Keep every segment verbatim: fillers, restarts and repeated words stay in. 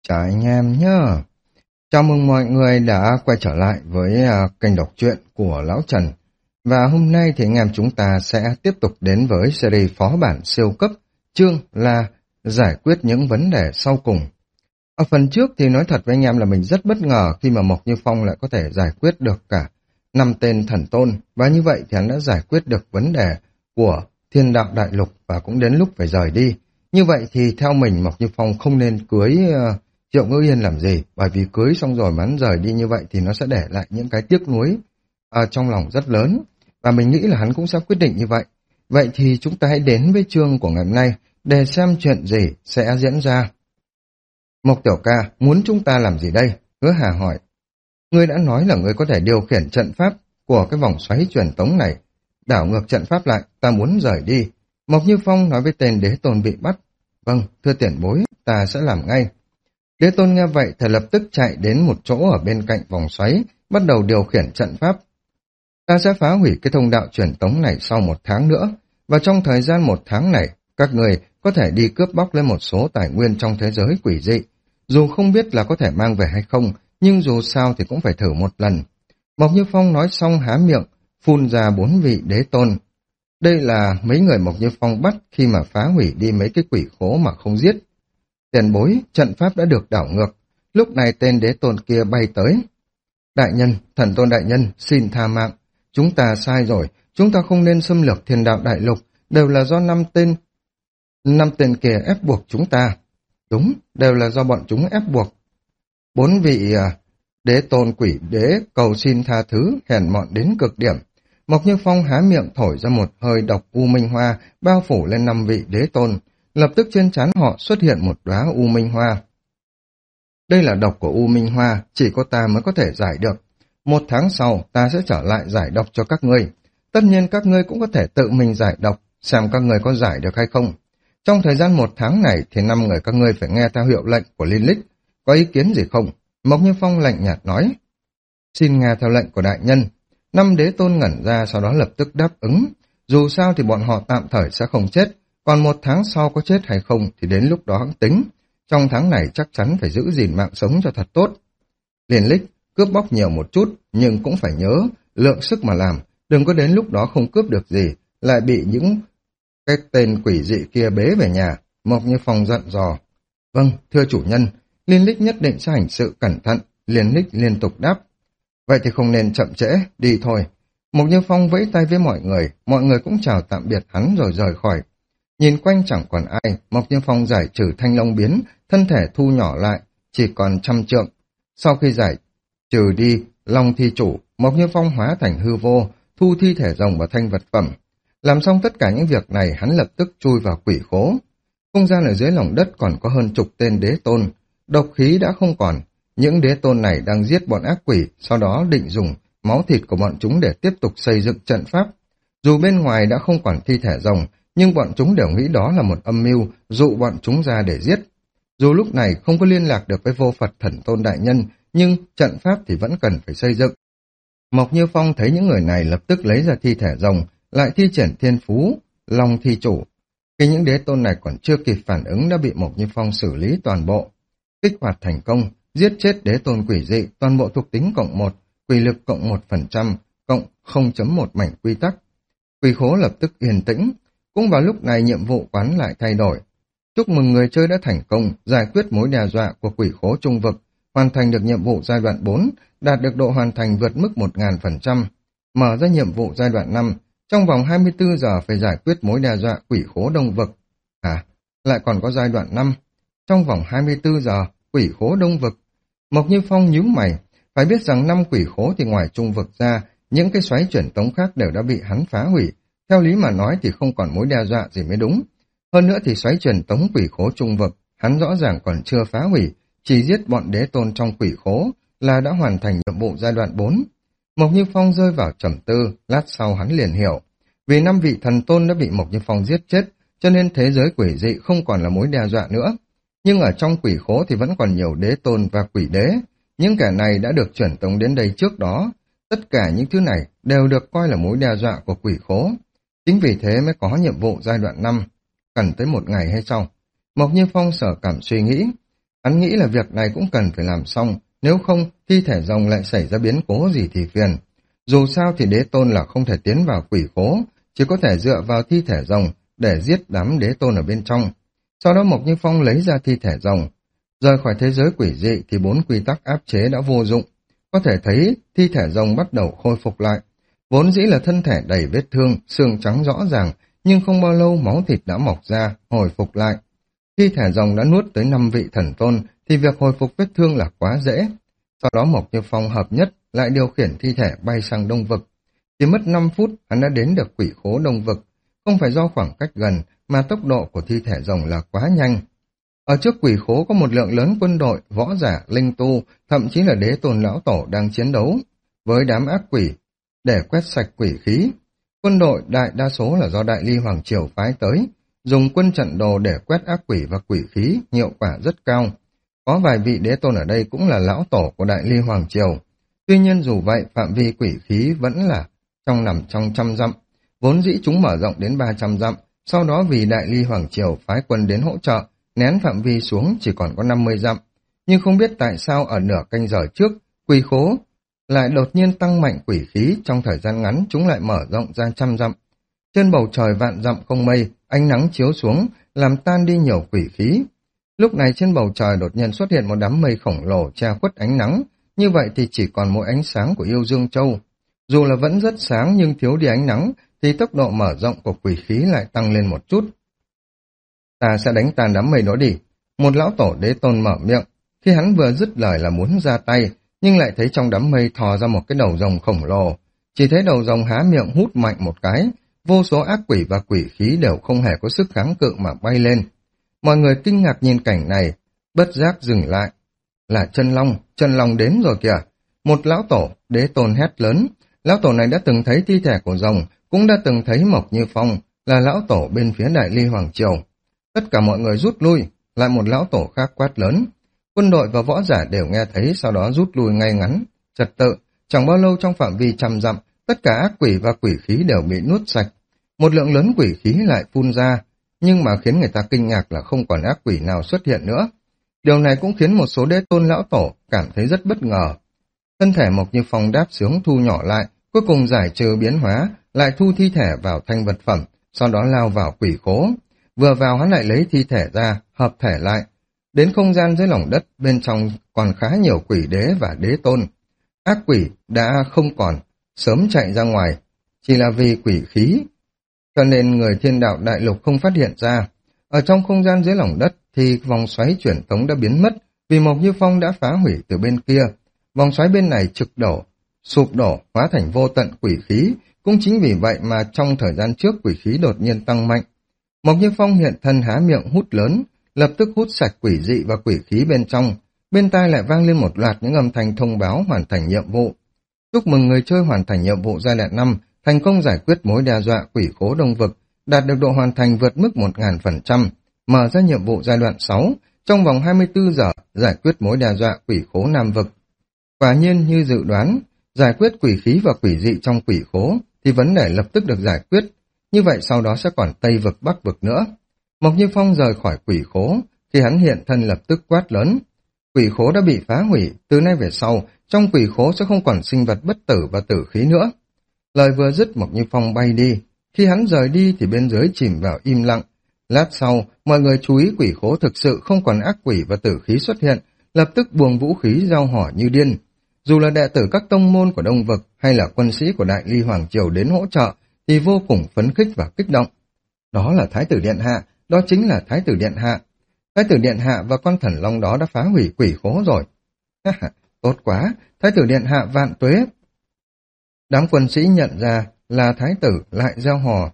Chào anh em nhá. Chào mừng mọi người đã quay trở lại với à, kênh đọc truyện của Lão Trần. Và hôm nay thì anh em chúng ta sẽ tiếp tục đến với series phó bản siêu cấp, chương là giải quyết những vấn đề sau cùng. Ở phần trước thì nói thật với anh em là mình rất bất ngờ khi mà Mộc Như Phong lại có thể giải quyết được cả năm tên thần tôn, và như vậy thì hắn đã giải quyết được vấn đề của Thiên Đạo Đại Lục và cũng đến lúc phải rời đi. Như vậy thì theo mình Mộc Như Phong không nên cưới uh, Triệu Ngữ Yên làm gì, bởi vì cưới xong rồi mà hắn rời đi như vậy thì nó sẽ để lại những cái tiếc nuối uh, trong lòng rất lớn, và mình nghĩ là hắn cũng sẽ quyết định như vậy. Vậy thì chúng ta hãy đến với chương của ngày hôm nay để xem chuyện gì sẽ diễn ra. Mộc Tiểu Ca, muốn chúng ta làm gì đây? Hứa Hà hỏi. Ngươi đã nói là ngươi có thể điều khiển trận pháp của cái vòng xoáy truyền tống này. Đảo ngược trận pháp lại, ta muốn rời đi. Mộc Như Phong nói với tên Đế Tôn bị bắt. Vâng, thưa tiền bối, ta sẽ làm ngay. Đế Tôn nghe vậy thì lập tức chạy đến một chỗ ở bên cạnh vòng xoáy, bắt đầu điều khiển trận pháp. Ta sẽ phá hủy cái thông đạo truyền tống này sau một tháng nữa, và trong thời gian một tháng này, các người có thể đi cướp bóc lên một số tài nguyên trong thế giới quỷ dị. Dù không biết là có thể mang về hay không, nhưng dù sao thì cũng phải thử một lần. Mộc Như Phong nói xong há miệng, phun ra bốn vị đế tôn. Đây là mấy người Mộc Như Phong bắt khi mà phá hủy đi mấy cái quỷ khố mà không giết. Tiền bối, trận pháp đã được đảo ngược. Lúc này tên đế tôn kia bay tới. Đại nhân, thần tôn đại nhân, xin tha mạng. Chúng ta sai rồi, chúng ta không nên xâm lược Thiên Đạo Đại Lục, đều là do năm tên, năm tên kia ép buộc chúng ta. Đúng, đều là do bọn chúng ép buộc. Bốn vị à, đế tôn quỷ đế cầu xin tha thứ, hèn mọn đến cực điểm. Mộc Như Phong há miệng thổi ra một hơi độc u minh hoa, bao phủ lên năm vị đế tôn. Lập tức trên trán họ xuất hiện một đóa u minh hoa. Đây là độc của u minh hoa, chỉ có ta mới có thể giải được. Một tháng sau, ta sẽ trở lại giải độc cho các ngươi. Tất nhiên các ngươi cũng có thể tự mình giải độc, xem các ngươi có giải được hay không. Trong thời gian một tháng này thì năm người các ngươi phải nghe theo hiệu lệnh của Linh Lích. Có ý kiến gì không? Mộc Như Phong lạnh nhạt nói. Xin nghe theo lệnh của đại nhân. Năm đế tôn ngẩn ra, sau đó lập tức đáp ứng. Dù sao thì bọn họ tạm thời sẽ không chết, còn một tháng sau có chết hay không thì đến lúc đó tính. Trong tháng này chắc chắn phải giữ gìn mạng sống cho thật tốt. Liên Lích, cướp bóc nhiều một chút, nhưng cũng phải nhớ, lượng sức mà làm, đừng có đến lúc đó không cướp được gì, lại bị những cái tên quỷ dị kia bế về nhà. Mộc Như Phong giận dò. Vâng, thưa chủ nhân, Liên Lích nhất định sẽ hành sự cẩn thận. Liên Lích liên tục đáp. Vậy thì không nên chậm trễ, đi thôi. Mộc Như Phong vẫy tay với mọi người, mọi người cũng chào tạm biệt hắn rồi rời khỏi. Nhìn quanh chẳng còn ai, Mộc Như Phong giải trừ thanh long biến, thân thể thu nhỏ lại, chỉ còn trăm trượng. Sau khi giải trừ đi long thi chủ, Mộc Như Phong hóa thành hư vô, thu thi thể rồng và thanh vật phẩm. Làm xong tất cả những việc này, hắn lập tức chui vào quỷ khố. Không gian ở dưới lòng đất còn có hơn chục tên đế tôn, độc khí đã không còn. Những đế tôn này đang giết bọn ác quỷ, sau đó định dùng máu thịt của bọn chúng để tiếp tục xây dựng trận pháp. Dù bên ngoài đã không còn thi thể rồng, nhưng bọn chúng đều nghĩ đó là một âm mưu, dụ bọn chúng ra để giết. Dù lúc này không có liên lạc được với vô Phật thần tôn đại nhân, nhưng trận pháp thì vẫn cần phải xây dựng. Mộc Như Phong thấy những người này lập tức lấy ra thi thể rồng, lại thi triển thiên phú, long thi chủ. Khi những đế tôn này còn chưa kịp phản ứng đã bị Mộc Như Phong xử lý toàn bộ. Kích hoạt thành công, giết chết đế tôn quỷ dị, toàn bộ thuộc tính cộng một, quỷ lực cộng một phần trăm, cộng không chấm một mảnh quy tắc. Quỷ khố lập tức yên tĩnh. Cũng vào lúc này nhiệm vụ quán lại thay đổi. Chúc mừng người chơi đã thành công giải quyết mối đe dọa của quỷ khố trung vực, hoàn thành được nhiệm vụ giai đoạn bốn, đạt được độ hoàn thành vượt mức một nghìn phần trăm. Mở ra nhiệm vụ giai đoạn năm, trong vòng hai mươi tư giờ phải giải quyết mối đe dọa quỷ khố đông vực. À, lại còn có giai đoạn năm. Trong vòng hai mươi tư giờ, quỷ khố đông vực. Mộc Như Phong nhíu mày, phải biết rằng năm quỷ khố thì ngoài trung vực ra, những cái xoáy chuyển tống khác đều đã bị hắn phá hủy. Theo lý mà nói thì không còn mối đe dọa gì mới đúng. Hơn nữa thì xoáy truyền tống quỷ khố trung vực, hắn rõ ràng còn chưa phá hủy, chỉ giết bọn đế tôn trong quỷ khố là đã hoàn thành nhiệm vụ giai đoạn bốn. Mộc Như Phong rơi vào trầm tư, lát sau hắn liền hiểu. Vì năm vị thần tôn đã bị Mộc Như Phong giết chết, cho nên thế giới quỷ dị không còn là mối đe dọa nữa. Nhưng ở trong quỷ khố thì vẫn còn nhiều đế tôn và quỷ đế. Những kẻ này đã được chuyển tống đến đây trước đó. Tất cả những thứ này đều được coi là mối đe dọa của quỷ khố. Chính vì thế mới có nhiệm vụ giai đoạn năm, cần tới một ngày hay sau. Mộc Như Phong sở cảm suy nghĩ. Hắn nghĩ là việc này cũng cần phải làm xong, nếu không thi thể rồng lại xảy ra biến cố gì thì phiền. Dù sao thì đế tôn là không thể tiến vào quỷ khố, chỉ có thể dựa vào thi thể rồng để giết đám đế tôn ở bên trong. Sau đó Mộc Như Phong lấy ra thi thể rồng. Rời khỏi thế giới quỷ dị thì bốn quy tắc áp chế đã vô dụng. Có thể thấy thi thể rồng bắt đầu khôi phục lại. Vốn dĩ là thân thể đầy vết thương, xương trắng rõ ràng, nhưng không bao lâu máu thịt đã mọc ra, hồi phục lại. Thi thể rồng đã nuốt tới năm vị thần tôn, thì việc hồi phục vết thương là quá dễ. Sau đó Mộc Như Phong hợp nhất lại điều khiển thi thể bay sang đông vực. Chỉ mất năm phút, hắn đã đến được quỷ khố đông vực. Không phải do khoảng cách gần, mà tốc độ của thi thể rồng là quá nhanh. Ở trước quỷ khố có một lượng lớn quân đội, võ giả, linh tu, thậm chí là đế tôn lão tổ đang chiến đấu với đám ác quỷ để quét sạch quỷ khí. Quân đội đại đa số là do Đại Ly Hoàng Triều phái tới, dùng quân trận đồ để quét ác quỷ và quỷ khí, hiệu quả rất cao. Có vài vị đế tôn ở đây cũng là lão tổ của Đại Ly Hoàng Triều. Tuy nhiên dù vậy, phạm vi quỷ khí vẫn là trong nằm trong trăm dặm. Vốn dĩ chúng mở rộng đến ba trăm dặm, sau đó vì Đại Ly Hoàng Triều phái quân đến hỗ trợ, nén phạm vi xuống chỉ còn có năm mươi dặm. Nhưng không biết tại sao ở nửa canh giờ trước, quỷ khố lại đột nhiên tăng mạnh quỷ khí, trong thời gian ngắn chúng lại mở rộng ra trăm dặm. Trên bầu trời vạn dặm không mây, ánh nắng chiếu xuống, làm tan đi nhiều quỷ khí. Lúc này trên bầu trời đột nhiên xuất hiện một đám mây khổng lồ che khuất ánh nắng, như vậy thì chỉ còn mỗi ánh sáng của yêu Dương Châu. Dù là vẫn rất sáng nhưng thiếu đi ánh nắng, thì tốc độ mở rộng của quỷ khí lại tăng lên một chút. Ta sẽ đánh tan đám mây đó đi. Một lão tổ đế tôn mở miệng, khi hắn vừa dứt lời là muốn ra tay, nhưng lại thấy trong đám mây thò ra một cái đầu rồng khổng lồ. Chỉ thấy đầu rồng há miệng hút mạnh một cái, vô số ác quỷ và quỷ khí đều không hề có sức kháng cự mà bay lên. Mọi người kinh ngạc nhìn cảnh này, bất giác dừng lại. Là chân long, chân long đến rồi kìa. Một lão tổ, đế tôn hét lớn. Lão tổ này đã từng thấy thi thể của rồng, cũng đã từng thấy Mộc Như Phong, là lão tổ bên phía Đại Ly Hoàng Triều. Tất cả mọi người rút lui, lại một lão tổ khác quát lớn. Quân đội và võ giả đều nghe thấy, sau đó rút lui ngay ngắn, trật tự. Chẳng bao lâu trong phạm vi trăm dặm, tất cả ác quỷ và quỷ khí đều bị nuốt sạch. Một lượng lớn quỷ khí lại phun ra, nhưng mà khiến người ta kinh ngạc là không còn ác quỷ nào xuất hiện nữa. Điều này cũng khiến một số đế tôn lão tổ cảm thấy rất bất ngờ. Thân thể Mộc Như Phong đáp xuống thu nhỏ lại, cuối cùng giải trừ biến hóa, lại thu thi thể vào thanh vật phẩm, sau đó lao vào quỷ khố. Vừa vào hắn lại lấy thi thể ra, hợp thể lại. Đến không gian dưới lòng đất, bên trong còn khá nhiều quỷ đế và đế tôn. Ác quỷ đã không còn, sớm chạy ra ngoài, chỉ là vì quỷ khí. Cho nên người thiên đạo đại lục không phát hiện ra. Ở trong không gian dưới lòng đất thì vòng xoáy truyền thống đã biến mất, vì Mộc Như Phong đã phá hủy từ bên kia. Vòng xoáy bên này trực đổ, sụp đổ, hóa thành vô tận quỷ khí. Cũng chính vì vậy mà trong thời gian trước quỷ khí đột nhiên tăng mạnh. Mộc Như Phong hiện thân há miệng hút lớn, lập tức hút sạch quỷ dị và quỷ khí bên trong. Bên tai lại vang lên một loạt những âm thanh thông báo hoàn thành nhiệm vụ. Chúc mừng người chơi hoàn thành nhiệm vụ giai đoạn năm, thành công giải quyết mối đe dọa quỷ khố đông vực, đạt được độ hoàn thành vượt mức một nghìn phần trăm. Mở ra nhiệm vụ giai đoạn sáu, trong vòng hai mươi tư giờ giải quyết mối đe dọa quỷ khố nam vực. Quả nhiên như dự đoán, giải quyết quỷ khí và quỷ dị trong quỷ khố thì vấn đề lập tức được giải quyết. Như vậy sau đó sẽ còn Tây vực Bắc vực nữa. Mộc Như Phong rời khỏi quỷ khố, khi hắn hiện thân lập tức quát lớn. Quỷ khố đã bị phá hủy, từ nay về sau, trong quỷ khố sẽ không còn sinh vật bất tử và tử khí nữa. Lời vừa dứt Mộc Như Phong bay đi, khi hắn rời đi thì bên dưới chìm vào im lặng. Lát sau, mọi người chú ý quỷ khố thực sự không còn ác quỷ và tử khí xuất hiện, lập tức buông vũ khí giao hỏ như điên. Dù là đệ tử các tông môn của Đông Vực hay là quân sĩ của Đại Ly Hoàng Triều đến hỗ trợ, thì vô cùng phấn khích và kích động. Đó là Thái tử Điện Hạ, đó chính là Thái tử Điện Hạ. Thái tử Điện Hạ và con thần long đó đã phá hủy quỷ khố rồi. Tốt quá, Thái tử Điện Hạ vạn tuế. Đám quân sĩ nhận ra là Thái tử lại gieo hò.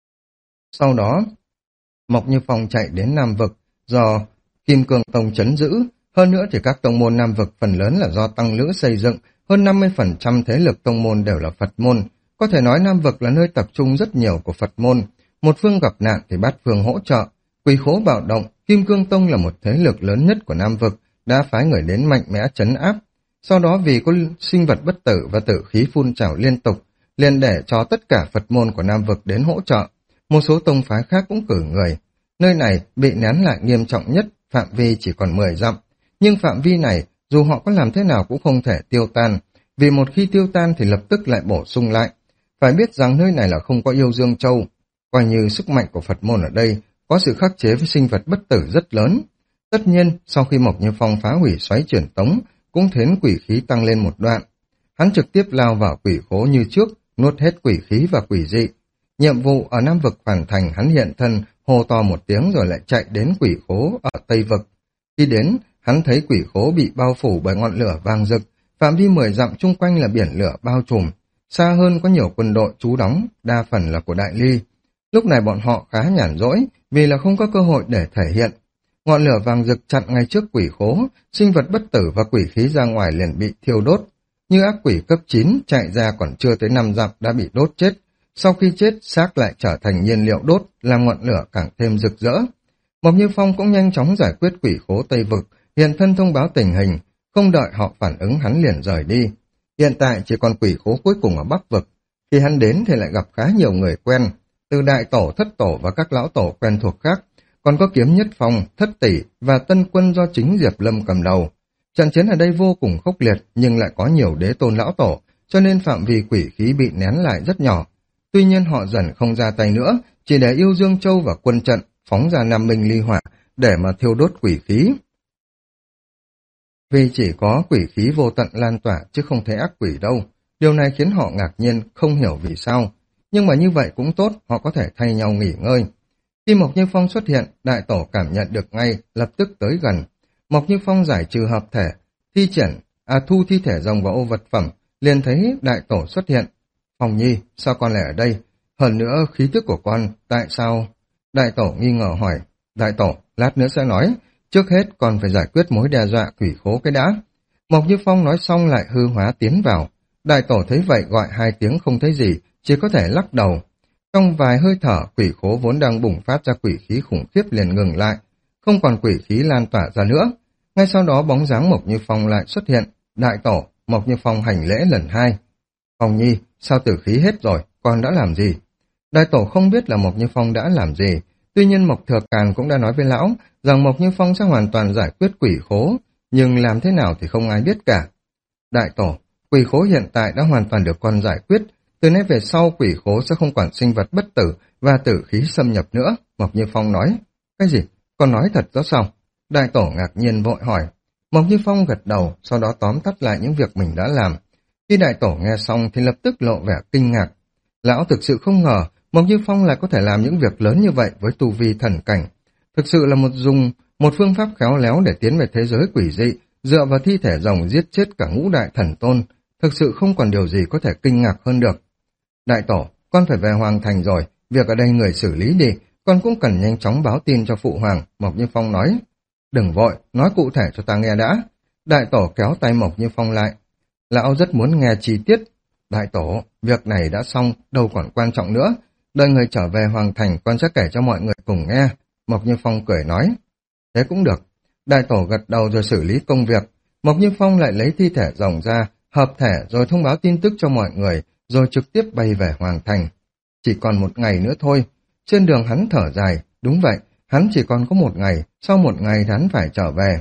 Sau đó, Mộc Như Phong chạy đến Nam Vực, do Kim Cương Tông trấn giữ. Hơn nữa thì các tông môn Nam Vực phần lớn là do tăng lữ xây dựng, hơn năm mươi phần trăm thế lực tông môn đều là Phật môn. Có thể nói Nam Vực là nơi tập trung rất nhiều của Phật môn. Một phương gặp nạn thì bát phương hỗ trợ. Quỷ khố bạo động, Kim Cương Tông là một thế lực lớn nhất của Nam Vực, đã phái người đến mạnh mẽ trấn áp. Sau đó vì có sinh vật bất tử và tử khí phun trào liên tục, liền để cho tất cả Phật môn của Nam Vực đến hỗ trợ. Một số tông phái khác cũng cử người. Nơi này bị nén lại nghiêm trọng nhất, phạm vi chỉ còn mười dặm. nhưng phạm vi này, dù họ có làm thế nào cũng không thể tiêu tan, vì một khi tiêu tan thì lập tức lại bổ sung lại. Phải biết rằng nơi này là không có yêu dương châu, coi như sức mạnh của Phật môn ở đây có sự khắc chế với sinh vật bất tử rất lớn. Tất nhiên, sau khi Mộc Như Phong phá hủy xoáy truyền tống, cũng khiến quỷ khí tăng lên một đoạn. Hắn trực tiếp lao vào quỷ khố như trước, nuốt hết quỷ khí và quỷ dị. Nhiệm vụ ở Nam Vực hoàn thành, hắn hiện thân, hô to một tiếng rồi lại chạy đến quỷ khố ở Tây Vực. Khi đến, hắn thấy quỷ khố bị bao phủ bởi ngọn lửa vàng rực, phạm vi mười dặm chung quanh là biển lửa bao trùm. Xa hơn có nhiều quân đội trú đóng, đa phần là của Đại Ly. Lúc này bọn họ khá nhàn rỗi, vì là không có cơ hội để thể hiện. Ngọn lửa vàng rực chặn ngay trước quỷ khố, sinh vật bất tử và quỷ khí ra ngoài liền bị thiêu đốt. Như ác quỷ cấp chín chạy ra còn chưa tới năm dặm đã bị đốt chết. Sau khi chết, xác lại trở thành nhiên liệu đốt, làm ngọn lửa càng thêm rực rỡ. Mộc Như Phong cũng nhanh chóng giải quyết quỷ khố Tây Vực, hiện thân thông báo tình hình, không đợi họ phản ứng hắn liền rời đi. Hiện tại chỉ còn quỷ khố cuối cùng ở Bắc Vực. Khi hắn đến thì lại gặp khá nhiều người quen, từ đại tổ, thất tổ và các lão tổ quen thuộc khác, còn có Kiếm Nhất Phong, Thất Tỷ và Tân Quân do chính Diệp Lâm cầm đầu. Trận chiến ở đây vô cùng khốc liệt, nhưng lại có nhiều đế tôn lão tổ, cho nên phạm vi quỷ khí bị nén lại rất nhỏ. Tuy nhiên họ dần không ra tay nữa, chỉ để Yêu Dương Châu và quân trận phóng ra Nam Minh ly hỏa để mà thiêu đốt quỷ khí. Vì chỉ có quỷ khí vô tận lan tỏa chứ không thấy ác quỷ đâu. Điều này khiến họ ngạc nhiên, không hiểu vì sao. Nhưng mà như vậy cũng tốt, họ có thể thay nhau nghỉ ngơi. Khi Mộc Như Phong xuất hiện, đại tổ cảm nhận được ngay, lập tức tới gần. Mộc Như Phong giải trừ hợp thể, thi triển, à thu thi thể rồng vào ô vật phẩm, liền thấy đại tổ xuất hiện. Phong Nhi, sao con lại ở đây? Hơn nữa, khí tức của con, tại sao? Đại tổ nghi ngờ hỏi. Đại tổ, lát nữa sẽ nói. Trước hết còn phải giải quyết mối đe dọa quỷ khố cái đã. Mộc Như Phong nói xong lại hư hóa tiến vào. Đại tổ thấy vậy gọi hai tiếng không thấy gì, chỉ có thể lắc đầu. Trong vài hơi thở, quỷ khố vốn đang bùng phát ra quỷ khí khủng khiếp liền ngừng lại, không còn quỷ khí lan tỏa ra nữa. Ngay sau đó bóng dáng Mộc Như Phong lại xuất hiện. Đại tổ, Mộc Như Phong hành lễ lần hai. Phong Nhi, sao tử khí hết rồi, con đã làm gì? Đại tổ không biết là Mộc Như Phong đã làm gì, tuy nhiên Mộc Thừa Càn cũng đã nói với lão rằng Mộc Như Phong sẽ hoàn toàn giải quyết quỷ khố, nhưng làm thế nào thì không ai biết cả. Đại tổ, quỷ khố hiện tại đã hoàn toàn được con giải quyết, từ nay về sau quỷ khố sẽ không quản sinh vật bất tử và tử khí xâm nhập nữa, Mộc Như Phong nói. Cái gì? Con nói thật đó sao? Đại tổ ngạc nhiên vội hỏi. Mộc Như Phong gật đầu, sau đó tóm tắt lại những việc mình đã làm. Khi đại tổ nghe xong thì lập tức lộ vẻ kinh ngạc. Lão thực sự không ngờ Mộc Như Phong lại có thể làm những việc lớn như vậy với tu vi thần cảnh. Thực sự là một dùng một phương pháp khéo léo để tiến về thế giới quỷ dị, dựa vào thi thể rồng giết chết cả ngũ đại thần tôn. Thực sự không còn điều gì có thể kinh ngạc hơn được. Đại tổ, con phải về Hoàng Thành rồi, việc ở đây người xử lý đi, con cũng cần nhanh chóng báo tin cho phụ hoàng, Mộc Như Phong nói. Đừng vội, nói cụ thể cho ta nghe đã. Đại tổ kéo tay Mộc Như Phong lại. Lão rất muốn nghe chi tiết. Đại tổ, việc này đã xong, đâu còn quan trọng nữa. Đợi người trở về Hoàng Thành, con sẽ kể cho mọi người cùng nghe. Mộc Như Phong cười nói. Thế cũng được. Đại tổ gật đầu rồi xử lý công việc. Mộc Như Phong lại lấy thi thể rồng ra, hợp thể rồi thông báo tin tức cho mọi người, rồi trực tiếp bay về Hoàng Thành. Chỉ còn một ngày nữa thôi. Trên đường hắn thở dài, đúng vậy, hắn chỉ còn có một ngày, sau một ngày hắn phải trở về.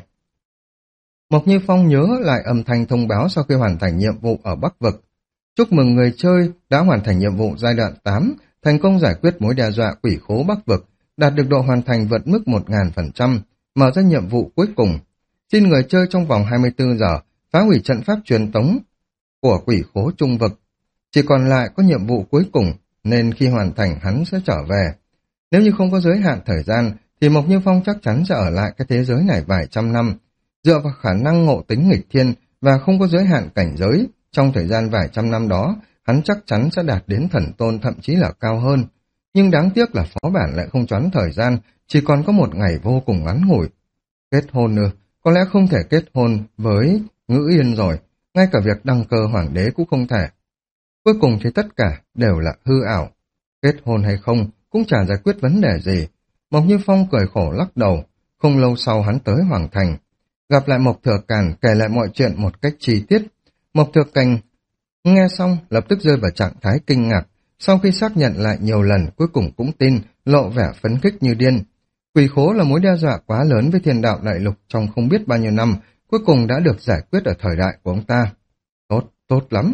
Mộc Như Phong nhớ lại âm thanh thông báo sau khi hoàn thành nhiệm vụ ở Bắc Vực. Chúc mừng người chơi đã hoàn thành nhiệm vụ giai đoạn tám, thành công giải quyết mối đe dọa quỷ khố Bắc Vực, đạt được độ hoàn thành vượt mức một nghìn phần trăm, mở ra nhiệm vụ cuối cùng. Xin người chơi trong vòng hai mươi tư giờ phá hủy trận pháp truyền tống của quỷ khố Trung Vực. Chỉ còn lại có nhiệm vụ cuối cùng, nên khi hoàn thành hắn sẽ trở về. Nếu như không có giới hạn thời gian, thì Mộc Như Phong chắc chắn sẽ ở lại cái thế giới này vài trăm năm. Dựa vào khả năng ngộ tính nghịch thiên và không có giới hạn cảnh giới, trong thời gian vài trăm năm đó, hắn chắc chắn sẽ đạt đến thần tôn thậm chí là cao hơn. Nhưng đáng tiếc là phó bản lại không choán thời gian, chỉ còn có một ngày vô cùng ngắn ngủi. Kết hôn nữa, có lẽ không thể kết hôn với Ngữ Yên rồi, ngay cả việc đăng cơ hoàng đế cũng không thể. Cuối cùng thì tất cả đều là hư ảo. Kết hôn hay không cũng chả giải quyết vấn đề gì. Mộc Như Phong cười khổ lắc đầu. Không lâu sau hắn tới Hoàng Thành. Gặp lại Mộc Thừa Càn kể lại mọi chuyện một cách chi tiết. Mộc Thừa Càn nghe xong lập tức rơi vào trạng thái kinh ngạc. Sau khi xác nhận lại nhiều lần cuối cùng cũng tin, lộ vẻ phấn khích như điên. Quỷ khố là mối đe dọa quá lớn với thiên đạo đại lục trong không biết bao nhiêu năm, cuối cùng đã được giải quyết ở thời đại của ông ta. Tốt, tốt lắm.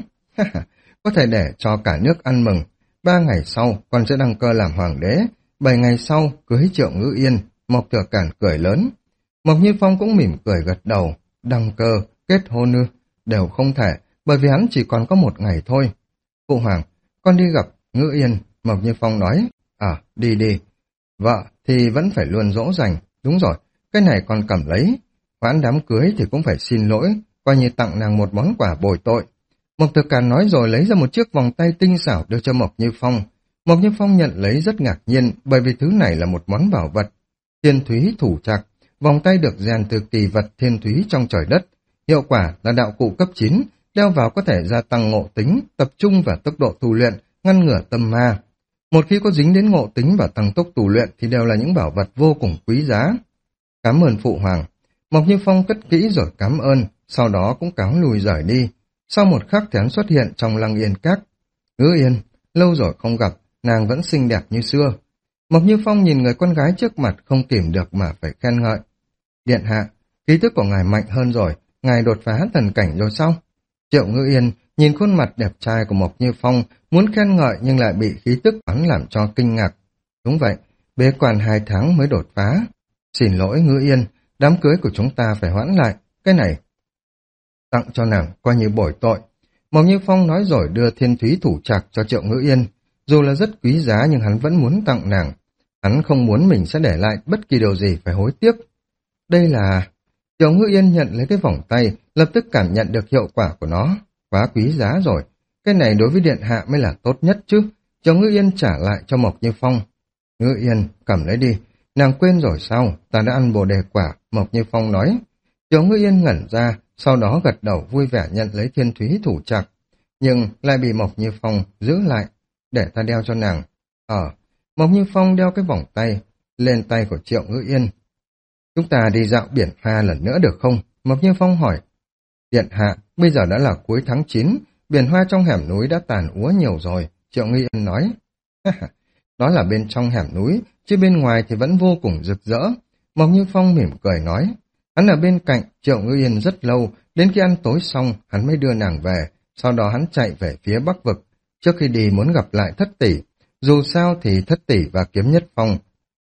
Có thể để cho cả nước ăn mừng. Ba ngày sau, con sẽ đăng cơ làm hoàng đế. Bảy ngày sau, cưới Triệu Ngữ Yên. Mộc Thừa Cản cười lớn. Mộc Như Phong cũng mỉm cười gật đầu. Đăng cơ, kết hôn ư? Đều không thể, bởi vì hắn chỉ còn có một ngày thôi. Phụ hoàng, con đi gặp Ngữ Yên. Mộc Như Phong nói. À, đi đi. Vợ thì vẫn phải luôn dỗ dành. Đúng rồi, cái này con cầm lấy. Hoãn đám cưới thì cũng phải xin lỗi, coi như tặng nàng một món quà bồi tội. Mộc Thực Càn nói rồi lấy ra một chiếc vòng tay tinh xảo đưa cho Mộc Như Phong. Mộc Như Phong nhận lấy rất ngạc nhiên, bởi vì thứ này là một món bảo vật. Thiên thúy thủ trạc, vòng tay được rèn từ kỳ vật thiên thúy trong trời đất. Hiệu quả là đạo cụ cấp chín, đeo vào có thể gia tăng ngộ tính, tập trung và tốc độ tu luyện, ngăn ngừa tâm ma. Một khi có dính đến ngộ tính và tăng tốc tu luyện thì đều là những bảo vật vô cùng quý giá. Cảm ơn phụ hoàng. Mộc Như Phong cất kỹ rồi cảm ơn, sau đó cũng cáo lùi rời đi. Sau một khắc thì hắn xuất hiện trong Lăng Yên Các. Ngữ Yên, lâu rồi không gặp, nàng vẫn xinh đẹp như xưa. Mộc Như Phong nhìn người con gái trước mặt không kìm được mà phải khen ngợi. Điện hạ, khí tức của ngài mạnh hơn rồi, ngài đột phá thần cảnh rồi sao? Triệu Ngữ Yên nhìn khuôn mặt đẹp trai của Mộc Như Phong, muốn khen ngợi nhưng lại bị khí tức hắn làm cho kinh ngạc. Đúng vậy, bế quan hai tháng mới đột phá. Xin lỗi Ngữ Yên, đám cưới của chúng ta phải hoãn lại, cái này tặng cho nàng coi như bồi tội. Mộc Như Phong nói rồi đưa thiên thúy thủ trạc cho Triệu Ngữ Yên. Dù là rất quý giá nhưng hắn vẫn muốn tặng nàng. Hắn không muốn mình sẽ để lại bất kỳ điều gì phải hối tiếc. Đây là... Triệu Ngữ Yên nhận lấy cái vòng tay, lập tức cảm nhận được hiệu quả của nó. Quá quý giá rồi. Cái này đối với điện hạ mới là tốt nhất chứ. Triệu Ngữ Yên trả lại cho Mộc Như Phong. Ngữ Yên, cầm lấy đi. Nàng quên rồi sao? Ta đã ăn bồ đề quả, Mộc Như Phong nói. Triệu Ngữ Yên ngẩn ra, sau đó gật đầu vui vẻ nhận lấy thiên thúy thủ trạc. Nhưng lại bị Mộc Như Phong giữ lại, để ta đeo cho nàng. Ờ, Mộc Như Phong đeo cái vòng tay, lên tay của Triệu Ngữ Yên. Chúng ta đi dạo biển Hoa lần nữa được không? Mộc Như Phong hỏi. Điện hạ, bây giờ đã là cuối tháng chín, biển hoa trong hẻm núi đã tàn úa nhiều rồi, Triệu Ngữ Yên nói. Đó là bên trong hẻm núi, chứ bên ngoài thì vẫn vô cùng rực rỡ. Mộc Như Phong mỉm cười nói. Hắn ở bên cạnh Triệu Ngữ Yên rất lâu, đến khi ăn tối xong hắn mới đưa nàng về, sau đó hắn chạy về phía Bắc Vực. Trước khi đi muốn gặp lại Thất Tỷ, dù sao thì Thất Tỷ và Kiếm Nhất Phong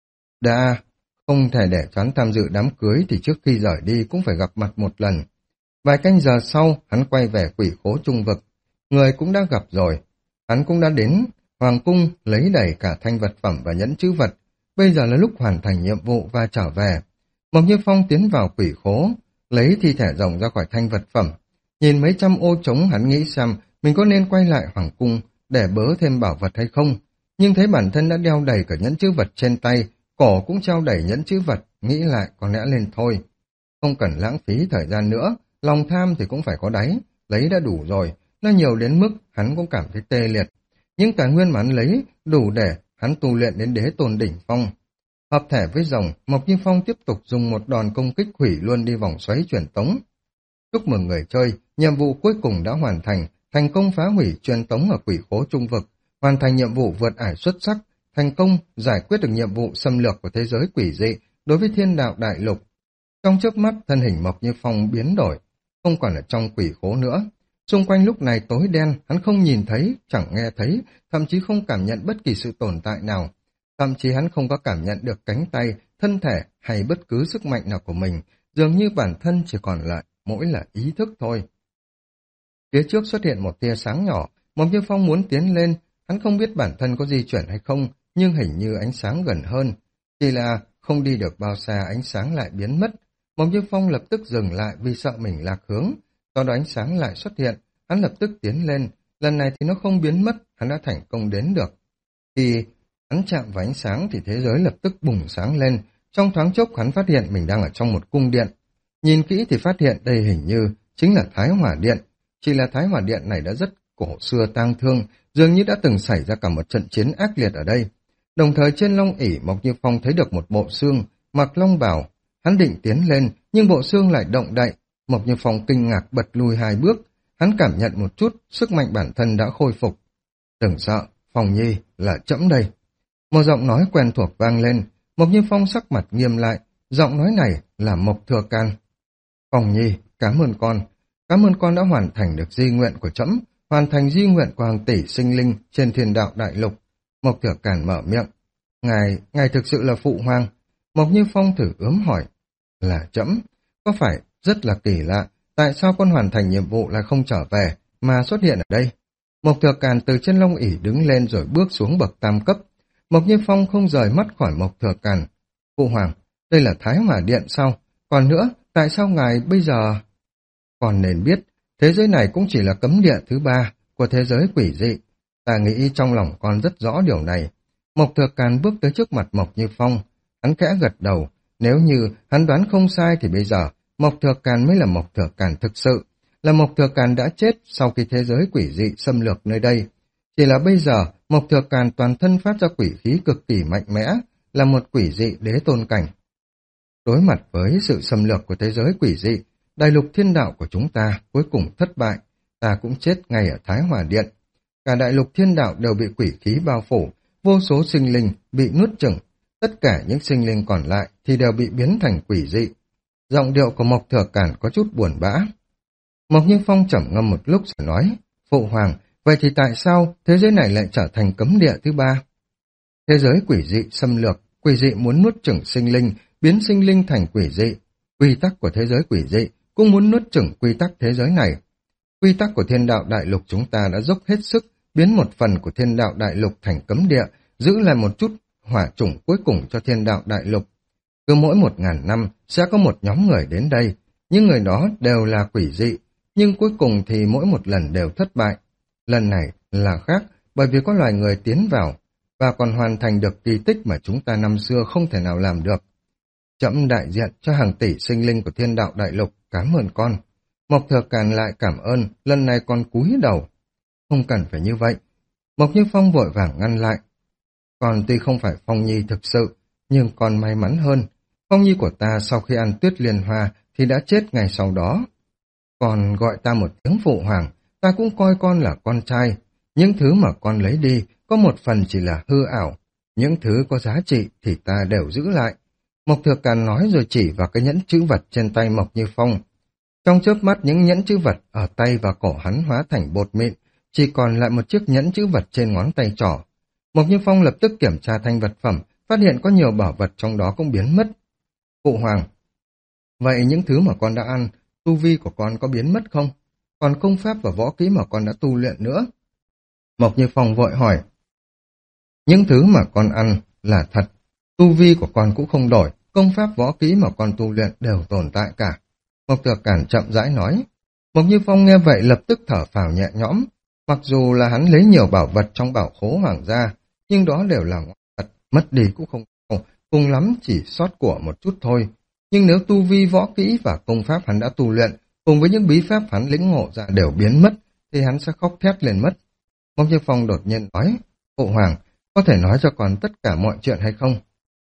đã không thể để hắn tham dự đám cưới thì trước khi rời đi cũng phải gặp mặt một lần. Vài canh giờ sau, hắn quay về Quỷ Khố Trung Vực. Người cũng đã gặp rồi. Hắn cũng đã đến Hoàng Cung lấy đầy cả thanh vật phẩm và nhẫn chữ vật. Bây giờ là lúc hoàn thành nhiệm vụ và trở về. Mộc Như Phong tiến vào Quỷ Khố, lấy thi thể rồng ra khỏi thanh vật phẩm. Nhìn mấy trăm ô trống hắn nghĩ xem mình có nên quay lại Hoàng Cung để bớ thêm bảo vật hay không. Nhưng thấy bản thân đã đeo đầy cả nhẫn chữ vật trên tay, cổ cũng treo đầy nhẫn chữ vật, nghĩ lại có lẽ lên thôi. Không cần lãng phí thời gian nữa, lòng tham thì cũng phải có đáy, lấy đã đủ rồi, nó nhiều đến mức hắn cũng cảm thấy tê liệt. Những tài nguyên mà hắn lấy đủ để hắn tu luyện đến đế tôn đỉnh phong. Hợp thể với rồng, Mộc Như Phong tiếp tục dùng một đòn công kích hủy luôn đi vòng xoáy truyền tống. Chúc mừng người chơi, nhiệm vụ cuối cùng đã hoàn thành, thành công phá hủy truyền tống ở Quỷ Khố Trung Vực, hoàn thành nhiệm vụ vượt ải xuất sắc, thành công giải quyết được nhiệm vụ xâm lược của thế giới quỷ dị đối với thiên đạo đại lục. Trong chớp mắt, thân hình Mộc Như Phong biến đổi, không còn ở trong quỷ khố nữa. Xung quanh lúc này tối đen, hắn không nhìn thấy, chẳng nghe thấy, thậm chí không cảm nhận bất kỳ sự tồn tại nào. Thậm chí hắn không có cảm nhận được cánh tay, thân thể hay bất cứ sức mạnh nào của mình, dường như bản thân chỉ còn lại mỗi là ý thức thôi. Phía trước xuất hiện một tia sáng nhỏ, Mộc Như Phong muốn tiến lên, hắn không biết bản thân có di chuyển hay không, nhưng hình như ánh sáng gần hơn. Chỉ là không đi được bao xa ánh sáng lại biến mất. Mộc Như Phong lập tức dừng lại vì sợ mình lạc hướng. Sau đó ánh sáng lại xuất hiện, hắn lập tức tiến lên. Lần này thì nó không biến mất, hắn đã thành công đến được. Khi hắn chạm vào ánh sáng thì thế giới lập tức bùng sáng lên. Trong thoáng chốc hắn phát hiện mình đang ở trong một cung điện. Nhìn kỹ thì phát hiện đây hình như chính là Thái Hỏa Điện. Chỉ là Thái Hỏa Điện này đã rất cổ xưa tang thương, dường như đã từng xảy ra cả một trận chiến ác liệt ở đây. Đồng thời trên long ỷ Mộc Như Phong thấy được một bộ xương, mặc long bào. Hắn định tiến lên, nhưng bộ xương lại động đậy. Mộc Như Phong kinh ngạc bật lùi hai bước. Hắn cảm nhận một chút, sức mạnh bản thân đã khôi phục. Đừng sợ, Phong Nhi, là trẫm đây. Một giọng nói quen thuộc vang lên. Mộc Như Phong sắc mặt nghiêm lại, giọng nói này là Mộc Thừa Can. Phong Nhi, cảm ơn con. Cảm ơn con đã hoàn thành được di nguyện của trẫm, hoàn thành di nguyện của hàng tỷ sinh linh trên thiên đạo đại lục. Mộc Thừa Càn mở miệng. Ngài, ngài thực sự là phụ hoàng. Mộc Như Phong thử ướm hỏi. Là trẫm, có phải rất là kỳ lạ, tại sao con hoàn thành nhiệm vụ lại không trở về, mà xuất hiện ở đây? Mộc Thừa Càn từ trên long ỷ đứng lên rồi bước xuống bậc tam cấp. Mộc Như Phong không rời mắt khỏi Mộc Thừa Càn. Phụ hoàng, đây là Thái Hỏa Điện sao? Còn nữa, tại sao ngài bây giờ... Còn nên biết, thế giới này cũng chỉ là cấm địa thứ ba của thế giới quỷ dị. Ta nghĩ trong lòng con rất rõ điều này. Mộc Thừa Càn bước tới trước mặt Mộc Như Phong. Hắn khẽ gật đầu. Nếu như hắn đoán không sai thì bây giờ Mộc Thừa Càn mới là Mộc Thừa Càn thực sự. Là Mộc Thừa Càn đã chết sau khi thế giới quỷ dị xâm lược nơi đây. Chỉ là bây giờ Mộc Thừa Càn toàn thân phát ra quỷ khí cực kỳ mạnh mẽ, là một quỷ dị đế tôn cảnh. Đối mặt với sự xâm lược của thế giới quỷ dị, đại lục thiên đạo của chúng ta cuối cùng thất bại, ta cũng chết ngay ở Thái Hòa Điện. Cả đại lục thiên đạo đều bị quỷ khí bao phủ, vô số sinh linh bị nuốt chửng, tất cả những sinh linh còn lại thì đều bị biến thành quỷ dị. Giọng điệu của Mộc Thừa Càn có chút buồn bã. Mộc Như Phong trầm ngâm một lúc rồi nói, Phụ hoàng, vậy thì tại sao thế giới này lại trở thành cấm địa thứ ba? Thế giới quỷ dị xâm lược, quỷ dị muốn nuốt chửng sinh linh, biến sinh linh thành quỷ dị. Quy tắc của thế giới quỷ dị cũng muốn nuốt chửng quy tắc thế giới này. Quy tắc của thiên đạo đại lục chúng ta đã dốc hết sức biến một phần của thiên đạo đại lục thành cấm địa, giữ lại một chút hỏa chủng cuối cùng cho thiên đạo đại lục. Cứ mỗi một ngàn năm sẽ có một nhóm người đến đây, những người đó đều là quỷ dị, nhưng cuối cùng thì mỗi một lần đều thất bại. Lần này là khác, bởi vì có loài người tiến vào, và còn hoàn thành được kỳ tích mà chúng ta năm xưa không thể nào làm được. Trẫm đại diện cho hàng tỷ sinh linh của thiên đạo đại lục, cảm ơn con. Mộc Thừa Càn lại cảm ơn, lần này con cúi đầu. Không cần phải như vậy. Mộc Như Phong vội vàng ngăn lại. Con tuy không phải Phong Nhi thực sự, nhưng con may mắn hơn. Phong Nhi của ta sau khi ăn tuyết liên hoa thì đã chết ngày sau đó. Con gọi ta một tiếng phụ hoàng, ta cũng coi con là con trai. Những thứ mà con lấy đi có một phần chỉ là hư ảo. Những thứ có giá trị thì ta đều giữ lại. Mộc Thừa Càn nói rồi chỉ vào cái nhẫn chữ vật trên tay Mộc Như Phong. Trong chớp mắt những nhẫn chữ vật ở tay và cổ hắn hóa thành bột mịn, chỉ còn lại một chiếc nhẫn chữ vật trên ngón tay trỏ. Mộc Như Phong lập tức kiểm tra thanh vật phẩm, phát hiện có nhiều bảo vật trong đó cũng biến mất. Phụ hoàng, vậy những thứ mà con đã ăn, tu vi của con có biến mất không? Còn công pháp và võ kỹ mà con đã tu luyện nữa? Mộc Như Phong vội hỏi. Những thứ mà con ăn là thật, tu vi của con cũng không đổi, công pháp võ kỹ mà con tu luyện đều tồn tại cả. Mộc Thừa Càn chậm rãi nói. Mộc Như Phong nghe vậy lập tức thở phào nhẹ nhõm. Mặc dù là hắn lấy nhiều bảo vật trong bảo khố hoàng gia, nhưng đó đều là ngoại vật, mất đi cũng không sao, cùng lắm chỉ sót của một chút thôi. Nhưng nếu tu vi võ kỹ và công pháp hắn đã tu luyện, cùng với những bí pháp hắn lĩnh ngộ ra đều biến mất, thì hắn sẽ khóc thét lên mất. Mộc Như Phong đột nhiên nói, Phụ hoàng, có thể nói cho con tất cả mọi chuyện hay không?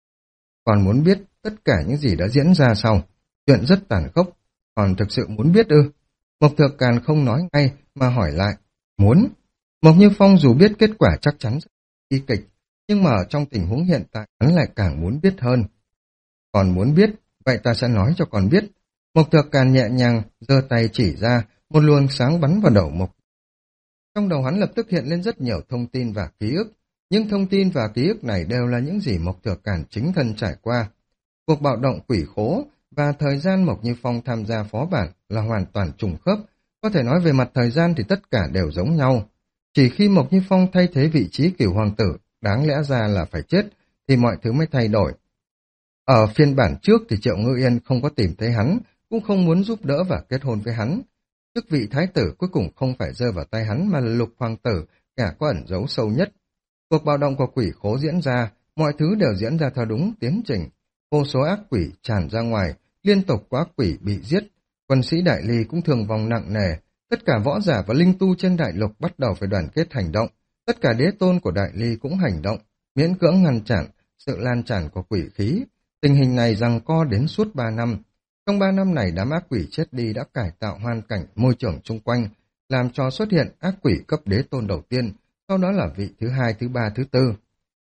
Con muốn biết tất cả những gì đã diễn ra sau, chuyện rất tàn khốc, còn thực sự muốn biết ư? Mộc Thừa Càn không nói ngay mà hỏi lại, muốn. Mộc Như Phong dù biết kết quả chắc chắn rất bi kịch, nhưng mà ở trong tình huống hiện tại hắn lại càng muốn biết hơn. Còn muốn biết, vậy ta sẽ nói cho con biết. Mộc Thừa Càn nhẹ nhàng giơ tay chỉ ra, một luồng sáng bắn vào đầu Mộc. Trong đầu hắn lập tức hiện lên rất nhiều thông tin và ký ức. Những thông tin và ký ức này đều là những gì Mộc Thừa Càn chính thân trải qua. Cuộc bạo động quỷ khố và thời gian Mộc Như Phong tham gia phó bản là hoàn toàn trùng khớp. Có thể nói về mặt thời gian thì tất cả đều giống nhau. Chỉ khi Mộc Như Phong thay thế vị trí Cửu Hoàng tử, đáng lẽ ra là phải chết, thì mọi thứ mới thay đổi. Ở phiên bản trước thì Triệu Ngư Yên không có tìm thấy hắn, cũng không muốn giúp đỡ và kết hôn với hắn. Chức vị thái tử cuối cùng không phải rơi vào tay hắn mà là Lục Hoàng tử, cả có ẩn giấu sâu nhất. Cuộc bạo động của quỷ khố diễn ra, mọi thứ đều diễn ra theo đúng tiến trình. Vô số ác quỷ tràn ra ngoài, liên tục có ác quỷ bị giết. Quân sĩ Đại Ly cũng thương vong nặng nề. Tất cả võ giả và linh tu trên đại lục bắt đầu phải đoàn kết hành động. Tất cả đế tôn của Đại Ly cũng hành động, miễn cưỡng ngăn chặn sự lan tràn của quỷ khí. Tình hình này giằng co đến suốt ba năm. Trong ba năm này, đám ác quỷ chết đi đã cải tạo hoàn cảnh môi trường chung quanh, làm cho xuất hiện ác quỷ cấp đế tôn đầu tiên, sau đó là vị thứ hai, thứ ba, thứ tư.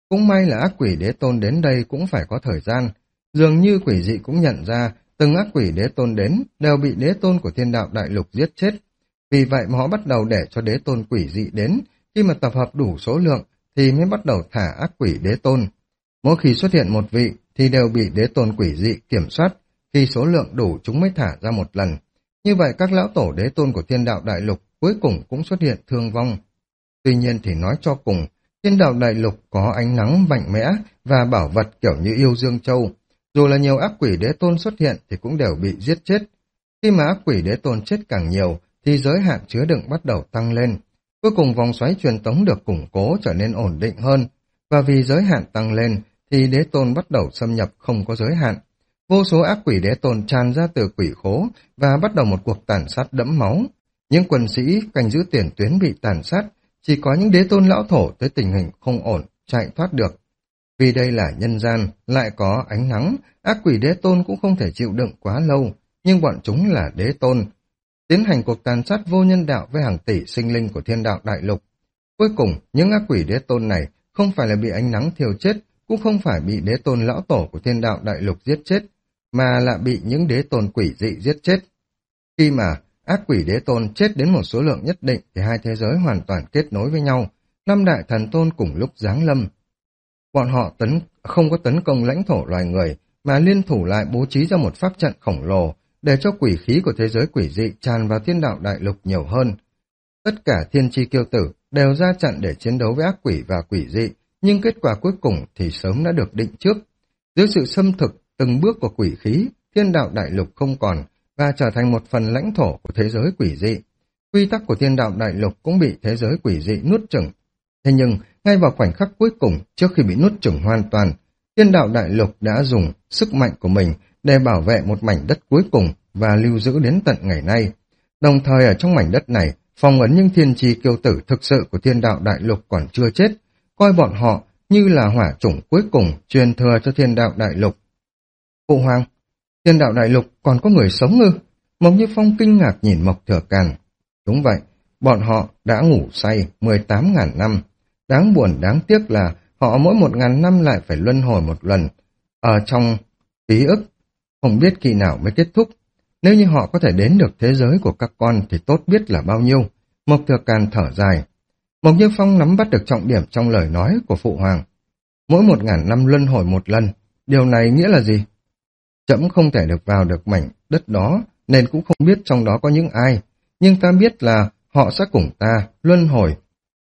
Cũng may là ác quỷ đế tôn đến đây cũng phải có thời gian. Dường như quỷ dị cũng nhận ra, từng ác quỷ đế tôn đến đều bị đế tôn của thiên đạo đại lục giết chết. Vì vậy mà họ bắt đầu để cho đế tôn quỷ dị đến, khi mà tập hợp đủ số lượng thì mới bắt đầu thả ác quỷ đế tôn. Mỗi khi xuất hiện một vị thì đều bị đế tôn quỷ dị kiểm soát, khi số lượng đủ chúng mới thả ra một lần. Như vậy các lão tổ đế tôn của thiên đạo đại lục cuối cùng cũng xuất hiện thương vong. Tuy nhiên thì nói cho cùng, thiên đạo đại lục có ánh nắng mạnh mẽ và bảo vật kiểu như yêu dương châu. Dù là nhiều ác quỷ đế tôn xuất hiện thì cũng đều bị giết chết. Khi mà ác quỷ đế tôn chết càng nhiều thì giới hạn chứa đựng bắt đầu tăng lên. Cuối cùng vòng xoáy truyền tống được củng cố trở nên ổn định hơn. Và vì giới hạn tăng lên thì đế tôn bắt đầu xâm nhập không có giới hạn. Vô số ác quỷ đế tôn tràn ra từ quỷ khố và bắt đầu một cuộc tàn sát đẫm máu. Những quân sĩ canh giữ tiền tuyến bị tàn sát, chỉ có những đế tôn lão thổ tới tình hình không ổn, chạy thoát được. Vì đây là nhân gian, lại có ánh nắng, ác quỷ đế tôn cũng không thể chịu đựng quá lâu, nhưng bọn chúng là đế tôn. Tiến hành cuộc tàn sát vô nhân đạo với hàng tỷ sinh linh của thiên đạo đại lục. Cuối cùng, những ác quỷ đế tôn này không phải là bị ánh nắng thiêu chết, cũng không phải bị đế tôn lão tổ của thiên đạo đại lục giết chết, mà là bị những đế tôn quỷ dị giết chết. Khi mà ác quỷ đế tôn chết đến một số lượng nhất định thì hai thế giới hoàn toàn kết nối với nhau, năm đại thần tôn cùng lúc giáng lâm. Bọn họ tấn không có tấn công lãnh thổ loài người, mà liên thủ lại bố trí ra một pháp trận khổng lồ để cho quỷ khí của thế giới quỷ dị tràn vào thiên đạo đại lục nhiều hơn. Tất cả thiên chi kiêu tử đều ra trận để chiến đấu với ác quỷ và quỷ dị, nhưng kết quả cuối cùng thì sớm đã được định trước. Dưới sự xâm thực từng bước của quỷ khí, thiên đạo đại lục không còn và trở thành một phần lãnh thổ của thế giới quỷ dị. Quy tắc của thiên đạo đại lục cũng bị thế giới quỷ dị nuốt chửng. Thế nhưng, ngay vào khoảnh khắc cuối cùng, trước khi bị nuốt chửng hoàn toàn, thiên đạo đại lục đã dùng sức mạnh của mình để bảo vệ một mảnh đất cuối cùng và lưu giữ đến tận ngày nay. Đồng thời ở trong mảnh đất này, phong ấn những thiên chi kiêu tử thực sự của thiên đạo đại lục còn chưa chết, coi bọn họ như là hỏa chủng cuối cùng truyền thừa cho thiên đạo đại lục. Phụ hoàng, thiên đạo đại lục còn có người sống ư? Mộc Như Phong kinh ngạc nhìn Mộc Thừa Càn. Đúng vậy, bọn họ đã ngủ say mười tám ngàn năm. Đáng buồn đáng tiếc là họ mỗi một ngàn năm lại phải luân hồi một lần. Ở trong ký ức, không biết khi nào mới kết thúc. Nếu như họ có thể đến được thế giới của các con thì tốt biết là bao nhiêu. Mộc Thừa Càn thở dài. Mộc Như Phong nắm bắt được trọng điểm trong lời nói của Phụ Hoàng. Mỗi một ngàn năm luân hồi một lần, điều này nghĩa là gì? Trẫm không thể được vào được mảnh đất đó, nên cũng không biết trong đó có những ai. Nhưng ta biết là họ sẽ cùng ta luân hồi.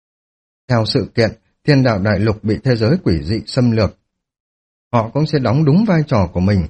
Theo sự kiện, thiên đạo đại lục bị thế giới quỷ dị xâm lược. Họ cũng sẽ đóng đúng vai trò của mình.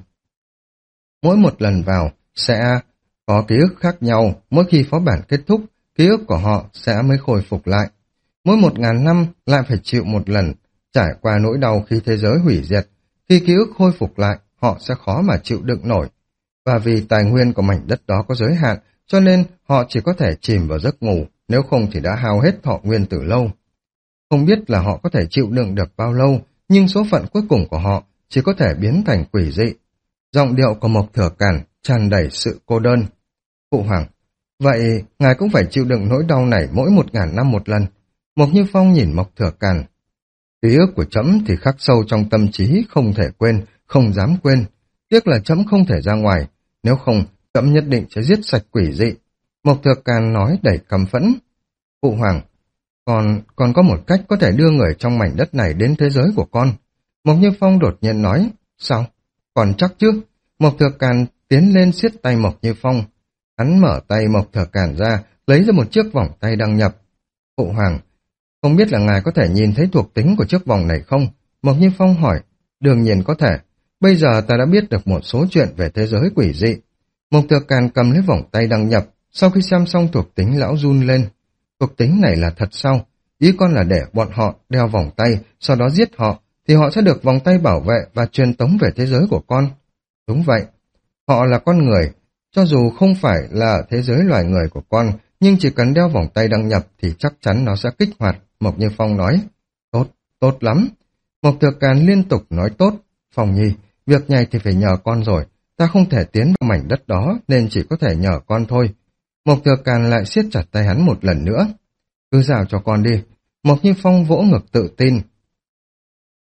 Mỗi một lần vào sẽ có ký ức khác nhau, mỗi khi phó bản kết thúc, ký ức của họ sẽ mới khôi phục lại. Mỗi một ngàn năm lại phải chịu một lần, trải qua nỗi đau khi thế giới hủy diệt. Khi ký ức khôi phục lại, họ sẽ khó mà chịu đựng nổi. Và vì tài nguyên của mảnh đất đó có giới hạn, cho nên họ chỉ có thể chìm vào giấc ngủ, nếu không thì đã hao hết thọ nguyên từ lâu. Không biết là họ có thể chịu đựng được bao lâu, nhưng số phận cuối cùng của họ chỉ có thể biến thành quỷ dị. Giọng điệu của Mộc Thừa Càn tràn đầy sự cô đơn. Phụ hoàng, vậy ngài cũng phải chịu đựng nỗi đau này mỗi một ngàn năm một lần. Mộc Như Phong nhìn Mộc Thừa Càn. Ký ức của trẫm thì khắc sâu trong tâm trí, không thể quên, không dám quên. Tiếc là trẫm không thể ra ngoài, nếu không trẫm nhất định sẽ giết sạch quỷ dị. Mộc Thừa Càn nói đầy căm phẫn. Phụ hoàng, còn còn có một cách có thể đưa người trong mảnh đất này đến thế giới của con. Mộc Như Phong đột nhiên nói. Sao? Còn chắc chứ? Mộc Thừa Càn tiến lên siết tay Mộc Như Phong. Hắn mở tay Mộc Thừa Càn ra, lấy ra một chiếc vòng tay đăng nhập. Phụ hoàng, không biết là ngài có thể nhìn thấy thuộc tính của chiếc vòng này không? Mộc Như Phong hỏi. Đương nhiên có thể. Bây giờ ta đã biết được một số chuyện về thế giới quỷ dị. Mộc Thừa Càn cầm lấy vòng tay đăng nhập, sau khi xem xong thuộc tính lão run lên. Thuộc tính này là thật sao? Ý con là để bọn họ đeo vòng tay, sau đó giết họ, thì họ sẽ được vòng tay bảo vệ và truyền tống về thế giới của con. Đúng vậy. Họ là con người. Cho dù không phải là thế giới loài người của con, nhưng chỉ cần đeo vòng tay đăng nhập thì chắc chắn nó sẽ kích hoạt, Mộc Như Phong nói. Tốt, tốt lắm. Mộc Thừa Càn liên tục nói tốt. Phong Nhi, việc này thì phải nhờ con rồi. Ta không thể tiến vào mảnh đất đó nên chỉ có thể nhờ con thôi. Mộc Thừa Càn lại siết chặt tay hắn một lần nữa. Cứ giao cho con đi. Mộc Như Phong vỗ ngực tự tin.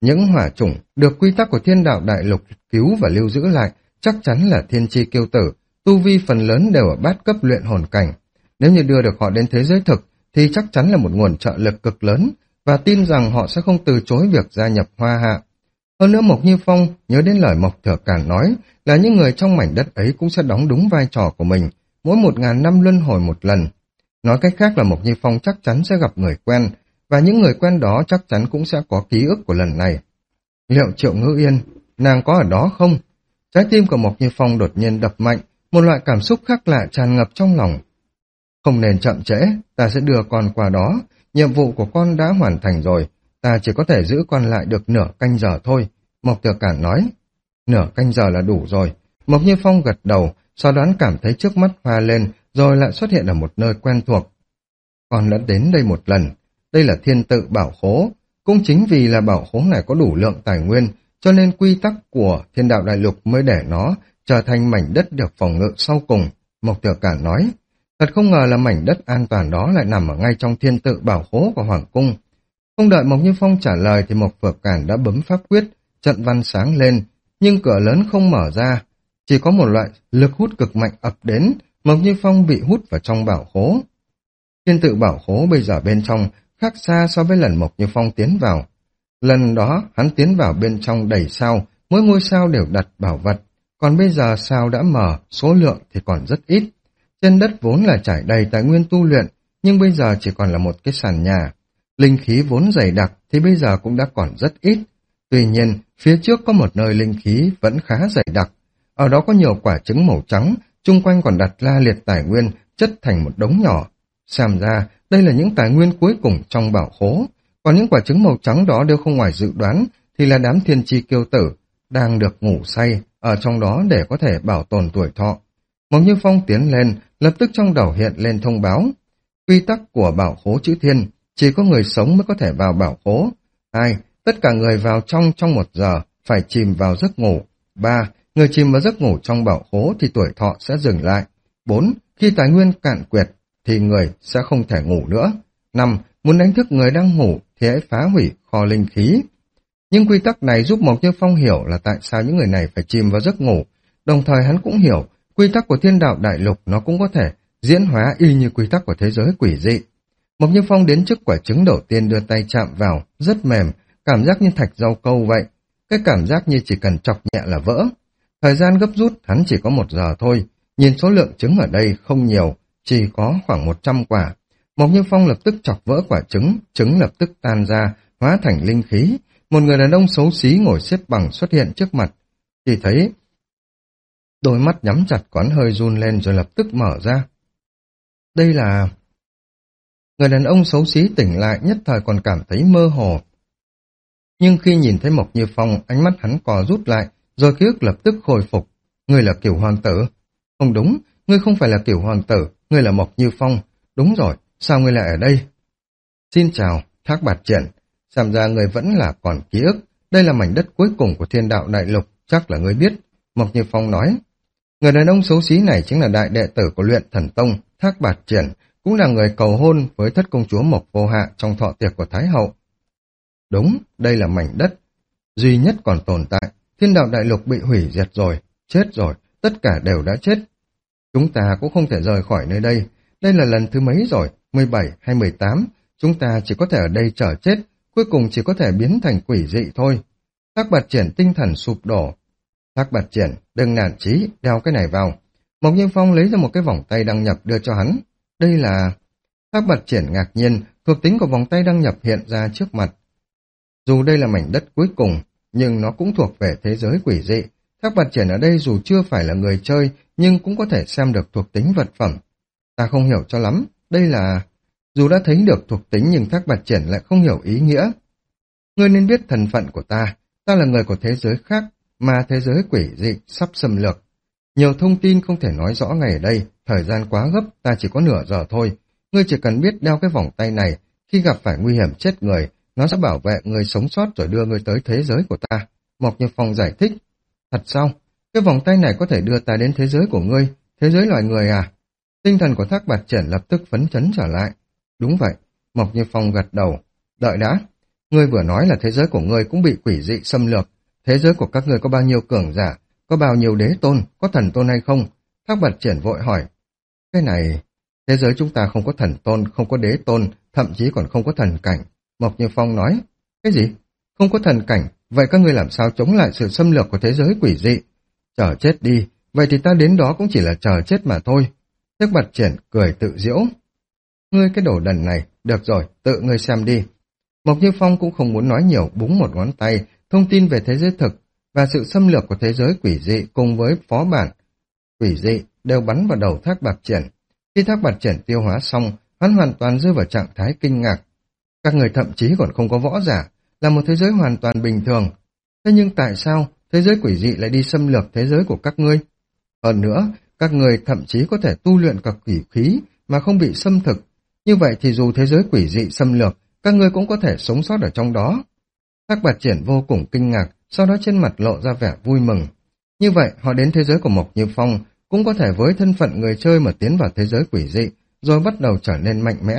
Những hỏa chủng được quy tắc của thiên đạo đại lục cứu và lưu giữ lại chắc chắn là thiên chi kiêu tử, tu vi phần lớn đều ở bát cấp luyện hồn cảnh. Nếu như đưa được họ đến thế giới thực thì chắc chắn là một nguồn trợ lực cực lớn, và tin rằng họ sẽ không từ chối việc gia nhập Hoa Hạ. Hơn nữa Mộc Như Phong nhớ đến lời Mộc Thừa Càn nói là những người trong mảnh đất ấy cũng sẽ đóng đúng vai trò của mình, mỗi một ngàn năm luân hồi một lần. Nói cách khác là Mộc Như Phong chắc chắn sẽ gặp người quen, và những người quen đó chắc chắn cũng sẽ có ký ức của lần này. Liệu Triệu Ngữ Yên, nàng có ở đó không? Trái tim của Mộc Như Phong đột nhiên đập mạnh, một loại cảm xúc khác lạ tràn ngập trong lòng. Không nên chậm trễ, ta sẽ đưa con qua đó. Nhiệm vụ của con đã hoàn thành rồi, ta chỉ có thể giữ con lại được nửa canh giờ thôi, Mộc Thừa Cản nói. Nửa canh giờ là đủ rồi. Mộc Như Phong gật đầu, sau đó cảm thấy trước mắt hoa lên, rồi lại xuất hiện ở một nơi quen thuộc. Con đã đến đây một lần, đây là thiên tự bảo khố. Cũng chính vì là bảo khố này có đủ lượng tài nguyên, cho nên quy tắc của thiên đạo đại lục mới để nó trở thành mảnh đất được phòng ngự sau cùng, Mộc Thừa Cản nói. Thật không ngờ là mảnh đất an toàn đó lại nằm ở ngay trong thiên tự bảo khố của Hoàng Cung. Không đợi Mộc Như Phong trả lời thì Mộc Thừa Cản đã bấm pháp quyết, trận văn sáng lên, nhưng cửa lớn không mở ra. Chỉ có một loại lực hút cực mạnh ập đến, Mộc Như Phong bị hút vào trong bảo khố. Thiên tự bảo khố bây giờ bên trong khác xa so với lần Mộc Như Phong tiến vào. Lần đó hắn tiến vào bên trong đầy sao, mỗi ngôi sao đều đặt bảo vật, còn bây giờ sao đã mở, số lượng thì còn rất ít. Trên đất vốn là trải đầy tài nguyên tu luyện, nhưng bây giờ chỉ còn là một cái sàn nhà. Linh khí vốn dày đặc thì bây giờ cũng đã còn rất ít. Tuy nhiên, phía trước có một nơi linh khí vẫn khá dày đặc. Ở đó có nhiều quả trứng màu trắng, chung quanh còn đặt la liệt tài nguyên, chất thành một đống nhỏ. Xem ra, đây là những tài nguyên cuối cùng trong bảo khố. Còn những quả trứng màu trắng đó đều không ngoài dự đoán, thì là đám thiên chi kiêu tử, đang được ngủ say, ở trong đó để có thể bảo tồn tuổi thọ. Mộc Như Phong tiến lên, lập tức trong đầu hiện lên thông báo. Quy tắc của bảo khố chữ thiên, chỉ có người sống mới có thể vào bảo khố. Hai, tất cả người vào trong trong một giờ, phải chìm vào giấc ngủ. Ba, người chìm vào giấc ngủ trong bảo khố thì tuổi thọ sẽ dừng lại. Bốn, khi tài nguyên cạn kiệt, thì người sẽ không thể ngủ nữa. Năm, muốn đánh thức người đang ngủ thì hãy phá hủy kho linh khí. Nhưng quy tắc này giúp Mộc Như Phong hiểu là tại sao những người này phải chìm vào giấc ngủ. Đồng thời hắn cũng hiểu, quy tắc của thiên đạo đại lục nó cũng có thể diễn hóa y như quy tắc của thế giới quỷ dị. Mộc Như Phong đến trước quả trứng đầu tiên đưa tay chạm vào, rất mềm, cảm giác như thạch rau câu vậy. Cái cảm giác như chỉ cần chọc nhẹ là vỡ. Thời gian gấp rút hắn chỉ có một giờ thôi, nhìn số lượng trứng ở đây không nhiều, chỉ có khoảng một trăm quả. Mộc Như Phong lập tức chọc vỡ quả trứng, trứng lập tức tan ra, hóa thành linh khí. Một người đàn ông xấu xí ngồi xếp bằng xuất hiện trước mặt. Chỉ thấy đôi mắt nhắm chặt, quán hơi run lên rồi lập tức mở ra. Đây là... Người đàn ông xấu xí tỉnh lại nhất thời còn cảm thấy mơ hồ. Nhưng khi nhìn thấy Mộc Như Phong, ánh mắt hắn cò rút lại, rồi ký ức lập tức khôi phục. Ngươi là Cửu Hoàng tử. Không đúng, ngươi không phải là Cửu Hoàng tử, ngươi là Mộc Như Phong. Đúng rồi, sao ngươi lại ở đây? Xin chào, Thác Bạt Triển. Xem ra ngươi vẫn là còn ký ức. Đây là mảnh đất cuối cùng của thiên đạo đại lục, chắc là ngươi biết. Mộc Như Phong nói. Người đàn ông xấu xí này chính là đại đệ tử của Luyện Thần Tông, Thác Bạt Triển, cũng là người cầu hôn với thất công chúa Mộc Vô Hạ trong thọ tiệc của Thái Hậu. Đúng, đây là mảnh đất duy nhất còn tồn tại. Thiên đạo đại lục bị hủy diệt rồi, chết rồi, tất cả đều đã chết. Chúng ta cũng không thể rời khỏi nơi đây. Đây là lần thứ mấy rồi, mười bảy hay mười tám, chúng ta chỉ có thể ở đây chờ chết, cuối cùng chỉ có thể biến thành quỷ dị thôi. Thác Bạt Triển tinh thần sụp đổ. Thác Bạt Triển, đừng nản chí, đeo cái này vào. Mộc Như Phong lấy ra một cái vòng tay đăng nhập đưa cho hắn. Đây là... Thác Bạt Triển ngạc nhiên, thuộc tính của vòng tay đăng nhập hiện ra trước mặt. Dù đây là mảnh đất cuối cùng, nhưng nó cũng thuộc về thế giới quỷ dị. Thác Bạt Triển ở đây dù chưa phải là người chơi, nhưng cũng có thể xem được thuộc tính vật phẩm. Ta không hiểu cho lắm, đây là... Dù đã thấy được thuộc tính nhưng Thác Bạt Triển lại không hiểu ý nghĩa. Ngươi nên biết thân phận của ta, ta là người của thế giới khác, mà thế giới quỷ dị sắp xâm lược. Nhiều thông tin không thể nói rõ ngay ở đây, thời gian quá gấp, ta chỉ có nửa giờ thôi. Ngươi chỉ cần biết đeo cái vòng tay này, khi gặp phải nguy hiểm chết người, nó sẽ bảo vệ người sống sót rồi đưa ngươi tới thế giới của ta. Mộc Như Phong giải thích. Thật sao? Cái vòng tay này có thể đưa ta đến thế giới của ngươi, thế giới loài người à? Tinh thần của Thác Bạt Triển lập tức phấn chấn trở lại. Đúng vậy, Mộc Như Phong gật đầu. Đợi đã, Ngươi vừa nói là thế giới của ngươi cũng bị quỷ dị xâm lược. Thế giới của các ngươi có bao nhiêu cường giả, có bao nhiêu đế tôn, có thần tôn hay không? Thác Bạt Triển vội hỏi. Cái này, thế giới chúng ta không có thần tôn, không có đế tôn, thậm chí còn không có thần cảnh. Mộc Như Phong nói. Cái gì? Không có thần cảnh, vậy các ngươi làm sao chống lại sự xâm lược của thế giới quỷ dị? Chờ chết đi, vậy thì ta đến đó cũng chỉ là chờ chết mà thôi. Thác Bạt Triển cười tự giễu. Ngươi cái đồ đần này, được rồi, tự ngươi xem đi. Mộc Như Phong cũng không muốn nói nhiều, búng một ngón tay, thông tin về thế giới thực và sự xâm lược của thế giới quỷ dị cùng với phó bản quỷ dị đều bắn vào đầu Thác Bạt Triển. Khi Thác Bạt Triển tiêu hóa xong, hắn hoàn toàn rơi vào trạng thái kinh ngạc. Các người thậm chí còn không có võ giả, là một thế giới hoàn toàn bình thường. Thế nhưng tại sao thế giới quỷ dị lại đi xâm lược thế giới của các ngươi? Hơn nữa, các người thậm chí có thể tu luyện cả quỷ khí mà không bị xâm thực. Như vậy thì dù thế giới quỷ dị xâm lược, các ngươi cũng có thể sống sót ở trong đó. Thác Bạt Triển vô cùng kinh ngạc, sau đó trên mặt lộ ra vẻ vui mừng. Như vậy, họ đến thế giới của Mộc Như Phong, cũng có thể với thân phận người chơi mà tiến vào thế giới quỷ dị, rồi bắt đầu trở nên mạnh mẽ.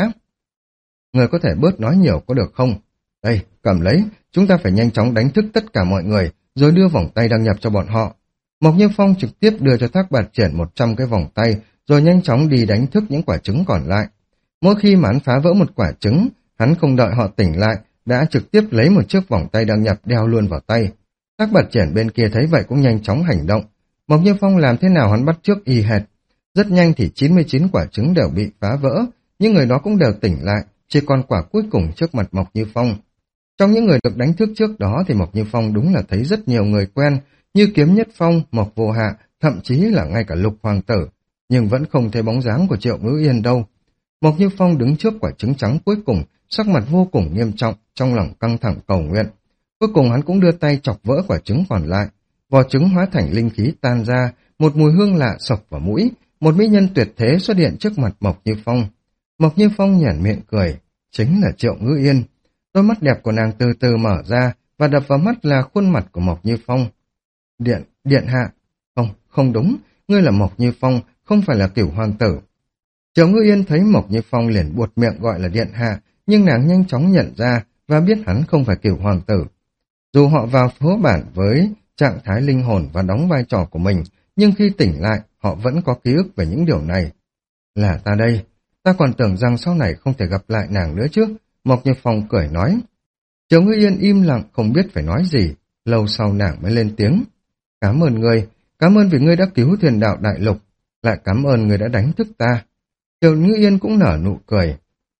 Người có thể bớt nói nhiều có được không? Đây, cầm lấy, chúng ta phải nhanh chóng đánh thức tất cả mọi người, rồi đưa vòng tay đăng nhập cho bọn họ. Mộc Như Phong trực tiếp đưa cho Thác Bạt Triển một trăm cái vòng tay, rồi nhanh chóng đi đánh thức những quả trứng còn lại. Mỗi khi mà hắn phá vỡ một quả trứng, hắn không đợi họ tỉnh lại, đã trực tiếp lấy một chiếc vòng tay đăng nhập đeo luôn vào tay. Thác Bạt Triển bên kia thấy vậy cũng nhanh chóng hành động. Mộc Như Phong làm thế nào hắn bắt trước y hệt. Rất nhanh thì chín mươi chín quả trứng đều bị phá vỡ, những người đó cũng đều tỉnh lại, chỉ còn quả cuối cùng trước mặt Mộc Như Phong. Trong những người được đánh thức trước đó thì Mộc Như Phong đúng là thấy rất nhiều người quen, như Kiếm Nhất Phong, Mộc Vô Hạ, thậm chí là ngay cả Lục Hoàng Tử, nhưng vẫn không thấy bóng dáng của Triệu Ngữ Yên đâu. Mộc Như Phong đứng trước quả trứng trắng cuối cùng, sắc mặt vô cùng nghiêm trọng, trong lòng căng thẳng cầu nguyện. Cuối cùng hắn cũng đưa tay chọc vỡ quả trứng còn lại, vỏ trứng hóa thành linh khí tan ra, một mùi hương lạ sộc vào mũi, một mỹ nhân tuyệt thế xuất hiện trước mặt Mộc Như Phong. Mộc Như Phong nhếch miệng cười, chính là Triệu Ngữ Yên. Đôi mắt đẹp của nàng từ từ mở ra, và đập vào mắt là khuôn mặt của Mộc Như Phong. Điện, điện hạ. Không, không đúng, ngươi là Mộc Như Phong, không phải là Cửu Hoàng Tử. Triệu Ngữ Yên thấy Mộc Như Phong liền buột miệng gọi là điện hạ, nhưng nàng nhanh chóng nhận ra và biết hắn không phải Cửu Hoàng Tử. Dù họ vào phố bản với trạng thái linh hồn và đóng vai trò của mình, nhưng khi tỉnh lại, họ vẫn có ký ức về những điều này. Là ta đây, ta còn tưởng rằng sau này không thể gặp lại nàng nữa chứ, Mộc Như Phong cười nói. Triệu Ngữ Yên im lặng không biết phải nói gì, lâu sau nàng mới lên tiếng. Cảm ơn ngươi, cảm ơn vì ngươi đã cứu Thiên Đạo Đại Lục, lại cảm ơn ngươi đã đánh thức ta. Triệu Ngữ Yên cũng nở nụ cười.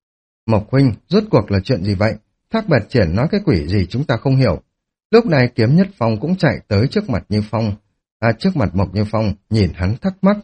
Mộc huynh, rốt cuộc là chuyện gì vậy? Thác Bạt Triển nói cái quỷ gì chúng ta không hiểu. Lúc này Kiếm Nhất Phong cũng chạy tới trước mặt Như Phong, à trước mặt Mộc Như Phong, nhìn hắn thắc mắc.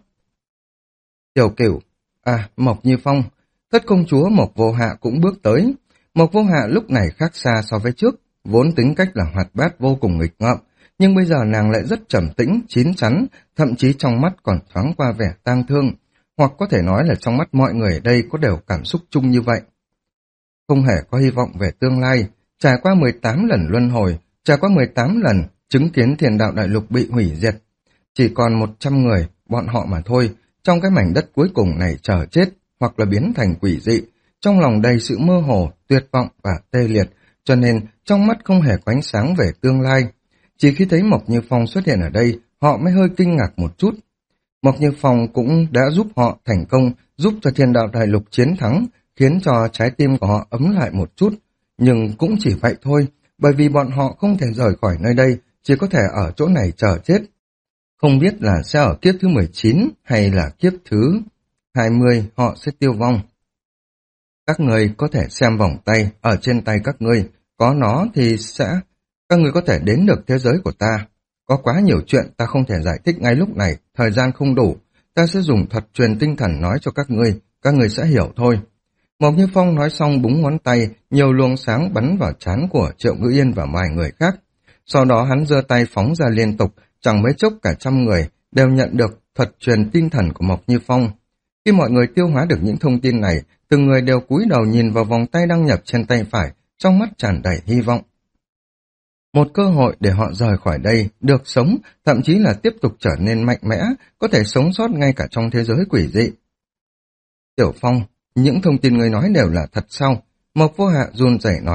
Tiểu Cửu, à Mộc Như Phong, thất công chúa Mộc Vô Hạ cũng bước tới. Mộc Vô Hạ lúc này khác xa so với trước, vốn tính cách là hoạt bát vô cùng nghịch ngợm, nhưng bây giờ nàng lại rất trầm tĩnh, chín chắn, thậm chí trong mắt còn thoáng qua vẻ tang thương, hoặc có thể nói là trong mắt mọi người ở đây có đều cảm xúc chung như vậy. Không hề có hy vọng về tương lai, trải qua mười tám lần luân hồi, trải qua mười tám lần chứng kiến Thiên Đạo Đại Lục bị hủy diệt. Chỉ còn một trăm người, bọn họ mà thôi, trong cái mảnh đất cuối cùng này chờ chết, hoặc là biến thành quỷ dị, trong lòng đầy sự mơ hồ, tuyệt vọng và tê liệt, cho nên trong mắt không hề có ánh sáng về tương lai. Chỉ khi thấy Mộc Như Phong xuất hiện ở đây, họ mới hơi kinh ngạc một chút. Mộc Như Phong cũng đã giúp họ thành công, giúp cho Thiên Đạo Đại Lục chiến thắng, khiến cho trái tim của họ ấm lại một chút. Nhưng cũng chỉ vậy thôi, bởi vì bọn họ không thể rời khỏi nơi đây, chỉ có thể ở chỗ này chờ chết. Không biết là sẽ ở kiếp thứ mười chín hay là kiếp thứ hai mươi họ sẽ tiêu vong. Các người có thể xem vòng tay ở trên tay các ngươi, có nó thì sẽ... Các người có thể đến được thế giới của ta. Có quá nhiều chuyện ta không thể giải thích ngay lúc này, thời gian không đủ. Ta sẽ dùng thuật truyền tinh thần nói cho các ngươi, các người sẽ hiểu thôi. Mộc Như Phong nói xong búng ngón tay, nhiều luồng sáng bắn vào trán của Triệu Ngữ Yên và vài người khác. Sau đó hắn giơ tay phóng ra liên tục, chẳng mấy chốc cả trăm người đều nhận được thuật truyền tinh thần của Mộc Như Phong. Khi mọi người tiêu hóa được những thông tin này, từng người đều cúi đầu nhìn vào vòng tay đăng nhập trên tay phải, trong mắt tràn đầy hy vọng. Một cơ hội để họ rời khỏi đây, được sống, thậm chí là tiếp tục trở nên mạnh mẽ, có thể sống sót ngay cả trong thế giới quỷ dị. Tiểu Phong, những thông tin người nói đều là thật sao? Mộc Vô Hạ run rẩy nói,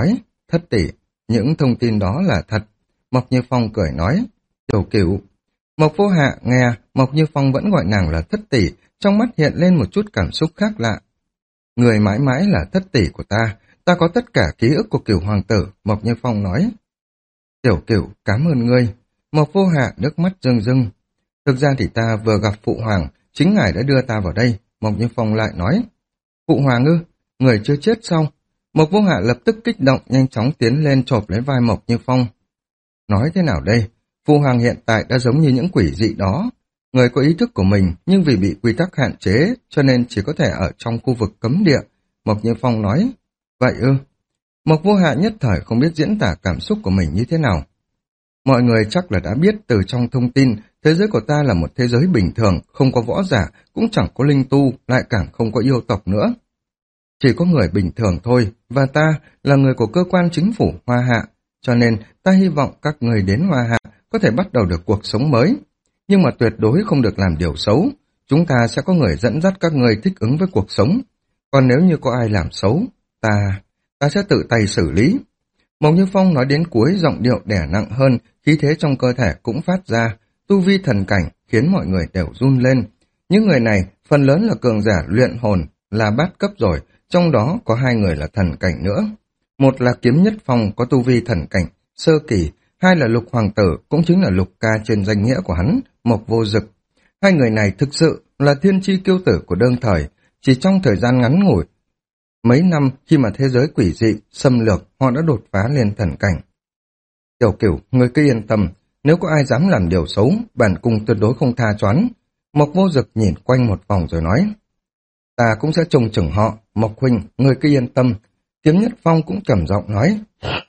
thất tỷ, những thông tin đó là thật. Mộc Như Phong cười nói, Tiểu Cửu. Mộc Vô Hạ nghe Mộc Như Phong vẫn gọi nàng là thất tỷ, trong mắt hiện lên một chút cảm xúc khác lạ. Người mãi mãi là thất tỷ của ta, ta có tất cả ký ức của Cửu hoàng tử, Mộc Như Phong nói. Tiểu Cửu, cảm ơn ngươi. Mộc Vô Hạ nước mắt rưng rưng. Thực ra thì ta vừa gặp Phụ Hoàng, chính ngài đã đưa ta vào đây, Mộc Như Phong lại nói. Phụ Hoàng ư, người chưa chết sao? Mộc Vô Hạ lập tức kích động nhanh chóng tiến lên chộp lấy vai Mộc Như Phong. Nói thế nào đây? Phụ Hoàng hiện tại đã giống như những quỷ dị đó. Người có ý thức của mình nhưng vì bị quy tắc hạn chế cho nên chỉ có thể ở trong khu vực cấm địa, Mộc Như Phong nói. Vậy ư? Mộc Vô Hạ nhất thời không biết diễn tả cảm xúc của mình như thế nào. Mọi người chắc là đã biết từ trong thông tin, thế giới của ta là một thế giới bình thường, không có võ giả, cũng chẳng có linh tu, lại càng không có yêu tộc nữa. Chỉ có người bình thường thôi, và ta là người của cơ quan chính phủ Hoa Hạ, cho nên ta hy vọng các người đến Hoa Hạ có thể bắt đầu được cuộc sống mới. Nhưng mà tuyệt đối không được làm điều xấu, chúng ta sẽ có người dẫn dắt các người thích ứng với cuộc sống. Còn nếu như có ai làm xấu, ta, ta sẽ tự tay xử lý. Mộc Như Phong nói đến cuối giọng điệu đè nặng hơn, khí thế trong cơ thể cũng phát ra, tu vi thần cảnh khiến mọi người đều run lên. Những người này phần lớn là cường giả luyện hồn, là bát cấp rồi, trong đó có hai người là thần cảnh nữa. Một là Kiếm Nhất Phong có tu vi thần cảnh, sơ kỳ, hai là Lục Hoàng tử, cũng chính là Lục ca trên danh nghĩa của hắn, Mộc Vô Dực. Hai người này thực sự là thiên chi kiêu tử của đương thời, chỉ trong thời gian ngắn ngủi. Mấy năm khi mà thế giới quỷ dị, xâm lược, họ đã đột phá lên thần cảnh. Tiểu Cửu, người cứ yên tâm, nếu có ai dám làm điều xấu, bản cung tuyệt đối không tha choán. Mộc Vô Dực nhìn quanh một vòng rồi nói. Ta cũng sẽ trông chừng họ, Mộc huynh, người cứ yên tâm. Kiếm Nhất Phong cũng trầm giọng nói.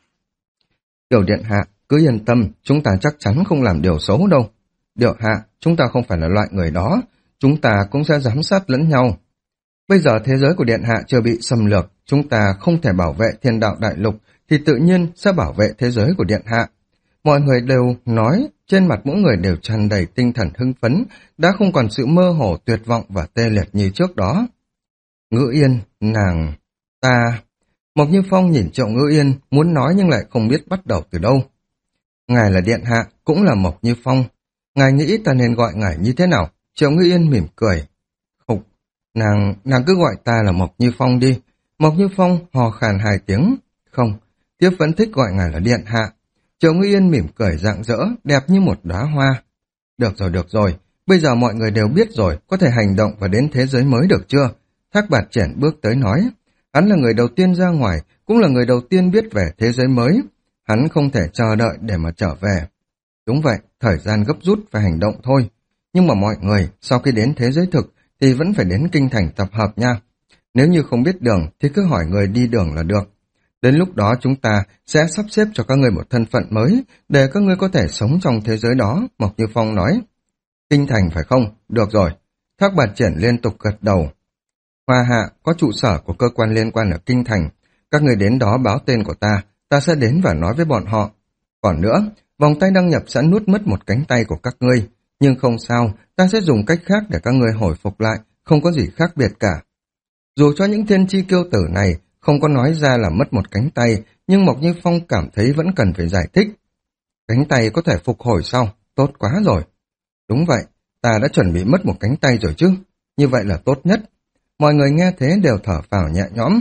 Tiểu điện hạ, cứ yên tâm, chúng ta chắc chắn không làm điều xấu đâu. Điệu hạ, chúng ta không phải là loại người đó, chúng ta cũng sẽ giám sát lẫn nhau. Bây giờ thế giới của điện hạ chưa bị xâm lược, chúng ta không thể bảo vệ thiên đạo đại lục, thì tự nhiên sẽ bảo vệ thế giới của điện hạ. Mọi người đều nói, trên mặt mỗi người đều tràn đầy tinh thần hưng phấn, đã không còn sự mơ hồ tuyệt vọng và tê liệt như trước đó. Ngữ Yên, nàng, ta... Mộc Như Phong nhìn Triệu Ngữ Yên, muốn nói nhưng lại không biết bắt đầu từ đâu. Ngài là điện hạ, cũng là Mộc Như Phong. Ngài nghĩ ta nên gọi ngài như thế nào? Triệu Ngữ Yên mỉm cười. Khục, nàng, nàng cứ gọi ta là Mộc Như Phong đi. Mộc Như Phong hò khàn hai tiếng. Không, tiếp vẫn thích gọi ngài là điện hạ. Triệu Ngữ Yên mỉm cười rạng rỡ, đẹp như một đóa hoa. Được rồi, được rồi, bây giờ mọi người đều biết rồi, có thể hành động và đến thế giới mới được chưa? Thác Bạt Triển bước tới nói. Hắn là người đầu tiên ra ngoài, cũng là người đầu tiên biết về thế giới mới. Hắn không thể chờ đợi để mà trở về. Đúng vậy, thời gian gấp rút phải hành động thôi. Nhưng mà mọi người, sau khi đến thế giới thực, thì vẫn phải đến kinh thành tập hợp nha. Nếu như không biết đường, thì cứ hỏi người đi đường là được. Đến lúc đó chúng ta sẽ sắp xếp cho các ngươi một thân phận mới, để các ngươi có thể sống trong thế giới đó, Mộc Như Phong nói. Kinh thành phải không? Được rồi. Thác Bạt Triển liên tục gật đầu. Hoa Hạ có trụ sở của cơ quan liên quan ở Kinh Thành. Các người đến đó báo tên của ta, ta sẽ đến và nói với bọn họ. Còn nữa, vòng tay đăng nhập sẽ nuốt mất một cánh tay của các ngươi. Nhưng không sao, ta sẽ dùng cách khác để các ngươi hồi phục lại, không có gì khác biệt cả. Dù cho những thiên chi kiêu tử này không có nói ra là mất một cánh tay, nhưng Mộc Như Phong cảm thấy vẫn cần phải giải thích. Cánh tay có thể phục hồi sau, tốt quá rồi. Đúng vậy, ta đã chuẩn bị mất một cánh tay rồi chứ, như vậy là tốt nhất. Mọi người nghe thế đều thở phào nhẹ nhõm.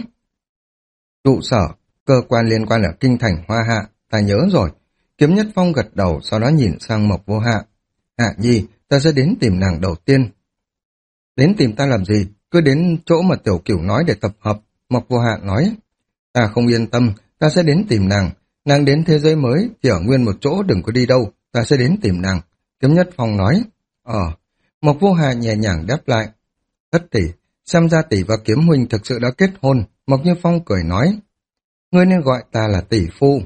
Trụ sở, cơ quan liên quan ở Kinh Thành Hoa Hạ, ta nhớ rồi. Kiếm Nhất Phong gật đầu, sau đó nhìn sang Mộc Vô Hạ. Hạ nhi, ta sẽ đến tìm nàng đầu tiên. Đến tìm ta làm gì? Cứ đến chỗ mà Tiểu Cửu nói để tập hợp. Mộc Vô Hạ nói. Ta không yên tâm, ta sẽ đến tìm nàng. Nàng đến thế giới mới, thì ở nguyên một chỗ đừng có đi đâu, ta sẽ đến tìm nàng. Kiếm Nhất Phong nói. Ờ, Mộc Vô Hạ nhẹ nhàng đáp lại. Thất tỷ, xem ra tỷ và Kiếm huynh thực sự đã kết hôn. Mộc Như Phong cười nói. Ngươi nên gọi ta là tỷ phu.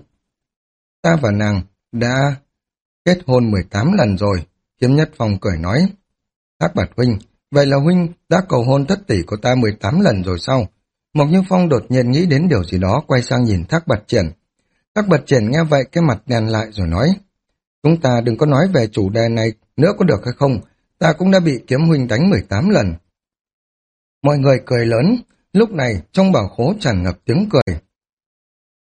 Ta và nàng đã kết hôn mười tám lần rồi. Kiếm Nhất Phong cười nói. Thác Bạt huynh, vậy là huynh đã cầu hôn thất tỷ của ta mười tám lần rồi sao? Mộc Như Phong đột nhiên nghĩ đến điều gì đó, quay sang nhìn Thác Bạt Triển. Thác Bạt Triển nghe vậy cái mặt đen lại rồi nói. Chúng ta đừng có nói về chủ đề này nữa có được hay không? Ta cũng đã bị Kiếm huynh đánh mười tám lần. Mọi người cười lớn, lúc này trong bảo khố tràn ngập tiếng cười.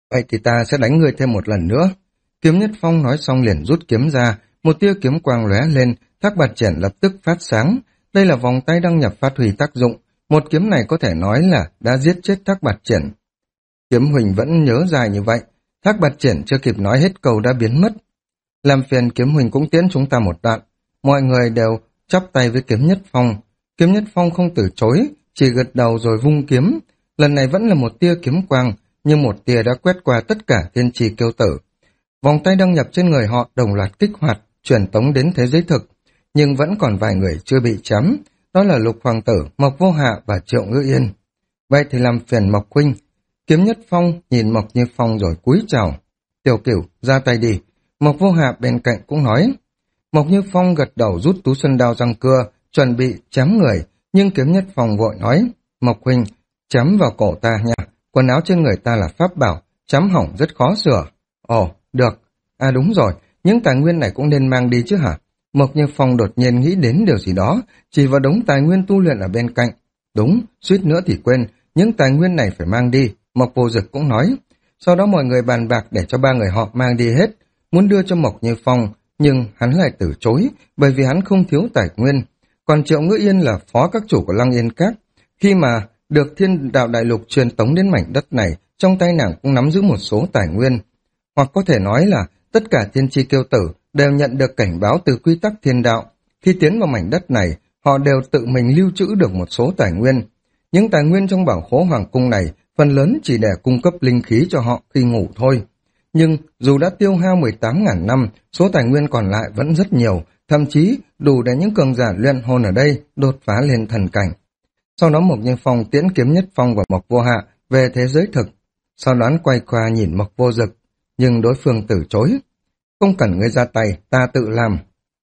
Vậy thì ta sẽ đánh ngươi thêm một lần nữa. Kiếm Nhất Phong nói xong liền rút kiếm ra, một tia kiếm quang lóe lên, Thác Bạt Triển lập tức phát sáng. Đây là vòng tay đăng nhập phát huy tác dụng, một kiếm này có thể nói là đã giết chết Thác Bạt Triển. Kiếm Huỳnh vẫn nhớ dài như vậy, Thác Bạt Triển chưa kịp nói hết câu đã biến mất. Làm phiền Kiếm Huỳnh cũng tiễn chúng ta một đoạn. Mọi người đều chắp tay với Kiếm Nhất Phong. Kiếm Nhất Phong không từ chối, chỉ gật đầu rồi vung kiếm. Lần này vẫn là một tia kiếm quang, nhưng một tia đã quét qua tất cả thiên trì kiêu tử. Vòng tay đăng nhập trên người họ đồng loạt kích hoạt, truyền tống đến thế giới thực. Nhưng vẫn còn vài người chưa bị chém, đó là Lục Hoàng tử, Mộc Vô Hạ và Triệu Ngữ Yên. Vậy thì làm phiền Mộc huynh. Kiếm Nhất Phong nhìn Mộc Như Phong rồi cúi chào. Tiểu Cửu, ra tay đi. Mộc Vô Hạ bên cạnh cũng nói. Mộc Như Phong gật đầu rút tú xuân đao răng cưa, chuẩn bị chém người, nhưng Kiếm Nhất Phong vội nói. Mộc huynh, chém vào cổ ta nha, quần áo trên người ta là pháp bảo, chém hỏng rất khó sửa. Ồ, được. À đúng rồi, những tài nguyên này cũng nên mang đi chứ hả? Mộc Như Phong đột nhiên nghĩ đến điều gì đó, chỉ vào đống tài nguyên tu luyện ở bên cạnh. Đúng, suýt nữa thì quên, những tài nguyên này phải mang đi, Mộc Vô Dực cũng nói. Sau đó mọi người bàn bạc để cho ba người họ mang đi hết, muốn đưa cho Mộc Như Phong, nhưng hắn lại từ chối, bởi vì hắn không thiếu tài nguyên. Còn Triệu Ngữ Yên là phó các chủ của Lăng Yên Các, khi mà được Thiên Đạo Đại Lục truyền tống đến mảnh đất này, trong tay nàng cũng nắm giữ một số tài nguyên. Hoặc có thể nói là tất cả thiên tri kiêu tử đều nhận được cảnh báo từ quy tắc thiên đạo. Khi tiến vào mảnh đất này, họ đều tự mình lưu trữ được một số tài nguyên. Những tài nguyên trong bảo khố hoàng cung này phần lớn chỉ để cung cấp linh khí cho họ khi ngủ thôi. Nhưng dù đã tiêu hao mười tám nghìn năm, số tài nguyên còn lại vẫn rất nhiều, thậm chí đủ để những cường giả luyện hồn ở đây đột phá lên thần cảnh. Sau đó Mộc Như Phong tiễn Kiếm Nhất Phong và Mộc Vô Hạ về thế giới thực. Sau đó quay qua nhìn Mộc Vô Dực, nhưng đối phương từ chối. Không cần ngươi ra tay, ta tự làm.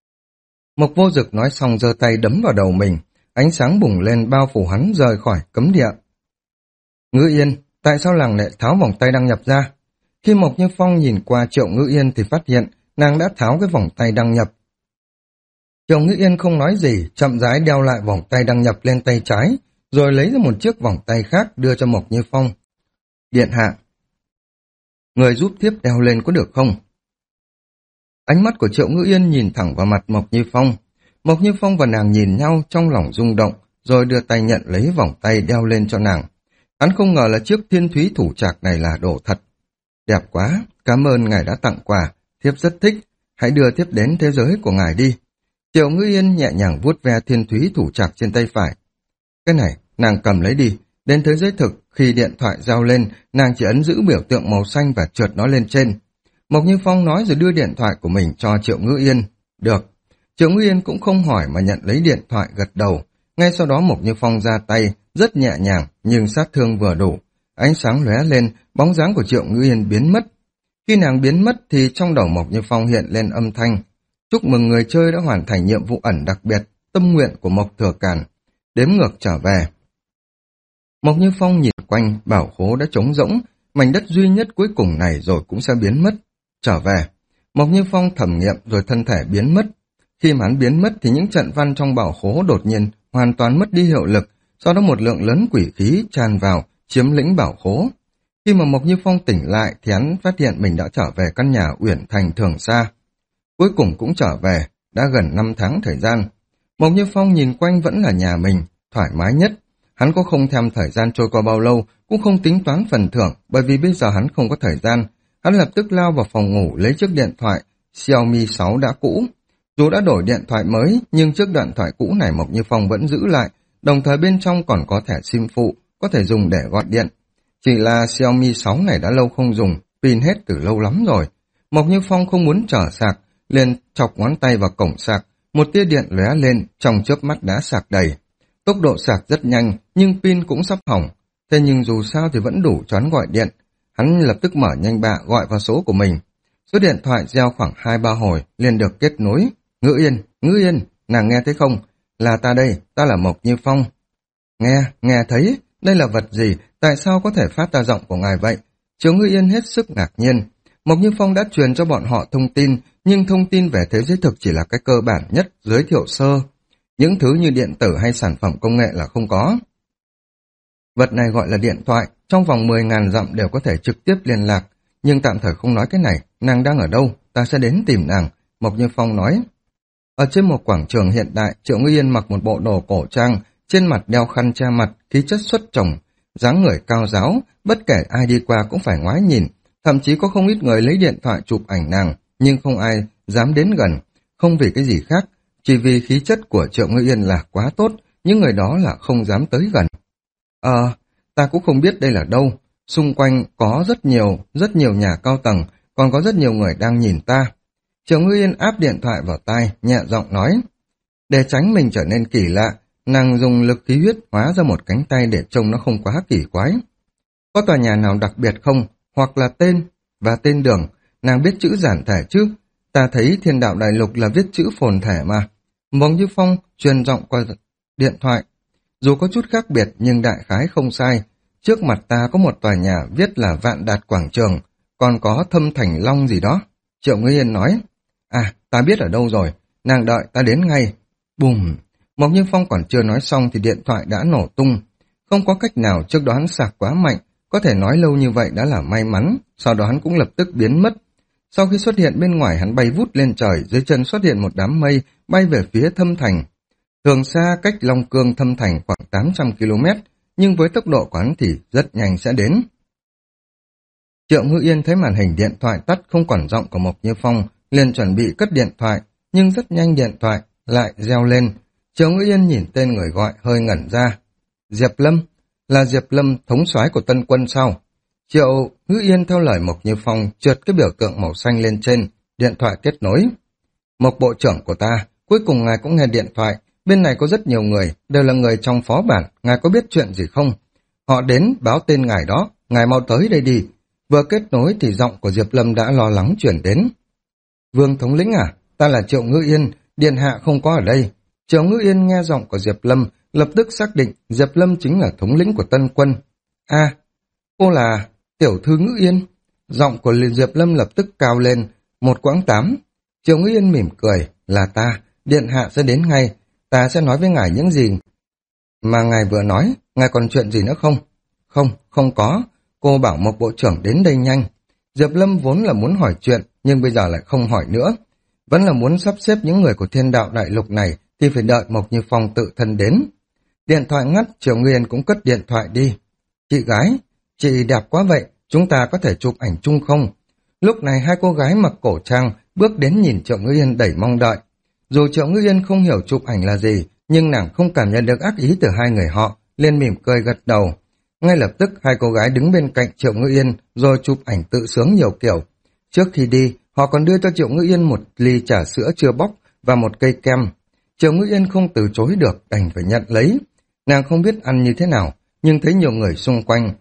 Mộc Vô Dực nói xong giơ tay đấm vào đầu mình, ánh sáng bùng lên bao phủ hắn rời khỏi cấm địa. Ngữ Yên, tại sao làng lại tháo vòng tay đăng nhập ra? Khi Mộc Như Phong nhìn qua Triệu Ngữ Yên thì phát hiện nàng đã tháo cái vòng tay đăng nhập. Triệu Ngữ Yên không nói gì, chậm rãi đeo lại vòng tay đăng nhập lên tay trái, rồi lấy ra một chiếc vòng tay khác đưa cho Mộc Như Phong. Điện hạ, người giúp tiếp đeo lên có được không? Ánh mắt của Triệu Ngữ Yên nhìn thẳng vào mặt Mộc Như Phong. Mộc Như Phong và nàng nhìn nhau trong lòng rung động, rồi đưa tay nhận lấy vòng tay đeo lên cho nàng. Hắn không ngờ là chiếc thiên thúy thủ trạc này là đồ thật. Đẹp quá, cảm ơn ngài đã tặng quà, thiếp rất thích, hãy đưa thiếp đến thế giới của ngài đi. Triệu Ngữ Yên nhẹ nhàng vuốt ve thiên thúy thủ trạc trên tay phải. Cái này, nàng cầm lấy đi, đến thế giới thực, khi điện thoại giao lên, nàng chỉ ấn giữ biểu tượng màu xanh và trượt nó lên trên. Mộc Như Phong nói rồi đưa điện thoại của mình cho Triệu Ngữ Yên. Được. Triệu Ngữ Yên cũng không hỏi mà nhận lấy điện thoại gật đầu. Ngay sau đó Mộc Như Phong ra tay, rất nhẹ nhàng, nhưng sát thương vừa đủ. Ánh sáng lóe lên, bóng dáng của Triệu Ngữ Yên biến mất. Khi nàng biến mất thì trong đầu Mộc Như Phong hiện lên âm thanh. Chúc mừng người chơi đã hoàn thành nhiệm vụ ẩn đặc biệt, tâm nguyện của Mộc Thừa Càn. Đếm ngược trở về. Mộc Như Phong nhìn quanh, bảo khố đã trống rỗng, mảnh đất duy nhất cuối cùng này rồi cũng sẽ biến mất. Trở về. Mộc Như Phong thẩm nghiệm rồi thân thể biến mất. Khi mà hắn biến mất thì những trận văn trong bảo khố đột nhiên hoàn toàn mất đi hiệu lực, sau đó một lượng lớn quỷ khí tràn vào, chiếm lĩnh bảo khố. Khi mà Mộc Như Phong tỉnh lại thì hắn phát hiện mình đã trở về căn nhà Uyển Thành Thường Sa. Cuối cùng cũng trở về, đã gần năm tháng thời gian. Mộc Như Phong nhìn quanh vẫn là nhà mình, thoải mái nhất. Hắn có không thèm thời gian trôi qua bao lâu, cũng không tính toán phần thưởng, bởi vì bây giờ hắn không có thời gian. Hắn lập tức lao vào phòng ngủ lấy chiếc điện thoại Xiaomi sáu đã cũ. Dù đã đổi điện thoại mới, nhưng chiếc điện thoại cũ này Mộc Như Phong vẫn giữ lại, đồng thời bên trong còn có thẻ SIM phụ, có thể dùng để gọi điện. Chỉ là Xiaomi sáu này đã lâu không dùng, pin hết từ lâu lắm rồi. Mộc Như Phong không muốn trở sạc, liền chọc ngón tay vào cổng sạc, một tia điện lóe lên, trong chớp mắt đã sạc đầy. Tốc độ sạc rất nhanh, nhưng pin cũng sắp hỏng. Thế nhưng dù sao thì vẫn đủ cho hắn gọi điện. Hắn lập tức mở nhanh bạ gọi vào số của mình. Số điện thoại reo khoảng hai ba hồi, liền được kết nối. Ngữ Yên, Ngữ Yên, nàng nghe thấy không? Là ta đây, ta là Mộc Như Phong. Nghe, nghe thấy, đây là vật gì, tại sao có thể phát ra giọng của ngài vậy? Triệu Ngữ Yên hết sức ngạc nhiên. Mộc Như Phong đã truyền cho bọn họ thông tin, nhưng thông tin về thế giới thực chỉ là cái cơ bản nhất, giới thiệu sơ. Những thứ như điện tử hay sản phẩm công nghệ là không có. Vật này gọi là điện thoại, trong vòng mười nghìn dặm đều có thể trực tiếp liên lạc. nhưng tạm thời không nói cái này, nàng đang ở đâu, ta sẽ đến tìm nàng, Mộc Như Phong nói. Ở trên một quảng trường hiện đại, Triệu Ngữ Yên mặc một bộ đồ cổ trang, trên mặt đeo khăn che mặt, khí chất xuất trồng, dáng người cao ráo, bất kể ai đi qua cũng phải ngoái nhìn, thậm chí có không ít người lấy điện thoại chụp ảnh nàng, nhưng không ai dám đến gần, không vì cái gì khác, chỉ vì khí chất của Triệu Ngữ Yên là quá tốt, những người đó là không dám tới gần. Ờ, ta cũng không biết đây là đâu, xung quanh có rất nhiều, rất nhiều nhà cao tầng, còn có rất nhiều người đang nhìn ta. Triệu Ngữ Yên áp điện thoại vào tai, nhẹ giọng nói. Để tránh mình trở nên kỳ lạ, nàng dùng lực khí huyết hóa ra một cánh tay để trông nó không quá kỳ quái. Có tòa nhà nào đặc biệt không? Hoặc là tên, và tên đường, nàng biết chữ giản thể chứ? Ta thấy Thiên Đạo Đại Lục là viết chữ phồn thể mà. Mộc Như Phong truyền giọng qua điện thoại. Dù có chút khác biệt nhưng đại khái không sai. Trước mặt ta có một tòa nhà viết là Vạn Đạt Quảng Trường, còn có Thâm Thành Long gì đó. Triệu Ngữ Yên nói. À, ta biết ở đâu rồi, nàng đợi ta đến ngay. Bùm! Mộc Như Phong còn chưa nói xong thì điện thoại đã nổ tung. Không có cách nào, trước đó hắn sạc quá mạnh, có thể nói lâu như vậy đã là may mắn, sau đó hắn cũng lập tức biến mất. Sau khi xuất hiện bên ngoài hắn bay vút lên trời, dưới chân xuất hiện một đám mây bay về phía Thâm Thành. Thường xa cách Long Cương Thâm Thành khoảng tám trăm ki lô mét, nhưng với tốc độ của hắn thì rất nhanh sẽ đến. Triệu Ngữ Yên thấy màn hình điện thoại tắt không còn giọng của Mộc Như Phong, liền chuẩn bị cất điện thoại, nhưng rất nhanh điện thoại lại reo lên. Triệu Ngữ Yên nhìn tên người gọi hơi ngẩn ra. Diệp Lâm? Là Diệp Lâm, thống soái của Tân Quân sao? Triệu Ngữ Yên theo lời Mộc Như Phong trượt cái biểu tượng màu xanh lên trên, điện thoại kết nối. Mộc bộ trưởng của ta, cuối cùng ngài cũng nghe điện thoại, bên này có rất nhiều người, đều là người trong phó bản, ngài có biết chuyện gì không? Họ đến báo tên ngài đó, ngài mau tới đây đi. Vừa kết nối thì giọng của Diệp Lâm đã lo lắng chuyển đến. Vương thống lĩnh à, ta là Triệu Ngữ Yên, điện hạ không có ở đây. Triệu Ngữ Yên nghe giọng của Diệp Lâm, lập tức xác định Diệp Lâm chính là thống lĩnh của Tân Quân. À, cô là tiểu thư Ngữ Yên. Giọng của Diệp Lâm lập tức cao lên, một quãng tám. Triệu Ngữ Yên mỉm cười, là ta, điện hạ sẽ đến ngay, ta sẽ nói với ngài những gì mà ngài vừa nói, ngài còn chuyện gì nữa không? Không, không có, cô bảo Mộc bộ trưởng đến đây nhanh. Diệp Lâm vốn là muốn hỏi chuyện, nhưng bây giờ lại không hỏi nữa. Vẫn là muốn sắp xếp những người của Thiên Đạo Đại Lục này thì phải đợi Mộc Như Phong tự thân đến. Điện thoại ngắt, Triệu Ngữ Yên cũng cất điện thoại đi. Chị gái, chị đẹp quá vậy, chúng ta có thể chụp ảnh chung không? Lúc này hai cô gái mặc cổ trang bước đến nhìn Triệu Ngữ Yên đầy mong đợi. Dù Triệu Ngữ Yên không hiểu chụp ảnh là gì, nhưng nàng không cảm nhận được ác ý từ hai người họ, liền mỉm cười gật đầu. Ngay lập tức hai cô gái đứng bên cạnh Triệu Ngữ Yên rồi chụp ảnh tự sướng nhiều kiểu. Trước khi đi, họ còn đưa cho Triệu Ngữ Yên một ly trà sữa chưa bóc và một cây kem. Triệu Ngữ Yên không từ chối được, đành phải nhận lấy. Nàng không biết ăn như thế nào, nhưng thấy nhiều người xung quanh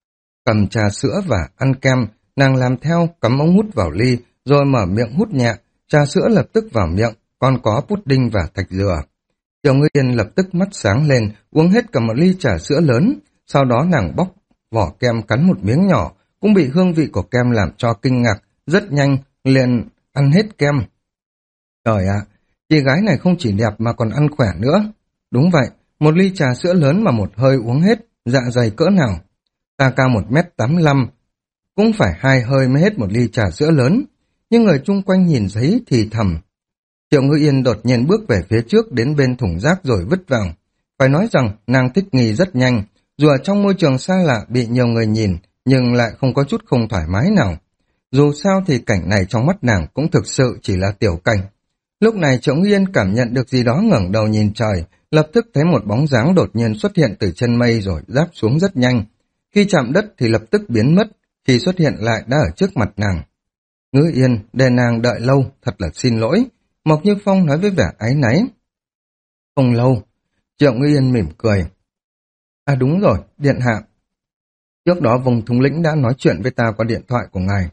cầm trà sữa và ăn kem, nàng làm theo, cắm ống hút vào ly, rồi mở miệng hút nhẹ, trà sữa lập tức vào miệng, còn có pudding và thạch dừa. Triệu Ngữ Yên lập tức mắt sáng lên, uống hết cả một ly trà sữa lớn, sau đó nàng bóc vỏ kem cắn một miếng nhỏ, cũng bị hương vị của kem làm cho kinh ngạc, rất nhanh liền ăn hết kem. Trời ạ, chị gái này không chỉ đẹp mà còn ăn khỏe nữa. Đúng vậy, một ly trà sữa lớn mà một hơi uống hết, dạ dày cỡ nào. Ta cao một mét tám mươi lăm, cũng phải hai hơi mới hết một ly trà sữa lớn, nhưng người chung quanh nhìn thấy thì thầm. Triệu Ngữ Yên đột nhiên bước về phía trước đến bên thùng rác rồi vứt vào. Phải nói rằng nàng thích nghi rất nhanh, dù ở trong môi trường xa lạ bị nhiều người nhìn, nhưng lại không có chút không thoải mái nào. Dù sao thì cảnh này trong mắt nàng cũng thực sự chỉ là tiểu cảnh. Lúc này Triệu Ngữ Yên cảm nhận được gì đó, ngẩng đầu nhìn trời, lập tức thấy một bóng dáng đột nhiên xuất hiện từ chân mây rồi đáp xuống rất nhanh. Khi chạm đất thì lập tức biến mất, khi xuất hiện lại đã ở trước mặt nàng. Ngữ Yên, để nàng đợi lâu, thật là xin lỗi, Mộc Như Phong nói với vẻ áy náy. Không lâu, Triệu Ngữ Yên mỉm cười. À đúng rồi, điện hạ. Trước đó vùng thống lĩnh đã nói chuyện với ta qua điện thoại của ngài.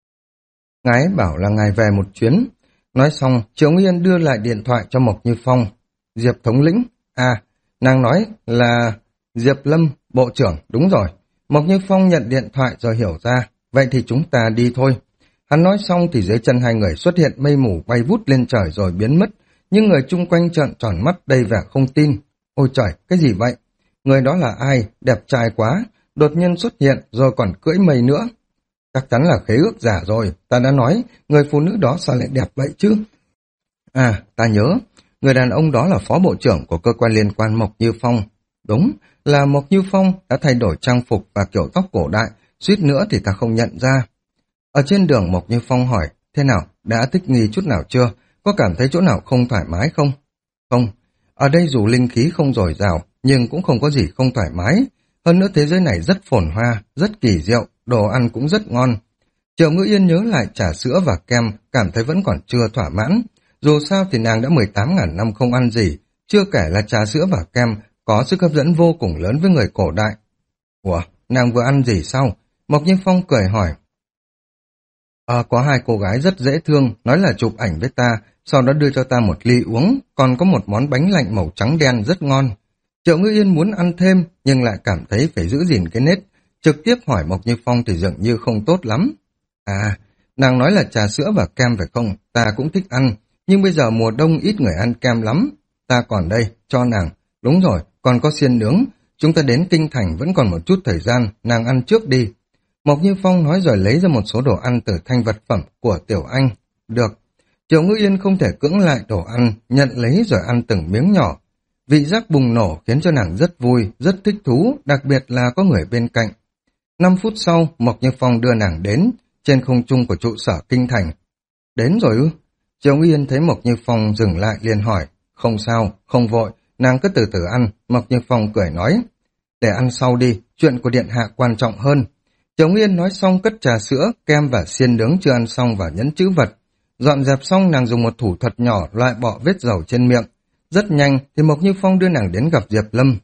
Ngài ấy bảo là ngài về một chuyến. Nói xong, Triệu Ngữ Yên đưa lại điện thoại cho Mộc Như Phong. Diệp thống lĩnh? À, nàng nói là Diệp Lâm, bộ trưởng, đúng rồi. Mộc Như Phong nhận điện thoại rồi hiểu ra, vậy thì chúng ta đi thôi. Hắn nói xong thì dưới chân hai người xuất hiện mây mù bay vút lên trời rồi biến mất, nhưng người chung quanh trợn tròn mắt đầy vẻ không tin. Ôi trời, cái gì vậy? Người đó là ai? Đẹp trai quá, đột nhiên xuất hiện rồi còn cưỡi mây nữa. Chắc chắn là khế ước giả rồi, ta đã nói, người phụ nữ đó sao lại đẹp vậy chứ? À, ta nhớ, người đàn ông đó là phó bộ trưởng của cơ quan liên quan Mộc Như Phong. Đúng, là Mộc Như Phong đã thay đổi trang phục và kiểu tóc cổ đại, suýt nữa thì ta không nhận ra. Ở trên đường Mộc Như Phong hỏi, thế nào, đã thích nghi chút nào chưa? Có cảm thấy chỗ nào không thoải mái không? Không, ở đây dù linh khí không dồi dào, nhưng cũng không có gì không thoải mái. Hơn nữa thế giới này rất phồn hoa, rất kỳ diệu, đồ ăn cũng rất ngon. Triệu Ngữ Yên nhớ lại trà sữa và kem, cảm thấy vẫn còn chưa thỏa mãn. Dù sao thì nàng đã mười tám ngàn năm không ăn gì, chưa kể là trà sữa và kem có sức hấp dẫn vô cùng lớn với người cổ đại. Ủa, nàng vừa ăn gì sao? Mộc Như Phong cười hỏi. Ờ, có hai cô gái rất dễ thương, nói là chụp ảnh với ta, sau đó đưa cho ta một ly uống, còn có một món bánh lạnh màu trắng đen rất ngon. Triệu Ngữ Yên muốn ăn thêm, nhưng lại cảm thấy phải giữ gìn cái nết. Trực tiếp hỏi Mộc Như Phong thì dường như không tốt lắm. À, nàng nói là trà sữa và kem phải không? Ta cũng thích ăn, nhưng bây giờ mùa đông ít người ăn kem lắm. Ta còn đây, cho nàng. Đúng rồi, còn có xiên nướng. Chúng ta đến Kinh Thành vẫn còn một chút thời gian, nàng ăn trước đi. Mộc Như Phong nói rồi lấy ra một số đồ ăn từ thanh vật phẩm của Tiểu Anh. Được. Triệu Ngữ Yên không thể cưỡng lại đồ ăn, nhận lấy rồi ăn từng miếng nhỏ. Vị giác bùng nổ khiến cho nàng rất vui, rất thích thú, đặc biệt là có người bên cạnh. Năm phút sau, Mộc Như Phong đưa nàng đến, trên không trung của trụ sở Kinh Thành. Đến rồi ư? Triệu Ngữ Yên thấy Mộc Như Phong dừng lại liền hỏi. Không sao, không vội, nàng cứ từ từ ăn. Mộc Như Phong cười nói. Để ăn sau đi, chuyện của điện hạ quan trọng hơn. Triệu Ngữ Yên nói xong cất trà sữa, kem và xiên nướng chưa ăn xong và nhẫn chữ vật. Dọn dẹp xong nàng dùng một thủ thuật nhỏ loại bỏ vết dầu trên miệng. Rất nhanh thì Mộc Như Phong đưa nàng đến gặp Diệp Lâm.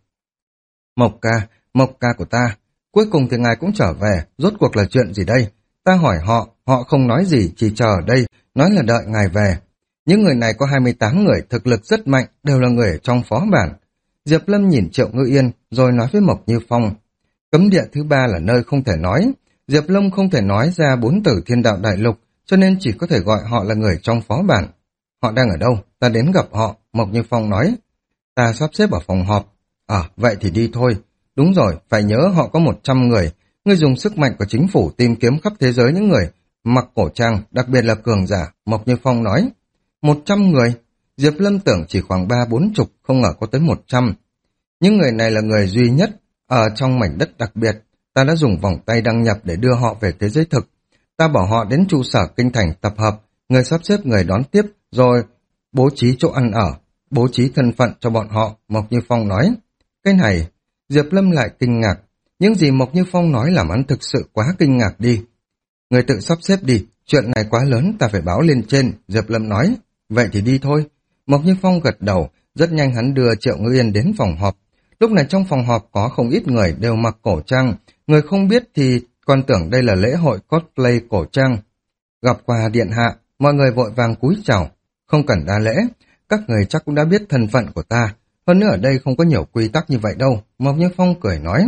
Mộc ca, Mộc ca của ta, cuối cùng thì ngài cũng trở về, rốt cuộc là chuyện gì đây? Ta hỏi họ, họ không nói gì, chỉ chờ ở đây, nói là đợi ngài về. Những người này có hai mươi tám người, thực lực rất mạnh, đều là người ở trong phó bản. Diệp Lâm nhìn Triệu Ngữ Yên, rồi nói với Mộc Như Phong. Cấm địa thứ ba là nơi không thể nói. Diệp Lâm không thể nói ra bốn từ thiên đạo đại lục, cho nên chỉ có thể gọi họ là người trong phó bản. Họ đang ở đâu? Ta đến gặp họ, Mộc Như Phong nói. Ta sắp xếp ở phòng họp. À, vậy thì đi thôi. Đúng rồi, phải nhớ họ có một trăm người. Ngươi dùng sức mạnh của chính phủ tìm kiếm khắp thế giới những người mặc cổ trang, đặc biệt là cường giả, Mộc Như Phong nói. Một trăm người? Diệp Lâm tưởng chỉ khoảng ba bốn chục, không ngờ có tới một trăm. Những người này là người duy nhất ở trong mảnh đất đặc biệt. Ta đã dùng vòng tay đăng nhập để đưa họ về thế giới thực. Ta bảo họ đến trụ sở Kinh Thành tập hợp, người sắp xếp người đón tiếp, rồi bố trí chỗ ăn ở, bố trí thân phận cho bọn họ, Mộc Như Phong nói. Cái này, Diệp Lâm lại kinh ngạc. Những gì Mộc Như Phong nói làm hắn thực sự quá kinh ngạc đi. Người tự sắp xếp đi, chuyện này quá lớn ta phải báo lên trên, Diệp Lâm nói. Vậy thì đi thôi. Mộc Như Phong gật đầu, rất nhanh hắn đưa Triệu Ngữ Yên đến phòng họp. Lúc này trong phòng họp có không ít người đều mặc cổ trang, người không biết thì còn tưởng đây là lễ hội cosplay cổ trang. Gặp qua điện hạ, mọi người vội vàng cúi chào. Không cần đa lễ, các người chắc cũng đã biết thân phận của ta. Hơn nữa ở đây không có nhiều quy tắc như vậy đâu, Mộc Như Phong cười nói.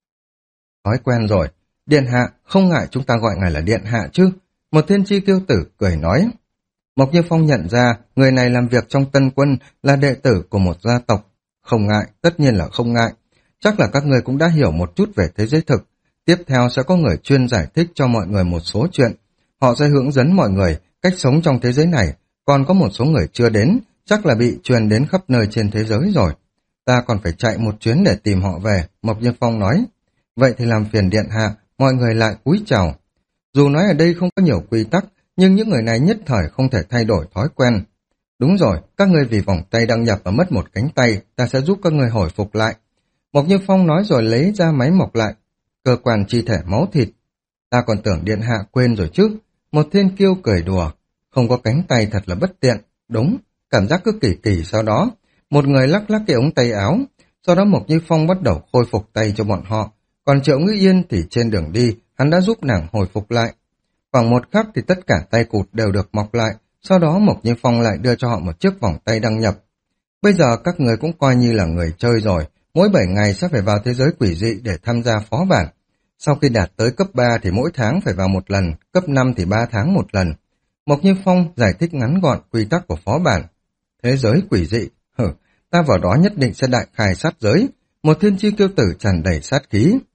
Thói quen rồi, điện hạ, không ngại chúng ta gọi ngài là điện hạ chứ. Một thiên chi tiêu tử cười nói. Mộc Như Phong nhận ra người này làm việc trong Tân Quân là đệ tử của một gia tộc. Không ngại, tất nhiên là không ngại. Chắc là các người cũng đã hiểu một chút về thế giới thực. Tiếp theo sẽ có người chuyên giải thích cho mọi người một số chuyện. Họ sẽ hướng dẫn mọi người cách sống trong thế giới này. Còn có một số người chưa đến, chắc là bị truyền đến khắp nơi trên thế giới rồi. Ta còn phải chạy một chuyến để tìm họ về, Mộc Như Phong nói. Vậy thì làm phiền điện hạ, mọi người lại cúi chào. Dù nói ở đây không có nhiều quy tắc, nhưng những người này nhất thời không thể thay đổi thói quen. Đúng rồi, các ngươi vì vòng tay đăng nhập và mất một cánh tay, ta sẽ giúp các ngươi hồi phục lại. Mộc Như Phong nói rồi lấy ra máy mọc lại, cơ quan chi thể máu thịt. Ta còn tưởng điện hạ quên rồi chứ. Một thiên kiêu cười đùa, không có cánh tay thật là bất tiện. Đúng, cảm giác cứ kỳ kỳ sau đó. Một người lắc lắc cái ống tay áo, sau đó Mộc Như Phong bắt đầu khôi phục tay cho bọn họ. Còn Triệu Ngữ Yên thì trên đường đi, hắn đã giúp nàng hồi phục lại. Khoảng một khắc thì tất cả tay cụt đều được mọc lại, sau đó Mộc Như Phong lại đưa cho họ một chiếc vòng tay đăng nhập. Bây giờ các người cũng coi như là người chơi rồi, mỗi bảy ngày sẽ phải vào thế giới quỷ dị để tham gia phó bản. Sau khi đạt tới cấp ba thì mỗi tháng phải vào một lần, cấp năm thì ba tháng một lần. Mộc Như Phong giải thích ngắn gọn quy tắc của phó bản. Thế giới quỷ dị, hử, ta vào đó nhất định sẽ đại khai sát giới. Một thiên chi kiêu tử tràn đầy sát khí.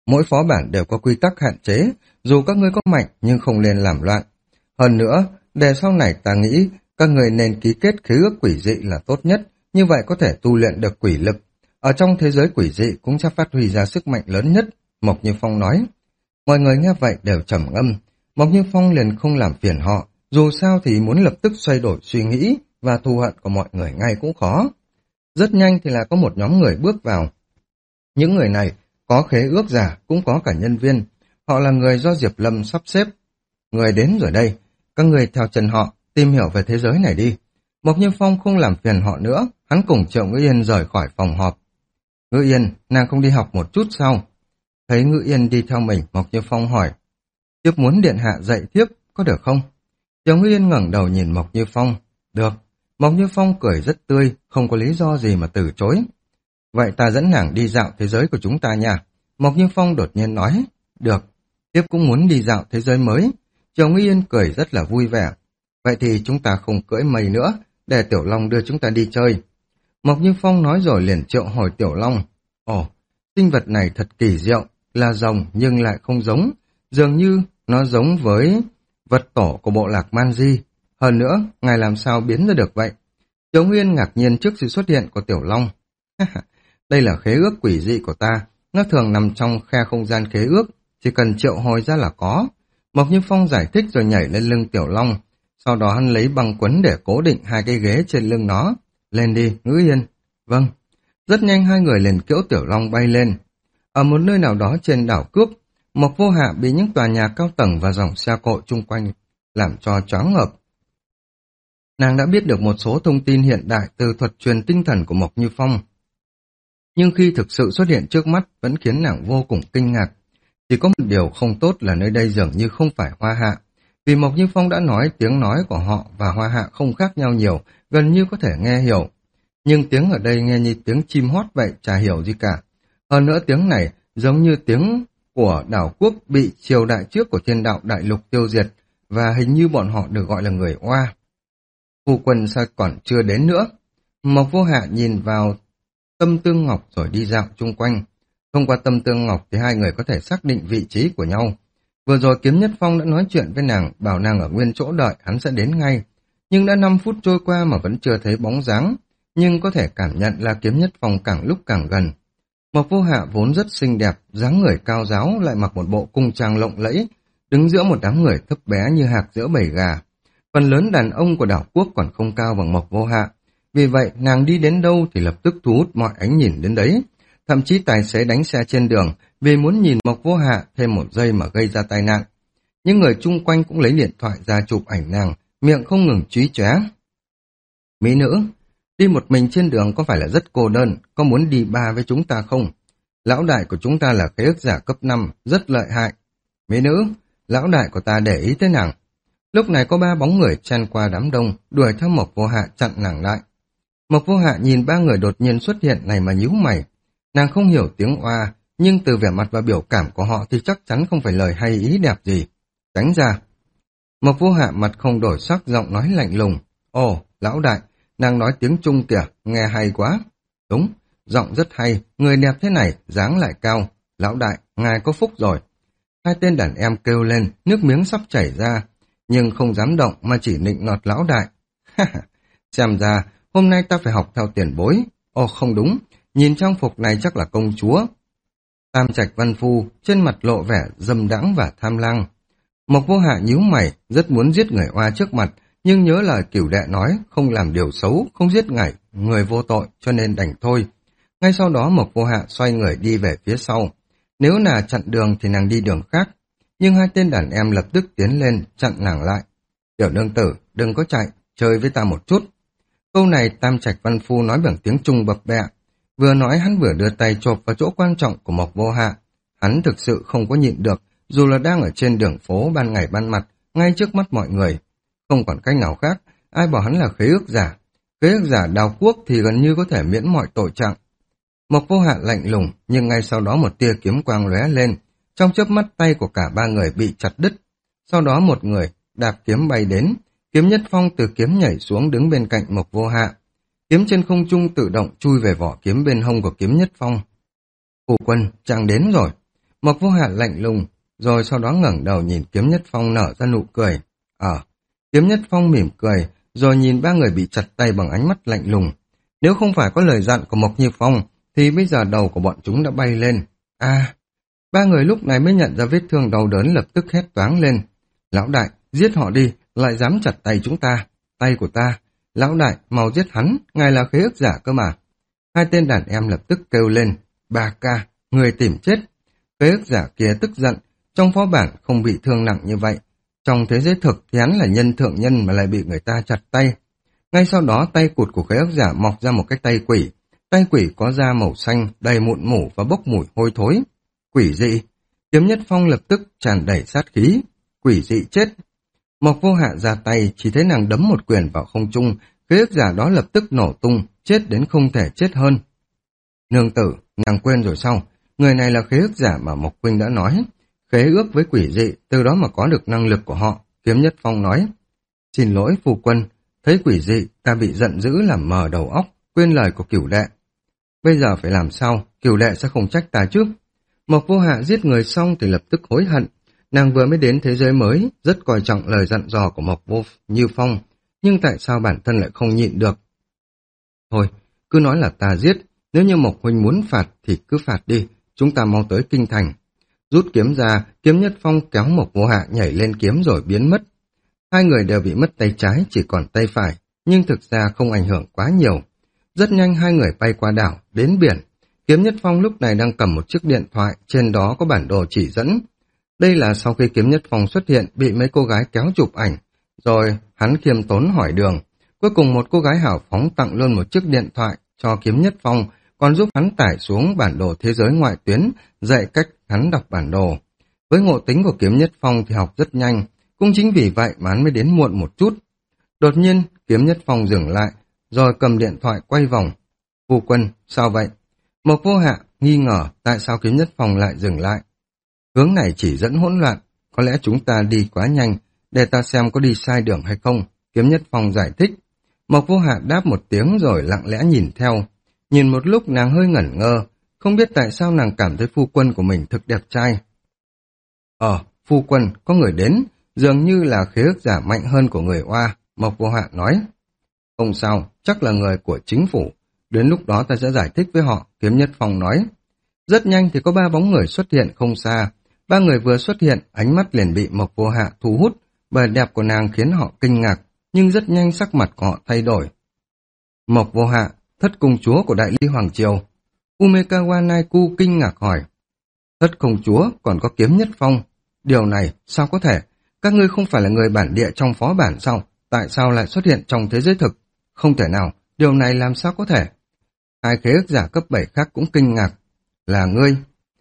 Mỗi phó bản đều có quy tắc hạn chế, dù các ngươi có mạnh nhưng không nên làm loạn. Hơn nữa, để sau này ta nghĩ các người nên ký kết khế ước quỷ dị là tốt nhất, như vậy có thể tu luyện được quỷ lực. Ở trong thế giới quỷ dị cũng sẽ phát huy ra sức mạnh lớn nhất, Mộc Như Phong nói. Mọi người nghe vậy đều trầm ngâm, Mộc Như Phong liền không làm phiền họ, dù sao thì muốn lập tức xoay đổi suy nghĩ và thù hận của mọi người ngay cũng khó. Rất nhanh thì là có một nhóm người bước vào. Những người này có khế ước giả, cũng có cả nhân viên. Họ là người do Diệp Lâm sắp xếp. Người đến rồi đây, các người theo chân họ, tìm hiểu về thế giới này đi. Mộc Như Phong không làm phiền họ nữa, hắn cùng Triệu Ngữ Yên rời khỏi phòng họp. Ngữ Yên, nàng không đi học một chút sao? Thấy Ngữ Yên đi theo mình, Mộc Như Phong hỏi. Tiếp muốn điện hạ dạy tiếp, có được không? Triệu Ngữ Yên ngẩng đầu nhìn Mộc Như Phong. Được. Mộc Như Phong cười rất tươi, không có lý do gì mà từ chối. Vậy ta dẫn nàng đi dạo thế giới của chúng ta nha. Mộc Như Phong đột nhiên nói. Được. Tiếp cũng muốn đi dạo thế giới mới. Triệu Ngữ Yên cười rất là vui vẻ. Vậy thì chúng ta không cưỡi mây nữa, để Tiểu Long đưa chúng ta đi chơi. Mộc Như Phong nói rồi liền triệu hồi Tiểu Long. Ồ, sinh vật này thật kỳ diệu, là rồng nhưng lại không giống. Dường như nó giống với vật tổ của bộ lạc Man Di. Hơn nữa, ngài làm sao biến ra được vậy? Triệu Ngữ Yên ngạc nhiên trước sự xuất hiện của Tiểu Long. Đây là khế ước quỷ dị của ta, nó thường nằm trong khe không gian khế ước, chỉ cần triệu hồi ra là có. Mộc Như Phong giải thích rồi nhảy lên lưng Tiểu Long, sau đó hắn lấy băng quấn để cố định hai cái ghế trên lưng nó. Lên đi, Ngữ Yên. Vâng. Rất nhanh hai người liền cưỡi Tiểu Long bay lên. Ở một nơi nào đó trên đảo Cướp, Mộc Vô Hạ bị những tòa nhà cao tầng và dòng xe cộ chung quanh làm cho choáng ngợp. Nàng đã biết được một số thông tin hiện đại từ thuật truyền tinh thần của Mộc Như Phong. Nhưng khi thực sự xuất hiện trước mắt vẫn khiến nàng vô cùng kinh ngạc. Chỉ có một điều không tốt là nơi đây dường như không phải Hoa Hạ. Vì Mộc Như Phong đã nói tiếng nói của họ và Hoa Hạ không khác nhau nhiều, gần như có thể nghe hiểu. Nhưng tiếng ở đây nghe như tiếng chim hót vậy, chả hiểu gì cả. Hơn nữa tiếng này giống như tiếng của đảo quốc bị triều đại trước của thiên đạo đại lục tiêu diệt, và hình như bọn họ được gọi là người Oa. Phu quân sao còn chưa đến nữa? Mộc Vô Hạ nhìn vào Tâm Tương Ngọc rồi đi dạo chung quanh. Thông qua Tâm Tương Ngọc thì hai người có thể xác định vị trí của nhau. Vừa rồi Kiếm Nhất Phong đã nói chuyện với nàng, bảo nàng ở nguyên chỗ đợi hắn sẽ đến ngay. Nhưng đã năm phút trôi qua mà vẫn chưa thấy bóng dáng, nhưng có thể cảm nhận là Kiếm Nhất Phong càng lúc càng gần. Mộc Vô Hạ vốn rất xinh đẹp, dáng người cao ráo lại mặc một bộ cung trang lộng lẫy, đứng giữa một đám người thấp bé như hạc giữa bầy gà. Phần lớn đàn ông của đảo quốc còn không cao bằng Mộc Vô Hạ, vì vậy nàng đi đến đâu thì lập tức thu hút mọi ánh nhìn đến đấy. Thậm chí tài xế đánh xe trên đường vì muốn nhìn Mộc Vô Hạ thêm một giây mà gây ra tai nạn. Những người chung quanh cũng lấy điện thoại ra chụp ảnh nàng, miệng không ngừng chúy chóe. Mỹ nữ, đi một mình trên đường có phải là rất cô đơn, có muốn đi ba với chúng ta không? Lão đại của chúng ta là khế ước giả cấp năm, rất lợi hại. Mỹ nữ, lão đại của ta để ý tới nàng. Lúc này có ba bóng người chen qua đám đông, đuổi theo Mộc Vô Hạ chặn nàng lại. Mộc Vô Hạ nhìn ba người đột nhiên xuất hiện này mà nhíu mày. Nàng không hiểu tiếng Oa, nhưng từ vẻ mặt và biểu cảm của họ thì chắc chắn không phải lời hay ý đẹp gì. Tránh ra. Mộc Vô Hạ mặt không đổi sắc, giọng nói lạnh lùng. Ồ, lão đại, nàng nói tiếng Trung kìa, nghe hay quá. Đúng, giọng rất hay, người đẹp thế này, dáng lại cao. Lão đại, ngài có phúc rồi. Hai tên đàn em kêu lên, nước miếng sắp chảy ra, nhưng không dám động mà chỉ nịnh nọt lão đại. Xem ra, hôm nay ta phải học theo tiền bối. Ồ không đúng, nhìn trang phục này chắc là công chúa. Tam Trạch Văn Phu, trên mặt lộ vẻ dâm đãng và tham lang. Mộc Vô Hạ nhíu mày, rất muốn giết người Oa trước mặt, nhưng nhớ lời cửu đệ nói, không làm điều xấu, không giết ngải, người vô tội, cho nên đành thôi. Ngay sau đó Mộc Vô Hạ xoay người đi về phía sau. Nếu là chặn đường thì nàng đi đường khác, nhưng hai tên đàn em lập tức tiến lên, chặn nàng lại. Tiểu nương tử, đừng có chạy, chơi với ta một chút. Câu này Tam Trạch Văn Phu nói bằng tiếng Trung bập bẹ. Vừa nói hắn vừa đưa tay chộp vào chỗ quan trọng của Mộc Vô Hạ. Hắn thực sự không có nhịn được, dù là đang ở trên đường phố ban ngày ban mặt, ngay trước mắt mọi người. Không còn cách nào khác, ai bảo hắn là khế ước giả. Khế ước giả đào quốc thì gần như có thể miễn mọi tội trạng. Mộc Vô Hạ lạnh lùng, nhưng ngay sau đó một tia kiếm quang lóe lên. Trong chớp mắt tay của cả ba người bị chặt đứt. Sau đó một người đạp kiếm bay đến, Kiếm Nhất Phong từ kiếm nhảy xuống đứng bên cạnh Mộc Vô Hạ. Kiếm trên không trung tự động chui về vỏ kiếm bên hông của Kiếm Nhất Phong. Phu quân, chàng đến rồi. Mộc Vô Hạ lạnh lùng, rồi sau đó ngẩng đầu nhìn Kiếm Nhất Phong nở ra nụ cười. Ờ, Kiếm Nhất Phong mỉm cười, rồi nhìn ba người bị chặt tay bằng ánh mắt lạnh lùng. Nếu không phải có lời dặn của Mộc Như Phong, thì bây giờ đầu của bọn chúng đã bay lên. À, ba người lúc này mới nhận ra vết thương đau đớn, lập tức hét toáng lên. Lão đại, giết họ đi, lại dám chặt tay chúng ta. Tay của ta. Lão đại, mau giết hắn, ngài là khế ước giả cơ mà. Hai tên đàn em lập tức kêu lên. Ba ca, người tìm chết. Khế ước giả kia tức giận, trong phó bản không bị thương nặng như vậy. Trong thế giới thực thì hắn là nhân thượng nhân mà lại bị người ta chặt tay. Ngay sau đó tay cụt của khế ước giả mọc ra một cái tay quỷ. Tay quỷ có da màu xanh, đầy mụn mủ và bốc mùi hôi thối. Quỷ dị. Kiếm Nhất Phong lập tức tràn đầy sát khí. Quỷ dị chết. Mộc Vô Hạ ra tay, chỉ thấy nàng đấm một quyền vào không trung, khế ước giả đó lập tức nổ tung, chết đến không thể chết hơn. Nương tử, nàng quên rồi sao? Người này là khế ước giả mà Mộc Huynh đã nói. Khế ước với quỷ dị, từ đó mà có được năng lực của họ, Kiếm Nhất Phong nói. Xin lỗi phu quân, thấy quỷ dị, ta bị giận dữ làm mờ đầu óc, quên lời của Cửu đệ. Bây giờ phải làm sao, Cửu đệ sẽ không trách ta chứ? Mộc Vô Hạ giết người xong thì lập tức hối hận. Nàng vừa mới đến thế giới mới, rất coi trọng lời dặn dò của Mộc Vô Như Phong, nhưng tại sao bản thân lại không nhịn được? Thôi, cứ nói là ta giết, nếu như Mộc Huynh muốn phạt thì cứ phạt đi, chúng ta mau tới kinh thành. Rút kiếm ra, Kiếm Nhất Phong kéo Mộc Vô Hạ nhảy lên kiếm rồi biến mất. Hai người đều bị mất tay trái, chỉ còn tay phải, nhưng thực ra không ảnh hưởng quá nhiều. Rất nhanh hai người bay qua đảo, đến biển. Kiếm Nhất Phong lúc này đang cầm một chiếc điện thoại, trên đó có bản đồ chỉ dẫn. Đây là sau khi Kiếm Nhất Phong xuất hiện, bị mấy cô gái kéo chụp ảnh, rồi hắn khiêm tốn hỏi đường. Cuối cùng một cô gái hào phóng tặng luôn một chiếc điện thoại cho Kiếm Nhất Phong, còn giúp hắn tải xuống bản đồ thế giới ngoại tuyến, dạy cách hắn đọc bản đồ. Với ngộ tính của Kiếm Nhất Phong thì học rất nhanh, cũng chính vì vậy mà hắn mới đến muộn một chút. Đột nhiên, Kiếm Nhất Phong dừng lại, rồi cầm điện thoại quay vòng. Phu quân, sao vậy? Mộc Vô Hạ nghi ngờ tại sao Kiếm Nhất Phong lại dừng lại. Hướng này chỉ dẫn hỗn loạn, có lẽ chúng ta đi quá nhanh, để ta xem có đi sai đường hay không, Kiếm Nhất Phong giải thích. Mộc Vô Hạ đáp một tiếng rồi lặng lẽ nhìn theo. Nhìn một lúc nàng hơi ngẩn ngơ, không biết tại sao nàng cảm thấy phu quân của mình thực đẹp trai. Ờ, phu quân, có người đến, dường như là khế ước giả mạnh hơn của người Oa, Mộc Vô Hạ nói. Không sao, chắc là người của chính phủ, đến lúc đó ta sẽ giải thích với họ, Kiếm Nhất Phong nói. Rất nhanh thì có ba bóng người xuất hiện không xa. Ba người vừa xuất hiện, ánh mắt liền bị Mộc Vô Hạ thu hút, bởi đẹp của nàng khiến họ kinh ngạc, nhưng rất nhanh sắc mặt của họ thay đổi. Mộc Vô Hạ, thất công chúa của Đại Ly Hoàng Triều. Umekawa Naiku kinh ngạc hỏi. Thất công chúa còn có Kiếm Nhất Phong. Điều này, sao có thể? Các ngươi không phải là người bản địa trong phó bản sao? Tại sao lại xuất hiện trong thế giới thực? Không thể nào, điều này làm sao có thể? Hai khế ước giả cấp bảy khác cũng kinh ngạc. Là ngươi?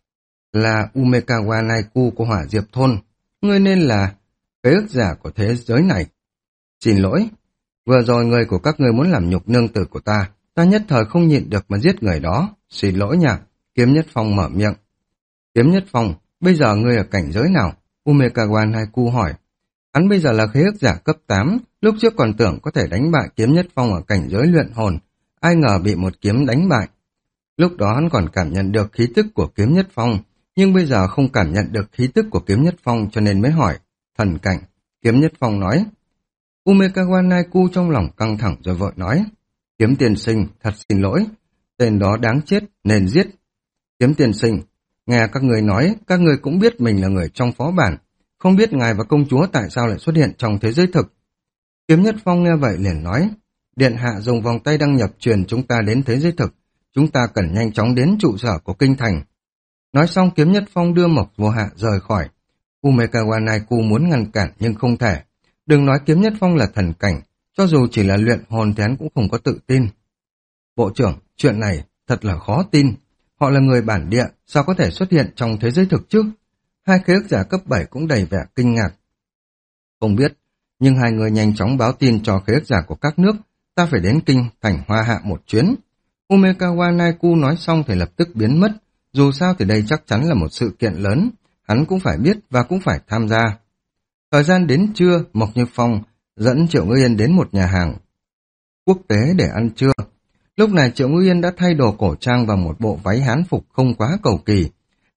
Là Umekawa Naiku của Hỏa Diệp Thôn. Ngươi nên là khế ước giả của thế giới này. Xin lỗi, vừa rồi người của các ngươi muốn làm nhục nương tử của ta, ta nhất thời không nhịn được mà giết người đó. Xin lỗi nha, Kiếm Nhất Phong mở miệng. Kiếm Nhất Phong, bây giờ ngươi ở cảnh giới nào? Umekawa Naiku hỏi. Hắn bây giờ là khế ước giả cấp tám, lúc trước còn tưởng có thể đánh bại Kiếm Nhất Phong ở cảnh giới luyện hồn, ai ngờ bị một kiếm đánh bại. Lúc đó hắn còn cảm nhận được khí tức của Kiếm Nhất Phong, nhưng bây giờ không cảm nhận được khí tức của Kiếm Nhất Phong cho nên mới hỏi. Thần cảnh, Kiếm Nhất Phong nói. Umekawa Naiku trong lòng căng thẳng rồi vội nói. Kiếm tiên sinh, thật xin lỗi, tên đó đáng chết nên giết. Kiếm tiên sinh, nghe các người nói, các người cũng biết mình là người trong phó bản, không biết ngài và công chúa tại sao lại xuất hiện trong thế giới thực. Kiếm Nhất Phong nghe vậy liền nói. Điện hạ dùng vòng tay đăng nhập truyền chúng ta đến thế giới thực, chúng ta cần nhanh chóng đến trụ sở của kinh thành. Nói xong Kiếm Nhất Phong đưa Mộc Vô Hạ rời khỏi. Umekawa Naiku muốn ngăn cản nhưng không thể. Đừng nói Kiếm Nhất Phong là thần cảnh, cho dù chỉ là luyện hồn thì hắn cũng không có tự tin. Bộ trưởng, chuyện này thật là khó tin. Họ là người bản địa, sao có thể xuất hiện trong thế giới thực chứ? Hai khế ước giả cấp bảy cũng đầy vẻ kinh ngạc. Không biết, nhưng hai người nhanh chóng báo tin cho khế ước giả của các nước, ta phải đến kinh thành Hoa Hạ một chuyến. Umekawa Naiku nói xong thì lập tức biến mất, dù sao thì đây chắc chắn là một sự kiện lớn, hắn cũng phải biết và cũng phải tham gia. Thời gian đến trưa, Mộc Như Phong dẫn Triệu Ngư Yên đến một nhà hàng quốc tế để ăn trưa. Lúc này Triệu Ngư Yên đã thay đồ cổ trang vào một bộ váy hán phục không quá cầu kỳ.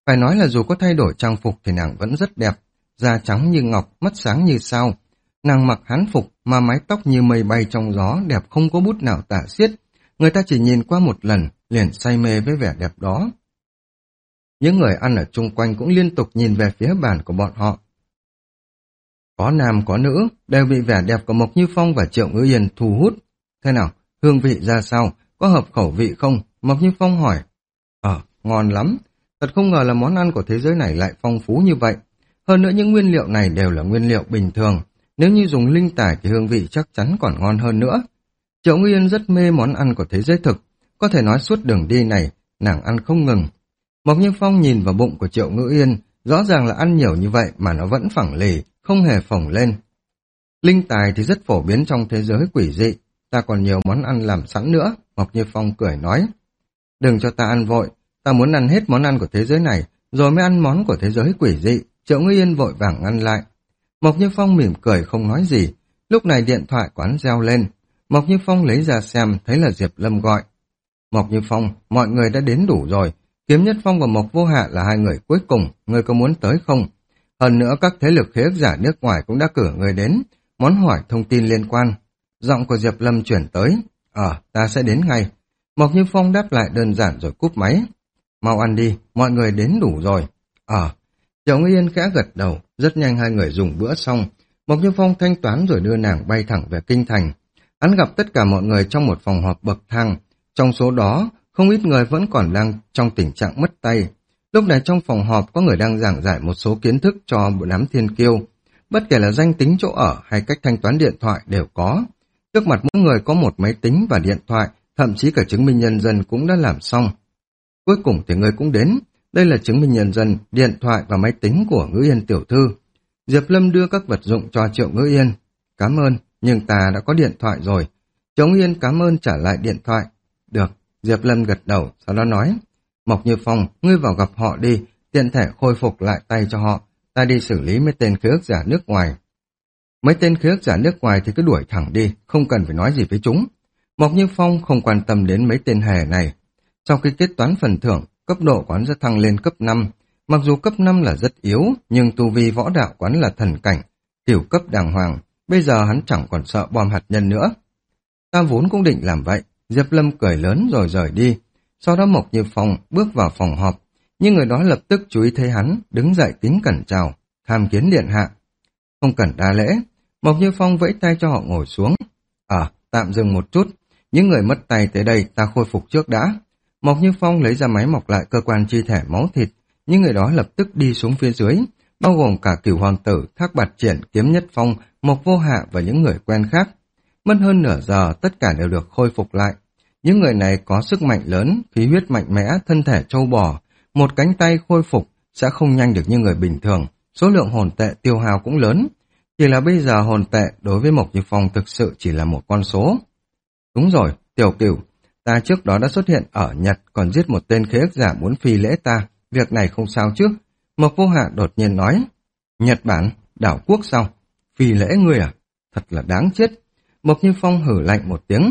Phải nói là dù có thay đổi trang phục thì nàng vẫn rất đẹp, da trắng như ngọc, mắt sáng như sao. Nàng mặc hán phục mà mái tóc như mây bay trong gió, đẹp không có bút nào tả xiết. Người ta chỉ nhìn qua một lần, liền say mê với vẻ đẹp đó. Những người ăn ở chung quanh cũng liên tục nhìn về phía bàn của bọn họ. Có nam có nữ, đều bị vẻ đẹp của Mộc Như Phong và Triệu Ngữ Yên thu hút. Thế nào, hương vị ra sao, có hợp khẩu vị không? Mộc Như Phong hỏi. Ờ, ngon lắm. Thật không ngờ là món ăn của thế giới này lại phong phú như vậy. Hơn nữa những nguyên liệu này đều là nguyên liệu bình thường. Nếu như dùng linh tài thì hương vị chắc chắn còn ngon hơn nữa. Triệu Ngữ Yên rất mê món ăn của thế giới thực. Có thể nói suốt đường đi này, nàng ăn không ngừng. Mộc Như Phong nhìn vào bụng của Triệu Ngữ Yên, rõ ràng là ăn nhiều như vậy mà nó vẫn phẳng lì, không hề phồng lên. Linh tài thì rất phổ biến trong thế giới quỷ dị, ta còn nhiều món ăn làm sẵn nữa, Mộc Như Phong cười nói. Đừng cho ta ăn vội, ta muốn ăn hết món ăn của thế giới này, rồi mới ăn món của thế giới quỷ dị. Triệu Ngữ Yên vội vàng ngăn lại. Mộc Như Phong mỉm cười không nói gì, lúc này điện thoại quán reo lên. Mộc Như Phong lấy ra xem, thấy là Diệp Lâm gọi. Mộc Như Phong, mọi người đã đến đủ rồi. Kiếm Nhất Phong và Mộc Vô Hạ là hai người cuối cùng, người có muốn tới không? Hơn nữa các thế lực khế ước giả nước ngoài cũng đã cử người đến, muốn hỏi thông tin liên quan. Giọng của Diệp Lâm chuyển tới. Ờ, ta sẽ đến ngay. Mộc Như Phong đáp lại đơn giản rồi cúp máy. Mau ăn đi, mọi người đến đủ rồi. Ờ, Triệu Ngữ Yên khẽ gật đầu, rất nhanh hai người dùng bữa xong. Mộc Như Phong thanh toán rồi đưa nàng bay thẳng về kinh thành. Hắn gặp tất cả mọi người trong một phòng họp bậc thang. Trong số đó, không ít người vẫn còn đang trong tình trạng mất tay. Lúc này trong phòng họp có người đang giảng giải một số kiến thức cho bộ đám thiên kiêu. Bất kể là danh tính chỗ ở hay cách thanh toán điện thoại đều có. Trước mặt mỗi người có một máy tính và điện thoại, thậm chí cả chứng minh nhân dân cũng đã làm xong. Cuối cùng thì người cũng đến. Đây là chứng minh nhân dân, điện thoại và máy tính của Ngữ Yên tiểu thư. Diệp Lâm đưa các vật dụng cho Triệu Ngữ Yên. Cảm ơn, nhưng ta đã có điện thoại rồi. Triệu Ngữ Yên cảm ơn trả lại điện thoại. Được, Diệp Lâm gật đầu, sau đó nói. Mộc Như Phong, ngươi vào gặp họ đi, tiện thể khôi phục lại tay cho họ. Ta đi xử lý mấy tên khế ước giả nước ngoài. Mấy tên khế ước giả nước ngoài thì cứ đuổi thẳng đi, không cần phải nói gì với chúng. Mộc Như Phong không quan tâm đến mấy tên hề này. Sau khi kết toán phần thưởng, cấp độ quán sẽ thăng lên cấp năm. Mặc dù cấp năm là rất yếu, nhưng tu vi võ đạo quán là thần cảnh, cửu cấp đàng hoàng. Bây giờ hắn chẳng còn sợ bom hạt nhân nữa. Ta vốn cũng định làm vậy. Diệp Lâm cười lớn rồi rời đi. Sau đó Mộc Như Phong bước vào phòng họp. Nhưng người đó lập tức chú ý thấy hắn, đứng dậy kính cẩn chào, tham kiến điện hạ. Không cần đa lễ. Mộc Như Phong vẫy tay cho họ ngồi xuống. À, tạm dừng một chút. Những người mất tay tới đây ta khôi phục trước đã. Mộc Như Phong lấy ra máy mọc lại cơ quan chi thể máu thịt. Những người đó lập tức đi xuống phía dưới, bao gồm cả Cửu Hoàng Tử, Thác Bạt Triển, Kiếm Nhất Phong, Mộc Vô Hạ và những người quen khác. Mất hơn nửa giờ, tất cả đều được khôi phục lại. Những người này có sức mạnh lớn, khí huyết mạnh mẽ, thân thể trâu bò. Một cánh tay khôi phục sẽ không nhanh được như người bình thường. Số lượng hồn tệ tiêu hao cũng lớn. Chỉ là bây giờ hồn tệ đối với Mộc Như Phong thực sự chỉ là một con số. Đúng rồi, Tiểu Cửu, ta trước đó đã xuất hiện ở Nhật, còn giết một tên khế ước giả muốn phi lễ ta. Việc này không sao chứ? Mộc Vô Hạ đột nhiên nói. Nhật Bản, đảo quốc sao? Phi lễ ngươi à? Thật là đáng chết. Mộc Như Phong hử lạnh một tiếng.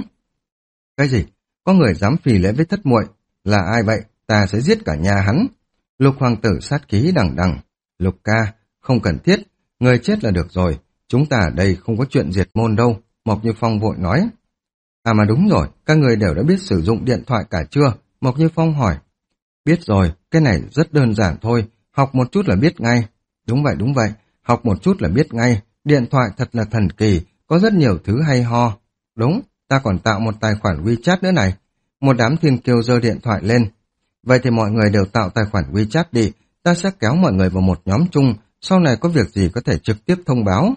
Cái gì? Có người dám phi lễ với thất muội? Là ai vậy? Ta sẽ giết cả nhà hắn. Lục Hoàng Tử sát khí đằng đằng. Lục ca, không cần thiết. Người chết là được rồi. Chúng ta ở đây không có chuyện diệt môn đâu. Mộc Như Phong vội nói. À mà đúng rồi, các người đều đã biết sử dụng điện thoại cả chưa? Mộc Như Phong hỏi. Biết rồi, cái này rất đơn giản thôi. Học một chút là biết ngay. Đúng vậy, đúng vậy. Học một chút là biết ngay. Điện thoại thật là thần kỳ. Có rất nhiều thứ hay ho. Đúng, ta còn tạo một tài khoản WeChat nữa này. Một đám thiên kiêu giơ điện thoại lên. Vậy thì mọi người đều tạo tài khoản WeChat đi. Ta sẽ kéo mọi người vào một nhóm chung. Sau này có việc gì có thể trực tiếp thông báo.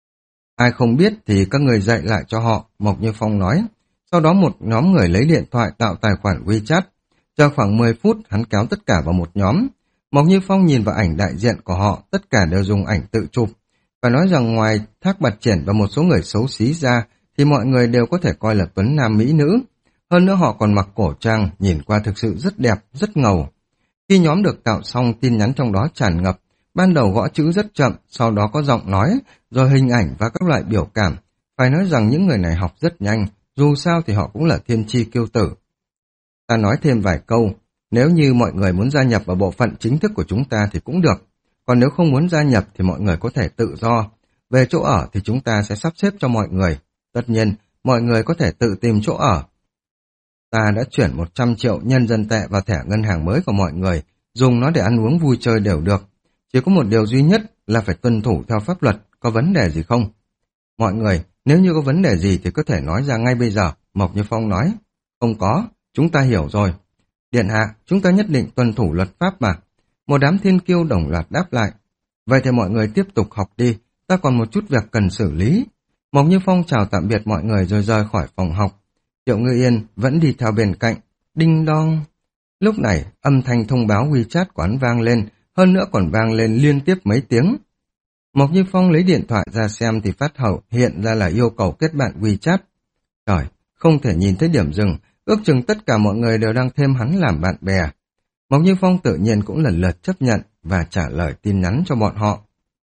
Ai không biết thì các người dạy lại cho họ, Mộc Như Phong nói. Sau đó một nhóm người lấy điện thoại tạo tài khoản WeChat. Chờ khoảng mười phút hắn kéo tất cả vào một nhóm. Mộc Như Phong nhìn vào ảnh đại diện của họ, tất cả đều dùng ảnh tự chụp. Phải nói rằng ngoài Thác Bạt Triển và một số người xấu xí ra thì mọi người đều có thể coi là tuấn nam mỹ nữ. Hơn nữa họ còn mặc cổ trang, nhìn qua thực sự rất đẹp, rất ngầu. Khi nhóm được tạo xong, tin nhắn trong đó tràn ngập. Ban đầu gõ chữ rất chậm, sau đó có giọng nói, rồi hình ảnh và các loại biểu cảm. Phải nói rằng những người này học rất nhanh, dù sao thì họ cũng là thiên chi kiêu tử. Ta nói thêm vài câu. Nếu như mọi người muốn gia nhập vào bộ phận chính thức của chúng ta thì cũng được. Còn nếu không muốn gia nhập thì mọi người có thể tự do. Về chỗ ở thì chúng ta sẽ sắp xếp cho mọi người. Tất nhiên, mọi người có thể tự tìm chỗ ở. Ta đã chuyển một trăm triệu nhân dân tệ vào thẻ ngân hàng mới của mọi người, dùng nó để ăn uống vui chơi đều được. Chỉ có một điều duy nhất là phải tuân thủ theo pháp luật, có vấn đề gì không? Mọi người, nếu như có vấn đề gì thì có thể nói ra ngay bây giờ, Mộc Như Phong nói. Không có, chúng ta hiểu rồi. Điện hạ, chúng ta nhất định tuân thủ luật pháp mà. Một đám thiên kiêu đồng loạt đáp lại. Vậy thì mọi người tiếp tục học đi, ta còn một chút việc cần xử lý. Mộc Như Phong chào tạm biệt mọi người rồi rời khỏi phòng học. Triệu Ngư Yên vẫn đi theo bên cạnh. Đinh đong. Lúc này, âm thanh thông báo WeChat quán vang lên, hơn nữa còn vang lên liên tiếp mấy tiếng. Mộc Như Phong lấy điện thoại ra xem thì phát hậu hiện ra là yêu cầu kết bạn WeChat. Trời, không thể nhìn thấy điểm dừng, ước chừng tất cả mọi người đều đang thêm hắn làm bạn bè. Mộc Như Phong tự nhiên cũng lần lượt chấp nhận và trả lời tin nhắn cho bọn họ.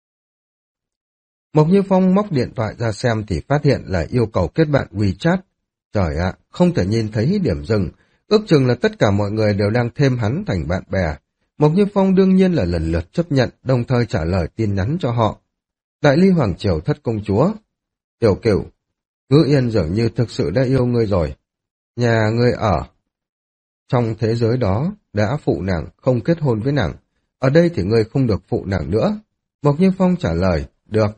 Mộc Như Phong móc điện thoại ra xem thì phát hiện là yêu cầu kết bạn WeChat. Trời ạ, không thể nhìn thấy điểm dừng, ước chừng là tất cả mọi người đều đang thêm hắn thành bạn bè. Mộc Như Phong đương nhiên là lần lượt chấp nhận, đồng thời trả lời tin nhắn cho họ. Đại ly hoàng triều thất công chúa. Tiểu Cửu, Ngữ Yên dường như thực sự đã yêu ngươi rồi. Nhà ngươi ở trong thế giới đó đã phụ nàng, không kết hôn với nàng. Ở đây thì ngươi không được phụ nàng nữa. Mộc Như Phong trả lời, được.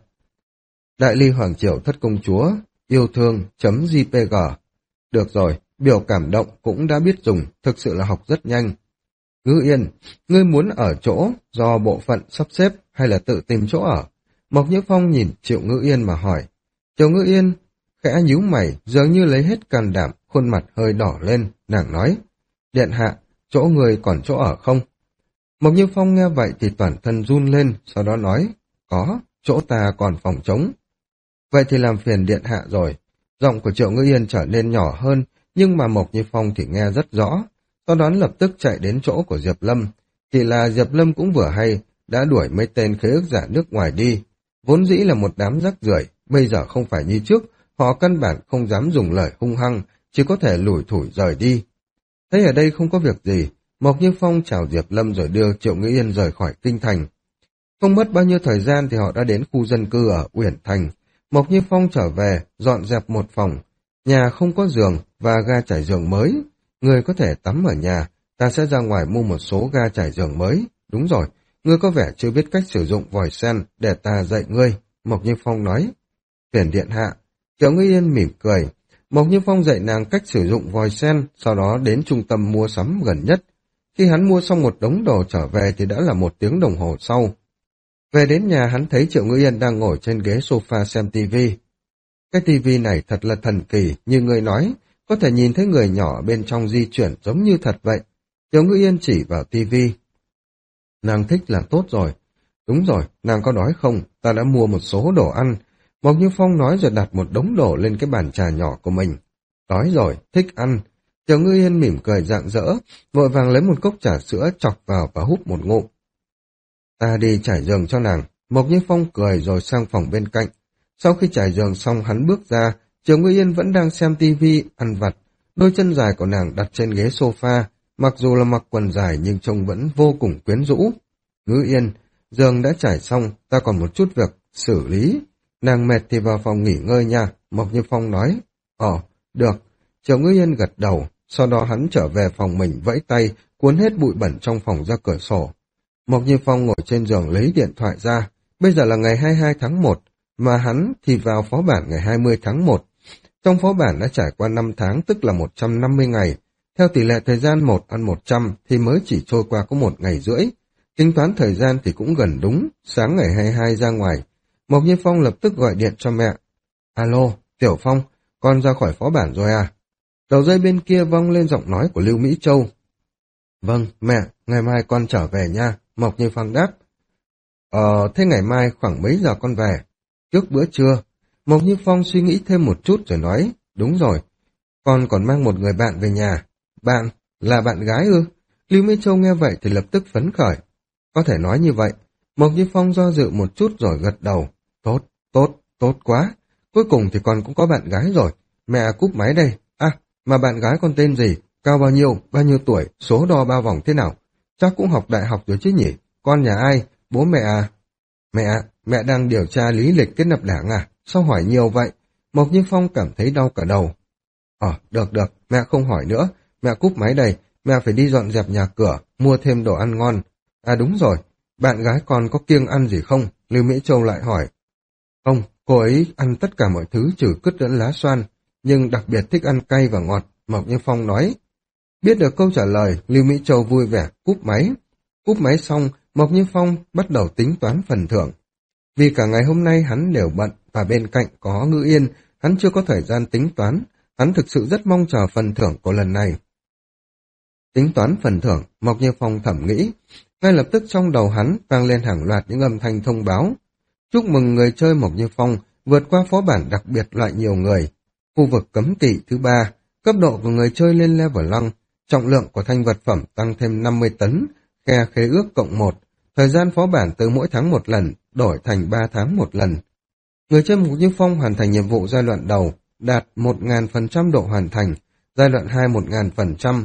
Đại ly hoàng triều thất công chúa, yêu thương chấm gi pê giê. Được rồi, biểu cảm động cũng đã biết dùng, thực sự là học rất nhanh. Ngữ Yên, ngươi muốn ở chỗ do bộ phận sắp xếp hay là tự tìm chỗ ở? Mộc Như Phong nhìn Triệu Ngữ Yên mà hỏi. Triệu Ngữ Yên khẽ nhíu mày, dường như lấy hết can đảm, khuôn mặt hơi đỏ lên, nàng nói. Điện hạ, chỗ người còn chỗ ở không? Mộc Như Phong nghe vậy thì toàn thân run lên, sau đó nói. Có, chỗ ta còn phòng trống. Vậy thì làm phiền điện hạ rồi. Giọng của Triệu Ngữ Yên trở nên nhỏ hơn, nhưng mà Mộc Như Phong thì nghe rất rõ. Sau đó lập tức chạy đến chỗ của Diệp Lâm. Chỉ là Diệp Lâm cũng vừa hay, đã đuổi mấy tên khế ước giả nước ngoài đi. Vốn dĩ là một đám rác rưởi, bây giờ không phải như trước, họ căn bản không dám dùng lời hung hăng, chỉ có thể lủi thủi rời đi. Thấy ở đây không có việc gì, Mộc Như Phong chào Diệp Lâm rồi đưa Triệu Ngữ Yên rời khỏi kinh thành. Không mất bao nhiêu thời gian thì họ đã đến khu dân cư ở Uyển Thành. Mộc Như Phong trở về, dọn dẹp một phòng. Nhà không có giường và ga trải giường mới. Người có thể tắm ở nhà, ta sẽ ra ngoài mua một số ga trải giường mới. Đúng rồi, ngươi có vẻ chưa biết cách sử dụng vòi sen để ta dạy ngươi, Mộc Như Phong nói. Phiền điện hạ. Triệu Ngữ Yên mỉm cười. Mộc Như Phong dạy nàng cách sử dụng vòi sen, sau đó đến trung tâm mua sắm gần nhất. Khi hắn mua xong một đống đồ trở về thì đã là một tiếng đồng hồ sau. Về đến nhà hắn thấy Triệu Ngữ Yên đang ngồi trên ghế sofa xem tivi. Cái tivi này thật là thần kỳ, như người nói, có thể nhìn thấy người nhỏ ở bên trong di chuyển giống như thật vậy. Triệu Ngữ Yên chỉ vào tivi. Nàng thích là tốt rồi. Đúng rồi, nàng có đói không? Ta đã mua một số đồ ăn. Mộc Như Phong nói rồi đặt một đống đồ lên cái bàn trà nhỏ của mình. Đói rồi, thích ăn. Triệu Ngữ Yên mỉm cười rạng rỡ, vội vàng lấy một cốc trà sữa chọc vào và húp một ngụm. Ta đi trải giường cho nàng. Mộc Như Phong cười rồi sang phòng bên cạnh. Sau khi trải giường xong hắn bước ra, Triệu Ngữ Yên vẫn đang xem tivi, ăn vặt. Đôi chân dài của nàng đặt trên ghế sofa, mặc dù là mặc quần dài nhưng trông vẫn vô cùng quyến rũ. Ngữ Yên, giường đã trải xong, ta còn một chút việc xử lý. Nàng mệt thì vào phòng nghỉ ngơi nha, Mộc Như Phong nói. Ồ, được. Triệu Ngữ Yên gật đầu, sau đó hắn trở về phòng mình vẫy tay, cuốn hết bụi bẩn trong phòng ra cửa sổ. Mộc Như Phong ngồi trên giường lấy điện thoại ra, bây giờ là ngày hai mươi hai tháng một, mà hắn thì vào phó bản ngày hai mươi tháng một. Trong phó bản đã trải qua năm tháng tức là một trăm năm mươi ngày, theo tỷ lệ thời gian một ăn một trăm thì mới chỉ trôi qua có một ngày rưỡi. Tính toán thời gian thì cũng gần đúng, sáng ngày hai mươi hai ra ngoài. Mộc Như Phong lập tức gọi điện cho mẹ. Alo, Tiểu Phong, con ra khỏi phó bản rồi à? Đầu dây bên kia vang lên giọng nói của Lưu Mỹ Châu. Vâng, mẹ, ngày mai con trở về nha, Mộc Như Phong đáp. Ờ, thế ngày mai khoảng mấy giờ con về? Trước bữa trưa. Mộc Như Phong suy nghĩ thêm một chút rồi nói, đúng rồi, con còn mang một người bạn về nhà. Bạn? Là bạn gái ư? Lưu Mỹ Châu nghe vậy thì lập tức phấn khởi. Có thể nói như vậy. Mộc Như Phong do dự một chút rồi gật đầu. Tốt, tốt, tốt quá. Cuối cùng thì con cũng có bạn gái rồi. Mẹ cúp máy đây. À, mà bạn gái con tên gì? cao bao nhiêu, bao nhiêu tuổi, số đo ba vòng thế nào? Chắc cũng học đại học rồi chứ nhỉ? Con nhà ai? Bố mẹ à? Mẹ, mẹ đang điều tra lý lịch kết nạp đảng à? Sao hỏi nhiều vậy? Mộc Như Phong cảm thấy đau cả đầu. Ờ, được được, mẹ không hỏi nữa. Mẹ cúp máy đây, mẹ phải đi dọn dẹp nhà cửa, mua thêm đồ ăn ngon. À đúng rồi, bạn gái con có kiêng ăn gì không? Lưu Mỹ Châu lại hỏi. Không, cô ấy ăn tất cả mọi thứ trừ cứt lẫn lá xoan, nhưng đặc biệt thích ăn cay và ngọt, Mộc Như Phong nói. Biết được câu trả lời, Lưu Mỹ Châu vui vẻ cúp máy. Cúp máy xong, Mộc Như Phong bắt đầu tính toán phần thưởng. Vì cả ngày hôm nay hắn đều bận và bên cạnh có Ngữ Yên, hắn chưa có thời gian tính toán, hắn thực sự rất mong chờ phần thưởng của lần này. Tính toán phần thưởng, Mộc Như Phong thẩm nghĩ, ngay lập tức trong đầu hắn vang lên hàng loạt những âm thanh thông báo. Chúc mừng người chơi Mộc Như Phong vượt qua phó bản đặc biệt loại nhiều người. Khu vực cấm kỵ thứ ba, cấp độ của người chơi lên level năm, trọng lượng của thanh vật phẩm tăng thêm năm mươi tấn, khe khế ước cộng một, thời gian phó bản từ mỗi tháng một lần, đổi thành ba tháng một lần. Người chơi Mộc Như Phong hoàn thành nhiệm vụ giai đoạn đầu, đạt một nghìn phần trăm độ hoàn thành, giai đoạn hai một nghìn phần trăm.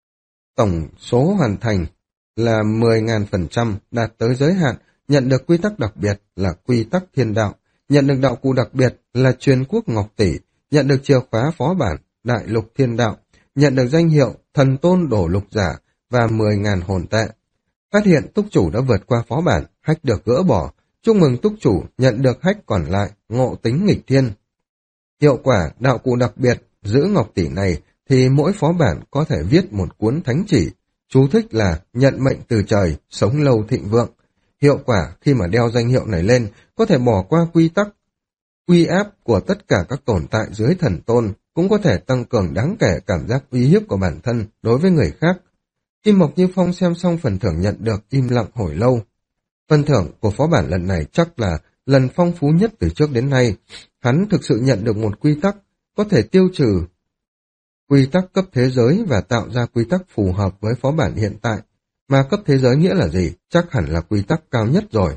Tổng số hoàn thành là mười nghìn phần trăm, đạt tới giới hạn, nhận được quy tắc đặc biệt là quy tắc thiên đạo, nhận được đạo cụ đặc biệt là truyền quốc ngọc tỷ, nhận được chìa khóa phó bản đại lục thiên đạo, nhận được danh hiệu thần tôn đổ lục giả và mười nghìn hồn tệ. Phát hiện túc chủ đã vượt qua phó bản, hack được gỡ bỏ, chúc mừng túc chủ nhận được hack còn lại, ngộ tính nghịch thiên. Hiệu quả đạo cụ đặc biệt giữ ngọc tỷ này thì mỗi phó bản có thể viết một cuốn thánh chỉ, chú thích là nhận mệnh từ trời, sống lâu thịnh vượng. Hiệu quả khi mà đeo danh hiệu này lên có thể bỏ qua quy tắc, uy áp của tất cả các tồn tại dưới thần tôn, cũng có thể tăng cường đáng kể cảm giác uy hiếp của bản thân đối với người khác. Khi Mộc Như Phong xem xong phần thưởng nhận được im lặng hồi lâu. Phần thưởng của phó bản lần này chắc là lần phong phú nhất từ trước đến nay. Hắn thực sự nhận được một quy tắc, có thể tiêu trừ quy tắc cấp thế giới và tạo ra quy tắc phù hợp với phó bản hiện tại. Mà cấp thế giới nghĩa là gì? Chắc hẳn là quy tắc cao nhất rồi.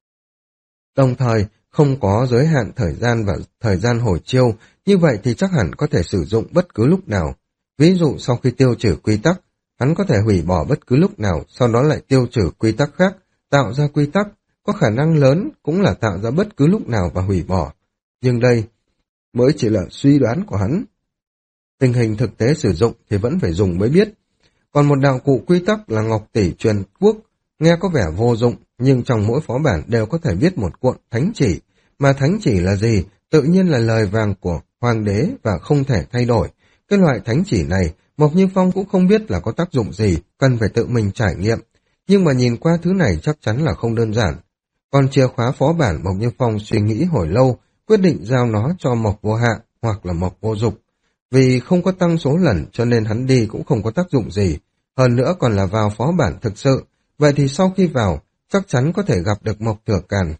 Đồng thời, không có giới hạn thời gian và thời gian hồi chiêu, như vậy thì chắc hẳn có thể sử dụng bất cứ lúc nào. Ví dụ sau khi tiêu trừ quy tắc, hắn có thể hủy bỏ bất cứ lúc nào, sau đó lại tiêu trừ quy tắc khác, tạo ra quy tắc, có khả năng lớn cũng là tạo ra bất cứ lúc nào và hủy bỏ. Nhưng đây mới chỉ là suy đoán của hắn. Tình hình thực tế sử dụng thì vẫn phải dùng mới biết. Còn một đạo cụ quy tắc là ngọc tỷ truyền quốc, nghe có vẻ vô dụng, nhưng trong mỗi phó bản đều có thể viết một cuộn thánh chỉ. Mà thánh chỉ là gì? Tự nhiên là lời vàng của hoàng đế và không thể thay đổi. Cái loại thánh chỉ này, Mộc Như Phong cũng không biết là có tác dụng gì, cần phải tự mình trải nghiệm. Nhưng mà nhìn qua thứ này chắc chắn là không đơn giản. Còn chìa khóa phó bản, Mộc Như Phong suy nghĩ hồi lâu, quyết định giao nó cho Mộc Vô Hạ hoặc là Mộc Vô Dục. Vì không có tăng số lần cho nên hắn đi cũng không có tác dụng gì. Hơn nữa còn là vào phó bản thực sự. Vậy thì sau khi vào, chắc chắn có thể gặp được Mộc Thừa Càn.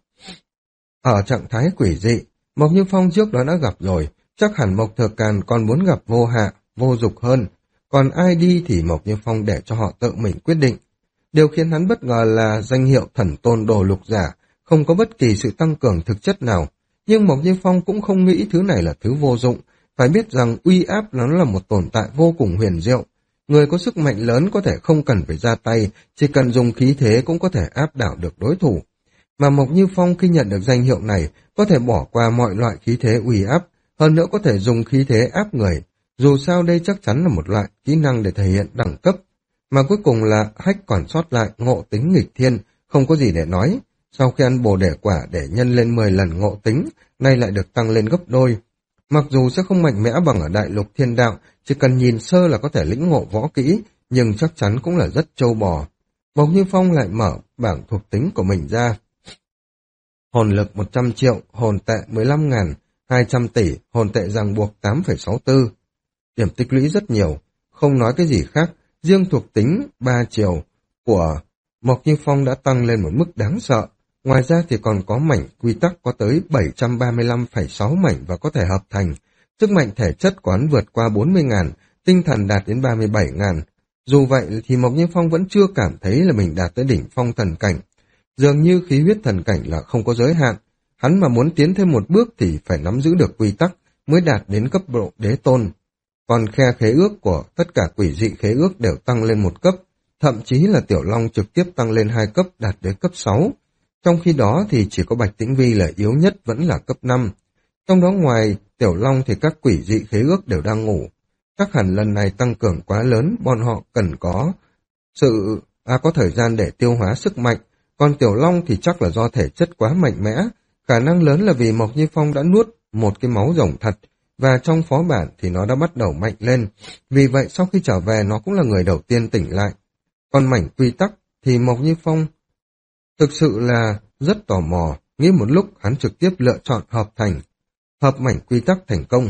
Ở trạng thái quỷ dị, Mộc Như Phong trước đó đã gặp rồi, chắc hẳn Mộc Thừa Càn còn muốn gặp Vô Hạ, Vô Dục hơn. Còn ai đi thì Mộc Như Phong để cho họ tự mình quyết định. Điều khiến hắn bất ngờ là danh hiệu thần tôn đồ lục giả, không có bất kỳ sự tăng cường thực chất nào. Nhưng Mộc Như Phong cũng không nghĩ thứ này là thứ vô dụng, phải biết rằng uy áp nó là một tồn tại vô cùng huyền diệu. Người có sức mạnh lớn có thể không cần phải ra tay, chỉ cần dùng khí thế cũng có thể áp đảo được đối thủ. Mà Mộc Như Phong khi nhận được danh hiệu này có thể bỏ qua mọi loại khí thế uy áp, hơn nữa có thể dùng khí thế áp người. Dù sao đây chắc chắn là một loại kỹ năng để thể hiện đẳng cấp. Mà cuối cùng là hack còn sót lại ngộ tính nghịch thiên, không có gì để nói. Sau khi ăn bồ đề quả để nhân lên mười lần ngộ tính, nay lại được tăng lên gấp đôi. Mặc dù sẽ không mạnh mẽ bằng ở đại lục thiên đạo, chỉ cần nhìn sơ là có thể lĩnh ngộ võ kỹ, nhưng chắc chắn cũng là rất trâu bò. Mộc Như Phong lại mở bảng thuộc tính của mình ra. Hồn lực một trăm triệu, hồn tệ mười lăm nghìn, hai trăm tỷ, hồn tệ ràng buộc tám phẩy sáu tư. Điểm tích lũy rất nhiều, không nói cái gì khác, riêng thuộc tính ba chiều của Mộc Như Phong đã tăng lên một mức đáng sợ. Ngoài ra thì còn có mảnh quy tắc có tới bảy trăm ba mươi lăm phẩy sáu mảnh và có thể hợp thành. Sức mạnh thể chất của hắn vượt qua bốn mươi nghìn, tinh thần đạt đến ba mươi bảy nghìn. Dù vậy thì Mộc Như Phong vẫn chưa cảm thấy là mình đạt tới đỉnh phong thần cảnh. Dường như khí huyết thần cảnh là không có giới hạn. Hắn mà muốn tiến thêm một bước thì phải nắm giữ được quy tắc mới đạt đến cấp độ đế tôn. còn khe khế ước của tất cả quỷ dị khế ước đều tăng lên một cấp, thậm chí là Tiểu Long trực tiếp tăng lên hai cấp đạt đến cấp sáu. Trong khi đó thì chỉ có Bạch Tĩnh Vi là yếu nhất vẫn là cấp năm. Trong đó ngoài Tiểu Long thì các quỷ dị khế ước đều đang ngủ. Chắc hẳn lần này tăng cường quá lớn, bọn họ cần có sự à, có thời gian để tiêu hóa sức mạnh, còn Tiểu Long thì chắc là do thể chất quá mạnh mẽ, khả năng lớn là vì Mộc Như Phong đã nuốt một cái máu rồng thật, và trong phó bản thì nó đã bắt đầu mạnh lên, vì vậy sau khi trở về nó cũng là người đầu tiên tỉnh lại. Còn mảnh quy tắc thì Mộc Như Phong thực sự là rất tò mò, nghĩ một lúc hắn trực tiếp lựa chọn hợp thành, hợp mảnh quy tắc thành công.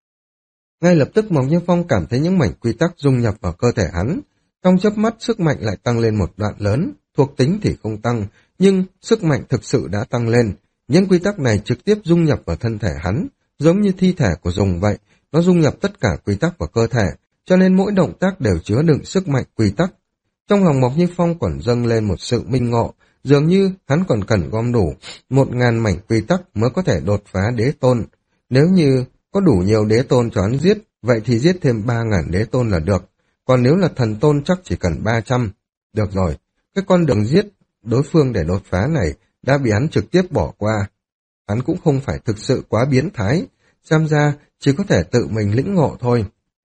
Ngay lập tức Mộc Như Phong cảm thấy những mảnh quy tắc dung nhập vào cơ thể hắn, trong chớp mắt sức mạnh lại tăng lên một đoạn lớn, thuộc tính thì không tăng, nhưng sức mạnh thực sự đã tăng lên. Những quy tắc này trực tiếp dung nhập vào thân thể hắn, giống như thi thể của rồng vậy, nó dung nhập tất cả quy tắc vào cơ thể, cho nên mỗi động tác đều chứa đựng sức mạnh quy tắc. Trong lòng Mộc Như Phong còn dâng lên một sự minh ngộ, dường như hắn còn cần gom đủ một ngàn mảnh quy tắc mới có thể đột phá đế tôn. Nếu như có đủ nhiều đế tôn cho hắn giết, vậy thì giết thêm ba ngàn đế tôn là được. Còn nếu là thần tôn chắc chỉ cần ba trăm. Được rồi, cái con đường giết đối phương để đột phá này đã bị hắn trực tiếp bỏ qua. Hắn cũng không phải thực sự quá biến thái, xem ra chỉ có thể tự mình lĩnh ngộ thôi.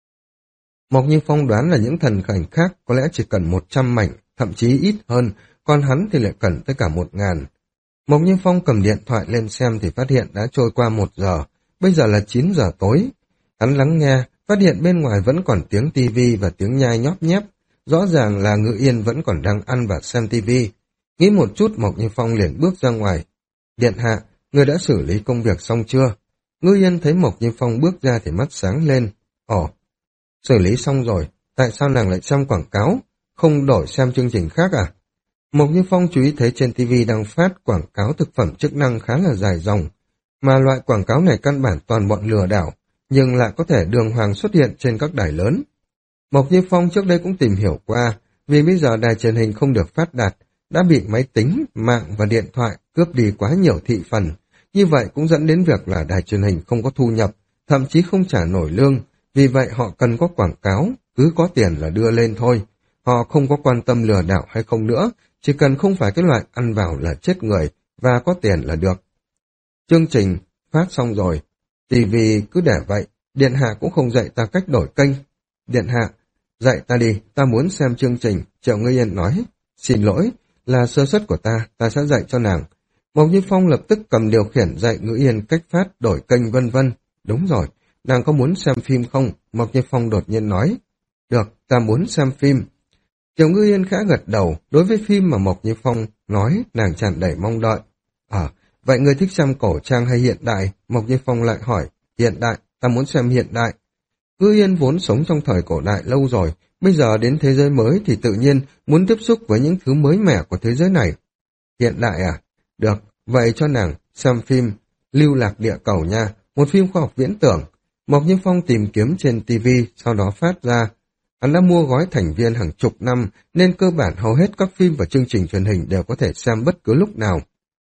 Mộc Như Phong đoán là những thần cảnh khác có lẽ chỉ cần một trăm mảnh, thậm chí ít hơn, còn hắn thì lại cần tới cả một ngàn. Mộc Như Phong cầm điện thoại lên xem thì phát hiện đã trôi qua một giờ, bây giờ là chín giờ tối. Hắn lắng nghe, phát hiện bên ngoài vẫn còn tiếng tivi và tiếng nhai nhóp nhép, rõ ràng là Ngự Yên vẫn còn đang ăn và xem tivi. Nghĩ một chút Mộc Như Phong liền bước ra ngoài. Điện hạ, người đã xử lý công việc xong chưa? Ngự Yên thấy Mộc Như Phong bước ra thì mắt sáng lên. Ồ, xử lý xong rồi, tại sao nàng lại xem quảng cáo, không đổi xem chương trình khác à? Mộc Như Phong chú ý thấy trên tivi đang phát quảng cáo thực phẩm chức năng khá là dài dòng, mà loại quảng cáo này căn bản toàn bọn lừa đảo, nhưng lại có thể đường hoàng xuất hiện trên các đài lớn. Mộc Như Phong trước đây cũng tìm hiểu qua, vì bây giờ đài truyền hình không được phát đạt, đã bị máy tính, mạng và điện thoại cướp đi quá nhiều thị phần. Như vậy cũng dẫn đến việc là đài truyền hình không có thu nhập, thậm chí không trả nổi lương, vì vậy họ cần có quảng cáo, cứ có tiền là đưa lên thôi. Họ không có quan tâm lừa đảo hay không nữa, chỉ cần không phải cái loại ăn vào là chết người và có tiền là được. Chương trình phát xong rồi, tivi cứ để vậy, điện hạ cũng không dạy ta cách đổi kênh. Điện hạ, dạy ta đi, ta muốn xem chương trình, Triệu Ngư Yên nói. Xin lỗi, là sơ suất của ta, ta sẽ dạy cho nàng. Mộc Như Phong lập tức cầm điều khiển dạy Ngữ Yên cách phát, đổi kênh vân vân. Đúng rồi, nàng có muốn xem phim không? Mộc Như Phong đột nhiên nói. Được, ta muốn xem phim. Triệu Ngư Yên khẽ gật đầu, đối với phim mà Mộc Như Phong nói, nàng tràn đầy mong đợi. À, vậy người thích xem cổ trang hay hiện đại? Mộc Như Phong lại hỏi. Hiện đại, ta muốn xem hiện đại. Ngư Yên vốn sống trong thời cổ đại lâu rồi, bây giờ đến thế giới mới thì tự nhiên muốn tiếp xúc với những thứ mới mẻ của thế giới này. Hiện đại à? Được, vậy cho nàng xem phim Lưu Lạc Địa Cầu nha, một phim khoa học viễn tưởng. Mộc Như Phong tìm kiếm trên tivi, sau đó phát ra. Hắn đã mua gói thành viên hàng chục năm, nên cơ bản hầu hết các phim và chương trình truyền hình đều có thể xem bất cứ lúc nào.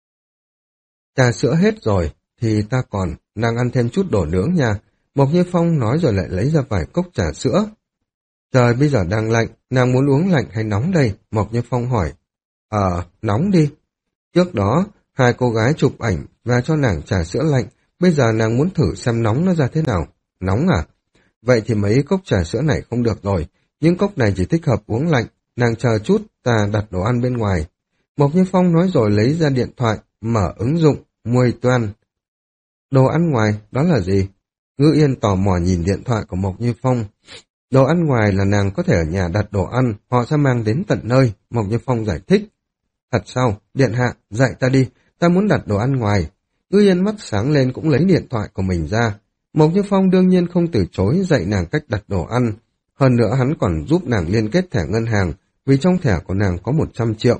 Trà sữa hết rồi, thì ta còn, nàng ăn thêm chút đồ nướng nha. Mộc Như Phong nói rồi lại lấy ra vài cốc trà sữa. Trời bây giờ đang lạnh, nàng muốn uống lạnh hay nóng đây? Mộc Như Phong hỏi. Ờ, nóng đi. Trước đó, hai cô gái chụp ảnh và cho nàng trà sữa lạnh, bây giờ nàng muốn thử xem nóng nó ra thế nào. Nóng à? Vậy thì mấy cốc trà sữa này không được rồi, những cốc này chỉ thích hợp uống lạnh, nàng chờ chút, ta đặt đồ ăn bên ngoài. Mộc Như Phong nói rồi lấy ra điện thoại, mở ứng dụng, Muay Toan. Đồ ăn ngoài, đó là gì? Ngữ Yên tò mò nhìn điện thoại của Mộc Như Phong. Đồ ăn ngoài là nàng có thể ở nhà đặt đồ ăn, họ sẽ mang đến tận nơi, Mộc Như Phong giải thích. Thật sao? Điện hạ, dạy ta đi, ta muốn đặt đồ ăn ngoài. Ngữ Yên mắt sáng lên cũng lấy điện thoại của mình ra. Mộc Như Phong đương nhiên không từ chối dạy nàng cách đặt đồ ăn. Hơn nữa hắn còn giúp nàng liên kết thẻ ngân hàng, vì trong thẻ của nàng có một trăm triệu.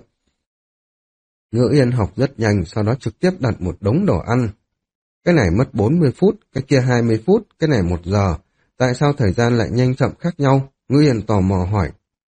Ngữ Yên học rất nhanh, sau đó trực tiếp đặt một đống đồ ăn. Cái này mất bốn mươi phút, cái kia hai mươi phút, cái này một giờ. Tại sao thời gian lại nhanh chậm khác nhau? Ngữ Yên tò mò hỏi.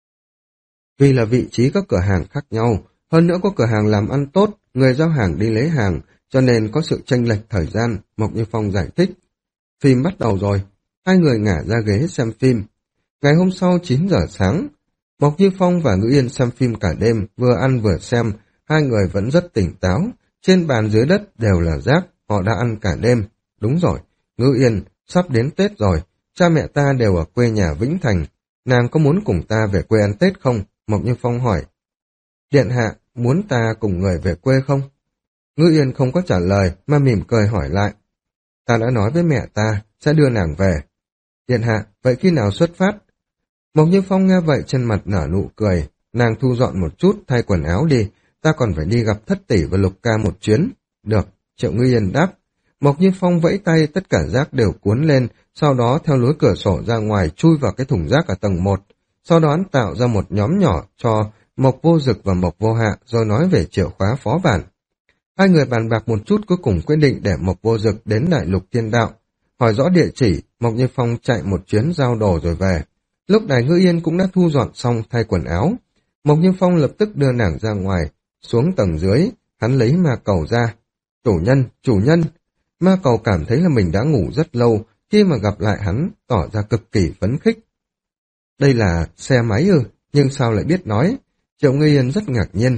Vì là vị trí các cửa hàng khác nhau, hơn nữa có cửa hàng làm ăn tốt, người giao hàng đi lấy hàng, cho nên có sự chênh lệch thời gian, Mộc Như Phong giải thích. Phim bắt đầu rồi. Hai người ngả ra ghế xem phim. Ngày hôm sau chín giờ sáng, Mộc Như Phong và Ngữ Yên xem phim cả đêm, vừa ăn vừa xem, hai người vẫn rất tỉnh táo. Trên bàn dưới đất đều là rác, họ đã ăn cả đêm. Đúng rồi, Ngữ Yên, sắp đến Tết rồi, cha mẹ ta đều ở quê nhà Vĩnh Thành. Nàng có muốn cùng ta về quê ăn Tết không? Mộc Như Phong hỏi. Điện hạ, muốn ta cùng người về quê không? Ngữ Yên không có trả lời, mà mỉm cười hỏi lại. Ta đã nói với mẹ ta, sẽ đưa nàng về. Điện hạ, vậy khi nào xuất phát? Mộc Như Phong nghe vậy trên mặt nở nụ cười. Nàng thu dọn một chút, thay quần áo đi, ta còn phải đi gặp Thất Tỷ và Lục Ca một chuyến. Được, Triệu Ngữ Yên đáp. Mộc Như Phong vẫy tay, tất cả rác đều cuốn lên, sau đó theo lối cửa sổ ra ngoài chui vào cái thùng rác ở tầng một. Sau đó hắn tạo ra một nhóm nhỏ cho Mộc Vô Dực và Mộc Vô Hạ rồi nói về chìa khóa phó bản. Hai người bàn bạc một chút cuối cùng quyết định để Mộc Vô Dực đến Đại Lục Thiên Đạo. Hỏi rõ địa chỉ, Mộc Như Phong chạy một chuyến giao đồ rồi về. Lúc này Ngữ Yên cũng đã thu dọn xong thay quần áo. Mộc Như Phong lập tức đưa nàng ra ngoài, xuống tầng dưới, hắn lấy ma cầu ra. Chủ nhân, chủ nhân! Ma cầu cảm thấy là mình đã ngủ rất lâu, khi mà gặp lại hắn, tỏ ra cực kỳ phấn khích. Đây là xe máy ư, nhưng sao lại biết nói? Triệu Ngữ Yên rất ngạc nhiên.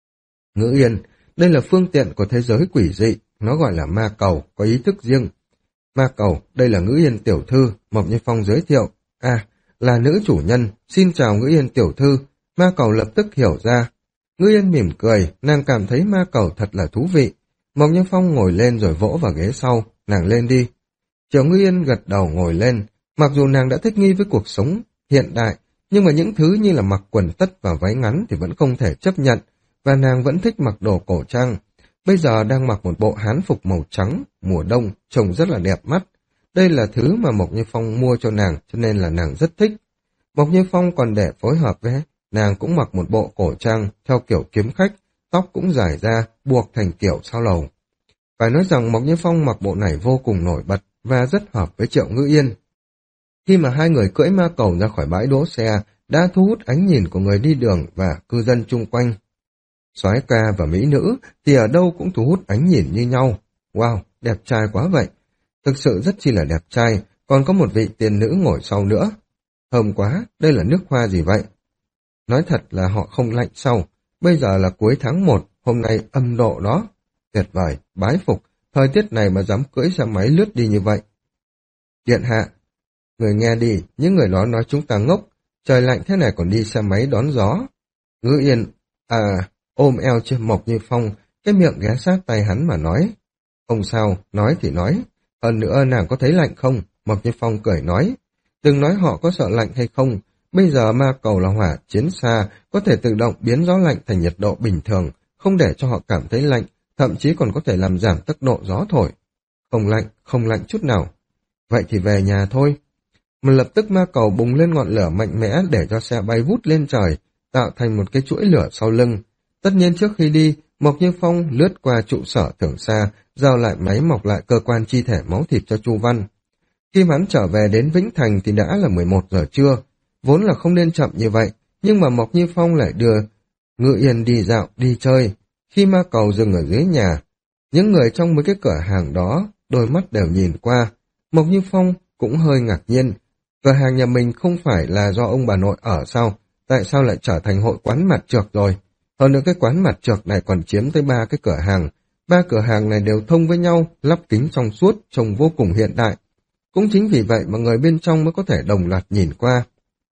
Ngữ Yên, đây là phương tiện của thế giới quỷ dị, nó gọi là ma cầu, có ý thức riêng. Ma cầu, đây là Ngữ Yên tiểu thư, Mộc Như Phong giới thiệu. À, là nữ chủ nhân, xin chào Ngữ Yên tiểu thư. Ma cầu lập tức hiểu ra. Ngữ Yên mỉm cười, nàng cảm thấy ma cầu thật là thú vị. Mộc Như Phong ngồi lên rồi vỗ vào ghế sau, nàng lên đi. Triệu Ngữ Yên gật đầu ngồi lên, mặc dù nàng đã thích nghi với cuộc sống hiện đại, nhưng mà những thứ như là mặc quần tất và váy ngắn thì vẫn không thể chấp nhận, và nàng vẫn thích mặc đồ cổ trang. Bây giờ đang mặc một bộ hán phục màu trắng, mùa đông, trông rất là đẹp mắt. Đây là thứ mà Mộc Như Phong mua cho nàng, cho nên là nàng rất thích. Mộc Như Phong còn để phối hợp với nàng cũng mặc một bộ cổ trang theo kiểu kiếm khách, tóc cũng dài ra, buộc thành kiểu sao lầu. Phải nói rằng Mộc Như Phong mặc bộ này vô cùng nổi bật và rất hợp với Triệu Ngữ Yên. Khi mà hai người cưỡi ma cầu ra khỏi bãi đỗ xe, đã thu hút ánh nhìn của người đi đường và cư dân chung quanh. Soái ca và mỹ nữ thì ở đâu cũng thu hút ánh nhìn như nhau. Wow, đẹp trai quá vậy. Thực sự rất chi là đẹp trai, còn có một vị tiên nữ ngồi sau nữa. Thơm quá, đây là nước hoa gì vậy? Nói thật là họ không lạnh sau. Bây giờ là cuối tháng một, hôm nay âm độ đó. Tuyệt vời, bái phục, thời tiết này mà dám cưỡi xe máy lướt đi như vậy. Điện hạ, người nghe đi, những người đó nói chúng ta ngốc, trời lạnh thế này còn đi xe máy đón gió. Ngữ Yên, à, ôm eo chưa Mộc Như Phong, cái miệng ghé sát tay hắn mà nói. Không sao, nói thì nói. Hơn nữa nàng có thấy lạnh không? Mộc Như Phong cười nói. Đừng nói họ có sợ lạnh hay không, bây giờ ma cầu là hỏa chiến xa, có thể tự động biến gió lạnh thành nhiệt độ bình thường, không để cho họ cảm thấy lạnh, thậm chí còn có thể làm giảm tốc độ gió thổi. Không lạnh, không lạnh chút nào. Vậy thì về nhà thôi. Mà lập tức ma cầu bùng lên ngọn lửa mạnh mẽ để cho xe bay vút lên trời, tạo thành một cái chuỗi lửa sau lưng. Tất nhiên trước khi đi, Mộc Như Phong lướt qua trụ sở Thưởng Xa, giao lại máy mọc lại cơ quan chi thể máu thịt cho Chu Văn. Khi hắn trở về đến Vĩnh Thành thì đã là mười một giờ trưa, vốn là không nên chậm như vậy, nhưng mà Mộc Như Phong lại đưa Ngữ Yên đi dạo, đi chơi. Khi ma cầu dừng ở dưới nhà, những người trong mấy cái cửa hàng đó, đôi mắt đều nhìn qua. Mộc Như Phong cũng hơi ngạc nhiên. Cửa hàng nhà mình không phải là do ông bà nội ở sao? Tại sao lại trở thành hội quán mặt trược rồi? Hơn nữa cái quán mặt trược này còn chiếm tới ba cái cửa hàng. Ba cửa hàng này đều thông với nhau, lắp kính trong suốt, trông vô cùng hiện đại. Cũng chính vì vậy mà người bên trong mới có thể đồng loạt nhìn qua.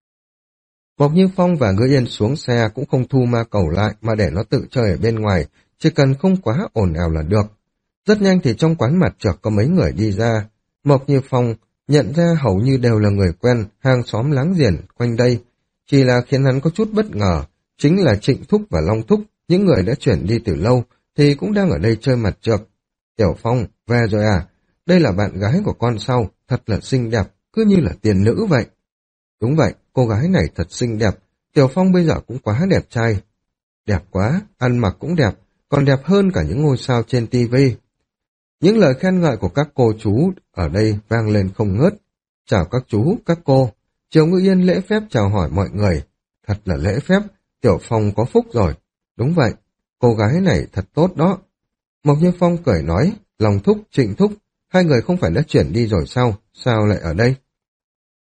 Mộc Như Phong và Ngữ Yên xuống xe cũng không thu ma cầu lại mà để nó tự chơi ở bên ngoài, chỉ cần không quá ồn ào là được. Rất nhanh thì trong quán mặt trược có mấy người đi ra. Mộc Như Phong nhận ra hầu như đều là người quen, hàng xóm láng giềng quanh đây. Chỉ là khiến hắn có chút bất ngờ, chính là Trịnh Thúc và Long Thúc, những người đã chuyển đi từ lâu, thì cũng đang ở đây chơi mặt trược. Tiểu Phong, về rồi à? Đây là bạn gái của con sao? Thật là xinh đẹp, cứ như là tiền nữ vậy. Đúng vậy, cô gái này thật xinh đẹp, Tiểu Phong bây giờ cũng quá đẹp trai. Đẹp quá, ăn mặc cũng đẹp, còn đẹp hơn cả những ngôi sao trên tivi. Những lời khen ngợi của các cô chú ở đây vang lên không ngớt. Chào các chú, các cô. Triệu Ngữ Yên lễ phép chào hỏi mọi người. Thật là lễ phép, Tiểu Phong có phúc rồi. Đúng vậy, cô gái này thật tốt đó. Mộc Như Phong cười nói, Long Thúc, Trịnh Thúc, hai người không phải đã chuyển đi rồi sao? Sao lại ở đây?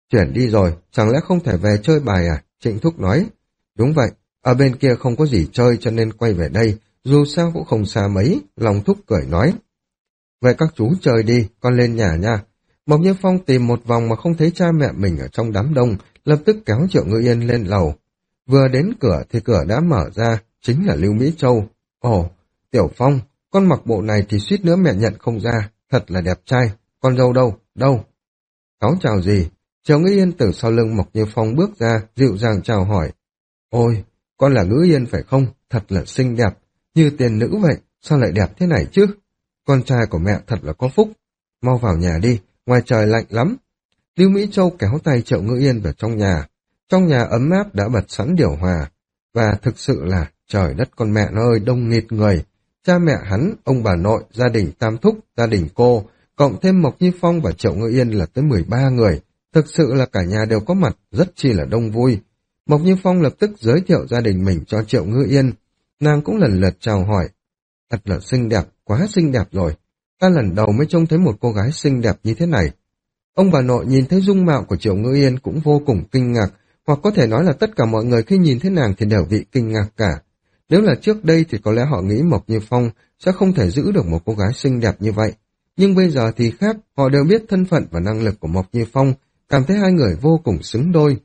Chuyển đi rồi, chẳng lẽ không thể về chơi bài à? Trịnh Thúc nói. Đúng vậy, ở bên kia không có gì chơi cho nên quay về đây, dù sao cũng không xa mấy, Long Thúc cười nói. Vậy các chú chơi đi, con lên nhà nha. Mộc Như Phong tìm một vòng mà không thấy cha mẹ mình ở trong đám đông, lập tức kéo Triệu Ngữ Yên lên lầu. Vừa đến cửa thì cửa đã mở ra, chính là Lưu Mỹ Châu. Ồ, Tiểu Phong, con mặc bộ này thì suýt nữa mẹ nhận không ra, thật là đẹp trai. Con dâu đâu, đâu? Cháu chào gì? Triệu Ngữ Yên từ sau lưng Mộc Như Phong bước ra, dịu dàng chào hỏi. Ôi, con là Ngữ Yên phải không? Thật là xinh đẹp, như tiền nữ vậy, sao lại đẹp thế này chứ? Con trai của mẹ thật là có phúc. Mau vào nhà đi, ngoài trời lạnh lắm. Lưu Mỹ Châu kéo tay Triệu Ngữ Yên vào trong nhà. Trong nhà ấm áp đã bật sẵn điều hòa. Và thực sự là, trời đất con mẹ nó ơi, đông nghịt người. Cha mẹ hắn, ông bà nội, gia đình Tam Thúc, gia đình cô, cộng thêm Mộc Như Phong và Triệu Ngữ Yên là tới mười ba người. Thực sự là cả nhà đều có mặt, rất chi là đông vui. Mộc Như Phong lập tức giới thiệu gia đình mình cho Triệu Ngữ Yên. Nàng cũng lần lượt chào hỏi. Thật là xinh đẹp, quá xinh đẹp rồi. Ta lần đầu mới trông thấy một cô gái xinh đẹp như thế này. Ông bà nội nhìn thấy dung mạo của Triệu Ngữ Yên cũng vô cùng kinh ngạc, hoặc có thể nói là tất cả mọi người khi nhìn thấy nàng thì đều bị kinh ngạc cả. Nếu là trước đây thì có lẽ họ nghĩ Mộc Như Phong sẽ không thể giữ được một cô gái xinh đẹp như vậy. Nhưng bây giờ thì khác, họ đều biết thân phận và năng lực của Mộc Như Phong, cảm thấy hai người vô cùng xứng đôi.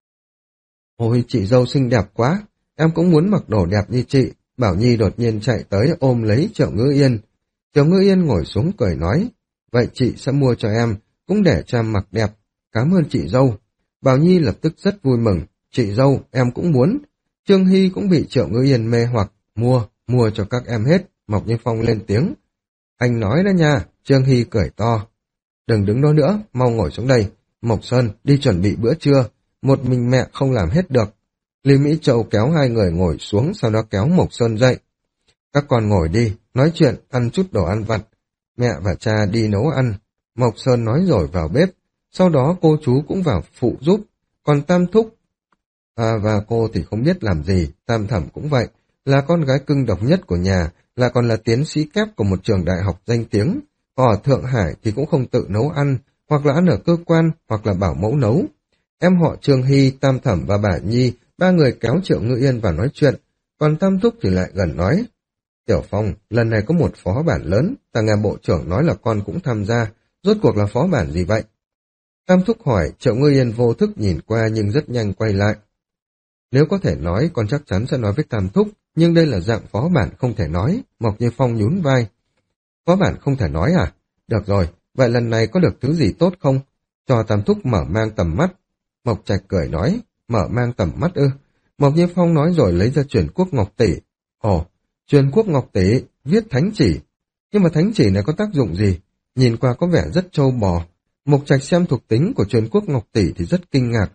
Ôi, chị dâu xinh đẹp quá, em cũng muốn mặc đồ đẹp như chị. Bảo Nhi đột nhiên chạy tới ôm lấy Triệu Ngữ Yên. Triệu Ngữ Yên ngồi xuống cười nói, vậy chị sẽ mua cho em, cũng để cho em mặc đẹp. Cảm ơn chị dâu. Bảo Nhi lập tức rất vui mừng, chị dâu, em cũng muốn. Trương Hy cũng bị Triệu Ngữ Yên mê hoặc, mua, mua cho các em hết. Mộc Như Phong lên tiếng. Anh nói đó nha, Trương Hy cười to. Đừng đứng đó nữa, mau ngồi xuống đây. Mộc Sơn, đi chuẩn bị bữa trưa. Một mình mẹ không làm hết được. Lưu Mỹ Châu kéo hai người ngồi xuống, sau đó kéo Mộc Sơn dậy. Các con ngồi đi, nói chuyện, ăn chút đồ ăn vặt. Mẹ và cha đi nấu ăn. Mộc Sơn nói rồi vào bếp. Sau đó cô chú cũng vào phụ giúp. Còn Tam Thúc à, và cô thì không biết làm gì. Tam Thẩm cũng vậy, là con gái cưng độc nhất của nhà, là còn là tiến sĩ kép của một trường đại học danh tiếng. Ở Thượng Hải thì cũng không tự nấu ăn, hoặc là ăn ở cơ quan, hoặc là bảo mẫu nấu. Em họ Trương Hy, Tam Thẩm và bà Nhi, ba người kéo Triệu Ngữ Yên vào nói chuyện, còn Tam Thúc thì lại gần nói. Tiểu Phong, lần này có một phó bản lớn, ta nghe bộ trưởng nói là con cũng tham gia, rốt cuộc là phó bản gì vậy? Tam Thúc hỏi, Triệu Ngữ Yên vô thức nhìn qua nhưng rất nhanh quay lại. Nếu có thể nói, con chắc chắn sẽ nói với Tam Thúc, nhưng đây là dạng phó bản không thể nói. Mộc Như Phong nhún vai. Phó bản không thể nói à? Được rồi, vậy lần này có được thứ gì tốt không? Cho Tam Thúc mở mang tầm mắt. Mộc Trạch cười nói, mở mang tầm mắt ư? Mộc Như Phong nói rồi lấy ra truyền quốc ngọc tỷ. Ồ, truyền quốc ngọc tỷ, viết thánh chỉ. Nhưng mà thánh chỉ này có tác dụng gì? Nhìn qua có vẻ rất trâu bò. Mộc Trạch xem thuộc tính của truyền quốc ngọc tỷ thì rất kinh ngạc.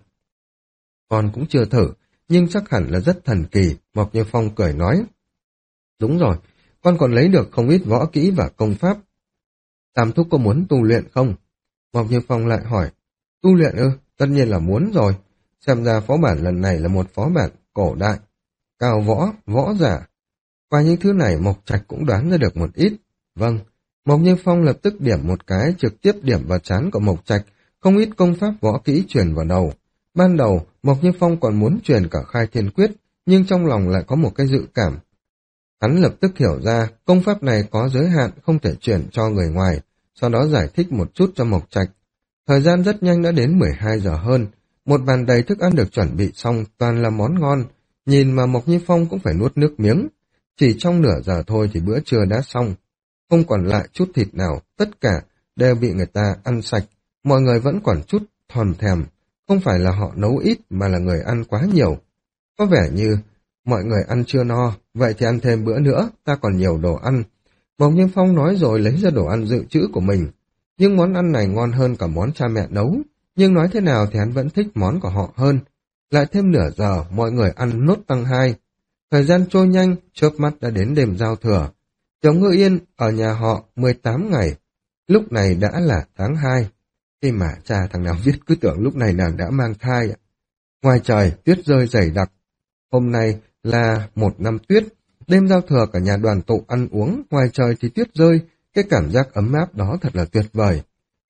Con cũng chưa thử, nhưng chắc hẳn là rất thần kỳ. Mộc Như Phong cười nói. Đúng rồi, con còn lấy được không ít võ kỹ và công pháp. Tam Thúc có muốn tu luyện không? Mộc Như Phong lại hỏi. Tu luyện ư? Tất nhiên là muốn rồi. Xem ra phó bản lần này là một phó bản cổ đại. Cao võ, võ giả. Qua những thứ này Mộc Trạch cũng đoán ra được một ít. Vâng, Mộc Như Phong lập tức điểm một cái trực tiếp điểm vào trán của Mộc Trạch, không ít công pháp võ kỹ truyền vào đầu. Ban đầu, Mộc Như Phong còn muốn truyền cả khai thiên quyết, nhưng trong lòng lại có một cái dự cảm. Hắn lập tức hiểu ra công pháp này có giới hạn không thể truyền cho người ngoài, sau đó giải thích một chút cho Mộc Trạch. Thời gian rất nhanh đã đến mười hai giờ hơn, một bàn đầy thức ăn được chuẩn bị xong toàn là món ngon, nhìn mà Mộc Như Phong cũng phải nuốt nước miếng. Chỉ trong nửa giờ thôi thì bữa trưa đã xong, không còn lại chút thịt nào, tất cả đều bị người ta ăn sạch, mọi người vẫn còn chút thòm thèm, không phải là họ nấu ít mà là người ăn quá nhiều. Có vẻ như mọi người ăn chưa no, vậy thì ăn thêm bữa nữa, ta còn nhiều đồ ăn. Mộc Như Phong nói rồi lấy ra đồ ăn dự trữ của mình. Nhưng món ăn này ngon hơn cả món cha mẹ nấu, nhưng nói thế nào thì hắn vẫn thích món của họ hơn. Lại thêm nửa giờ, mọi người ăn nốt tăng hai. Thời gian trôi nhanh, chớp mắt đã đến đêm giao thừa. Triệu Ngữ Yên ở nhà họ mười tám ngày, lúc này đã là tháng hai. Khi mà cha thằng nào viết cứ tưởng lúc này nàng đã mang thai. Ngoài trời, tuyết rơi dày đặc. Hôm nay là một năm tuyết, đêm giao thừa cả nhà đoàn tụ ăn uống, ngoài trời thì tuyết rơi, cái cảm giác ấm áp đó thật là tuyệt vời.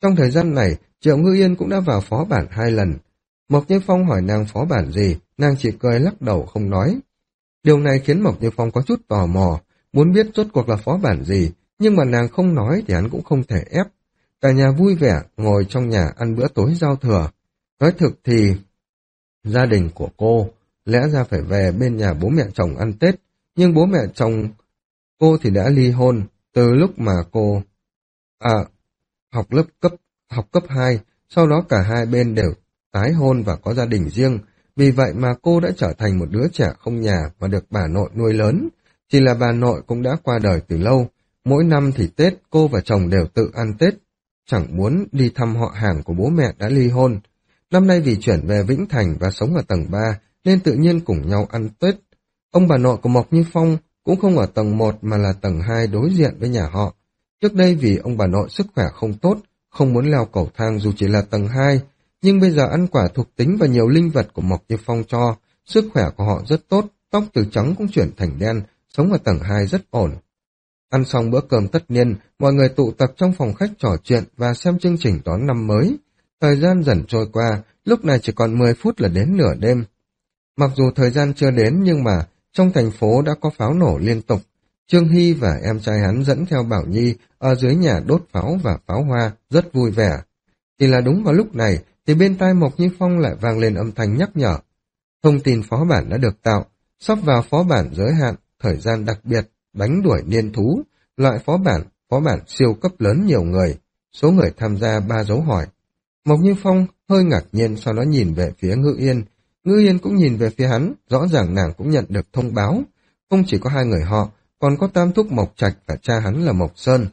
Trong thời gian này, Triệu Ngư Yên cũng đã vào phó bản hai lần. Mộc Như Phong hỏi nàng phó bản gì, nàng chỉ cười lắc đầu không nói. Điều này khiến Mộc Như Phong có chút tò mò, muốn biết rốt cuộc là phó bản gì, nhưng mà nàng không nói thì hắn cũng không thể ép. Cả nhà vui vẻ, ngồi trong nhà ăn bữa tối giao thừa. Nói thực thì, gia đình của cô lẽ ra phải về bên nhà bố mẹ chồng ăn Tết, nhưng bố mẹ chồng cô thì đã ly hôn từ lúc mà cô à, học lớp cấp học cấp hai, sau đó cả hai bên đều tái hôn và có gia đình riêng, vì vậy mà cô đã trở thành một đứa trẻ không nhà và được bà nội nuôi lớn. Chỉ là bà nội cũng đã qua đời từ lâu, mỗi năm thì Tết cô và chồng đều tự ăn Tết, chẳng muốn đi thăm họ hàng của bố mẹ đã ly hôn. Năm nay vì chuyển về Vĩnh Thành và sống ở tầng ba nên tự nhiên cùng nhau ăn Tết. Ông bà nội của Mộc Như Phong cũng không ở tầng một mà là tầng hai đối diện với nhà họ. Trước đây vì ông bà nội sức khỏe không tốt, không muốn leo cầu thang dù chỉ là tầng hai, nhưng bây giờ ăn quả thuộc tính và nhiều linh vật của Mộc Như Phong cho, sức khỏe của họ rất tốt, tóc từ trắng cũng chuyển thành đen, sống ở tầng hai rất ổn. Ăn xong bữa cơm tất niên, mọi người tụ tập trong phòng khách trò chuyện và xem chương trình đón năm mới. Thời gian dần trôi qua, lúc này chỉ còn mười phút là đến nửa đêm. Mặc dù thời gian chưa đến nhưng mà trong thành phố đã có pháo nổ liên tục. Trương Hy và em trai hắn dẫn theo Bảo Nhi ở dưới nhà đốt pháo và pháo hoa, rất vui vẻ. Chỉ là đúng vào lúc này thì bên tai Mộc Như Phong lại vang lên âm thanh nhắc nhở. Thông tin phó bản đã được tạo, sắp vào phó bản giới hạn, thời gian đặc biệt, đánh đuổi niên thú, loại phó bản, phó bản siêu cấp lớn nhiều người, số người tham gia ba dấu hỏi. Mộc Như Phong hơi ngạc nhiên sau đó nhìn về phía Ngữ Yên, Ngữ Yên cũng nhìn về phía hắn, rõ ràng nàng cũng nhận được thông báo, không chỉ có hai người họ, còn có tam thúc Mộc Trạch và cha hắn là Mộc Sơn.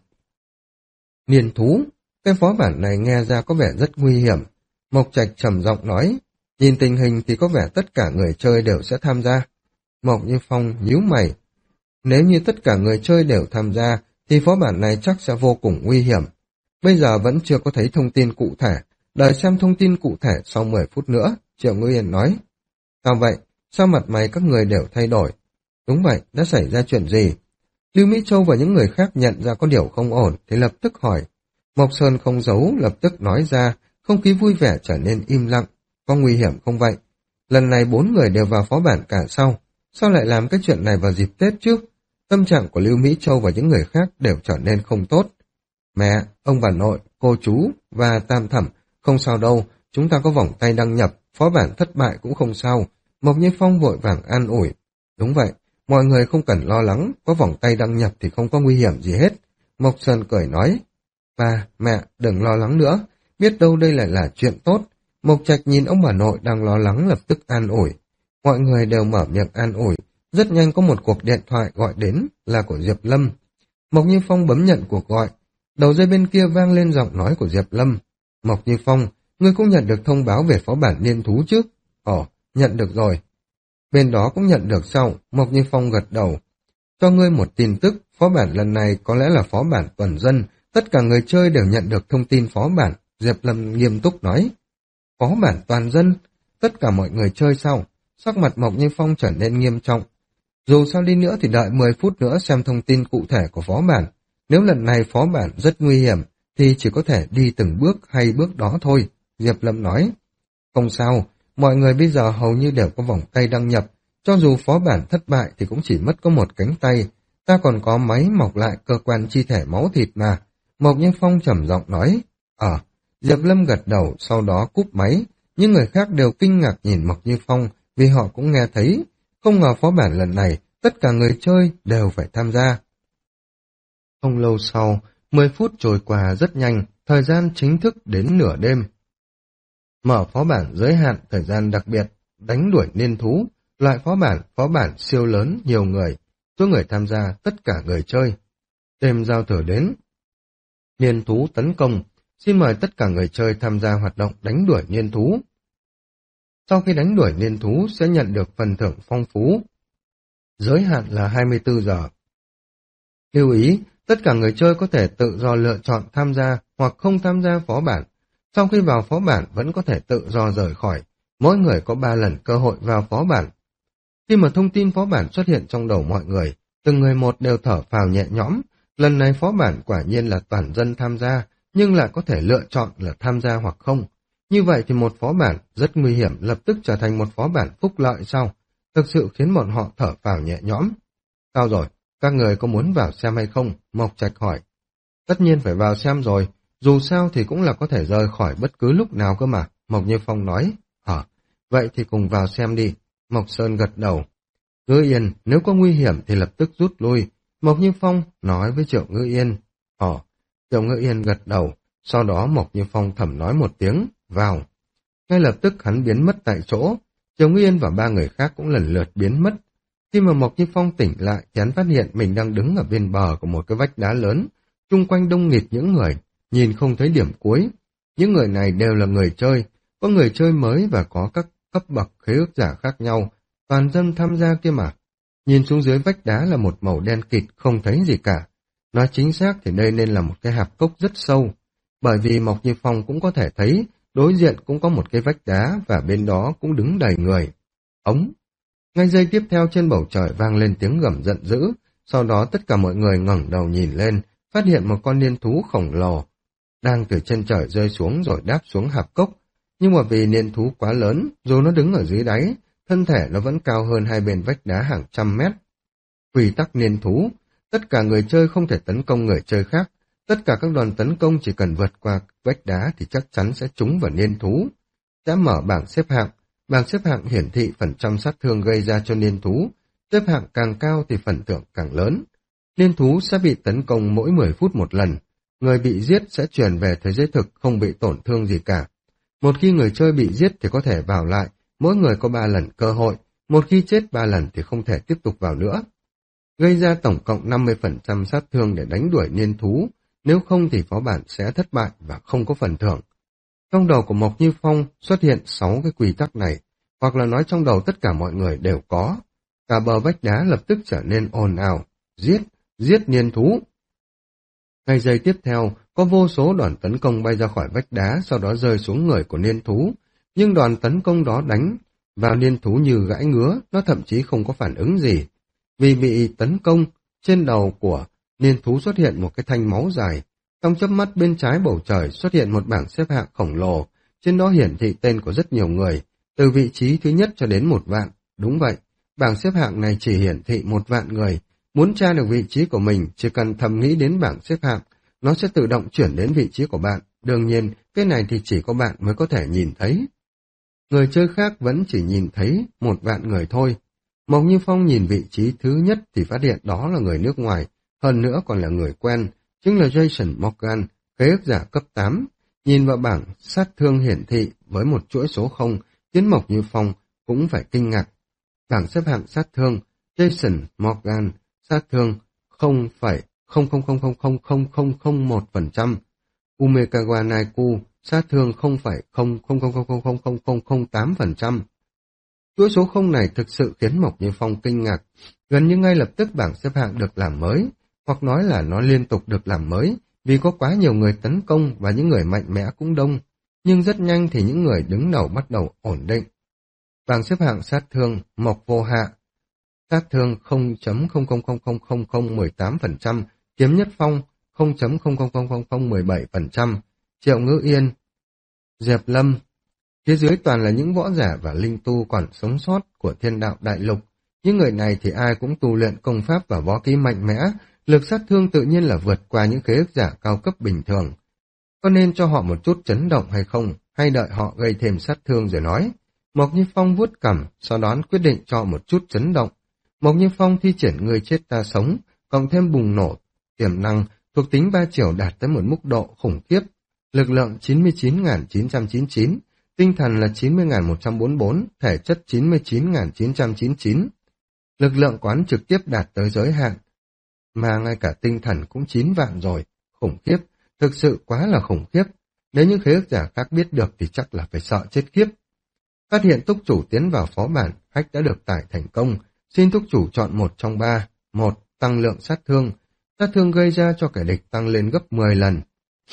Niên thú, cái phó bản này nghe ra có vẻ rất nguy hiểm. Mộc Trạch trầm giọng nói, nhìn tình hình thì có vẻ tất cả người chơi đều sẽ tham gia. Mộc Như Phong nhíu mày, nếu như tất cả người chơi đều tham gia thì phó bản này chắc sẽ vô cùng nguy hiểm. Bây giờ vẫn chưa có thấy thông tin cụ thể, đợi xem thông tin cụ thể sau mười phút nữa, Triệu Ngư Yên nói. Sao vậy? Sao mặt mày các người đều thay đổi? Đúng vậy, đã xảy ra chuyện gì? Lưu Mỹ Châu và những người khác nhận ra có điều không ổn thì lập tức hỏi. Mộc Sơn không giấu, lập tức nói ra, không khí vui vẻ trở nên im lặng. Có nguy hiểm không vậy? Lần này bốn người đều vào phó bản cả sau. Sao lại làm cái chuyện này vào dịp Tết chứ? Tâm trạng của Lưu Mỹ Châu và những người khác đều trở nên không tốt. Mẹ, ông bà nội, cô chú và tam thẩm, không sao đâu, chúng ta có vòng tay đăng nhập, phó bản thất bại cũng không sao. Mộc Như Phong vội vàng an ủi. Đúng vậy, mọi người không cần lo lắng, có vòng tay đăng nhập thì không có nguy hiểm gì hết. Mộc Sơn cười nói. Ba, mẹ, đừng lo lắng nữa, biết đâu đây lại là chuyện tốt. Mộc Trạch nhìn ông bà nội đang lo lắng lập tức an ủi. Mọi người đều mở miệng an ủi. Rất nhanh có một cuộc điện thoại gọi đến là của Diệp Lâm. Mộc Như Phong bấm nhận cuộc gọi. Đầu dây bên kia vang lên giọng nói của Diệp Lâm. Mộc Như Phong, ngươi cũng nhận được thông báo về phó bản niên thú chứ? Ồ, nhận được rồi. Bên đó cũng nhận được sau, Mộc Như Phong gật đầu. Cho ngươi một tin tức, phó bản lần này có lẽ là phó bản toàn dân, tất cả người chơi đều nhận được thông tin phó bản, Diệp Lâm nghiêm túc nói. Phó bản toàn dân, tất cả mọi người chơi sau, sắc mặt Mộc Như Phong trở nên nghiêm trọng. Dù sao đi nữa thì đợi mười phút nữa xem thông tin cụ thể của phó bản. Nếu lần này phó bản rất nguy hiểm, thì chỉ có thể đi từng bước hay bước đó thôi, Diệp Lâm nói. Không sao, mọi người bây giờ hầu như đều có vòng tay đăng nhập, cho dù phó bản thất bại thì cũng chỉ mất có một cánh tay, ta còn có máy mọc lại cơ quan chi thể máu thịt mà. Mộc Như Phong trầm giọng nói. Ờ, Diệp Lâm gật đầu sau đó cúp máy, những người khác đều kinh ngạc nhìn Mộc Như Phong vì họ cũng nghe thấy, không ngờ phó bản lần này tất cả người chơi đều phải tham gia. Không lâu sau, mười phút trôi qua rất nhanh, thời gian chính thức đến nửa đêm. Mở phó bản giới hạn thời gian đặc biệt, đánh đuổi niên thú, loại phó bản, phó bản siêu lớn nhiều người, số người tham gia tất cả người chơi. Đêm giao thừa đến. Niên thú tấn công, xin mời tất cả người chơi tham gia hoạt động đánh đuổi niên thú. Sau khi đánh đuổi niên thú sẽ nhận được phần thưởng phong phú. Giới hạn là hai mươi tư giờ. Lưu ý, tất cả người chơi có thể tự do lựa chọn tham gia hoặc không tham gia phó bản. Sau khi vào phó bản vẫn có thể tự do rời khỏi. Mỗi người có ba lần cơ hội vào phó bản. Khi mà thông tin phó bản xuất hiện trong đầu mọi người, từng người một đều thở phào nhẹ nhõm. Lần này phó bản quả nhiên là toàn dân tham gia, nhưng lại có thể lựa chọn là tham gia hoặc không. Như vậy thì một phó bản rất nguy hiểm lập tức trở thành một phó bản phúc lợi sao? Thực sự khiến bọn họ thở phào nhẹ nhõm. Sao rồi? Các người có muốn vào xem hay không? Mộc Trạch hỏi. Tất nhiên phải vào xem rồi, dù sao thì cũng là có thể rời khỏi bất cứ lúc nào cơ mà, Mộc Như Phong nói. Hả? Vậy thì cùng vào xem đi. Mộc Sơn gật đầu. Ngữ Yên, nếu có nguy hiểm thì lập tức rút lui. Mộc Như Phong nói với Triệu Ngữ Yên. Ồ, Triệu Ngữ Yên gật đầu, sau đó Mộc Như Phong thầm nói một tiếng, vào. Ngay lập tức hắn biến mất tại chỗ, Triệu Ngữ Yên và ba người khác cũng lần lượt biến mất. Khi mà Mộc Như Phong tỉnh lại, thì hắn phát hiện mình đang đứng ở bên bờ của một cái vách đá lớn, chung quanh đông nghịt những người, nhìn không thấy điểm cuối. Những người này đều là người chơi, có người chơi mới và có các cấp bậc khế ước giả khác nhau, toàn dân tham gia kia mà. Nhìn xuống dưới vách đá là một màu đen kịt, không thấy gì cả. Nói chính xác thì đây nên là một cái hạp cốc rất sâu, bởi vì Mộc Như Phong cũng có thể thấy, đối diện cũng có một cái vách đá và bên đó cũng đứng đầy người. Ống! Ngay giây tiếp theo trên bầu trời vang lên tiếng gầm giận dữ, sau đó tất cả mọi người ngẩng đầu nhìn lên, phát hiện một con niên thú khổng lồ đang từ trên trời rơi xuống rồi đáp xuống hạp cốc. Nhưng mà vì niên thú quá lớn, dù nó đứng ở dưới đáy, thân thể nó vẫn cao hơn hai bên vách đá hàng trăm mét. Quy tắc niên thú, tất cả người chơi không thể tấn công người chơi khác, tất cả các đoàn tấn công chỉ cần vượt qua vách đá thì chắc chắn sẽ trúng vào niên thú. Sẽ mở bảng xếp hạng, bảng xếp hạng hiển thị phần trăm sát thương gây ra cho niên thú, xếp hạng càng cao thì phần thưởng càng lớn. Niên thú sẽ bị tấn công mỗi mười phút một lần, người bị giết sẽ chuyển về thế giới thực không bị tổn thương gì cả. Một khi người chơi bị giết thì có thể vào lại, mỗi người có ba lần cơ hội, một khi chết ba lần thì không thể tiếp tục vào nữa. Gây ra tổng cộng năm mươi phần trăm sát thương để đánh đuổi niên thú, nếu không thì phó bản sẽ thất bại và không có phần thưởng. Trong đầu của Mộc Như Phong xuất hiện sáu cái quy tắc này, hoặc là nói trong đầu tất cả mọi người đều có. Cả bờ vách đá lập tức trở nên ồn ào, giết, giết niên thú. Ngay giây tiếp theo, có vô số đoàn tấn công bay ra khỏi vách đá, sau đó rơi xuống người của niên thú. Nhưng đoàn tấn công đó đánh vào niên thú như gãi ngứa, nó thậm chí không có phản ứng gì. Vì bị tấn công, trên đầu của niên thú xuất hiện một cái thanh máu dài. Trong chớp mắt bên trái bầu trời xuất hiện một bảng xếp hạng khổng lồ, trên đó hiển thị tên của rất nhiều người, từ vị trí thứ nhất cho đến một vạn. Đúng vậy, bảng xếp hạng này chỉ hiển thị một vạn người. Muốn tra được vị trí của mình, chỉ cần thầm nghĩ đến bảng xếp hạng, nó sẽ tự động chuyển đến vị trí của bạn. Đương nhiên, cái này thì chỉ có bạn mới có thể nhìn thấy. Người chơi khác vẫn chỉ nhìn thấy một vạn người thôi. Mộc Như Phong nhìn vị trí thứ nhất thì phát hiện đó là người nước ngoài, hơn nữa còn là người quen, chính là Jason Morgan, khế ước giả cấp tám. Nhìn vào bảng sát thương hiển thị với một chuỗi số không, khiến Mộc Như Phong cũng phải kinh ngạc. Bảng xếp hạng sát thương, Jason Morgan, sát thương không phẩy không không không không không không không không một phần trăm. Umekawa Naiku, sát thương không phẩy không không không không không không không không tám phần trăm. Chuỗi số không này thực sự khiến Mộc Như Phong kinh ngạc, gần như ngay lập tức bảng xếp hạng được làm mới, hoặc nói là nó liên tục được làm mới, vì có quá nhiều người tấn công và những người mạnh mẽ cũng đông, nhưng rất nhanh thì những người đứng đầu bắt đầu ổn định. Bảng xếp hạng sát thương Mộc Vô Hạ, sát thương không phẩy không không không không không không một tám phần trăm, Kiếm Nhất Phong không phẩy không không không không không một bảy phần trăm, Triệu Ngữ Yên, Diệp Lâm. Phía dưới toàn là những võ giả và linh tu còn sống sót của thiên đạo đại lục. Những người này thì ai cũng tu luyện công pháp và võ kỹ mạnh mẽ, lực sát thương tự nhiên là vượt qua những khế ước giả cao cấp bình thường. Có nên cho họ một chút chấn động hay không, hay đợi họ gây thêm sát thương rồi nói? Mộc Như Phong vuốt cằm, sau đó quyết định cho một chút chấn động. Mộc Như Phong thi triển người chết ta sống, cộng thêm bùng nổ, tiềm năng, thuộc tính ba chiều đạt tới một mức độ khủng khiếp. Lực lượng chín mươi chín nghìn chín trăm chín mươi chín, tinh thần là chín mươi nghìn một trăm bốn mươi bốn, thể chất chín mươi chín nghìn chín trăm chín mươi chín. Lực lượng quán trực tiếp đạt tới giới hạn, mà ngay cả tinh thần cũng chín vạn rồi, khủng khiếp, thực sự quá là khủng khiếp. Nếu những khế ước giả khác biết được thì chắc là phải sợ chết khiếp. Phát hiện túc chủ tiến vào phó bản, hack đã được tải thành công, xin túc chủ chọn một trong ba. Một, tăng lượng sát thương, sát thương gây ra cho kẻ địch tăng lên gấp mười lần.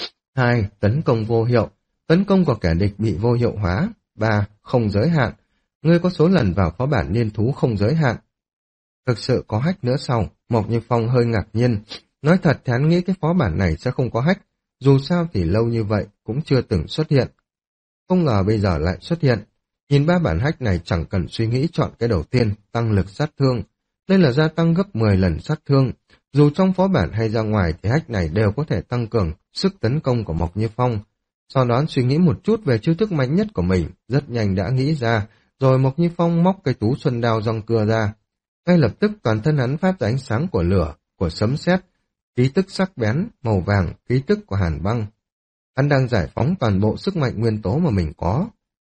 Hai, tấn công vô hiệu, tấn công của kẻ địch bị vô hiệu hóa. Ba, không giới hạn, ngươi có số lần vào phó bản niên thú không giới hạn. Thực sự có hack nữa sao? Mộc Như Phong hơi ngạc nhiên. Nói thật thì hắn nghĩ cái phó bản này sẽ không có hack, dù sao thì lâu như vậy cũng chưa từng xuất hiện. Không ngờ bây giờ lại xuất hiện. Nhìn ba bản hack này chẳng cần suy nghĩ chọn cái đầu tiên, tăng lực sát thương. Đây là gia tăng gấp mười lần sát thương. Dù trong phó bản hay ra ngoài thì hack này đều có thể tăng cường sức tấn công của Mộc Như Phong. Sau đó suy nghĩ một chút về chiêu thức mạnh nhất của mình, rất nhanh đã nghĩ ra, rồi Mộc Như Phong móc cây tú xuân đao rong cưa ra. Ngay lập tức toàn thân hắn phát ra ánh sáng của lửa, của sấm sét, khí tức sắc bén, màu vàng, khí tức của hàn băng. Hắn đang giải phóng toàn bộ sức mạnh nguyên tố mà mình có.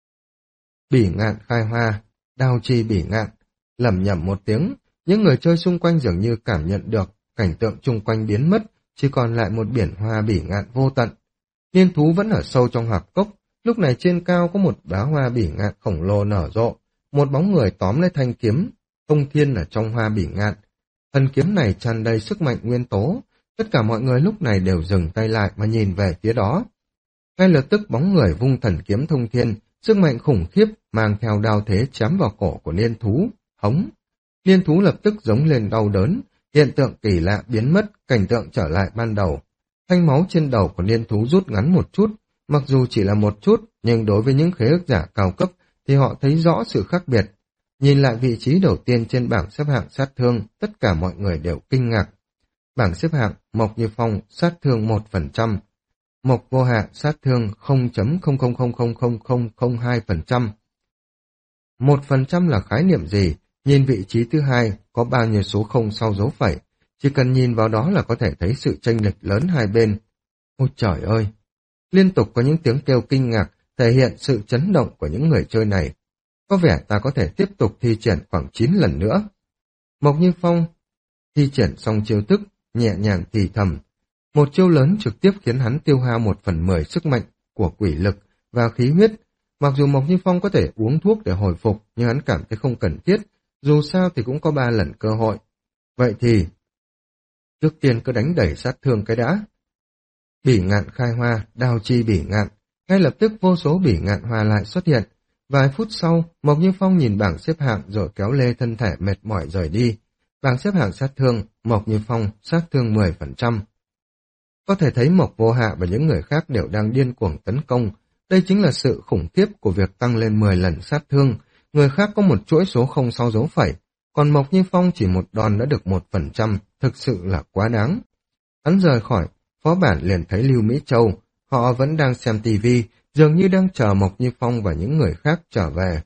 Bỉ ngạn khai hoa, đao chi bỉ ngạn, lẩm nhẩm một tiếng, những người chơi xung quanh dường như cảm nhận được, cảnh tượng chung quanh biến mất, chỉ còn lại một biển hoa bỉ ngạn vô tận. Niên thú vẫn ở sâu trong hạp cốc, lúc này trên cao có một đóa hoa bỉ ngạn khổng lồ nở rộ, một bóng người tóm lấy thanh kiếm, thông thiên ở trong hoa bỉ ngạn. Thần kiếm này tràn đầy sức mạnh nguyên tố, tất cả mọi người lúc này đều dừng tay lại mà nhìn về phía đó. Ngay lập tức bóng người vung thần kiếm thông thiên, sức mạnh khủng khiếp mang theo đao thế chém vào cổ của niên thú, hống. Niên thú lập tức giống lên đau đớn, hiện tượng kỳ lạ biến mất, cảnh tượng trở lại ban đầu. Thanh máu trên đầu của niên thú rút ngắn một chút, mặc dù chỉ là một chút, nhưng đối với những khế ước giả cao cấp thì họ thấy rõ sự khác biệt. Nhìn lại vị trí đầu tiên trên bảng xếp hạng sát thương, tất cả mọi người đều kinh ngạc. Bảng xếp hạng Mộc Như Phong sát thương một phần trăm, Mộc Vô Hạ sát thương không phẩy không không không không không không không hai phần trăm. một phần trăm là khái niệm gì? Nhìn vị trí thứ hai có bao nhiêu số không sau dấu phẩy, chỉ cần nhìn vào đó là có thể thấy sự chênh lệch lớn hai bên. Ôi trời ơi! Liên tục có những tiếng kêu kinh ngạc thể hiện sự chấn động của những người chơi này. Có vẻ ta có thể tiếp tục thi triển khoảng chín lần nữa. Mộc Như Phong thi triển xong chiêu thức, nhẹ nhàng thì thầm. Một chiêu lớn trực tiếp khiến hắn tiêu hao một phần mười sức mạnh của quỷ lực và khí huyết. Mặc dù Mộc Như Phong có thể uống thuốc để hồi phục, nhưng hắn cảm thấy không cần thiết, dù sao thì cũng có ba lần cơ hội. Vậy thì, trước tiên cứ đánh đẩy sát thương cái đã. Bỉ ngạn khai hoa, đao chi bỉ ngạn, ngay lập tức vô số bỉ ngạn hoa lại xuất hiện. Vài phút sau, Mộc Như Phong nhìn bảng xếp hạng rồi kéo lê thân thể mệt mỏi rời đi. Bảng xếp hạng sát thương, Mộc Như Phong sát thương mười phần trăm. Có thể thấy Mộc Vô Hạ và những người khác đều đang điên cuồng tấn công. Đây chính là sự khủng khiếp của việc tăng lên mười lần sát thương. Người khác có một chuỗi số không sau dấu phẩy, còn Mộc Như Phong chỉ một đòn đã được một phần trăm, thực sự là quá đáng. Hắn rời khỏi, phó bản liền thấy Lưu Mỹ Châu, họ vẫn đang xem tivi, dường như đang chờ Mộc Như Phong và những người khác trở về.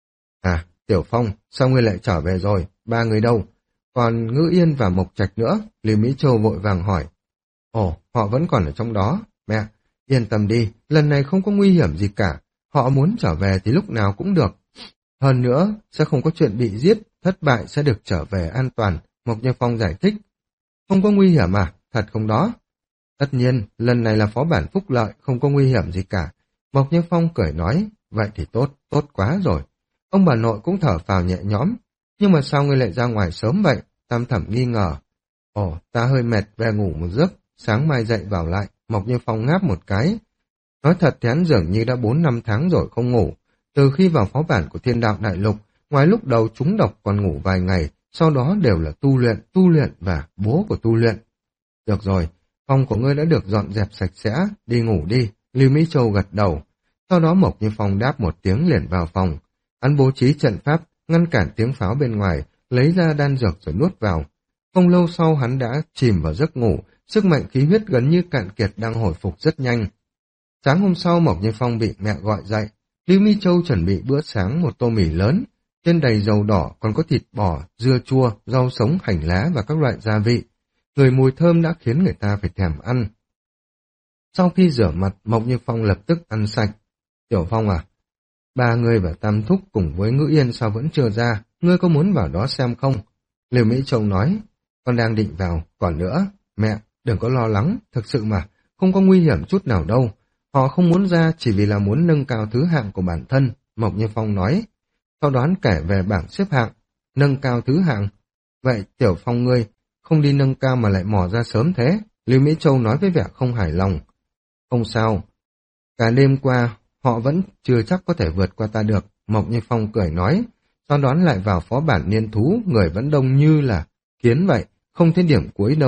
À, Tiểu Phong, sao ngươi lại trở về rồi, ba người đâu? Còn Ngữ Yên và Mộc Trạch nữa, Lưu Mỹ Châu vội vàng hỏi. Ồ, họ vẫn còn ở trong đó, mẹ, yên tâm đi, lần này không có nguy hiểm gì cả, họ muốn trở về thì lúc nào cũng được. Hơn nữa, sẽ không có chuyện bị giết, thất bại sẽ được trở về an toàn, Mộc Như Phong giải thích. Không có nguy hiểm à, thật không đó? Tất nhiên, lần này là phó bản phúc lợi, không có nguy hiểm gì cả. Mộc Như Phong cười nói, vậy thì tốt, tốt quá rồi. Ông bà nội cũng thở phào nhẹ nhõm, nhưng mà sao ngươi lại ra ngoài sớm vậy? Tam Thẩm nghi ngờ. Ồ, ta hơi mệt, về ngủ một giấc, sáng mai dậy vào lại, Mộc Như Phong ngáp một cái. Nói thật thì hắn dường như đã bốn năm tháng rồi không ngủ. Từ khi vào phó bản của Thiên Đạo Đại Lục, ngoài lúc đầu trúng độc còn ngủ vài ngày, sau đó đều là tu luyện, tu luyện và bố của tu luyện. Được rồi, phòng của ngươi đã được dọn dẹp sạch sẽ, đi ngủ đi, Lưu Mỹ Châu gật đầu. Sau đó Mộc Như Phong đáp một tiếng liền vào phòng. Hắn bố trí trận pháp, ngăn cản tiếng pháo bên ngoài, lấy ra đan dược rồi nuốt vào. Không lâu sau hắn đã chìm vào giấc ngủ, sức mạnh khí huyết gần như cạn kiệt đang hồi phục rất nhanh. Sáng hôm sau Mộc Như Phong bị mẹ gọi dậy, Lưu Mỹ Châu chuẩn bị bữa sáng một tô mì lớn, trên đầy dầu đỏ còn có thịt bò, dưa chua, rau sống, hành lá và các loại gia vị. Người mùi thơm đã khiến người ta phải thèm ăn. Sau khi rửa mặt, Mộc Như Phong lập tức ăn sạch. Tiểu Phong à, ba người và Tam Thúc cùng với Ngữ Yên sao vẫn chưa ra, ngươi có muốn vào đó xem không? Lưu Mỹ Châu nói, con đang định vào, còn nữa, mẹ, đừng có lo lắng, thực sự mà, không có nguy hiểm chút nào đâu. Họ không muốn ra chỉ vì là muốn nâng cao thứ hạng của bản thân, Mộc Như Phong nói. Sau đó kể về bảng xếp hạng, nâng cao thứ hạng. Vậy Tiểu Phong ngươi, không đi nâng cao mà lại mò ra sớm thế, Lưu Mỹ Châu nói với vẻ không hài lòng. Không sao, cả đêm qua, họ vẫn chưa chắc có thể vượt qua ta được, Mộc Như Phong cười nói. Sau đó lại vào phó bản niên thú, người vẫn đông như là kiến vậy, không thấy điểm cuối đâu,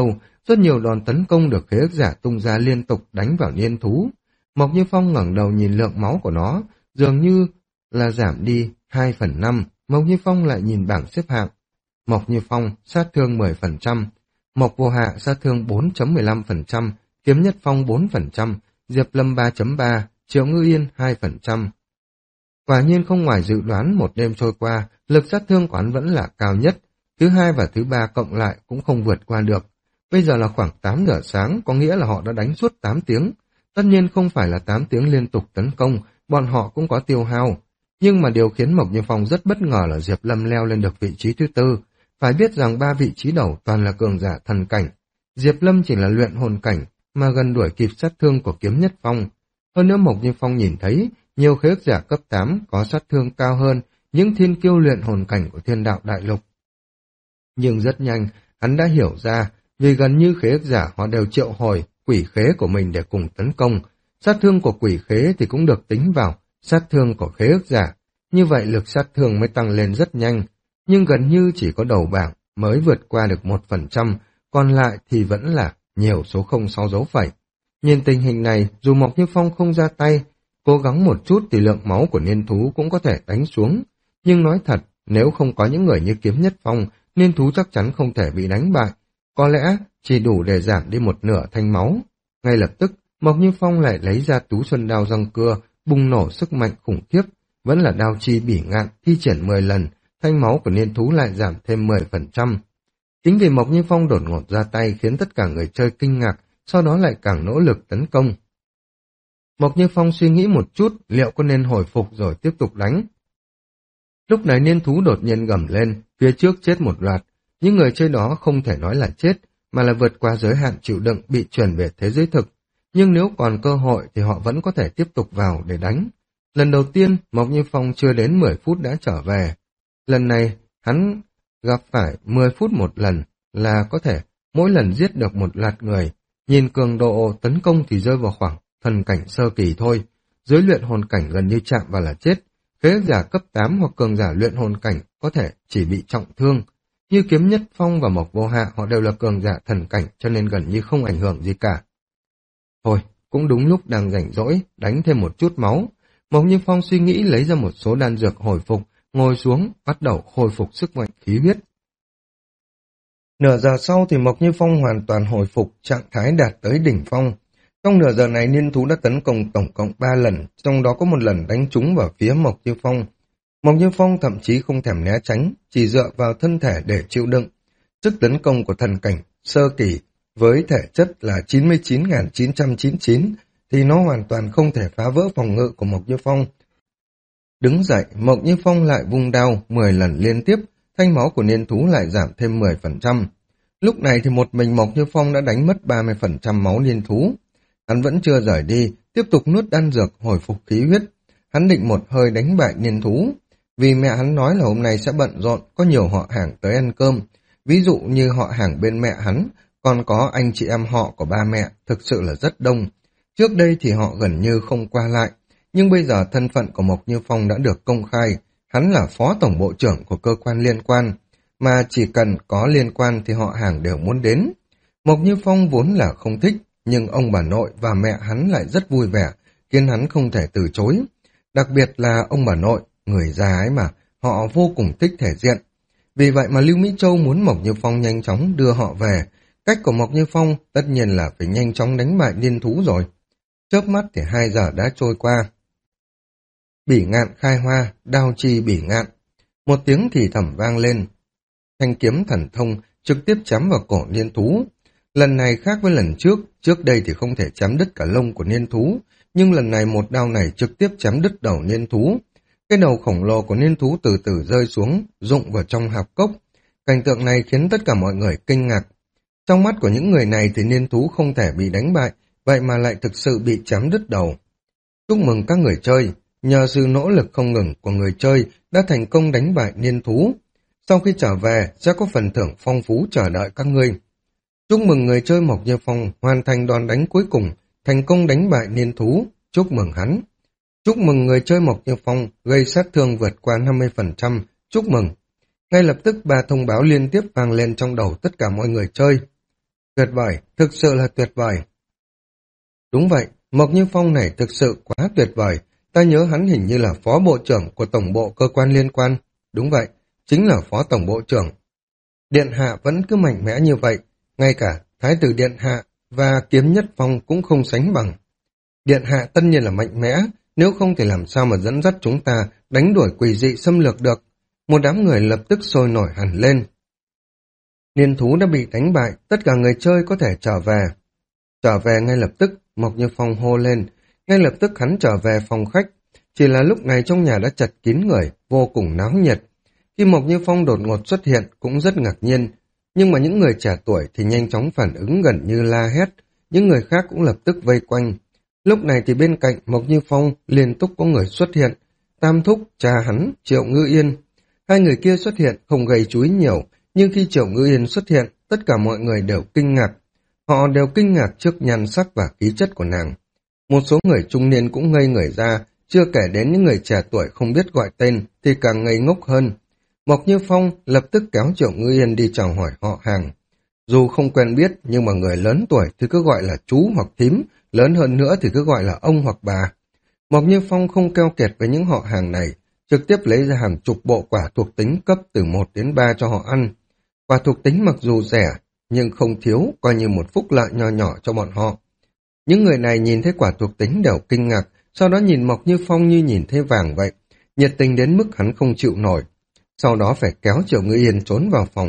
Rất nhiều đòn tấn công được khế ước giả tung ra liên tục đánh vào niên thú. Mộc Như Phong ngẩng đầu nhìn lượng máu của nó, dường như là giảm đi hai phần năm. Mộc Như Phong lại nhìn bảng xếp hạng. Mộc Như Phong sát thương mười phần trăm, Mộc Vô Hạ sát thương bốn phẩy mười lăm phần trăm, Kiếm Nhất Phong bốn phần trăm, Diệp Lâm ba phẩy ba, Triệu Ngư Yên hai phần trăm. Quả nhiên không ngoài dự đoán, một đêm trôi qua, lực sát thương quán vẫn là cao nhất, thứ hai và thứ ba cộng lại cũng không vượt qua được. Bây giờ là khoảng tám giờ sáng, có nghĩa là họ đã đánh suốt tám tiếng. Tất nhiên không phải là tám tiếng liên tục tấn công, bọn họ cũng có tiêu hao. Nhưng mà điều khiến Mộc Như Phong rất bất ngờ là Diệp Lâm leo lên được vị trí thứ tư. Phải biết rằng ba vị trí đầu toàn là cường giả thần cảnh. Diệp Lâm chỉ là luyện hồn cảnh, mà gần đuổi kịp sát thương của Kiếm Nhất Phong. Hơn nữa Mộc Như Phong nhìn thấy, nhiều khế ước giả cấp tám có sát thương cao hơn những thiên kiêu luyện hồn cảnh của Thiên Đạo Đại Lục. Nhưng rất nhanh, hắn đã hiểu ra, vì gần như khế ước giả họ đều triệu hồi quỷ khế của mình để cùng tấn công. Sát thương của quỷ khế thì cũng được tính vào sát thương của khế ước giả. Như vậy lực sát thương mới tăng lên rất nhanh, nhưng gần như chỉ có đầu bảng mới vượt qua được một phần trăm, còn lại thì vẫn là nhiều số không sau dấu phẩy. Nhìn tình hình này, dù Mộc Như Phong không ra tay, cố gắng một chút thì lượng máu của niên thú cũng có thể đánh xuống. Nhưng nói thật, nếu không có những người như Kiếm Nhất Phong, niên thú chắc chắn không thể bị đánh bại. Có lẽ chỉ đủ để giảm đi một nửa thanh máu. Ngay lập tức, Mộc Như Phong lại lấy ra tú xuân đao răng cưa, bùng nổ sức mạnh khủng khiếp. Vẫn là đao chi bỉ ngạn, thi triển mười lần, thanh máu của niên thú lại giảm thêm mười phần trăm. Chính vì Mộc Như Phong đột ngột ra tay khiến tất cả người chơi kinh ngạc, sau đó lại càng nỗ lực tấn công. Mộc Như Phong suy nghĩ một chút liệu có nên hồi phục rồi tiếp tục đánh. Lúc này niên thú đột nhiên gầm lên, phía trước chết một loạt. Những người chơi đó không thể nói là chết, mà là vượt qua giới hạn chịu đựng bị chuyển về thế giới thực. Nhưng nếu còn cơ hội thì họ vẫn có thể tiếp tục vào để đánh. Lần đầu tiên, Mộc Như Phong chưa đến mười phút đã trở về. Lần này, hắn gặp phải mười phút một lần là có thể mỗi lần giết được một loạt người. Nhìn cường độ tấn công thì rơi vào khoảng thần cảnh sơ kỳ thôi. Dưới luyện hồn cảnh gần như chạm vào là chết. Khế ước giả cấp tám hoặc cường giả luyện hồn cảnh có thể chỉ bị trọng thương. Như Kiếm Nhất Phong và Mộc Vô Hạ họ đều là cường giả thần cảnh cho nên gần như không ảnh hưởng gì cả. Thôi, cũng đúng lúc đang rảnh rỗi, đánh thêm một chút máu. Mộc Như Phong suy nghĩ lấy ra một số đan dược hồi phục, ngồi xuống, bắt đầu khôi phục sức mạnh khí huyết. Nửa giờ sau thì Mộc Như Phong hoàn toàn hồi phục, trạng thái đạt tới đỉnh phong. Trong nửa giờ này niên thú đã tấn công tổng cộng ba lần, trong đó có một lần đánh trúng vào phía Mộc Như Phong. Mộc Như Phong thậm chí không thèm né tránh, chỉ dựa vào thân thể để chịu đựng. Sức tấn công của thần cảnh sơ kỳ với thể chất là chín mươi chín nghìn chín trăm chín mươi chín thì nó hoàn toàn không thể phá vỡ phòng ngự của Mộc Như Phong. Đứng dậy, Mộc Như Phong lại vung đao mười lần liên tiếp, thanh máu của niên thú lại giảm thêm mười phần trăm. Lúc này thì một mình Mộc Như Phong đã đánh mất ba mươi phần trăm máu niên thú. Hắn vẫn chưa rời đi, tiếp tục nuốt đan dược hồi phục khí huyết. Hắn định một hơi đánh bại niên thú. Vì mẹ hắn nói là hôm nay sẽ bận rộn, có nhiều họ hàng tới ăn cơm. Ví dụ như họ hàng bên mẹ hắn, còn có anh chị em họ của ba mẹ, thực sự là rất đông. Trước đây thì họ gần như không qua lại, nhưng bây giờ thân phận của Mộc Như Phong đã được công khai. Hắn là phó tổng bộ trưởng của cơ quan liên quan, mà chỉ cần có liên quan thì họ hàng đều muốn đến. Mộc Như Phong vốn là không thích, nhưng ông bà nội và mẹ hắn lại rất vui vẻ, khiến hắn không thể từ chối. Đặc biệt là ông bà nội, người già ấy mà, họ vô cùng thích thể diện. Vì vậy mà Lưu Mỹ Châu muốn Mộc Như Phong nhanh chóng đưa họ về. Cách của Mộc Như Phong tất nhiên là phải nhanh chóng đánh bại niên thú rồi. Chớp mắt thì hai giờ đã trôi qua. Bỉ ngạn khai hoa, đao chi bỉ ngạn. Một tiếng thì thầm vang lên. Thanh kiếm thần thông trực tiếp chém vào cổ niên thú. Lần này khác với lần trước, trước đây thì không thể chém đứt cả lông của niên thú, nhưng lần này một đao này trực tiếp chém đứt đầu niên thú. Cái đầu khổng lồ của niên thú từ từ rơi xuống, rụng vào trong hạp cốc. Cảnh tượng này khiến tất cả mọi người kinh ngạc. Trong mắt của những người này thì niên thú không thể bị đánh bại, vậy mà lại thực sự bị chém đứt đầu. Chúc mừng các người chơi, nhờ sự nỗ lực không ngừng của người chơi đã thành công đánh bại niên thú. Sau khi trở về sẽ có phần thưởng phong phú chờ đợi các ngươi. Chúc mừng người chơi Mộc Như Phong hoàn thành đòn đánh cuối cùng, thành công đánh bại niên thú. Chúc mừng hắn. Chúc mừng người chơi Mộc Như Phong gây sát thương vượt qua năm mươi phần trăm. Chúc mừng. Ngay lập tức ba thông báo liên tiếp vang lên trong đầu tất cả mọi người chơi. Tuyệt vời, thực sự là tuyệt vời. Đúng vậy, Mộc Như Phong này thực sự quá tuyệt vời. Ta nhớ hắn hình như là phó bộ trưởng của tổng bộ cơ quan liên quan. Đúng vậy, chính là phó tổng bộ trưởng. Điện hạ vẫn cứ mạnh mẽ như vậy, ngay cả Thái tử Điện hạ và Kiếm Nhất Phong cũng không sánh bằng. Điện hạ tất nhiên là mạnh mẽ, nếu không thì làm sao mà dẫn dắt chúng ta đánh đuổi quỷ dị xâm lược được. Một đám người lập tức sôi nổi hẳn lên. Niên thú đã bị đánh bại, tất cả người chơi có thể trở về. Trở về ngay lập tức, Mộc Như Phong hô lên, ngay lập tức hắn trở về phòng khách. Chỉ là lúc này trong nhà đã chật kín người, vô cùng náo nhiệt. Khi Mộc Như Phong đột ngột xuất hiện cũng rất ngạc nhiên, nhưng mà những người trẻ tuổi thì nhanh chóng phản ứng gần như la hét, những người khác cũng lập tức vây quanh. Lúc này thì bên cạnh Mộc Như Phong liên tục có người xuất hiện, Tam Thúc, cha hắn, Triệu Ngư Yên. Hai người kia xuất hiện không gây chú ý nhiều, nhưng khi Triệu Ngư Yên xuất hiện, tất cả mọi người đều kinh ngạc. Họ đều kinh ngạc trước nhan sắc và khí chất của nàng. Một số người trung niên cũng ngây người ra, chưa kể đến những người trẻ tuổi không biết gọi tên thì càng ngây ngốc hơn. Mộc Như Phong lập tức kéo Triệu Ngư Yên đi chào hỏi họ hàng. Dù không quen biết nhưng mà người lớn tuổi thì cứ gọi là chú hoặc thím, lớn hơn nữa thì cứ gọi là ông hoặc bà. Mộc Như Phong không keo kiệt với những họ hàng này, trực tiếp lấy ra hàng chục bộ quả thuộc tính cấp từ một đến ba cho họ ăn. Quả thuộc tính mặc dù rẻ, nhưng không thiếu, coi như một phúc lợi nho nhỏ cho bọn họ. Những người này nhìn thấy quả thuộc tính đều kinh ngạc, sau đó nhìn Mộc Như Phong như nhìn thấy vàng vậy, nhiệt tình đến mức hắn không chịu nổi. Sau đó phải kéo Triệu Ngư Yên trốn vào phòng.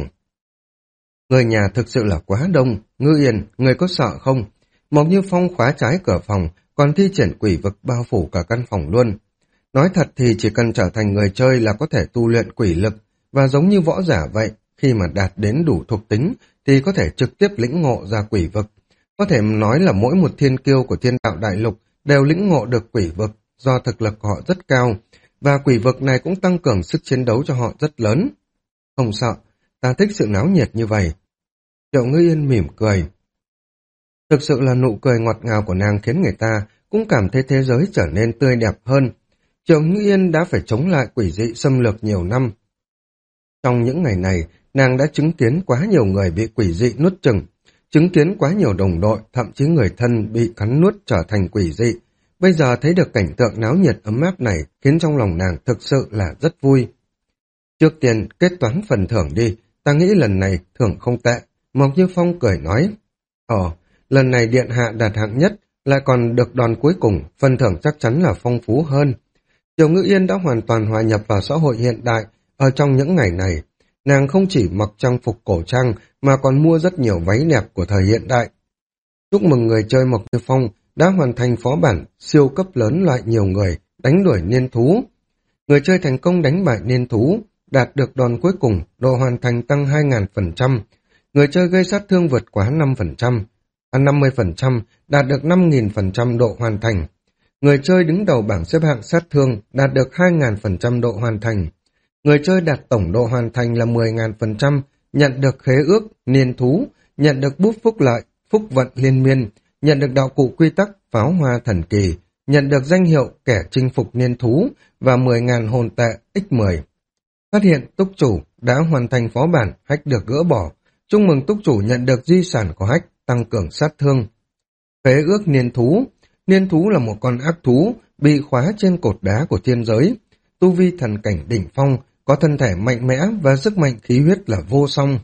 Người nhà thực sự là quá đông, Ngư Yên, người có sợ không? Mộc Như Phong khóa trái cửa phòng, còn thi triển quỷ vực bao phủ cả căn phòng luôn. Nói thật thì chỉ cần trở thành người chơi là có thể tu luyện quỷ lực, và giống như võ giả vậy, khi mà đạt đến đủ thuộc tính thì có thể trực tiếp lĩnh ngộ ra quỷ vực. Có thể nói là mỗi một thiên kiêu của thiên đạo đại lục đều lĩnh ngộ được quỷ vực do thực lực của họ rất cao, và quỷ vực này cũng tăng cường sức chiến đấu cho họ rất lớn. Không sợ, ta thích sự náo nhiệt như vậy. Triệu Ngư Yên mỉm cười. Thực sự là nụ cười ngọt ngào của nàng khiến người ta cũng cảm thấy thế giới trở nên tươi đẹp hơn. Triệu Ngư Yên đã phải chống lại quỷ dị xâm lược nhiều năm. Trong những ngày này, nàng đã chứng kiến quá nhiều người bị quỷ dị nuốt chửng, chứng kiến quá nhiều đồng đội, thậm chí người thân bị cắn nuốt trở thành quỷ dị. Bây giờ thấy được cảnh tượng náo nhiệt ấm áp này khiến trong lòng nàng thực sự là rất vui. Trước tiên, kết toán phần thưởng đi, ta nghĩ lần này thưởng không tệ. Mộc Như Phong cười nói, Ồ, lần này điện hạ đạt hạng nhất, lại còn được đòn cuối cùng, phần thưởng chắc chắn là phong phú hơn. Triệu Ngữ Yên đã hoàn toàn hòa nhập vào xã hội hiện đại, ở trong những ngày này. Nàng không chỉ mặc trang phục cổ trang, mà còn mua rất nhiều váy đẹp của thời hiện đại. Chúc mừng người chơi Mộc Như Phong đã hoàn thành phó bản siêu cấp lớn loại nhiều người, đánh đuổi niên thú. Người chơi thành công đánh bại niên thú, đạt được đòn cuối cùng, độ hoàn thành tăng hai nghìn phần trăm. Người chơi gây sát thương vượt quá năm phần trăm, à năm mươi phần trăm, đạt được năm nghìn phần trăm độ hoàn thành. Người chơi đứng đầu bảng xếp hạng sát thương, đạt được hai nghìn phần trăm độ hoàn thành. Người chơi đạt tổng độ hoàn thành là mười nghìn phần trăm, nhận được khế ước, niên thú, nhận được bút phúc lợi, phúc vận liên miên, nhận được đạo cụ quy tắc, pháo hoa thần kỳ, nhận được danh hiệu kẻ chinh phục niên thú và mười nghìn hồn tệ nhân mười. Phát hiện túc chủ đã hoàn thành phó bản, hack được gỡ bỏ. Chúc mừng túc chủ nhận được di sản của hack, tăng cường sát thương. Khế ước niên thú. Niên thú là một con ác thú bị khóa trên cột đá của thiên giới. Tu vi thần cảnh đỉnh phong, có thân thể mạnh mẽ và sức mạnh khí huyết là vô song.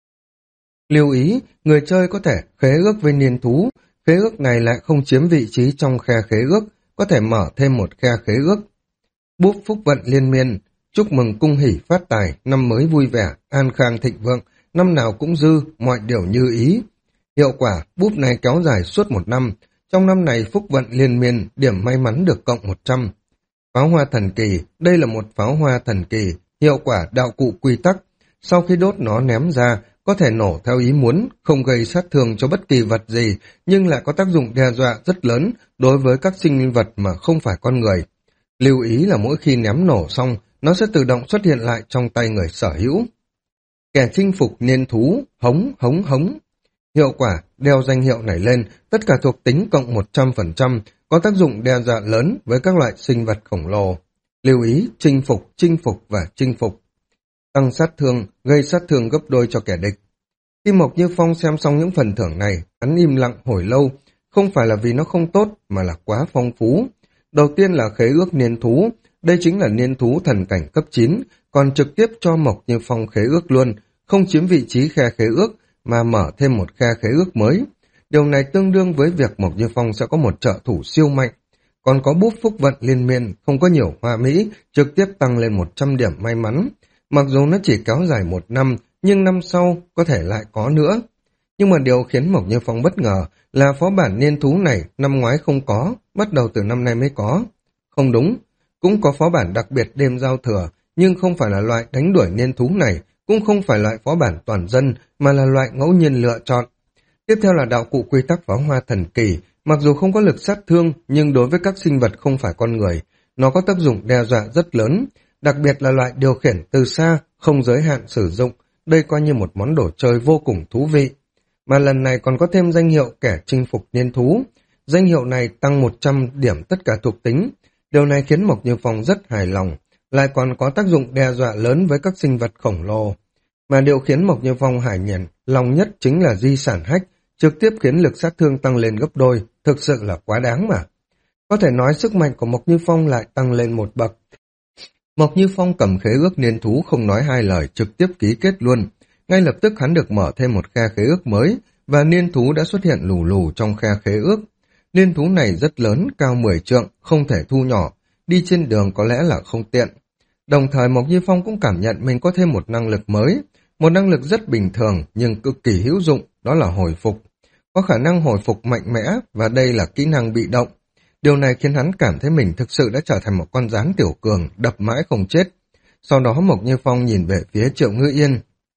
Lưu ý, người chơi có thể khế ước với niên thú, khế ước này lại không chiếm vị trí trong khe khế ước, có thể mở thêm một khe khế ước. Búp phúc vận liên miên, chúc mừng cung hỷ phát tài, năm mới vui vẻ, an khang thịnh vượng, năm nào cũng dư, mọi điều như ý. Hiệu quả, búp này kéo dài suốt một năm, trong năm này phúc vận liên miên, điểm may mắn được cộng một trăm. Pháo hoa thần kỳ, đây là một pháo hoa thần kỳ, hiệu quả đạo cụ quy tắc, sau khi đốt nó ném ra, có thể nổ theo ý muốn, không gây sát thương cho bất kỳ vật gì, nhưng lại có tác dụng đe dọa rất lớn đối với các sinh vật mà không phải con người. Lưu ý là mỗi khi ném nổ xong, nó sẽ tự động xuất hiện lại trong tay người sở hữu. Kẻ chinh phục niên thú, hống, hống, hống. Hiệu quả, đeo danh hiệu này lên, tất cả thuộc tính cộng một trăm phần trăm, có tác dụng đe dọa lớn với các loại sinh vật khổng lồ. Lưu ý, chinh phục, chinh phục và chinh phục. Tăng sát thương, gây sát thương gấp đôi cho kẻ địch. Khi Mộc Như Phong xem xong những phần thưởng này, hắn im lặng hồi lâu, không phải là vì nó không tốt mà là quá phong phú. Đầu tiên là khế ước niên thú, đây chính là niên thú thần cảnh cấp chín, còn trực tiếp cho Mộc Như Phong khế ước luôn, không chiếm vị trí khe khế ước mà mở thêm một khe khế ước mới. Điều này tương đương với việc Mộc Như Phong sẽ có một trợ thủ siêu mạnh. Còn có bút phúc vận liên miên, không có nhiều hoa mỹ, trực tiếp tăng lên một trăm điểm may mắn. Mặc dù nó chỉ kéo dài một năm, nhưng năm sau có thể lại có nữa. Nhưng mà điều khiến Mộc Như Phong bất ngờ là phó bản niên thú này năm ngoái không có, bắt đầu từ năm nay mới có. Không đúng, cũng có phó bản đặc biệt đêm giao thừa, nhưng không phải là loại đánh đuổi niên thú này, cũng không phải loại phó bản toàn dân, mà là loại ngẫu nhiên lựa chọn. Tiếp theo là đạo cụ quy tắc pháo hoa thần kỳ, mặc dù không có lực sát thương, nhưng đối với các sinh vật không phải con người, nó có tác dụng đe dọa rất lớn, đặc biệt là loại điều khiển từ xa, không giới hạn sử dụng, đây coi như một món đồ chơi vô cùng thú vị. Mà lần này còn có thêm danh hiệu kẻ chinh phục niên thú, danh hiệu này tăng một trăm điểm tất cả thuộc tính, điều này khiến Mộc Như Phong rất hài lòng, lại còn có tác dụng đe dọa lớn với các sinh vật khổng lồ. Mà điều khiến Mộc Như Phong hài nhiên lòng nhất chính là di sản hách, trực tiếp khiến lực sát thương tăng lên gấp đôi, thực sự là quá đáng mà. Có thể nói sức mạnh của Mộc Như Phong lại tăng lên một bậc. Mộc Như Phong cầm khế ước niên thú không nói hai lời, trực tiếp ký kết luôn. Ngay lập tức hắn được mở thêm một khe khế ước mới, và niên thú đã xuất hiện lù lù trong khe khế ước. Niên thú này rất lớn, cao mười trượng, không thể thu nhỏ, đi trên đường có lẽ là không tiện. Đồng thời Mộc Như Phong cũng cảm nhận mình có thêm một năng lực mới, một năng lực rất bình thường nhưng cực kỳ hữu dụng, đó là hồi phục. Có khả năng hồi phục mạnh mẽ và đây là kỹ năng bị động. Điều này khiến hắn cảm thấy mình thực sự đã trở thành một con rắn tiểu cường, đập mãi không chết. Sau đó Mộc Như Phong nhìn về phía Triệu Ngữ Yên.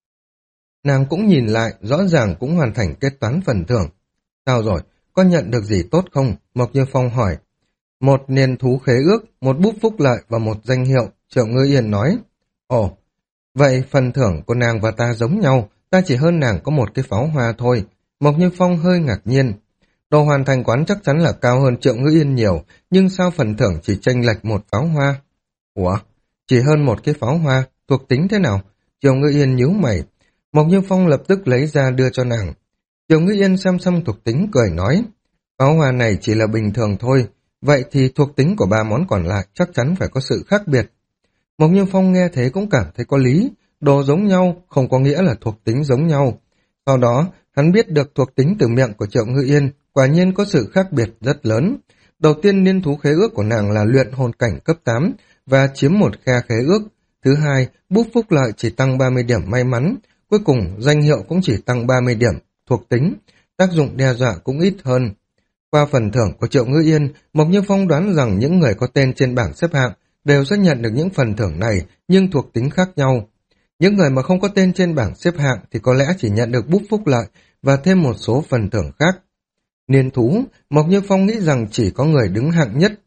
Nàng cũng nhìn lại, rõ ràng cũng hoàn thành kết toán phần thưởng. Sao rồi, có nhận được gì tốt không? Mộc Như Phong hỏi. Một niên thú khế ước, một bút phúc lợi và một danh hiệu, Triệu Ngữ Yên nói. Ồ, vậy phần thưởng của nàng và ta giống nhau, ta chỉ hơn nàng có một cái pháo hoa thôi. Mộc Như Phong hơi ngạc nhiên. Đồ hoàn thành quán chắc chắn là cao hơn Triệu Ngữ Yên nhiều, nhưng sao phần thưởng chỉ chênh lệch một pháo hoa? Ủa, chỉ hơn một cái pháo hoa, thuộc tính thế nào? Triệu Ngữ Yên nhíu mày. Mộc Như Phong lập tức lấy ra đưa cho nàng. Triệu Ngữ Yên xem xong thuộc tính cười nói, pháo hoa này chỉ là bình thường thôi, vậy thì thuộc tính của ba món còn lại chắc chắn phải có sự khác biệt. Mộc Như Phong nghe thế cũng cảm thấy có lý, đồ giống nhau không có nghĩa là thuộc tính giống nhau. Sau đó, hắn biết được thuộc tính từ miệng của Triệu Ngữ Yên, quả nhiên có sự khác biệt rất lớn. Đầu tiên niên thú khế ước của nàng là luyện hồn cảnh cấp tám và chiếm một khe khế ước. Thứ hai, bút phúc lợi chỉ tăng ba mươi điểm may mắn. Cuối cùng, danh hiệu cũng chỉ tăng ba mươi điểm, thuộc tính, tác dụng đe dọa cũng ít hơn. Qua phần thưởng của Triệu Ngữ Yên, Mộc Như Phong đoán rằng những người có tên trên bảng xếp hạng đều sẽ nhận được những phần thưởng này, nhưng thuộc tính khác nhau. Những người mà không có tên trên bảng xếp hạng thì có lẽ chỉ nhận được bút phúc lợi và thêm một số phần thưởng khác. Niên thú, Mộc Như Phong nghĩ rằng chỉ có người đứng hạng nhất,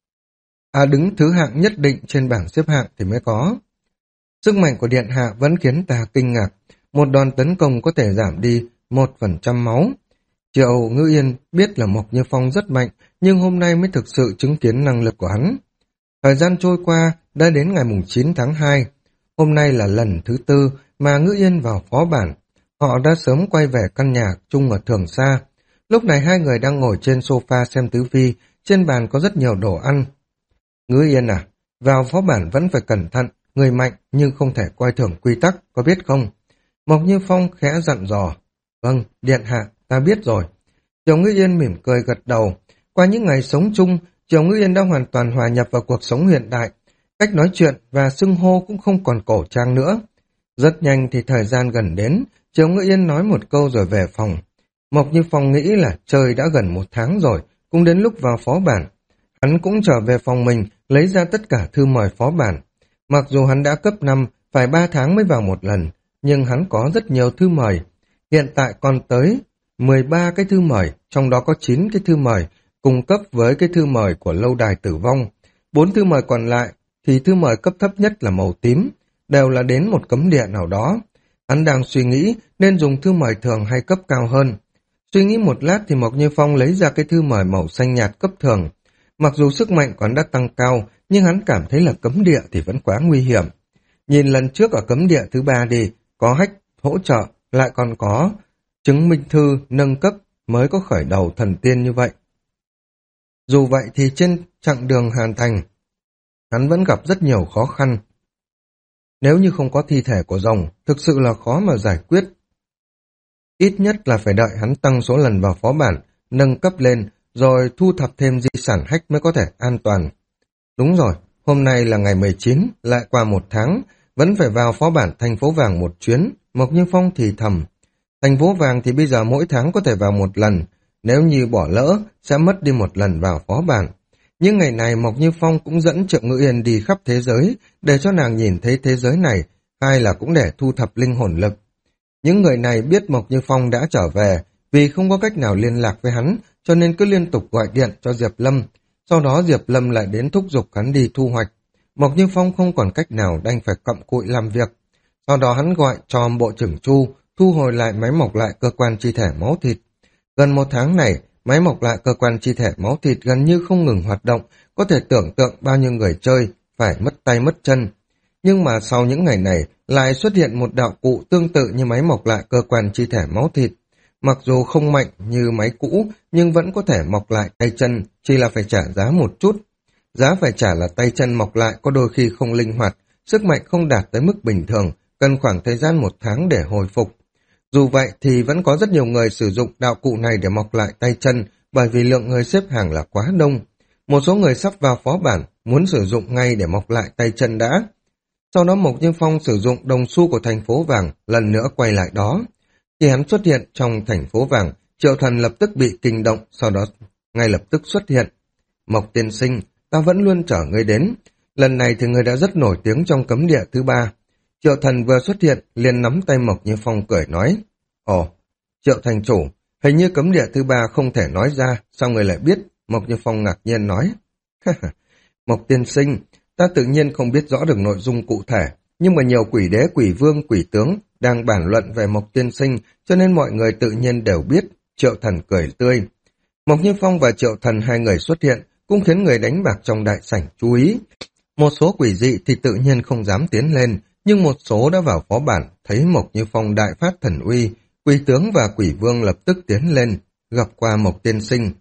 à đứng thứ hạng nhất định trên bảng xếp hạng thì mới có. Sức mạnh của Điện Hạ vẫn khiến ta kinh ngạc, một đòn tấn công có thể giảm đi một phần trăm máu. Triệu Ngữ Yên biết là Mộc Như Phong rất mạnh, nhưng hôm nay mới thực sự chứng kiến năng lực của hắn. Thời gian trôi qua, đã đến ngày chín tháng hai. Hôm nay là lần thứ tư mà Ngữ Yên vào phó bản. Họ đã sớm quay về căn nhà chung ở Thường Sa. Lúc này hai người đang ngồi trên sofa xem tứ phi, trên bàn có rất nhiều đồ ăn. Ngữ Yên à, vào phó bản vẫn phải cẩn thận, người mạnh nhưng không thể coi thường quy tắc, có biết không? Mộc Như Phong khẽ dặn dò. Vâng, Điện Hạ, ta biết rồi. Triệu Ngữ Yên mỉm cười gật đầu. Qua những ngày sống chung, Triệu Ngữ Yên đã hoàn toàn hòa nhập vào cuộc sống hiện đại. Cách nói chuyện và xưng hô cũng không còn cổ trang nữa. Rất nhanh thì thời gian gần đến, Triệu Ngữ Yên nói một câu rồi về phòng. Mộc Như Phong nghĩ là trời đã gần một tháng rồi, cũng đến lúc vào phó bản. Hắn cũng trở về phòng mình, lấy ra tất cả thư mời phó bản. Mặc dù hắn đã cấp năm, phải ba tháng mới vào một lần, nhưng hắn có rất nhiều thư mời. Hiện tại còn tới mười ba cái thư mời, trong đó có chín cái thư mời, cùng cấp với cái thư mời của lâu đài tử vong. Bốn thư mời còn lại, thì thư mời cấp thấp nhất là màu tím, đều là đến một cấm địa nào đó. Hắn đang suy nghĩ nên dùng thư mời thường hay cấp cao hơn. Suy nghĩ một lát thì Mộc Như Phong lấy ra cái thư mời màu xanh nhạt cấp thường. Mặc dù sức mạnh của hắn đã tăng cao, nhưng hắn cảm thấy là cấm địa thì vẫn quá nguy hiểm. Nhìn lần trước ở cấm địa thứ ba đi, có hách hỗ trợ, lại còn có chứng minh thư nâng cấp mới có khởi đầu thần tiên như vậy. Dù vậy thì trên chặng đường hoàn thành, hắn vẫn gặp rất nhiều khó khăn. Nếu như không có thi thể của rồng, thực sự là khó mà giải quyết. Ít nhất là phải đợi hắn tăng số lần vào phó bản, nâng cấp lên, rồi thu thập thêm di sản hách mới có thể an toàn. Đúng rồi, hôm nay là ngày mười chín, lại qua một tháng, vẫn phải vào phó bản thành phố vàng một chuyến, Mộc Như Phong thì thầm. Thành phố vàng thì bây giờ mỗi tháng có thể vào một lần, nếu như bỏ lỡ, sẽ mất đi một lần vào phó bản. Nhưng ngày này Mộc Như Phong cũng dẫn Triệu Ngữ Yên đi khắp thế giới, để cho nàng nhìn thấy thế giới này, hay là cũng để thu thập linh hồn lực. Những người này biết Mộc Như Phong đã trở về, vì không có cách nào liên lạc với hắn, cho nên cứ liên tục gọi điện cho Diệp Lâm. Sau đó Diệp Lâm lại đến thúc giục hắn đi thu hoạch. Mộc Như Phong không còn cách nào đành phải cặm cụi làm việc. Sau đó hắn gọi cho bộ trưởng Chu, thu hồi lại máy mọc lại cơ quan chi thể máu thịt. Gần một tháng này, máy mọc lại cơ quan chi thể máu thịt gần như không ngừng hoạt động, có thể tưởng tượng bao nhiêu người chơi phải mất tay mất chân. Nhưng mà sau những ngày này, lại xuất hiện một đạo cụ tương tự như máy mọc lại cơ quan chi thể máu thịt. Mặc dù không mạnh như máy cũ, nhưng vẫn có thể mọc lại tay chân, chỉ là phải trả giá một chút. Giá phải trả là tay chân mọc lại có đôi khi không linh hoạt, sức mạnh không đạt tới mức bình thường, cần khoảng thời gian một tháng để hồi phục. Dù vậy thì vẫn có rất nhiều người sử dụng đạo cụ này để mọc lại tay chân, bởi vì lượng người xếp hàng là quá đông. Một số người sắp vào phó bản, muốn sử dụng ngay để mọc lại tay chân đã. Sau đó Mộc Như Phong sử dụng đồng xu của thành phố vàng, lần nữa quay lại đó. Khi hắn xuất hiện trong thành phố vàng, Triệu Thần lập tức bị kinh động, sau đó ngay lập tức xuất hiện. Mộc tiên sinh, ta vẫn luôn chở ngươi đến. Lần này thì ngươi đã rất nổi tiếng trong cấm địa thứ ba. Triệu Thần vừa xuất hiện, liền nắm tay Mộc Như Phong cười nói. Ồ, Triệu thành chủ, hình như cấm địa thứ ba không thể nói ra, sao người lại biết? Mộc Như Phong ngạc nhiên nói. Mộc tiên sinh, ta tự nhiên không biết rõ được nội dung cụ thể, nhưng mà nhiều quỷ đế, quỷ vương, quỷ tướng đang bàn luận về Mộc tiên sinh, cho nên mọi người tự nhiên đều biết. Triệu Thần cười tươi. Mộc Như Phong và Triệu Thần hai người xuất hiện, cũng khiến người đánh bạc trong đại sảnh chú ý. Một số quỷ dị thì tự nhiên không dám tiến lên, nhưng một số đã vào phó bản, thấy Mộc Như Phong đại phát thần uy, quỷ tướng và quỷ vương lập tức tiến lên, gặp qua Mộc tiên sinh.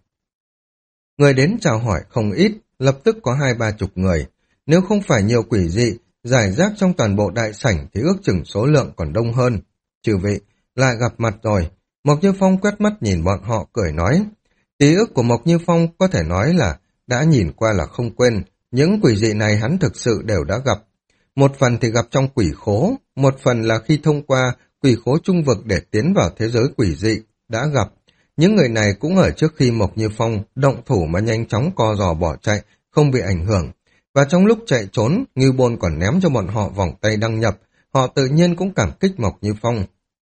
Người đến chào hỏi không ít, lập tức có hai ba chục người. Nếu không phải nhiều quỷ dị, giải rác trong toàn bộ đại sảnh thì ước chừng số lượng còn đông hơn. Chư vị, lại gặp mặt rồi. Mộc Như Phong quét mắt nhìn bọn họ cười nói. Ký ức của Mộc Như Phong có thể nói là đã nhìn qua là không quên, những quỷ dị này hắn thực sự đều đã gặp. Một phần thì gặp trong quỷ khố, một phần là khi thông qua quỷ khố trung vực để tiến vào thế giới quỷ dị, đã gặp. Những người này cũng ở trước khi Mộc Như Phong động thủ mà nhanh chóng co giò bỏ chạy, không bị ảnh hưởng. Và trong lúc chạy trốn, Ngưu Bôn còn ném cho bọn họ vòng tay đăng nhập, họ tự nhiên cũng cảm kích Mộc Như Phong.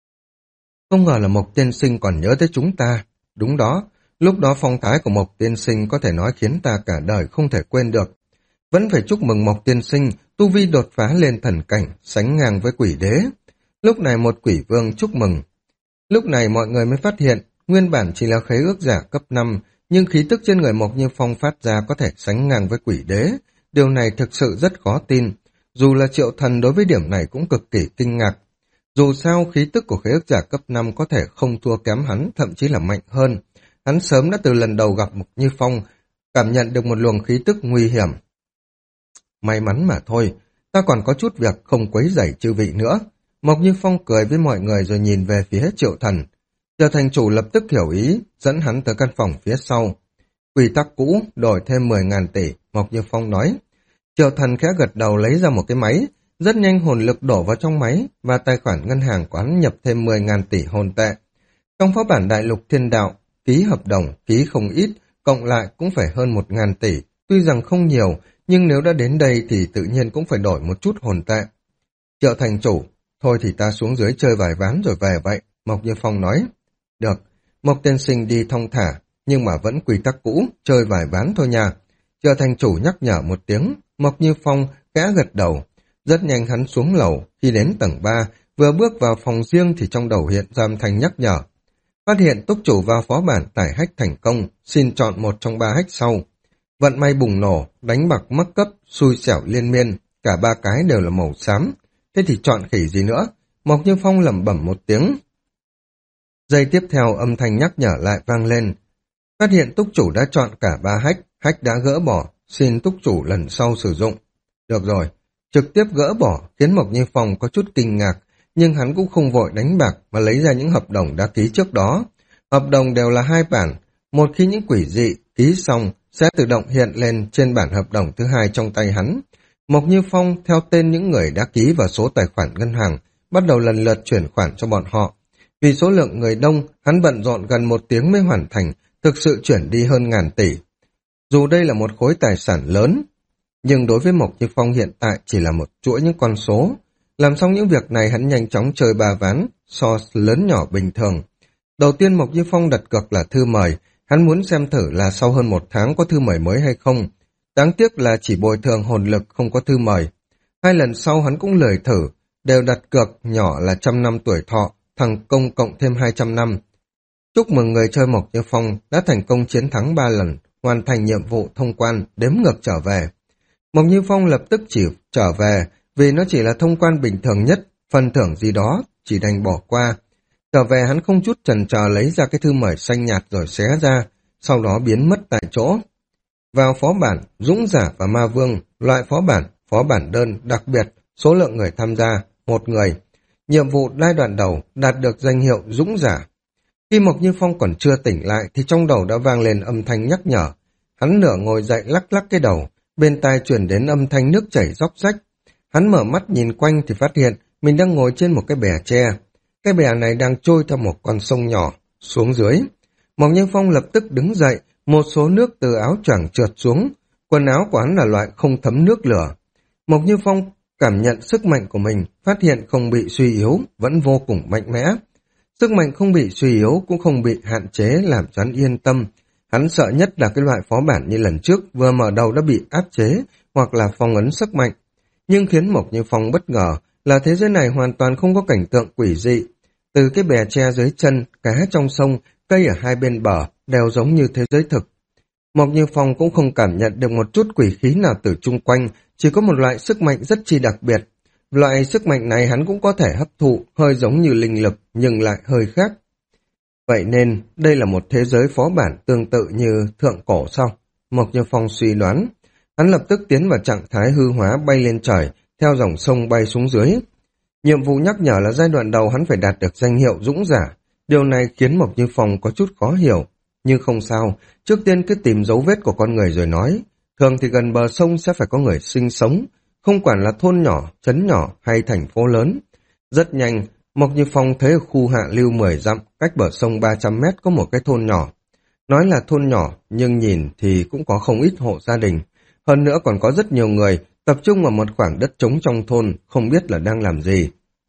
Không ngờ là Mộc tiên sinh còn nhớ tới chúng ta. Đúng đó, lúc đó phong thái của Mộc tiên sinh có thể nói khiến ta cả đời không thể quên được. Vẫn phải chúc mừng Mộc tiên sinh, tu vi đột phá lên thần cảnh, sánh ngang với quỷ đế. Lúc này một quỷ vương chúc mừng. Lúc này mọi người mới phát hiện, nguyên bản chỉ là khế ước giả cấp năm, nhưng khí tức trên người Mộc Như Phong phát ra có thể sánh ngang với quỷ đế. Điều này thực sự rất khó tin. Dù là Triệu Thần đối với điểm này cũng cực kỳ kinh ngạc. Dù sao khí tức của khế ước giả cấp năm có thể không thua kém hắn, thậm chí là mạnh hơn. Hắn sớm đã từ lần đầu gặp Mộc Như Phong, cảm nhận được một luồng khí tức nguy hiểm. May mắn mà thôi, ta còn có chút việc không quấy rầy chư vị nữa. Mộc Như Phong cười với mọi người rồi nhìn về phía Triệu Thần. Triệu thành chủ lập tức hiểu ý, dẫn hắn tới căn phòng phía sau. Quy tắc cũ, đổi thêm mười ngàn tỷ, Mộc Như Phong nói. Triệu Thần khẽ gật đầu lấy ra một cái máy, rất nhanh hồn lực đổ vào trong máy, và tài khoản ngân hàng của hắn nhập thêm mười ngàn tỷ hồn tệ. Trong phó bản đại lục thiên đạo, ký hợp đồng, ký không ít, cộng lại cũng phải hơn một ngàn tỷ, tuy rằng không nhiều, nhưng nếu đã đến đây thì tự nhiên cũng phải đổi một chút hồn tệ. Triệu thành chủ, thôi thì ta xuống dưới chơi vài ván rồi về vậy, Mộc Như Phong nói. Được, Mộc tiên sinh đi thong thả, nhưng mà vẫn quy tắc cũ, chơi vài ván thôi nha. Triệu thành chủ nhắc nhở một tiếng, Mộc Như Phong khẽ gật đầu. Rất nhanh hắn xuống lầu, khi đến tầng ba, vừa bước vào phòng riêng thì trong đầu hiện ra âm thanh nhắc nhở. Phát hiện túc chủ vào phó bản tải hack thành công, xin chọn một trong ba hack sau. Vận may bùng nổ, đánh bạc mắc cấp, xui xẻo liên miên, cả ba cái đều là màu xám. Thế thì chọn khỉ gì nữa? Mộc Như Phong lẩm bẩm một tiếng, Giây tiếp theo âm thanh nhắc nhở lại vang lên. Phát hiện túc chủ đã chọn cả ba hách, hách đã gỡ bỏ, xin túc chủ lần sau sử dụng. Được rồi, trực tiếp gỡ bỏ khiến Mộc Như Phong có chút kinh ngạc, nhưng hắn cũng không vội đánh bạc mà lấy ra những hợp đồng đã ký trước đó. Hợp đồng đều là hai bản, một khi những quỷ dị ký xong sẽ tự động hiện lên trên bản hợp đồng thứ hai trong tay hắn. Mộc Như Phong theo tên những người đã ký và số tài khoản ngân hàng, bắt đầu lần lượt chuyển khoản cho bọn họ. Vì số lượng người đông, hắn bận rộn gần một tiếng mới hoàn thành, thực sự chuyển đi hơn ngàn tỷ. Dù đây là một khối tài sản lớn, nhưng đối với Mộc Như Phong hiện tại chỉ là một chuỗi những con số. Làm xong những việc này hắn nhanh chóng chơi ba ván, so lớn nhỏ bình thường. Đầu tiên Mộc Như Phong đặt cược là thư mời, hắn muốn xem thử là sau hơn một tháng có thư mời mới hay không. Đáng tiếc là chỉ bồi thường hồn lực không có thư mời. Hai lần sau hắn cũng lười thử, đều đặt cược nhỏ là trăm năm tuổi thọ, thằng công cộng thêm hai trăm năm. Chúc mừng người chơi Mộc Như Phong đã thành công chiến thắng ba lần, hoàn thành nhiệm vụ thông quan, đếm ngược trở về. Mộc Như Phong lập tức chỉ trở về, vì nó chỉ là thông quan bình thường nhất, phần thưởng gì đó, chỉ đành bỏ qua. Trở về hắn không chút chần chờ lấy ra cái thư mời xanh nhạt rồi xé ra, sau đó biến mất tại chỗ. Vào phó bản, Dũng Giả và Ma Vương, loại phó bản, phó bản đơn, đặc biệt, số lượng người tham gia, một người. Nhiệm vụ giai đoạn đầu đạt được danh hiệu Dũng Giả. Khi Mộc Như Phong còn chưa tỉnh lại thì trong đầu đã vang lên âm thanh nhắc nhở. Hắn nửa ngồi dậy lắc lắc cái đầu, bên tai truyền đến âm thanh nước chảy róc rách. Hắn mở mắt nhìn quanh thì phát hiện mình đang ngồi trên một cái bè tre. Cái bè này đang trôi theo một con sông nhỏ, xuống dưới. Mộc Như Phong lập tức đứng dậy, một số nước từ áo choàng trượt xuống. Quần áo của hắn là loại không thấm nước lửa. Mộc Như Phong cảm nhận sức mạnh của mình, phát hiện không bị suy yếu, vẫn vô cùng mạnh mẽ. Sức mạnh không bị suy yếu cũng không bị hạn chế làm cho hắn yên tâm. Hắn sợ nhất là cái loại phó bản như lần trước vừa mở đầu đã bị áp chế hoặc là phong ấn sức mạnh. Nhưng khiến Mộc Như Phong bất ngờ là thế giới này hoàn toàn không có cảnh tượng quỷ dị. Từ cái bè tre dưới chân, cá trong sông, cây ở hai bên bờ đều giống như thế giới thực. Mộc Như Phong cũng không cảm nhận được một chút quỷ khí nào từ chung quanh, chỉ có một loại sức mạnh rất chi đặc biệt. Loại sức mạnh này hắn cũng có thể hấp thụ, hơi giống như linh lực, nhưng lại hơi khác. Vậy nên, đây là một thế giới phó bản tương tự như thượng cổ sao? Mộc Như Phong suy đoán. Hắn lập tức tiến vào trạng thái hư hóa bay lên trời, theo dòng sông bay xuống dưới. Nhiệm vụ nhắc nhở là giai đoạn đầu hắn phải đạt được danh hiệu Dũng Giả. Điều này khiến Mộc Như Phong có chút khó hiểu. Nhưng không sao, trước tiên cứ tìm dấu vết của con người rồi nói. Thường thì gần bờ sông sẽ phải có người sinh sống, không quản là thôn nhỏ, trấn nhỏ hay thành phố lớn. Rất nhanh, Mộc Như Phong thấy ở khu hạ lưu mười dặm, cách bờ sông ba trăm mét có một cái thôn nhỏ. Nói là thôn nhỏ, nhưng nhìn thì cũng có không ít hộ gia đình. Hơn nữa còn có rất nhiều người tập trung vào một khoảng đất trống trong thôn, không biết là đang làm gì.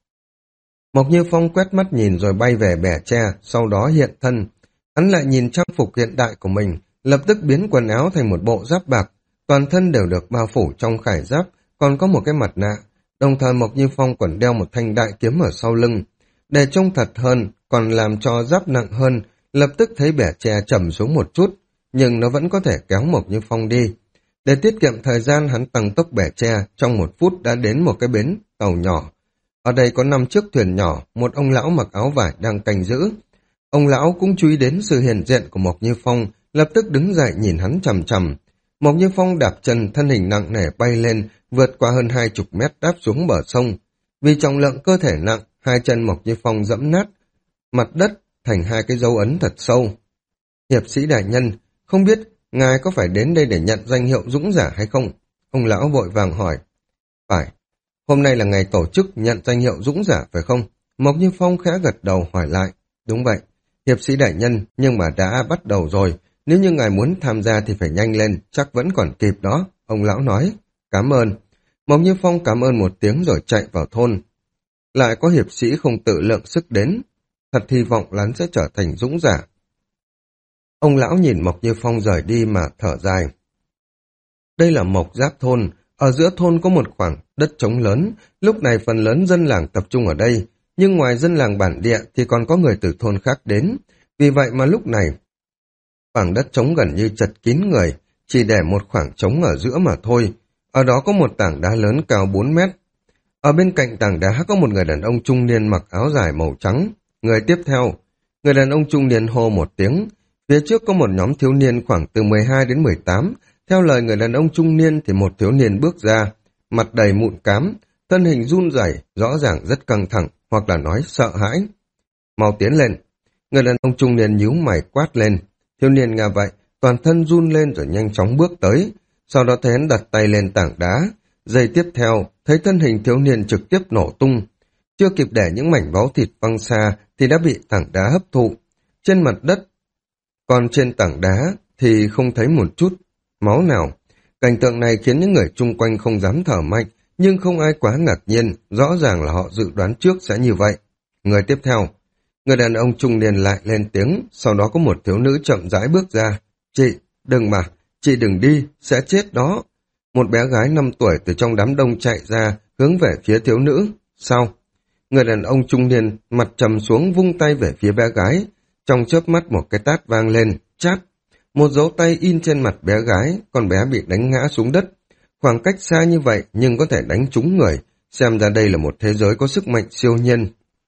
Mộc Như Phong quét mắt nhìn rồi bay về bè tre, sau đó hiện thân. Hắn lại nhìn trang phục hiện đại của mình, lập tức biến quần áo thành một bộ giáp bạc, toàn thân đều được bao phủ trong khải giáp, còn có một cái mặt nạ. Đồng thời Mộc Như Phong còn đeo một thanh đại kiếm ở sau lưng. Để trông thật hơn, còn làm cho giáp nặng hơn, lập tức thấy bè tre chầm xuống một chút, nhưng nó vẫn có thể kéo Mộc Như Phong đi. Để tiết kiệm thời gian, hắn tăng tốc bè tre, trong một phút đã đến một cái bến tàu nhỏ. Ở đây có năm chiếc thuyền nhỏ, một ông lão mặc áo vải đang canh giữ. Ông lão cũng chú ý đến sự hiện diện của Mộc Như Phong, lập tức đứng dậy nhìn hắn chằm chằm. Mộc Như Phong đạp chân, thân hình nặng nề bay lên, vượt qua hơn hai chục mét đáp xuống bờ sông. Vì trọng lượng cơ thể nặng, hai chân Mộc Như Phong dẫm nát mặt đất thành hai cái dấu ấn thật sâu. Hiệp sĩ đại nhân, không biết ngài có phải đến đây để nhận danh hiệu Dũng Giả hay không? Ông lão vội vàng hỏi. Phải, hôm nay là ngày tổ chức nhận danh hiệu Dũng Giả phải không? Mộc Như Phong khẽ gật đầu hỏi lại. Đúng vậy, hiệp sĩ đại nhân, nhưng mà đã bắt đầu rồi. Nếu như ngài muốn tham gia thì phải nhanh lên, chắc vẫn còn kịp đó. Ông lão nói. Cảm ơn. Mộc Như Phong cảm ơn một tiếng rồi chạy vào thôn. Lại có hiệp sĩ không tự lượng sức đến. Thật hy vọng hắn sẽ trở thành Dũng Giả. Ông lão nhìn Mộc Như Phong rời đi mà thở dài. Đây là Mộc Giáp thôn. Ở giữa thôn có một khoảng đất trống lớn. Lúc này phần lớn dân làng tập trung ở đây. Nhưng ngoài dân làng bản địa thì còn có người từ thôn khác đến. Vì vậy mà lúc này, khoảng đất trống gần như chật kín người, chỉ để một khoảng trống ở giữa mà thôi. Ở đó có một tảng đá lớn cao bốn mét. Ở bên cạnh tảng đá có một người đàn ông trung niên mặc áo dài màu trắng. Người tiếp theo, Người đàn ông trung niên hô một tiếng, phía trước có một nhóm thiếu niên khoảng từ mười hai đến mười tám. Theo lời người đàn ông trung niên thì một thiếu niên bước ra, mặt đầy mụn cám, thân hình run rẩy, rõ ràng rất căng thẳng, hoặc là nói sợ hãi. Mau tiến lên. Người đàn ông trung niên nhíu mày quát lên. Thiếu niên nghe vậy, toàn thân run lên rồi nhanh chóng bước tới. Sau đó thấy hắn đặt tay lên tảng đá. Giây tiếp theo, thấy thân hình thiếu niên trực tiếp nổ tung. Chưa kịp để những mảnh báu thịt văng xa thì đã bị tảng đá hấp thụ. Trên mặt đất, còn trên tảng đá thì không thấy một chút máu nào. Cảnh tượng này khiến những người chung quanh không dám thở mạnh, nhưng không ai quá ngạc nhiên, rõ ràng là họ dự đoán trước sẽ như vậy. Người tiếp theo, người đàn ông trung niên lại lên tiếng, sau đó có một thiếu nữ chậm rãi bước ra. Chị, đừng mà, chị đừng đi, sẽ chết đó. Một bé gái năm tuổi từ trong đám đông chạy ra, hướng về phía thiếu nữ. Sao? Người đàn ông trung niên mặt trầm xuống vung tay về phía bé gái. Trong chớp mắt một cái tát vang lên, chát. Một dấu tay in trên mặt bé gái, con bé bị đánh ngã xuống đất. Khoảng cách xa như vậy nhưng có thể đánh trúng người, xem ra đây là một thế giới có sức mạnh siêu nhiên.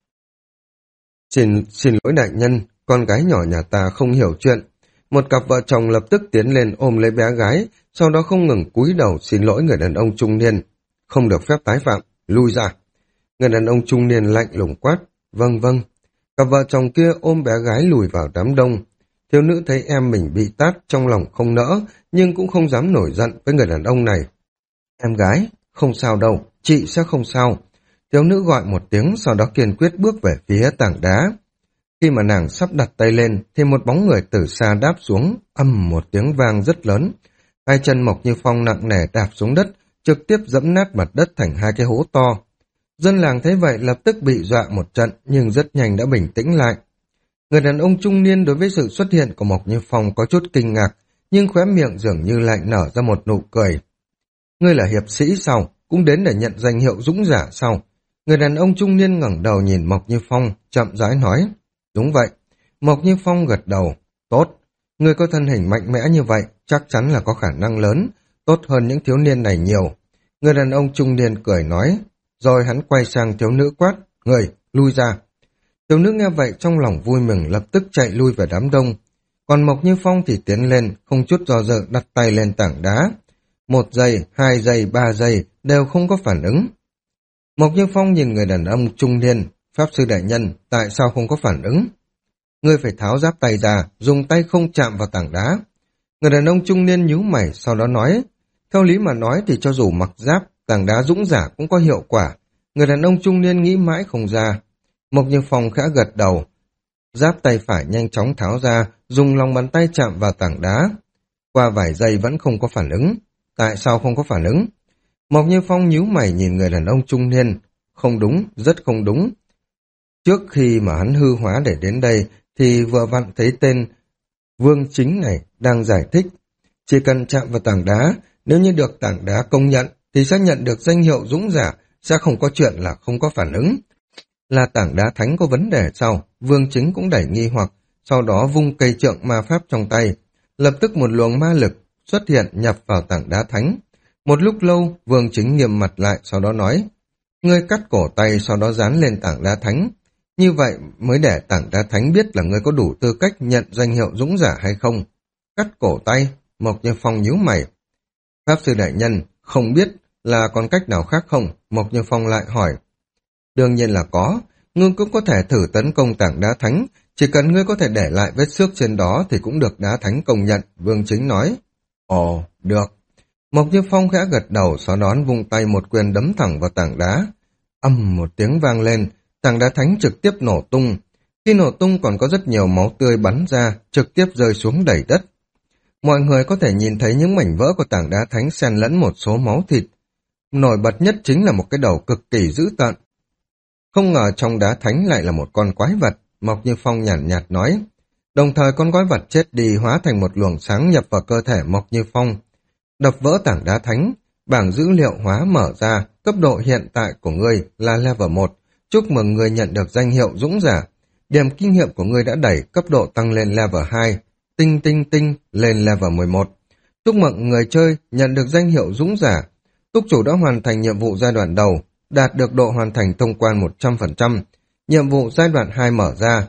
Xin, xin lỗi đại nhân, con gái nhỏ nhà ta không hiểu chuyện. Một cặp vợ chồng lập tức tiến lên ôm lấy bé gái, sau đó không ngừng cúi đầu xin lỗi người đàn ông trung niên. Không được phép tái phạm, lui ra. Người đàn ông trung niên lạnh lùng quát. Vâng vâng. Cặp vợ chồng kia ôm bé gái lùi vào đám đông. Thiếu nữ thấy em mình bị tát trong lòng không nỡ, nhưng cũng không dám nổi giận với người đàn ông này. Em gái, không sao đâu, chị sẽ không sao. Thiếu nữ gọi một tiếng, sau đó kiên quyết bước về phía tảng đá. Khi mà nàng sắp đặt tay lên, thì một bóng người từ xa đáp xuống, ầm một tiếng vang rất lớn. Hai chân Mộc Như Phong nặng nề đạp xuống đất, trực tiếp dẫm nát mặt đất thành hai cái hố to. Dân làng thấy vậy lập tức bị dọa một trận, nhưng rất nhanh đã bình tĩnh lại. Người đàn ông trung niên đối với sự xuất hiện của Mộc Như Phong có chút kinh ngạc, nhưng khóe miệng dường như lại nở ra một nụ cười. Ngươi là hiệp sĩ sao? Cũng đến để nhận danh hiệu dũng giả sao? Người đàn ông trung niên ngẩng đầu nhìn Mộc Như Phong, chậm rãi nói. Đúng vậy. Mộc Như Phong gật đầu. Tốt. Ngươi có thân hình mạnh mẽ như vậy, chắc chắn là có khả năng lớn, tốt hơn những thiếu niên này nhiều. Người đàn ông trung niên cười nói. Rồi hắn quay sang thiếu nữ quát. Người, lui ra. Thiếu nữ nghe vậy trong lòng vui mừng lập tức chạy lui về đám đông. Còn Mộc Như Phong thì tiến lên, không chút do dự đặt tay lên tảng đá. Một giây, hai giây, ba giây đều không có phản ứng. Mộc Như Phong nhìn người đàn ông trung niên. Pháp sư đại nhân, tại sao không có phản ứng? Ngươi phải tháo giáp tay ra, dùng tay không chạm vào tảng đá. Người đàn ông trung niên nhíu mày, sau đó nói. Theo lý mà nói thì cho dù mặc giáp, tảng đá dũng giả cũng có hiệu quả. Người đàn ông trung niên nghĩ mãi không ra. Mộc Như Phong khẽ gật đầu. Giáp tay phải nhanh chóng tháo ra, dùng lòng bàn tay chạm vào tảng đá. Qua vài giây vẫn không có phản ứng. Tại sao không có phản ứng? Mộc Như Phong nhíu mày nhìn người đàn ông trung niên. Không đúng, rất không đúng. Trước khi mà hắn hư hóa để đến đây, thì vừa vặn thấy tên Vương Chính này đang giải thích. Chỉ cần chạm vào tảng đá, nếu như được tảng đá công nhận, thì sẽ nhận được danh hiệu dũng giả, sẽ không có chuyện là không có phản ứng. Là tảng đá thánh có vấn đề sao? Vương Chính cũng đẩy nghi hoặc, sau đó vung cây trượng ma pháp trong tay. Lập tức một luồng ma lực xuất hiện nhập vào tảng đá thánh. Một lúc lâu, Vương Chính nghiêm mặt lại, sau đó nói, ngươi cắt cổ tay, sau đó dán lên tảng đá thánh. Như vậy mới để tảng đá thánh biết là ngươi có đủ tư cách nhận danh hiệu dũng giả hay không. Cắt cổ tay, Mộc Như Phong nhíu mày. Pháp sư đại nhân, không biết là còn cách nào khác không? Mộc Như Phong lại hỏi. Đương nhiên là có, ngươi cũng có thể thử tấn công tảng đá thánh, chỉ cần ngươi có thể để lại vết xước trên đó thì cũng được đá thánh công nhận, Vương Chính nói. Ồ, được. Mộc Như Phong khẽ gật đầu, sau đó vung tay một quyền đấm thẳng vào tảng đá. Ầm một tiếng vang lên, tảng đá thánh trực tiếp nổ tung. Khi nổ tung còn có rất nhiều máu tươi bắn ra, trực tiếp rơi xuống đầy đất. Mọi người có thể nhìn thấy những mảnh vỡ của tảng đá thánh xen lẫn một số máu thịt. Nổi bật nhất chính là một cái đầu cực kỳ dữ tợn. Không ngờ trong đá thánh lại là một con quái vật, Mộc Như Phong nhàn nhạt, nhạt nói. Đồng thời con quái vật chết đi hóa thành một luồng sáng nhập vào cơ thể Mộc Như Phong. Đập vỡ tảng đá thánh, bảng dữ liệu hóa mở ra, cấp độ hiện tại của ngươi là level một. Chúc mừng ngươi nhận được danh hiệu dũng giả. Điểm kinh nghiệm của ngươi đã đẩy cấp độ tăng lên level hai. Tinh tinh tinh lên level mười một. Chúc mừng người chơi nhận được danh hiệu dũng giả. Túc chủ đã hoàn thành nhiệm vụ giai đoạn đầu, đạt được độ hoàn thành thông quan một trăm phần trăm. Nhiệm vụ giai đoạn hai mở ra.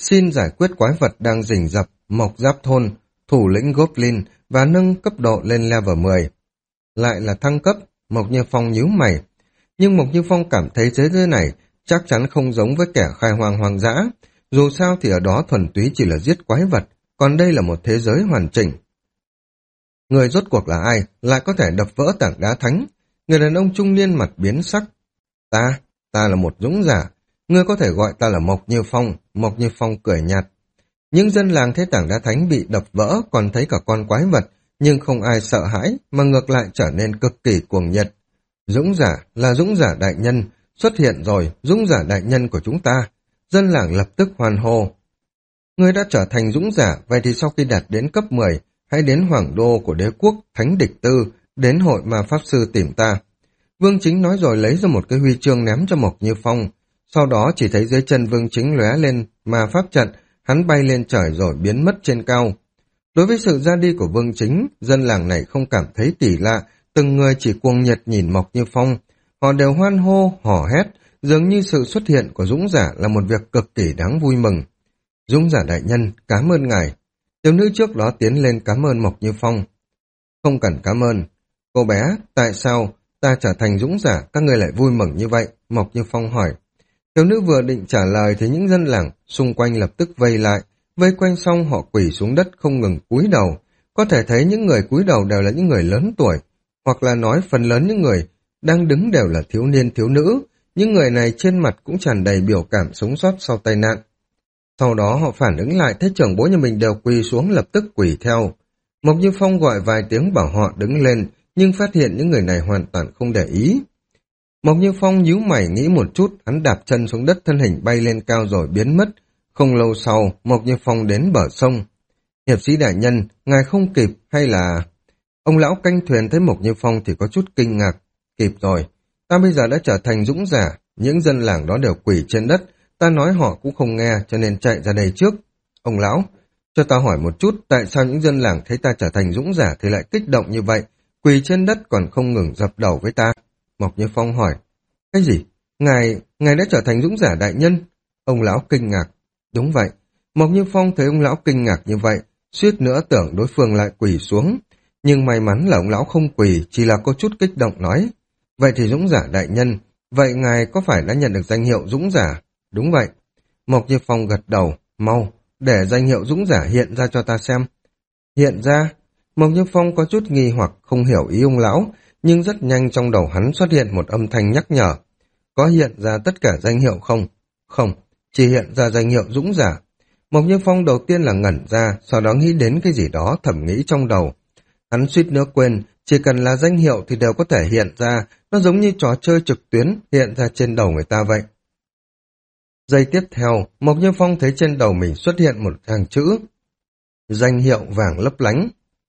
xin giải quyết quái vật đang rình rập Mộc Giáp Thôn, thủ lĩnh Goblin và nâng cấp độ lên level mười. Lại là thăng cấp, Mộc Như Phong nhíu mày. Nhưng Mộc Như Phong cảm thấy thế giới này chắc chắn không giống với kẻ khai hoang hoang dã. Dù sao thì ở đó thuần túy chỉ là giết quái vật, còn đây là một thế giới hoàn chỉnh. Người rốt cuộc là ai, lại có thể đập vỡ tảng đá thánh? Người đàn ông trung niên mặt biến sắc. Ta, ta là một dũng giả. Ngươi có thể gọi ta là Mộc Như Phong. Mộc Như Phong cười nhạt. Những dân làng thấy tảng đá thánh bị đập vỡ, còn thấy cả con quái vật, nhưng không ai sợ hãi, mà ngược lại trở nên cực kỳ cuồng nhiệt. Dũng giả là dũng giả đại nhân, xuất hiện rồi, dũng giả đại nhân của chúng ta. Dân làng lập tức hoan hô. Ngươi đã trở thành dũng giả, vậy thì sau khi đạt đến cấp mười, hãy đến hoàng đô của đế quốc Thánh Địch Tư, đến hội ma pháp sư tìm ta. Vương Chính nói rồi lấy ra một cái huy chương ném cho Mộc Như Phong. Sau đó chỉ thấy dưới chân Vương Chính lóe lên ma pháp trận, hắn bay lên trời rồi biến mất trên cao. Đối với sự ra đi của Vương Chính, dân làng này không cảm thấy kỳ lạ, từng người chỉ cuồng nhiệt nhìn Mộc Như Phong. Họ đều hoan hô, hò hét, dường như sự xuất hiện của dũng giả là một việc cực kỳ đáng vui mừng. Dũng giả đại nhân, cảm ơn ngài. Tiểu nữ trước đó tiến lên cảm ơn Mộc Như Phong. Không cần cảm ơn. Cô bé, tại sao ta trở thành dũng giả, các người lại vui mừng như vậy? Mộc Như Phong hỏi. Tiểu nữ vừa định trả lời thì những dân làng xung quanh lập tức vây lại. Vây quanh xong họ quỳ xuống đất không ngừng cúi đầu. Có thể thấy những người cúi đầu đều là những người lớn tuổi, hoặc là nói phần lớn những người đang đứng đều là thiếu niên thiếu nữ. Những người này trên mặt cũng tràn đầy biểu cảm sống sót sau tai nạn. Sau đó họ phản ứng lại thấy trưởng bối nhà mình đều quỳ xuống lập tức quỳ theo. Mộc Như Phong gọi vài tiếng bảo họ đứng lên, nhưng phát hiện những người này hoàn toàn không để ý. Mộc Như Phong nhíu mày nghĩ một chút, hắn đạp chân xuống đất thân hình bay lên cao rồi biến mất. Không lâu sau, Mộc Như Phong đến bờ sông. Hiệp sĩ đại nhân, ngài không kịp hay là... Ông lão canh thuyền thấy Mộc Như Phong thì có chút kinh ngạc. Kịp rồi, ta bây giờ đã trở thành dũng giả, những dân làng đó đều quỳ trên đất, ta nói họ cũng không nghe cho nên chạy ra đây trước. Ông lão, cho ta hỏi một chút, tại sao những dân làng thấy ta trở thành dũng giả thì lại kích động như vậy, quỳ trên đất còn không ngừng dập đầu với ta? Mộc Như Phong hỏi. Cái gì? Ngài, ngài đã trở thành dũng giả đại nhân? Ông lão kinh ngạc. Đúng vậy. Mộc Như Phong thấy ông lão kinh ngạc như vậy, suýt nữa tưởng đối phương lại quỳ xuống. Nhưng may mắn là ông lão không quỳ, chỉ là có chút kích động nói. Vậy thì dũng giả đại nhân, vậy ngài có phải đã nhận được danh hiệu dũng giả? Đúng vậy. Mộc Như Phong gật đầu, mau, để danh hiệu dũng giả hiện ra cho ta xem. Hiện ra? Mộc Như Phong có chút nghi hoặc không hiểu ý ông lão, nhưng rất nhanh trong đầu hắn xuất hiện một âm thanh nhắc nhở. Có hiện ra tất cả danh hiệu không? Không, chỉ hiện ra danh hiệu dũng giả. Mộc Như Phong đầu tiên là ngẩn ra, sau đó nghĩ đến cái gì đó thẩm nghĩ trong đầu. Hắn suýt nữa quên, chỉ cần là danh hiệu thì đều có thể hiện ra, nó giống như trò chơi trực tuyến hiện ra trên đầu người ta vậy. Giây tiếp theo, Mộc Như Phong thấy trên đầu mình xuất hiện một hàng chữ. Danh hiệu vàng lấp lánh.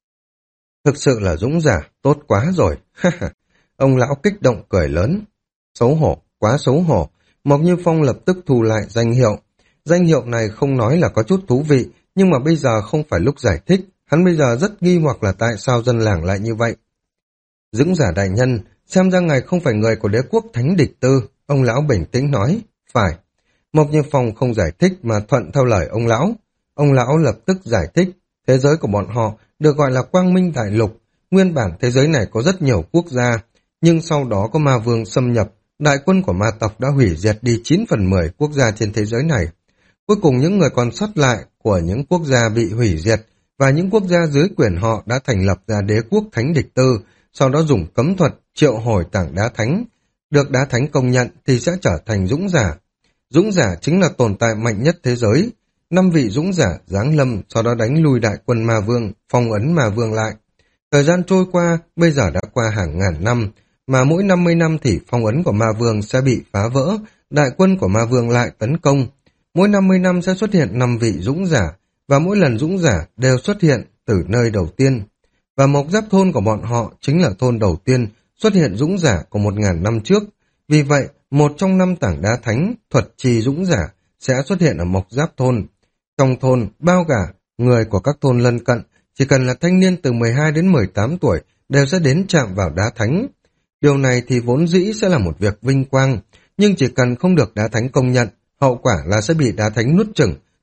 Thực sự là dũng giả, tốt quá rồi. Ông lão kích động cười lớn. Xấu hổ, quá xấu hổ. Mộc Như Phong lập tức thu lại danh hiệu. Danh hiệu này không nói là có chút thú vị, nhưng mà bây giờ không phải lúc giải thích. Hắn bây giờ rất nghi hoặc là tại sao dân làng lại như vậy. Dũng giả đại nhân, xem ra ngài không phải người của đế quốc Thánh Địch Tư. Ông lão bình tĩnh nói. Phải. Mộc Như Phong không giải thích mà thuận theo lời ông lão. Ông lão lập tức giải thích. Thế giới của bọn họ được gọi là Quang Minh Đại Lục. Nguyên bản thế giới này có rất nhiều quốc gia, nhưng sau đó có ma vương xâm nhập, đại quân của ma tộc đã hủy diệt đi chín phần mười quốc gia trên thế giới này. Cuối cùng những người còn sót lại của những quốc gia bị hủy diệt và những quốc gia dưới quyền họ đã thành lập ra đế quốc Thánh Địch Tư, sau đó dùng cấm thuật triệu hồi tảng đá thánh. Được đá thánh công nhận thì sẽ trở thành dũng giả. Dũng giả chính là tồn tại mạnh nhất thế giới. Năm vị dũng giả giáng lâm, sau đó đánh lui đại quân ma vương, phong ấn ma vương lại. Thời gian trôi qua, bây giờ đã qua hàng ngàn năm, mà mỗi năm mươi năm thì phong ấn của ma vương sẽ bị phá vỡ, đại quân của ma vương lại tấn công. Mỗi năm mươi năm sẽ xuất hiện năm vị dũng giả, và mỗi lần dũng giả đều xuất hiện từ nơi đầu tiên. Và Mộc Giáp thôn của bọn họ chính là thôn đầu tiên xuất hiện dũng giả của một ngàn năm trước. Vì vậy, một trong năm tảng đá thánh, thuật trì dũng giả, sẽ xuất hiện ở Mộc Giáp thôn. Trong thôn, bao cả người của các thôn lân cận, chỉ cần là thanh niên từ mười hai đến mười tám tuổi, đều sẽ đến chạm vào đá thánh. Điều này thì vốn dĩ sẽ là một việc vinh quang, nhưng chỉ cần không được đá thánh công nhận, hậu quả là sẽ bị đá thánh nuốt chửng,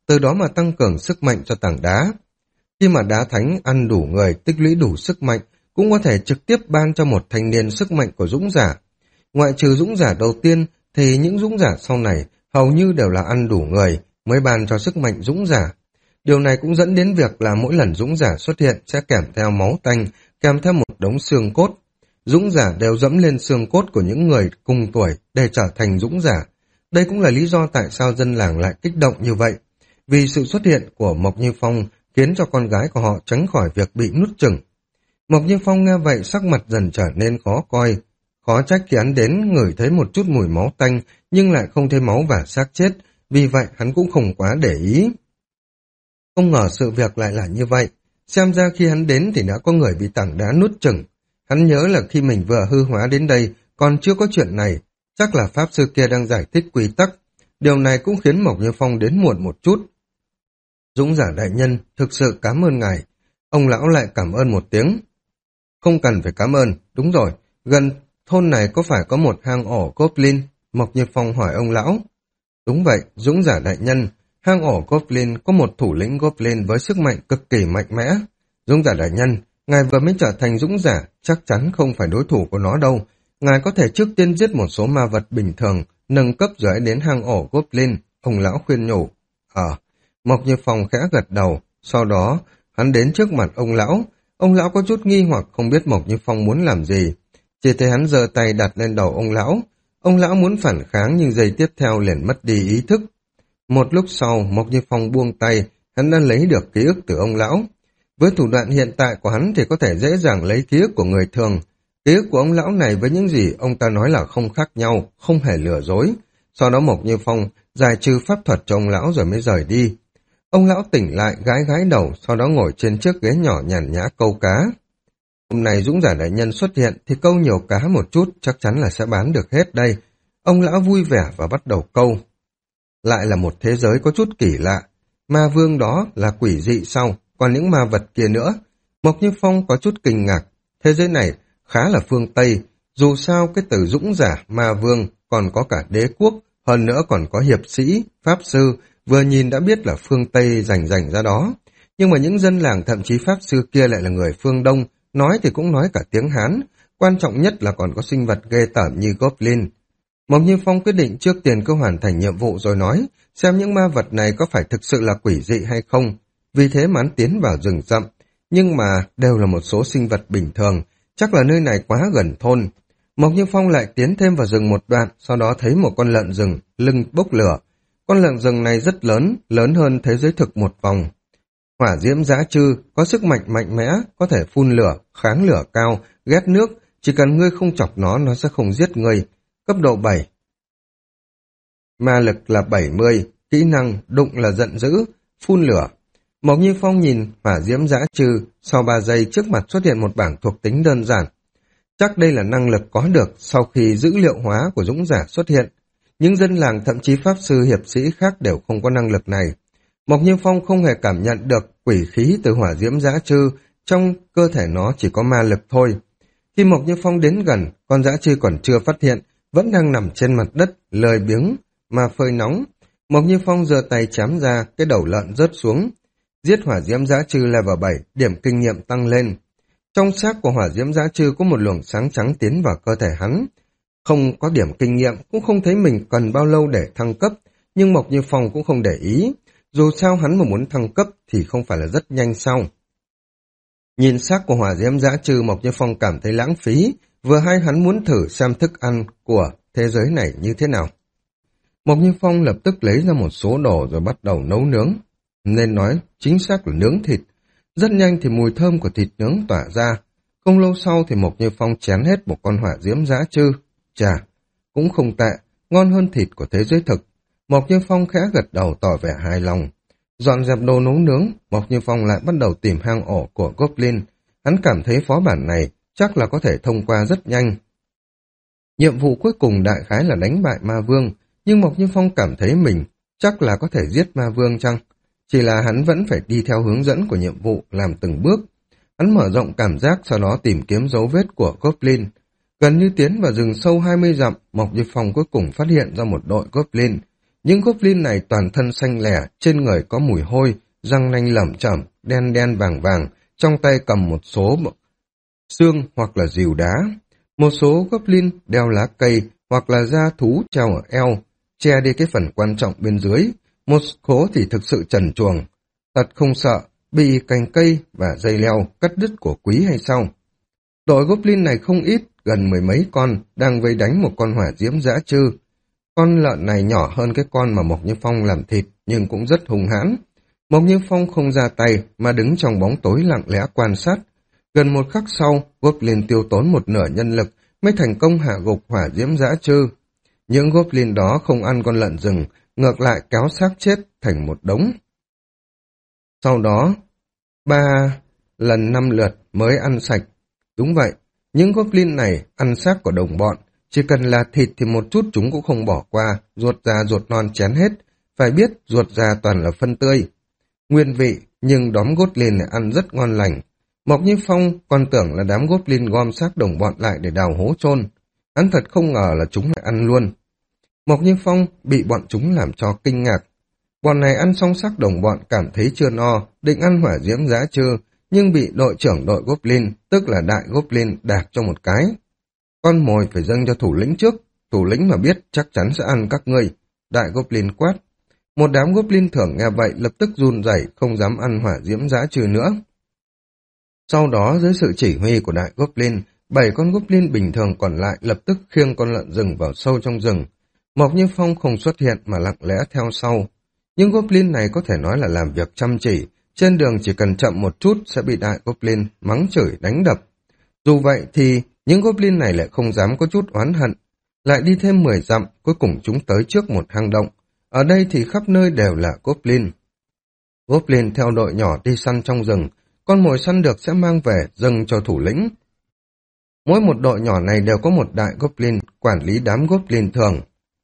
từ đó mà tăng cường sức mạnh cho tảng đá. Khi mà đá thánh ăn đủ người, tích lũy đủ sức mạnh, cũng có thể trực tiếp ban cho một thanh niên sức mạnh của dũng giả. Ngoại trừ dũng giả đầu tiên, thì những dũng giả sau này hầu như đều là ăn đủ người mới ban cho sức mạnh dũng giả. Điều này cũng dẫn đến việc là mỗi lần dũng giả xuất hiện sẽ kèm theo máu tanh, kèm theo một đống xương cốt. Dũng giả đều dẫm lên xương cốt của những người cùng tuổi để trở thành dũng giả. Đây cũng là lý do tại sao dân làng lại kích động như vậy. Vì sự xuất hiện của Mộc Như Phong khiến cho con gái của họ tránh khỏi việc bị nuốt chửng. Mộc Như Phong nghe vậy sắc mặt dần trở nên khó coi. Khó trách khi hắn đến ngửi thấy một chút mùi máu tanh nhưng lại không thấy máu và xác chết, vì vậy hắn cũng không quá để ý. Không ngờ sự việc lại là như vậy. Xem ra khi hắn đến thì đã có người bị tảng đá nuốt chửng. Hắn nhớ là khi mình vừa hư hóa đến đây còn chưa có chuyện này, chắc là pháp sư kia đang giải thích quy tắc. Điều này cũng khiến Mộc Như Phong đến muộn một chút. Dũng giả đại nhân, thực sự cảm ơn ngài. Ông lão lại cảm ơn một tiếng. Không cần phải cảm ơn, đúng rồi, gần thôn này có phải có một hang ổ Goblin? Mộc Như Phong hỏi ông lão. Đúng vậy, Dũng giả đại nhân, hang ổ Goblin có một thủ lĩnh Goblin với sức mạnh cực kỳ mạnh mẽ. Dũng giả đại nhân, ngài vừa mới trở thành dũng giả, chắc chắn không phải đối thủ của nó đâu. Ngài có thể trước tiên giết một số ma vật bình thường, nâng cấp rồi đến hang ổ Goblin, ông lão khuyên nhủ. Ờ, Mộc Như Phong khẽ gật đầu, sau đó hắn đến trước mặt ông lão. Ông lão có chút nghi hoặc không biết Mộc Như Phong muốn làm gì. Chỉ thấy hắn giơ tay đặt lên đầu ông lão. Ông lão muốn phản kháng nhưng giây tiếp theo liền mất đi ý thức. Một lúc sau, Mộc Như Phong buông tay, hắn đã lấy được ký ức từ ông lão. Với thủ đoạn hiện tại của hắn thì có thể dễ dàng lấy ký ức của người thường. Ký ức của ông lão này với những gì ông ta nói là không khác nhau, không hề lừa dối. Sau đó Mộc Như Phong giải trừ pháp thuật cho ông lão rồi mới rời đi. Ông lão tỉnh lại gái gái đầu, sau đó ngồi trên chiếc ghế nhỏ nhàn nhã câu cá. Hôm nay dũng giả đại nhân xuất hiện thì câu nhiều cá một chút chắc chắn là sẽ bán được hết đây. Ông lão vui vẻ và bắt đầu câu. Lại là một thế giới có chút kỳ lạ. Ma vương đó là quỷ dị sao? Còn những ma vật kia nữa? Mộc Như Phong có chút kinh ngạc. Thế giới này khá là phương Tây. Dù sao cái từ dũng giả, ma vương còn có cả đế quốc, hơn nữa còn có hiệp sĩ, pháp sư, vừa nhìn đã biết là phương Tây rành rành ra đó. Nhưng mà những dân làng thậm chí pháp sư kia lại là người phương Đông, nói thì cũng nói cả tiếng Hán, quan trọng nhất là còn có sinh vật ghê tởm như Goblin. Mộc Như Phong quyết định trước tiên cứ hoàn thành nhiệm vụ rồi nói, xem những ma vật này có phải thực sự là quỷ dị hay không. Vì thế mà hắn tiến vào rừng rậm, nhưng mà đều là một số sinh vật bình thường, chắc là nơi này quá gần thôn. Mộc Như Phong lại tiến thêm vào rừng một đoạn, sau đó thấy một con lợn rừng, lưng bốc lửa. Con lợn rừng này rất lớn, lớn hơn thế giới thực một vòng. Hỏa diễm dã trư, có sức mạnh mạnh mẽ, có thể phun lửa, kháng lửa cao, ghét nước, chỉ cần ngươi không chọc nó, nó sẽ không giết ngươi. Cấp độ bảy. Ma lực là bảy mươi, kỹ năng đụng là giận dữ, phun lửa. Mộc Như Phong nhìn hỏa diễm dã trư, sau ba giây trước mặt xuất hiện một bảng thuộc tính đơn giản. Chắc đây là năng lực có được sau khi dữ liệu hóa của dũng giả xuất hiện. Những dân làng thậm chí pháp sư hiệp sĩ khác đều không có năng lực này. Mộc Như Phong không hề cảm nhận được quỷ khí từ hỏa diễm dã trư, trong cơ thể nó chỉ có ma lực thôi. Khi Mộc Như Phong đến gần, con dã trư còn chưa phát hiện, vẫn đang nằm trên mặt đất, lười biếng, mà phơi nóng. Mộc Như Phong giơ tay chém ra, cái đầu lợn rớt xuống. Giết hỏa diễm dã trư level bảy, điểm kinh nghiệm tăng lên. Trong xác của hỏa diễm dã trư có một luồng sáng trắng tiến vào cơ thể hắn. Không có điểm kinh nghiệm, cũng không thấy mình cần bao lâu để thăng cấp, nhưng Mộc Như Phong cũng không để ý. Dù sao hắn mà muốn thăng cấp thì không phải là rất nhanh sao. Nhìn xác của hỏa diễm dã trư, Mộc Như Phong cảm thấy lãng phí, vừa hay hắn muốn thử xem thức ăn của thế giới này như thế nào. Mộc Như Phong lập tức lấy ra một số đồ rồi bắt đầu nấu nướng. Nên nói chính xác là nướng thịt. Rất nhanh thì mùi thơm của thịt nướng tỏa ra. Không lâu sau thì Mộc Như Phong chén hết một con hỏa diễm dã trư. Chà, cũng không tệ, ngon hơn thịt của thế giới thực. Mộc Như Phong khẽ gật đầu tỏ vẻ hài lòng. Dọn dẹp đồ nấu nướng, Mộc Như Phong lại bắt đầu tìm hang ổ của Goblin. Hắn cảm thấy phó bản này chắc là có thể thông qua rất nhanh. Nhiệm vụ cuối cùng đại khái là đánh bại ma vương, nhưng Mộc Như Phong cảm thấy mình chắc là có thể giết ma vương chăng? Chỉ là hắn vẫn phải đi theo hướng dẫn của nhiệm vụ làm từng bước. Hắn mở rộng cảm giác, sau đó tìm kiếm dấu vết của Goblin. Gần như tiến vào rừng sâu hai mươi dặm, Mộc Như Phong cuối cùng phát hiện ra một đội Goblin. Những goblin này toàn thân xanh lẻ, trên người có mùi hôi, răng nanh lởm chởm, đen đen vàng vàng, trong tay cầm một số xương hoặc là rìu đá. Một số goblin đeo lá cây hoặc là da thú treo ở eo, che đi cái phần quan trọng bên dưới. Một số thì thực sự trần truồng, thật không sợ bị cành cây và dây leo cắt đứt của quý hay sao. Đội goblin này không ít, gần mười mấy con, đang vây đánh một con hỏa diễm dã trư. Con lợn này nhỏ hơn cái con mà Mộc Như Phong làm thịt, nhưng cũng rất hung hãn. Mộc Như Phong không ra tay, mà đứng trong bóng tối lặng lẽ quan sát. Gần một khắc sau, goblin tiêu tốn một nửa nhân lực, mới thành công hạ gục hỏa diễm dã trư. Những goblin đó không ăn con lợn rừng, ngược lại kéo xác chết thành một đống. Sau đó, ba lần năm lượt mới ăn sạch. Đúng vậy, những goblin này ăn xác của đồng bọn, chỉ cần là thịt thì một chút chúng cũng không bỏ qua, ruột già ruột non chén hết, phải biết ruột già toàn là phân tươi. Nguyên vị, nhưng đóm goblin này ăn rất ngon lành. Mộc Như Phong còn tưởng là đám goblin gom xác đồng bọn lại để đào hố chôn. Hắn thật không ngờ là chúng lại ăn luôn. Mộc Như Phong bị bọn chúng làm cho kinh ngạc. Bọn này ăn xong xác đồng bọn cảm thấy chưa no, định ăn hỏa diễm dã trư, nhưng bị đội trưởng đội goblin, tức là đại goblin, đạp cho một cái. Con mồi phải dâng cho thủ lĩnh trước, thủ lĩnh mà biết chắc chắn sẽ ăn các ngươi. Đại goblin quát. Một đám goblin thường nghe vậy lập tức run rẩy, không dám ăn hỏa diễm dã trừ nữa. Sau đó dưới sự chỉ huy của đại goblin, bảy con goblin bình thường còn lại lập tức khiêng con lợn rừng vào sâu trong rừng. Mộc Như Phong không xuất hiện mà lặng lẽ theo sau. Những goblin này có thể nói là làm việc chăm chỉ, trên đường chỉ cần chậm một chút sẽ bị đại goblin mắng chửi đánh đập. Dù vậy thì những goblin này lại không dám có chút oán hận. Lại đi thêm mười dặm, cuối cùng chúng tới trước một hang động. Ở đây thì khắp nơi đều là goblin. Goblin theo đội nhỏ đi săn trong rừng, con mồi săn được sẽ mang về dâng cho thủ lĩnh. Mỗi một đội nhỏ này đều có một đại goblin quản lý đám goblin thường.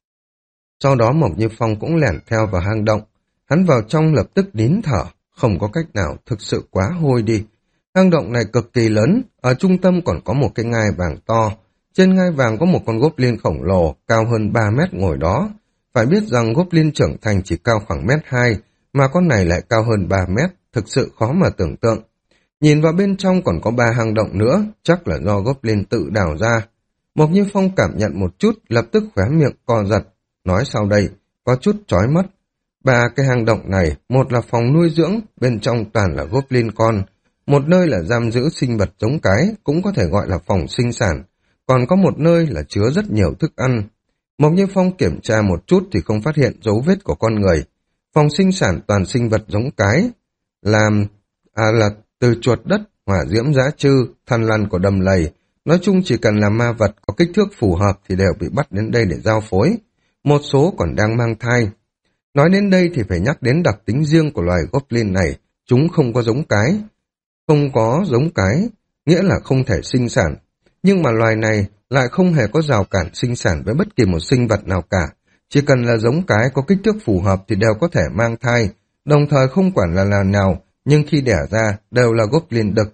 Sau đó Mộc Như Phong cũng lẻn theo vào hang động. Hắn vào trong lập tức nín thở, không có cách nào, thực sự quá hôi đi. Hang động này cực kỳ lớn, ở trung tâm còn có một cái ngai vàng to. Trên ngai vàng có một con goblin khổng lồ, cao hơn ba mét ngồi đó. Phải biết rằng goblin trưởng thành chỉ cao khoảng mét hai, mà con này lại cao hơn ba mét, thực sự khó mà tưởng tượng. Nhìn vào bên trong còn có ba hang động nữa, chắc là do goblin tự đào ra. Mộc Như Phong cảm nhận một chút, lập tức khóe miệng co giật. Nói sau đây, có chút chói mắt. Ba cái hang động này, một là phòng nuôi dưỡng, bên trong toàn là goblin con. Một nơi là giam giữ sinh vật giống cái, cũng có thể gọi là phòng sinh sản. Còn có một nơi là chứa rất nhiều thức ăn. Mộc Như Phong kiểm tra một chút thì không phát hiện dấu vết của con người. Phòng sinh sản toàn sinh vật giống cái, làm à là từ chuột đất, hỏa diễm dã trư, thằn lằn của đầm lầy. Nói chung chỉ cần là ma vật có kích thước phù hợp thì đều bị bắt đến đây để giao phối. Một số còn đang mang thai. Nói đến đây thì phải nhắc đến đặc tính riêng của loài goblin này, chúng không có giống cái. Không có giống cái, nghĩa là không thể sinh sản. Nhưng mà loài này lại không hề có rào cản sinh sản với bất kỳ một sinh vật nào cả. Chỉ cần là giống cái có kích thước phù hợp thì đều có thể mang thai, đồng thời không quản là là nào, nhưng khi đẻ ra đều là goblin đực.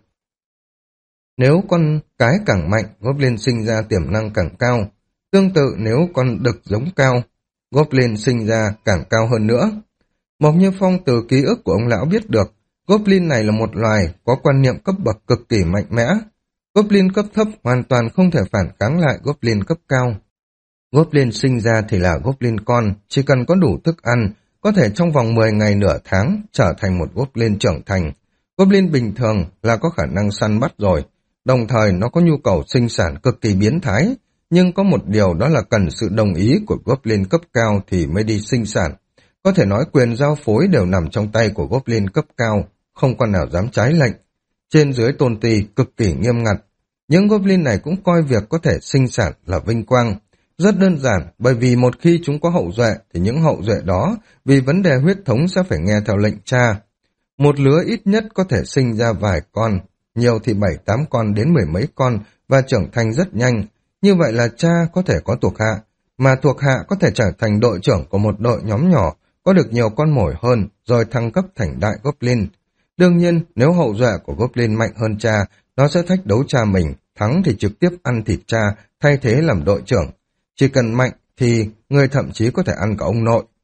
Nếu con cái càng mạnh, goblin sinh ra tiềm năng càng cao. Tương tự nếu con đực giống cao, goblin sinh ra càng cao hơn nữa. Mộc Như Phong từ ký ức của ông lão biết được, goblin này là một loài có quan niệm cấp bậc cực kỳ mạnh mẽ. Goblin cấp thấp hoàn toàn không thể phản kháng lại goblin cấp cao. Goblin sinh ra thì là goblin con, chỉ cần có đủ thức ăn, có thể trong vòng mười ngày nửa tháng trở thành một goblin trưởng thành. Goblin bình thường là có khả năng săn bắt rồi, đồng thời nó có nhu cầu sinh sản cực kỳ biến thái, nhưng có một điều đó là cần sự đồng ý của goblin cấp cao thì mới đi sinh sản. Có thể nói quyền giao phối đều nằm trong tay của goblin cấp cao, không con nào dám trái lệnh. Trên dưới tôn ti cực kỳ nghiêm ngặt. Những goblin này cũng coi việc có thể sinh sản là vinh quang. Rất đơn giản, bởi vì một khi chúng có hậu duệ thì những hậu duệ đó vì vấn đề huyết thống sẽ phải nghe theo lệnh cha. Một lứa ít nhất có thể sinh ra vài con, nhiều thì bảy tám con đến mười mấy con và trưởng thành rất nhanh. Như vậy là cha có thể có thuộc hạ, mà thuộc hạ có thể trở thành đội trưởng của một đội nhóm nhỏ, có được nhiều con mồi hơn, rồi thăng cấp thành đại goblin. Đương nhiên, nếu hậu duệ của goblin mạnh hơn cha, nó sẽ thách đấu cha mình, thắng thì trực tiếp ăn thịt cha, thay thế làm đội trưởng. Chỉ cần mạnh thì người thậm chí có thể ăn cả ông nội.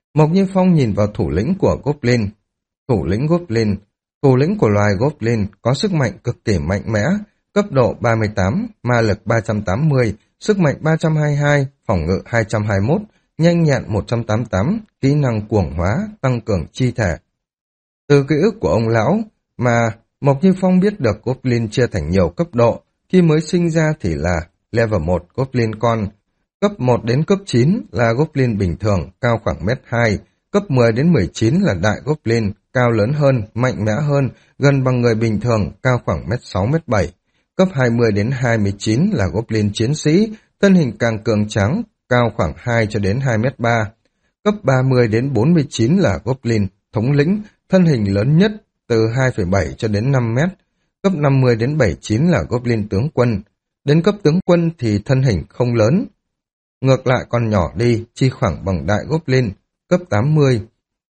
Mộc Như Phong nhìn vào thủ lĩnh của Goblin. Thủ lĩnh Goblin, thủ lĩnh của loài Goblin có sức mạnh cực kỳ mạnh mẽ, cấp độ ba mươi tám, ma lực ba trăm tám mươi, sức mạnh ba trăm hai mươi hai, phòng ngự hai trăm hai mươi mốt, nhanh nhẹn một trăm tám mươi tám, kỹ năng cuồng hóa, tăng cường chi thể. Từ ký ức của ông lão mà Mộc Như Phong biết được Goblin chia thành nhiều cấp độ, khi mới sinh ra thì là level một Goblin con, cấp một đến cấp chín là Goblin bình thường, cao khoảng mét hai, cấp mười đến mười chín là đại Goblin, cao lớn hơn, mạnh mẽ hơn, gần bằng người bình thường, cao khoảng mét sáu mét bảy. Cấp hai mươi đến hai mươi chín là Goblin chiến sĩ, thân hình càng cường tráng, cao khoảng hai cho đến hai mét ba. Cấp ba mươi đến bốn mươi chín là Goblin thống lĩnh, thân hình lớn nhất từ hai phẩy bảy cho đến năm mét. Cấp năm mươi đến bảy mươi chín là Goblin tướng quân. Đến cấp tướng quân thì thân hình không lớn, ngược lại còn nhỏ đi, chỉ khoảng bằng đại Goblin. Cấp tám mươi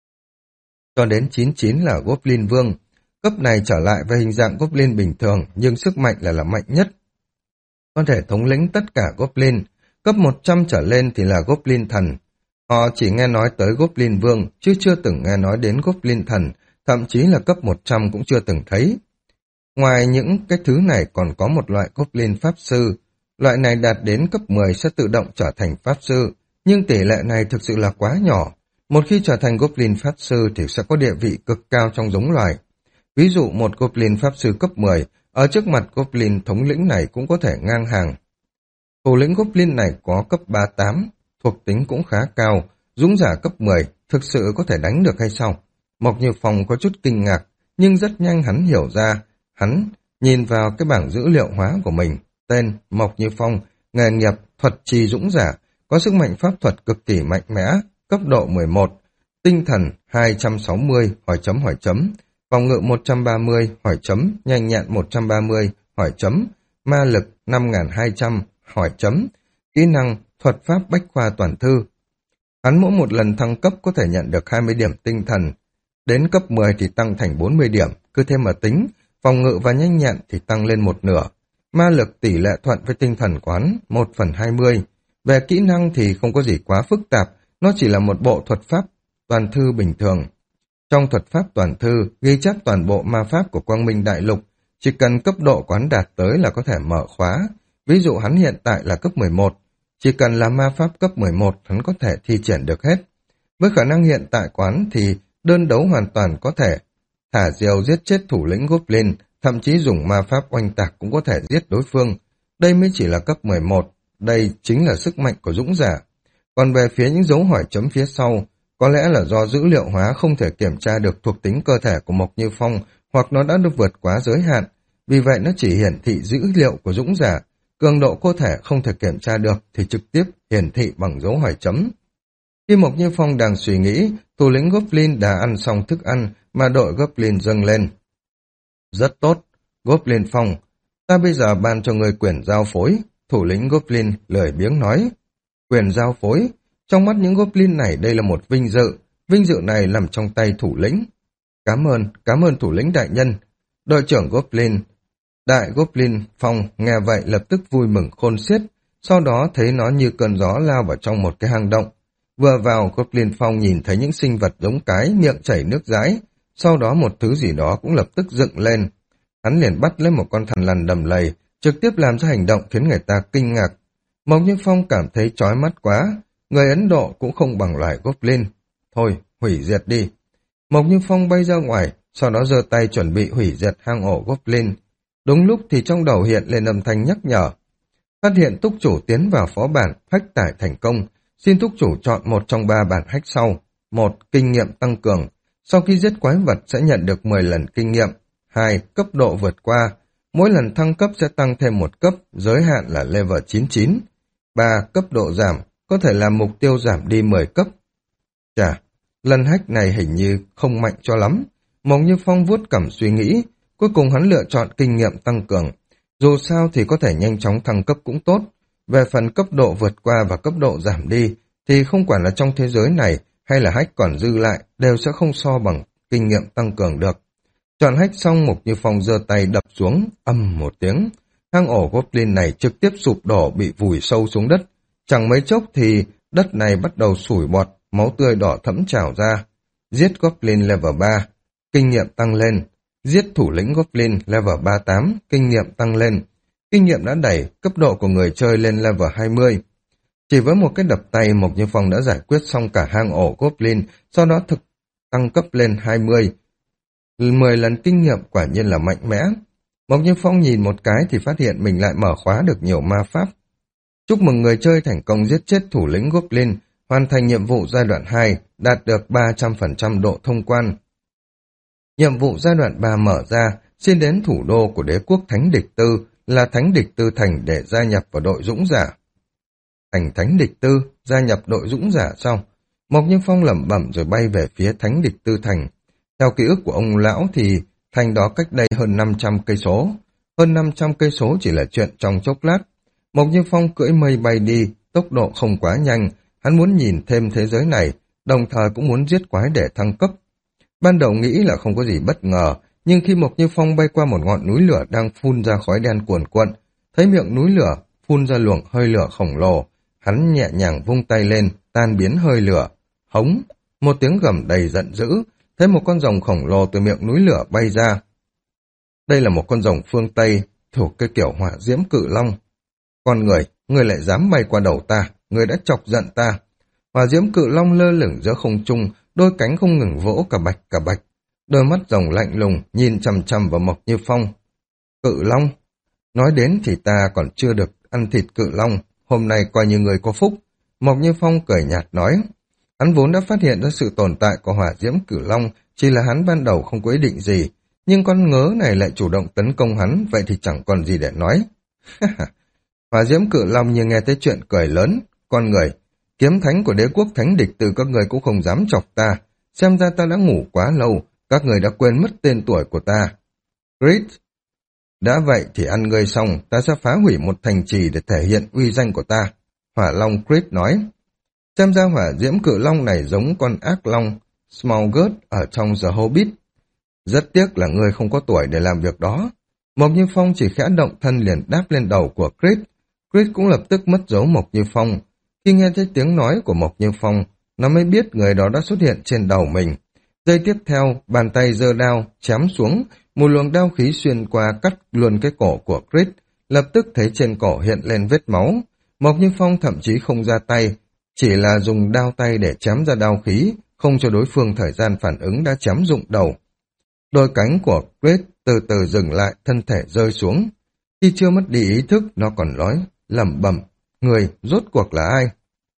cho đến chín mươi chín là Goblin vương. Cấp này trở lại về hình dạng Goblin bình thường, nhưng sức mạnh là là mạnh nhất. Có thể thống lĩnh tất cả Goblin. Cấp một trăm trở lên thì là Goblin thần. Họ chỉ nghe nói tới Goblin vương, chứ chưa từng nghe nói đến Goblin thần, thậm chí là cấp một trăm cũng chưa từng thấy. Ngoài những cái thứ này còn có một loại Goblin pháp sư. Loại này đạt đến cấp mười sẽ tự động trở thành pháp sư, nhưng tỷ lệ này thực sự là quá nhỏ. Một khi trở thành Goblin pháp sư thì sẽ có địa vị cực cao trong giống loài. Ví dụ một Goblin pháp sư cấp mười, ở trước mặt Goblin thống lĩnh này cũng có thể ngang hàng. Thủ lĩnh Goblin này có cấp ba mươi tám, thuộc tính cũng khá cao, dũng giả cấp mười, thực sự có thể đánh được hay sao? Mộc Như Phong có chút kinh ngạc, nhưng rất nhanh hắn hiểu ra. Hắn nhìn vào cái bảng dữ liệu hóa của mình, tên Mộc Như Phong, nghề nghiệp thuật trì dũng giả, có sức mạnh pháp thuật cực kỳ mạnh mẽ, cấp độ mười một, tinh thần hai trăm sáu mươi, hỏi chấm hỏi chấm, phòng ngự một trăm ba mươi, hỏi chấm, nhanh nhẹn một trăm ba mươi, hỏi chấm, ma lực năm nghìn hai trăm, hỏi chấm, kỹ năng thuật pháp bách khoa toàn thư. Hắn mỗi một lần thăng cấp có thể nhận được hai mươi điểm tinh thần, đến cấp mười thì tăng thành bốn mươi điểm, cứ thêm mà tính, phòng ngự và nhanh nhẹn thì tăng lên một nửa. Ma lực tỷ lệ thuận với tinh thần quán một phần hai mươi. Về kỹ năng thì không có gì quá phức tạp, nó chỉ là một bộ thuật pháp toàn thư bình thường. Trong thuật pháp toàn thư, ghi chép toàn bộ ma pháp của Quang Minh Đại Lục, chỉ cần cấp độ quán đạt tới là có thể mở khóa. Ví dụ hắn hiện tại là cấp mười một, chỉ cần là ma pháp cấp mười một hắn có thể thi triển được hết. Với khả năng hiện tại quán thì đơn đấu hoàn toàn có thể thả diều giết chết thủ lĩnh Goblin, thậm chí dùng ma pháp oanh tạc cũng có thể giết đối phương. Đây mới chỉ là cấp mười một, đây chính là sức mạnh của dũng giả. Còn về phía những dấu hỏi chấm phía sau, có lẽ là do dữ liệu hóa không thể kiểm tra được thuộc tính cơ thể của Mộc Như Phong, hoặc nó đã được vượt quá giới hạn, vì vậy nó chỉ hiển thị dữ liệu của dũng giả. Cường độ cơ thể không thể kiểm tra được thì trực tiếp hiển thị bằng dấu hỏi chấm. Khi Mộc Như Phong đang suy nghĩ, thủ lĩnh Goblin đã ăn xong thức ăn mà đội Goblin dâng lên. Rất tốt, Goblin Phong, ta bây giờ ban cho người quyền giao phối, thủ lĩnh Goblin lười biếng nói. Quyền giao phối, trong mắt những Goblin này đây là một vinh dự, vinh dự này nằm trong tay thủ lĩnh. Cảm ơn, cảm ơn thủ lĩnh đại nhân. Đội trưởng Goblin, đại Goblin Phong nghe vậy lập tức vui mừng khôn xiết, sau đó thấy nó như cơn gió lao vào trong một cái hang động. Vừa vào, Goblin Phong nhìn thấy những sinh vật giống cái, miệng chảy nước dãi, sau đó một thứ gì đó cũng lập tức dựng lên. Hắn liền bắt lấy một con thằn lằn đầm lầy, trực tiếp làm ra hành động khiến người ta kinh ngạc. Mộc Như Phong cảm thấy chói mắt quá, người Ấn Độ cũng không bằng loài Goblin. Thôi, hủy diệt đi. Mộc Như Phong bay ra ngoài, sau đó giơ tay chuẩn bị hủy diệt hang ổ Goblin. Đúng lúc thì trong đầu hiện lên âm thanh nhắc nhở. Phát hiện túc chủ tiến vào phó bản, hách tải thành công. Xin túc chủ chọn một trong ba bản hách sau. Một, kinh nghiệm tăng cường. Sau khi giết quái vật sẽ nhận được mười lần kinh nghiệm. Hai, cấp độ vượt qua. Mỗi lần thăng cấp sẽ tăng thêm một cấp, giới hạn là level chín mươi chín. Ba, cấp độ giảm, có thể làm mục tiêu giảm đi mười cấp. Chà, lần hack này hình như không mạnh cho lắm. Mộc Như Phong vuốt cằm suy nghĩ, cuối cùng hắn lựa chọn kinh nghiệm tăng cường. Dù sao thì có thể nhanh chóng thăng cấp cũng tốt. Về phần cấp độ vượt qua và cấp độ giảm đi, thì không quản là trong thế giới này hay là hack còn dư lại, đều sẽ không so bằng kinh nghiệm tăng cường được. Chọn hack xong, Mộc Như Phong giơ tay đập xuống, âm một tiếng. Hang ổ Goblin này trực tiếp sụp đổ, bị vùi sâu xuống đất. Chẳng mấy chốc thì đất này bắt đầu sủi bọt, máu tươi đỏ thẫm trào ra. Giết Goblin level ba, kinh nghiệm tăng lên. Giết thủ lĩnh Goblin level ba mươi tám, kinh nghiệm tăng lên. Kinh nghiệm đã đẩy cấp độ của người chơi lên level hai mươi. Chỉ với một cái đập tay, Mộc Như Phong đã giải quyết xong cả hang ổ Goblin, sau đó thực tăng cấp lên hai mươi. mười lần kinh nghiệm quả nhiên là mạnh mẽ. Mộc Như Phong nhìn một cái thì phát hiện mình lại mở khóa được nhiều ma pháp. Chúc mừng người chơi thành công giết chết thủ lĩnh Goblin, hoàn thành nhiệm vụ giai đoạn hai, đạt được ba trăm phần trăm độ thông quan. Nhiệm vụ giai đoạn ba mở ra, xin đến thủ đô của đế quốc Thánh Địch Tư là Thánh Địch Tư Thành để gia nhập vào đội dũng giả. Thành Thánh Địch Tư, gia nhập đội dũng giả xong, Mộc Như Phong lẩm bẩm rồi bay về phía Thánh Địch Tư Thành. Theo ký ức của ông lão thì thành đó cách đây hơn năm trăm cây số. Hơn năm trăm cây số chỉ là chuyện trong chốc lát. Mộc Như Phong cưỡi mây bay đi, tốc độ không quá nhanh, hắn muốn nhìn thêm thế giới này, đồng thời cũng muốn giết quái để thăng cấp. Ban đầu nghĩ là không có gì bất ngờ, nhưng khi Mộc Như Phong bay qua một ngọn núi lửa đang phun ra khói đen cuồn cuộn, thấy miệng núi lửa phun ra luồng hơi lửa khổng lồ, hắn nhẹ nhàng vung tay lên, tan biến hơi lửa. Hống, một tiếng gầm đầy giận dữ, thấy một con rồng khổng lồ từ miệng núi lửa bay ra. Đây là một con rồng phương Tây, thuộc cái kiểu hỏa diễm cự long. Con người, người lại dám bay qua đầu ta, người đã chọc giận ta. Hỏa diễm cự long lơ lửng giữa không trung, đôi cánh không ngừng vỗ cả bạch cả bạch. Đôi mắt rồng lạnh lùng, nhìn chằm chằm vào Mộc Như Phong. Cự long? Nói đến thì ta còn chưa được ăn thịt cự long, hôm nay coi như người có phúc. Mộc Như Phong cười nhạt nói. Hắn vốn đã phát hiện ra sự tồn tại của hỏa diễm cự long, chỉ là hắn ban đầu không có ý định gì. Nhưng con ngớ này lại chủ động tấn công hắn, vậy thì chẳng còn gì để nói. Hỏa diễm cự long như nghe tới chuyện cười lớn. Con người, kiếm thánh của đế quốc Thánh Địch Từ các người cũng không dám chọc ta. Xem ra ta đã ngủ quá lâu, các người đã quên mất tên tuổi của ta. Grit. Đã vậy thì ăn ngươi xong, ta sẽ phá hủy một thành trì để thể hiện uy danh của ta. Hỏa long Grit nói. Xem ra hỏa diễm cự long này giống con ác long Smaugurt ở trong The Hobbit. Rất tiếc là ngươi không có tuổi để làm việc đó. Mộc Như Phong chỉ khẽ động thân liền đáp lên đầu của Grit. Grit cũng lập tức mất dấu Mộc Như Phong. Khi nghe thấy tiếng nói của Mộc Như Phong, nó mới biết người đó đã xuất hiện trên đầu mình. Giây tiếp theo, bàn tay giơ đao, chém xuống, một luồng đao khí xuyên qua cắt luôn cái cổ của Grit, lập tức thấy trên cổ hiện lên vết máu. Mộc Như Phong thậm chí không ra tay, chỉ là dùng đao tay để chém ra đao khí, không cho đối phương thời gian phản ứng đã chém rụng đầu. Đôi cánh của Grit từ từ dừng lại, thân thể rơi xuống. Khi chưa mất đi ý thức, nó còn nói, lẩm bẩm, người rốt cuộc là ai?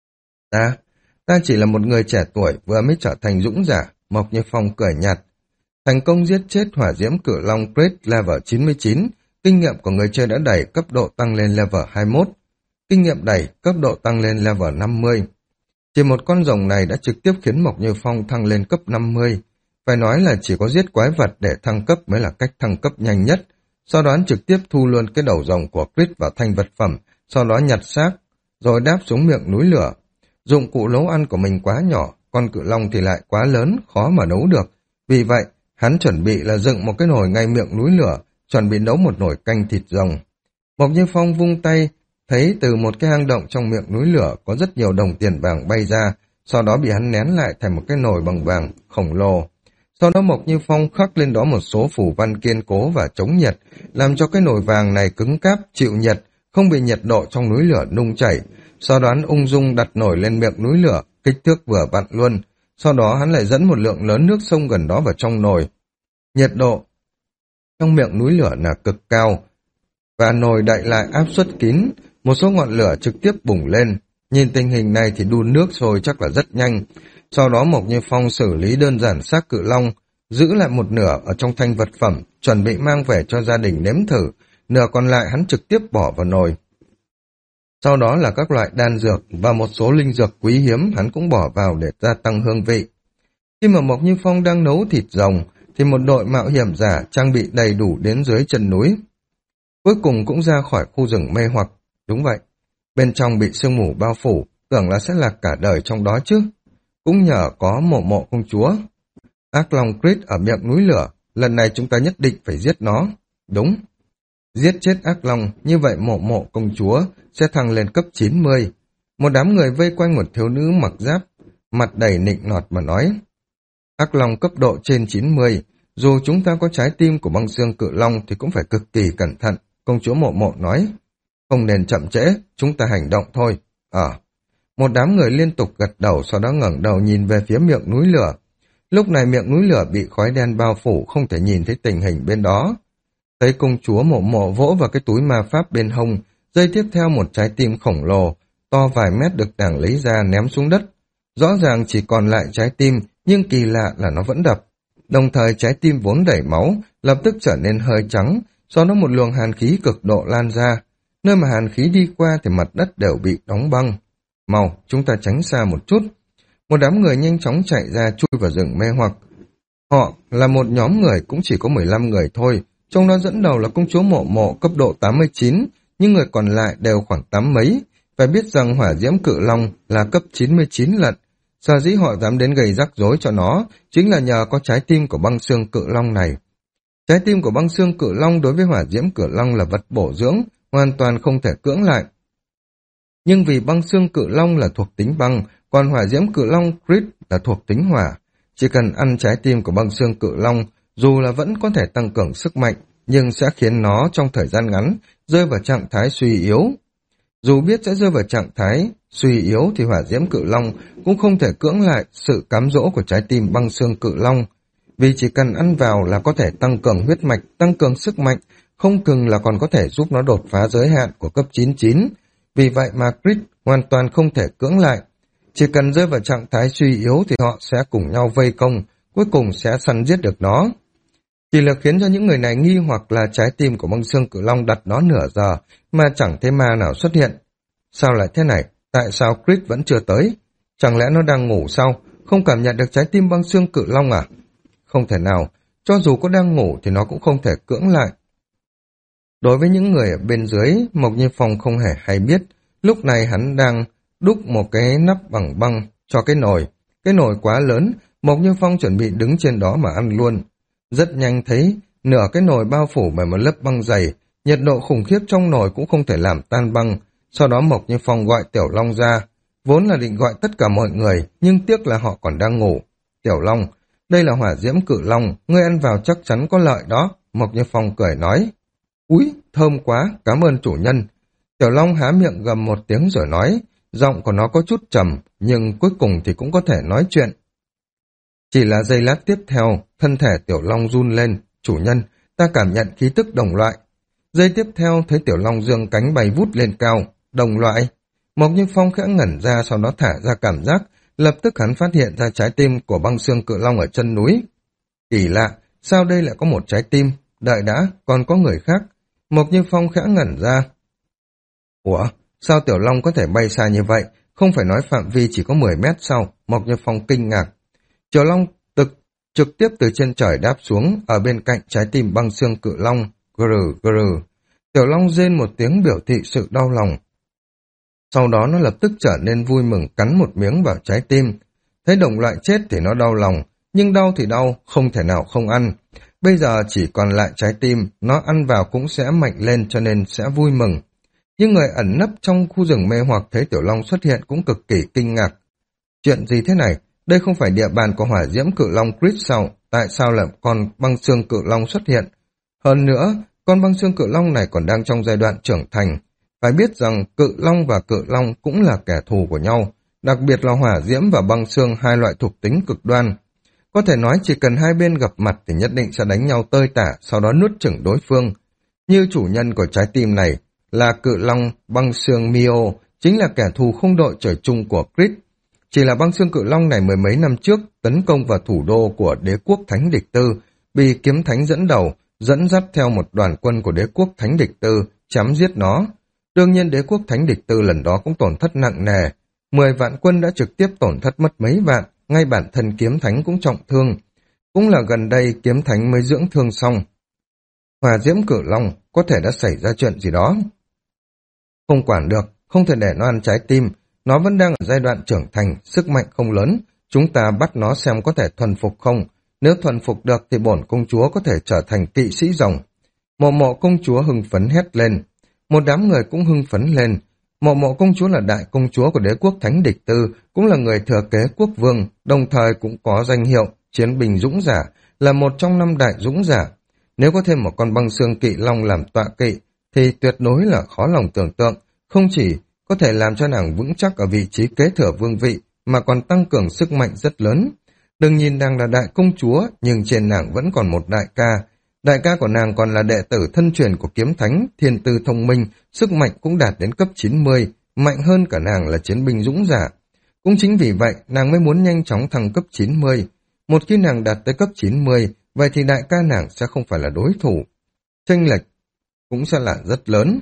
Ta, ta chỉ là một người trẻ tuổi vừa mới trở thành dũng giả. Mộc Như Phong cười nhạt. Thành công giết chết hỏa diễm cự long Grit level chín mươi chín, kinh nghiệm của người chơi đã đẩy cấp độ tăng lên level hai mươi mốt. Kinh nghiệm đẩy cấp độ tăng lên level năm mươi. Chỉ một con rồng này đã trực tiếp khiến Mộc Như Phong thăng lên cấp năm mươi. Phải nói là chỉ có giết quái vật để thăng cấp mới là cách thăng cấp nhanh nhất. Sau đó trực tiếp thu luôn cái đầu rồng của Grit vào thành vật phẩm, sau đó nhặt xác, rồi đáp xuống miệng núi lửa. Dụng cụ nấu ăn của mình quá nhỏ, con cự long thì lại quá lớn, khó mà nấu được. Vì vậy, hắn chuẩn bị là dựng một cái nồi ngay miệng núi lửa, chuẩn bị nấu một nồi canh thịt rồng. Mộc Như Phong vung tay, thấy từ một cái hang động trong miệng núi lửa có rất nhiều đồng tiền vàng bay ra, sau đó bị hắn nén lại thành một cái nồi bằng vàng khổng lồ. Sau đó Mộc Như Phong khắc lên đó một số phù văn kiên cố và chống nhiệt, làm cho cái nồi vàng này cứng cáp, chịu nhiệt, không bị nhiệt độ trong núi lửa nung chảy. Sau đó hắn ung dung đặt nồi lên miệng núi lửa, kích thước vừa vặn luôn. Sau đó hắn lại dẫn một lượng lớn nước sông gần đó vào trong nồi. Nhiệt độ trong miệng núi lửa là cực cao, và nồi đậy lại áp suất kín, một số ngọn lửa trực tiếp bùng lên. Nhìn tình hình này thì đun nước sôi chắc là rất nhanh. Sau đó Mộc Như Phong xử lý đơn giản xác cự long, giữ lại một nửa ở trong thanh vật phẩm, chuẩn bị mang về cho gia đình nếm thử, nửa còn lại hắn trực tiếp bỏ vào nồi. Sau đó là các loại đan dược và một số linh dược quý hiếm hắn cũng bỏ vào để gia tăng hương vị. Khi mà Mộc Như Phong đang nấu thịt rồng, thì một đội mạo hiểm giả trang bị đầy đủ đến dưới chân núi. Cuối cùng cũng ra khỏi khu rừng mê hoặc. Đúng vậy, bên trong bị sương mù bao phủ, tưởng là sẽ lạc cả đời trong đó chứ. Cũng nhờ có mộ mộ công chúa. Ác long Grit ở miệng núi lửa, lần này chúng ta nhất định phải giết nó. Đúng, giết chết ác long, như vậy mộ mộ công chúa sẽ thăng lên cấp chín mươi. Một đám người vây quanh một thiếu nữ mặc giáp mặt đầy nịnh nọt mà nói. Hắc Long cấp độ trên chín mươi, dù chúng ta có trái tim của băng xương cự long thì cũng phải cực kỳ cẩn thận, công chúa Mộ Mộ nói. Không nên chậm trễ, chúng ta hành động thôi. Ờ. Một đám người liên tục gật đầu, sau đó ngẩng đầu nhìn về phía miệng núi lửa. Lúc này miệng núi lửa bị khói đen bao phủ, không thể nhìn thấy tình hình bên đó. Thấy công chúa Mộ Mộ vỗ vào cái túi ma pháp bên hông, giây tiếp theo một trái tim khổng lồ, to vài mét được nàng lấy ra ném xuống đất. Rõ ràng chỉ còn lại trái tim, nhưng kỳ lạ là nó vẫn đập. Đồng thời trái tim vốn đầy máu, lập tức trở nên hơi trắng, sau đó một luồng hàn khí cực độ lan ra. Nơi mà hàn khí đi qua thì mặt đất đều bị đóng băng. Mau, chúng ta tránh xa một chút. Một đám người nhanh chóng chạy ra chui vào rừng mê hoặc. Họ là một nhóm người cũng chỉ có mười lăm người thôi, trong đó dẫn đầu là công chúa Mộ Mộ cấp độ tám mươi chín, nhưng người còn lại đều khoảng tám mấy. Phải biết rằng hỏa diễm cự long là cấp chín mươi chín lận. Sở dĩ họ dám đến gây rắc rối cho nó, chính là nhờ có trái tim của băng xương cự long này. Trái tim của băng xương cự long đối với hỏa diễm cự long là vật bổ dưỡng, hoàn toàn không thể cưỡng lại. Nhưng vì băng xương cự long là thuộc tính băng, còn hỏa diễm cự long Crit là thuộc tính hỏa. Chỉ cần ăn trái tim của băng xương cự long, dù là vẫn có thể tăng cường sức mạnh, nhưng sẽ khiến nó trong thời gian ngắn rơi vào trạng thái suy yếu. Dù biết sẽ rơi vào trạng thái suy yếu thì hỏa diễm cự long cũng không thể cưỡng lại sự cám dỗ của trái tim băng xương cự long. Vì chỉ cần ăn vào là có thể tăng cường huyết mạch, tăng cường sức mạnh, không chừng là còn có thể giúp nó đột phá giới hạn của cấp chín mươi chín. Vì vậy mà Crit hoàn toàn không thể cưỡng lại. Chỉ cần rơi vào trạng thái suy yếu thì họ sẽ cùng nhau vây công, cuối cùng sẽ săn giết được nó. Chỉ là khiến cho những người này nghi hoặc là trái tim của băng xương cự long đặt nó nửa giờ mà chẳng thấy ma nào xuất hiện. Sao lại thế này? Tại sao Crit vẫn chưa tới? Chẳng lẽ nó đang ngủ sao? Không cảm nhận được trái tim băng xương cự long à? Không thể nào, cho dù có đang ngủ thì nó cũng không thể cưỡng lại. Đối với những người ở bên dưới, Mộc Như Phong không hề hay biết, lúc này hắn đang đúc một cái nắp bằng băng cho cái nồi. Cái nồi quá lớn, Mộc Như Phong chuẩn bị đứng trên đó mà ăn luôn. Rất nhanh thấy, nửa cái nồi bao phủ bởi một lớp băng dày, nhiệt độ khủng khiếp trong nồi cũng không thể làm tan băng. Sau đó Mộc Như Phong gọi Tiểu Long ra, vốn là định gọi tất cả mọi người, nhưng tiếc là họ còn đang ngủ. Tiểu Long, đây là hỏa diễm cự long, ngươi ăn vào chắc chắn có lợi đó, Mộc Như Phong cười nói. Úi, thơm quá, cảm ơn chủ nhân. Tiểu Long há miệng gầm một tiếng rồi nói, giọng của nó có chút trầm, nhưng cuối cùng thì cũng có thể nói chuyện. Chỉ là giây lát tiếp theo, thân thể Tiểu Long run lên, chủ nhân, ta cảm nhận khí tức đồng loại. Giây tiếp theo thấy Tiểu Long giương cánh bay vút lên cao, đồng loại. Mộc Như Phong khẽ ngẩn ra, sau đó thả ra cảm giác, lập tức hắn phát hiện ra trái tim của băng xương cự long ở chân núi. Kỳ lạ, sao đây lại có một trái tim? Đợi đã, còn có người khác. Mộc Như Phong khẽ ngẩn ra. Ủa, sao Tiểu Long có thể bay xa như vậy? Không phải nói phạm vi chỉ có mười mét sao? Mộc Như Phong kinh ngạc. Tiểu Long tực, trực tiếp từ trên trời đáp xuống, ở bên cạnh trái tim băng xương cự long. Gừ gừ. Tiểu Long rên một tiếng biểu thị sự đau lòng. Sau đó nó lập tức trở nên vui mừng cắn một miếng vào trái tim. Thấy đồng loại chết thì nó đau lòng, nhưng đau thì đau, không thể nào không ăn. Bây giờ chỉ còn lại trái tim, nó ăn vào cũng sẽ mạnh lên cho nên sẽ vui mừng. Nhưng người ẩn nấp trong khu rừng mê hoặc thấy Tiểu Long xuất hiện cũng cực kỳ kinh ngạc. Chuyện gì thế này? Đây không phải địa bàn của hỏa diễm cự long Crit sao? Tại sao lại con băng xương cự long xuất hiện? Hơn nữa, con băng xương cự long này còn đang trong giai đoạn trưởng thành. Phải biết rằng cự long và cự long cũng là kẻ thù của nhau, đặc biệt là hỏa diễm và băng xương, hai loại thuộc tính cực đoan. Có thể nói chỉ cần hai bên gặp mặt thì nhất định sẽ đánh nhau tơi tả, sau đó nuốt chửng đối phương. Như chủ nhân của trái tim này là cự long băng xương Mio, chính là kẻ thù không đội trời chung của Crit. Chỉ là băng xương cự long này mười mấy năm trước tấn công vào thủ đô của đế quốc Thánh Địch Tư, bị kiếm thánh dẫn đầu, dẫn dắt theo một đoàn quân của đế quốc Thánh Địch Tư, chém giết nó. Đương nhiên đế quốc Thánh Địch Tư lần đó cũng tổn thất nặng nề, mười vạn quân đã trực tiếp tổn thất mất mấy vạn, ngay bản thân kiếm thánh cũng trọng thương. Cũng là gần đây kiếm thánh mới dưỡng thương xong. Hỏa diễm cự long có thể đã xảy ra chuyện gì đó. Không quản được, không thể để nó ăn trái tim, nó vẫn đang ở giai đoạn trưởng thành, sức mạnh không lớn, chúng ta bắt nó xem có thể thuần phục không. Nếu thuần phục được thì bổn công chúa có thể trở thành kỵ sĩ rồng. Mộ Mộ công chúa hưng phấn hét lên. Một đám người cũng hưng phấn lên. Mộ Mộ công chúa là đại công chúa của đế quốc Thánh Địch Tư, cũng là người thừa kế quốc vương, đồng thời cũng có danh hiệu chiến binh dũng giả, là một trong năm đại dũng giả. Nếu có thêm một con băng xương kỵ long làm tọa kỵ, thì tuyệt đối là khó lòng tưởng tượng, không chỉ có thể làm cho nàng vững chắc ở vị trí kế thừa vương vị, mà còn tăng cường sức mạnh rất lớn. Đừng nhìn nàng là đại công chúa, nhưng trên nàng vẫn còn một đại ca. Đại ca của nàng còn là đệ tử thân truyền của kiếm thánh, thiên tư thông minh, sức mạnh cũng đạt đến cấp chín mươi, mạnh hơn cả nàng là chiến binh dũng giả. Cũng chính vì vậy, nàng mới muốn nhanh chóng thăng cấp chín mươi. Một khi nàng đạt tới cấp chín mươi, vậy thì đại ca nàng sẽ không phải là đối thủ. Chênh lệch cũng sẽ là rất lớn.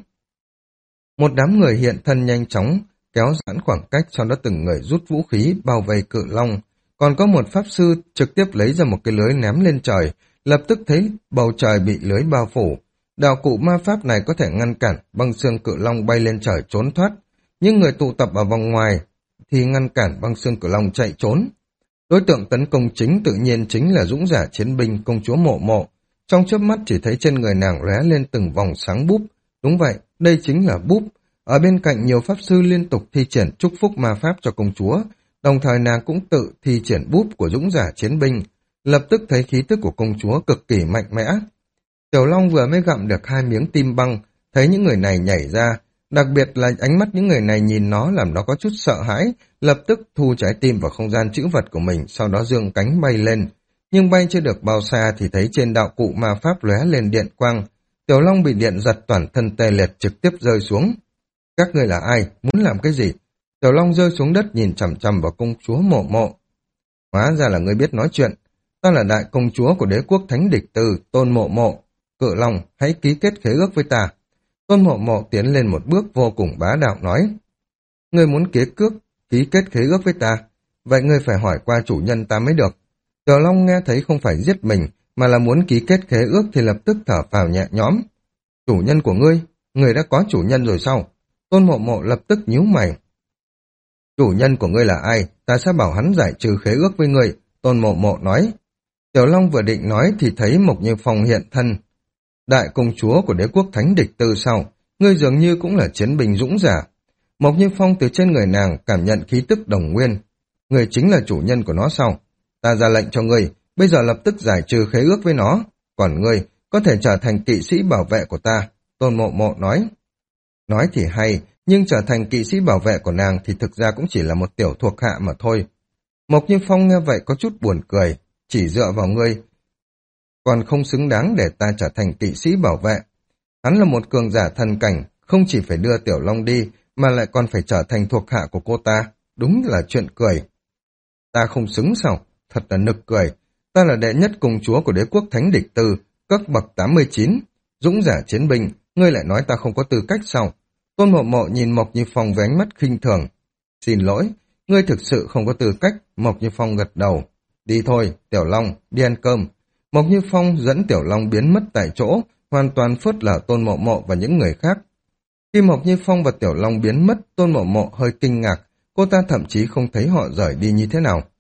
Một đám người hiện thân nhanh chóng, kéo giãn khoảng cách, sau đó từng người rút vũ khí, bao vây cự long. Còn có một pháp sư trực tiếp lấy ra một cái lưới ném lên trời, lập tức thấy bầu trời bị lưới bao phủ. Đạo cụ ma pháp này có thể ngăn cản băng xương cự long bay lên trời trốn thoát. Nhưng người tụ tập ở vòng ngoài thì ngăn cản băng xương cự long chạy trốn. Đối tượng tấn công chính tự nhiên chính là dũng giả chiến binh công chúa Mộ Mộ. Trong chớp mắt chỉ thấy trên người nàng lóe lên từng vòng sáng búp. Đúng vậy, đây chính là búp. Ở bên cạnh nhiều pháp sư liên tục thi triển chúc phúc ma pháp cho công chúa, đồng thời nàng cũng tự thi triển búp của dũng giả chiến binh. Lập tức thấy khí tức của công chúa cực kỳ mạnh mẽ. Tiểu Long vừa mới gặm được hai miếng tim băng, thấy những người này nhảy ra, đặc biệt là ánh mắt những người này nhìn nó làm nó có chút sợ hãi, lập tức thu trái tim vào không gian chữ vật của mình, sau đó giương cánh bay lên. Nhưng bay chưa được bao xa thì thấy trên đạo cụ ma pháp lóe lên điện quang. Tiểu Long bị điện giật toàn thân tê liệt trực tiếp rơi xuống. Các ngươi là ai? Muốn làm cái gì? Tiểu Long rơi xuống đất nhìn chằm chằm vào công chúa Mộ Mộ. Hóa ra là ngươi biết nói chuyện. Ta là đại công chúa của đế quốc Thánh Địch Tư, Tôn Mộ Mộ. Cự Long, hãy ký kết khế ước với ta. Tôn Mộ Mộ tiến lên một bước vô cùng bá đạo nói. Ngươi muốn ký cước, ký kết khế ước với ta. Vậy ngươi phải hỏi qua chủ nhân ta mới được. Tiểu Long nghe thấy không phải giết mình, mà là muốn ký kết khế ước thì lập tức thở phào nhẹ nhõm. Chủ nhân của ngươi, ngươi đã có chủ nhân rồi sao? Tôn Mộ Mộ lập tức nhíu mày. Chủ nhân của ngươi là ai? Ta sẽ bảo hắn giải trừ khế ước với ngươi. Tôn Mộ Mộ nói. Tiểu Long vừa định nói thì thấy Mộc Như Phong hiện thân. Đại công chúa của đế quốc Thánh Địch Tư sao? Ngươi dường như cũng là chiến binh dũng giả. Mộc Như Phong từ trên người nàng cảm nhận khí tức đồng nguyên. Ngươi chính là chủ nhân của nó sao? Ta ra lệnh cho ngươi, bây giờ lập tức giải trừ khế ước với nó. Còn ngươi có thể trở thành kỵ sĩ bảo vệ của ta. Tôn Mộ Mộ nói. Nói thì hay, nhưng trở thành kỵ sĩ bảo vệ của nàng thì thực ra cũng chỉ là một tiểu thuộc hạ mà thôi. Mộc Như Phong nghe vậy có chút buồn cười. Chỉ dựa vào ngươi còn không xứng đáng để ta trở thành kỵ sĩ bảo vệ. Hắn là một cường giả thần cảnh, không chỉ phải đưa Tiểu Long đi, mà lại còn phải trở thành thuộc hạ của cô ta. Đúng là chuyện cười. Ta không xứng sao? Thật là nực cười. Ta là đệ nhất công chúa của đế quốc Thánh Địch Tư, cấp bậc tám mươi chín. Dũng giả chiến binh, ngươi lại nói ta không có tư cách sao? Tôn Mộ Mộ nhìn Mộc Như Phong với ánh mắt khinh thường. Xin lỗi, ngươi thực sự không có tư cách. Mộc Như Phong gật đầu. Đi thôi, Tiểu Long, đi ăn cơm. Mộc Như Phong dẫn Tiểu Long biến mất tại chỗ, hoàn toàn phớt lờ Tôn Mộ Mộ và những người khác. Khi Mộc Như Phong và Tiểu Long biến mất, Tôn Mộ Mộ hơi kinh ngạc, cô ta thậm chí không thấy họ rời đi như thế nào.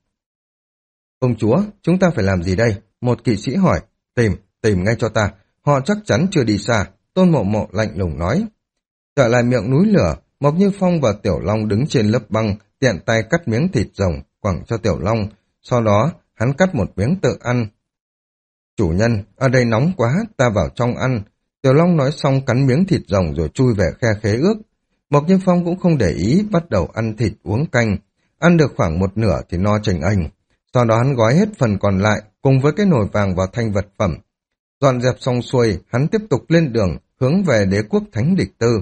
Công chúa, chúng ta phải làm gì đây? Một kỵ sĩ hỏi. Tìm, tìm ngay cho ta, họ chắc chắn chưa đi xa. Tôn Mộ Mộ lạnh lùng nói. Trở lại miệng núi lửa, Mộc Như Phong và Tiểu Long đứng trên lớp băng, tiện tay cắt miếng thịt rồng, quẳng cho Tiểu Long. Sau đó, hắn cắt một miếng tự ăn. Chủ nhân, ở đây nóng quá, ta vào trong ăn. Tiểu Long nói xong cắn miếng thịt rồng rồi chui về khe khế ước. Mộc Như Phong cũng không để ý, bắt đầu ăn thịt uống canh. Ăn được khoảng một nửa thì no chành ảnh. Sau đó hắn gói hết phần còn lại, cùng với cái nồi vàng vào thanh vật phẩm. Dọn dẹp xong xuôi, hắn tiếp tục lên đường, hướng về đế quốc Thánh Địch Tư.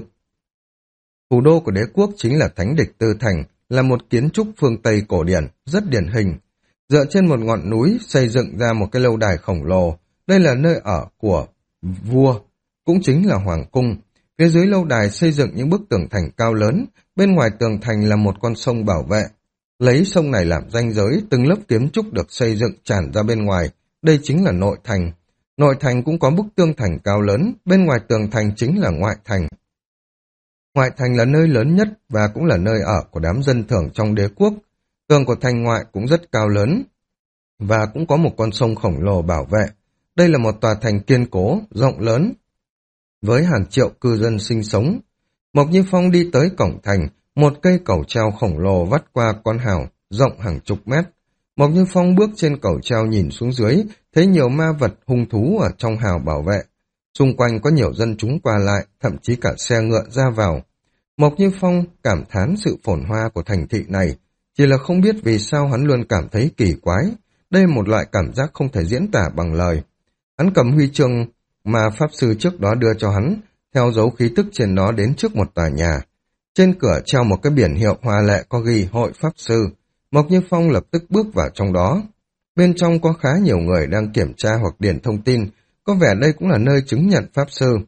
Thủ đô của đế quốc chính là Thánh Địch Tư Thành, là một kiến trúc phương Tây cổ điển, rất điển hình. Dựa trên một ngọn núi xây dựng ra một cái lâu đài khổng lồ. Đây là nơi ở của vua, cũng chính là hoàng cung. Phía dưới lâu đài xây dựng những bức tường thành cao lớn, bên ngoài tường thành là một con sông bảo vệ. Lấy sông này làm ranh giới, từng lớp kiến trúc được xây dựng tràn ra bên ngoài. Đây chính là nội thành. Nội thành cũng có bức tường thành cao lớn, bên ngoài tường thành chính là ngoại thành. Ngoại thành là nơi lớn nhất và cũng là nơi ở của đám dân thường trong đế quốc. Tường của thành ngoại cũng rất cao lớn và cũng có một con sông khổng lồ bảo vệ. Đây là một tòa thành kiên cố, rộng lớn, với hàng triệu cư dân sinh sống. Mộc Như Phong đi tới cổng thành, một cây cầu treo khổng lồ vắt qua con hào, rộng hàng chục mét. Mộc Như Phong bước trên cầu treo nhìn xuống dưới, thấy nhiều ma vật hung thú ở trong hào bảo vệ. Xung quanh có nhiều dân chúng qua lại, thậm chí cả xe ngựa ra vào. Mộc Như Phong cảm thán sự phồn hoa của thành thị này, chỉ là không biết vì sao hắn luôn cảm thấy kỳ quái. Đây là một loại cảm giác không thể diễn tả bằng lời. Hắn cầm huy chương mà Pháp Sư trước đó đưa cho hắn, theo dấu khí tức trên nó đến trước một tòa nhà. Trên cửa treo một cái biển hiệu hoa lệ có ghi Hội Pháp Sư. Mộc Như Phong lập tức bước vào trong đó. Bên trong có khá nhiều người đang kiểm tra hoặc điền thông tin, có vẻ đây cũng là nơi chứng nhận Pháp Sư.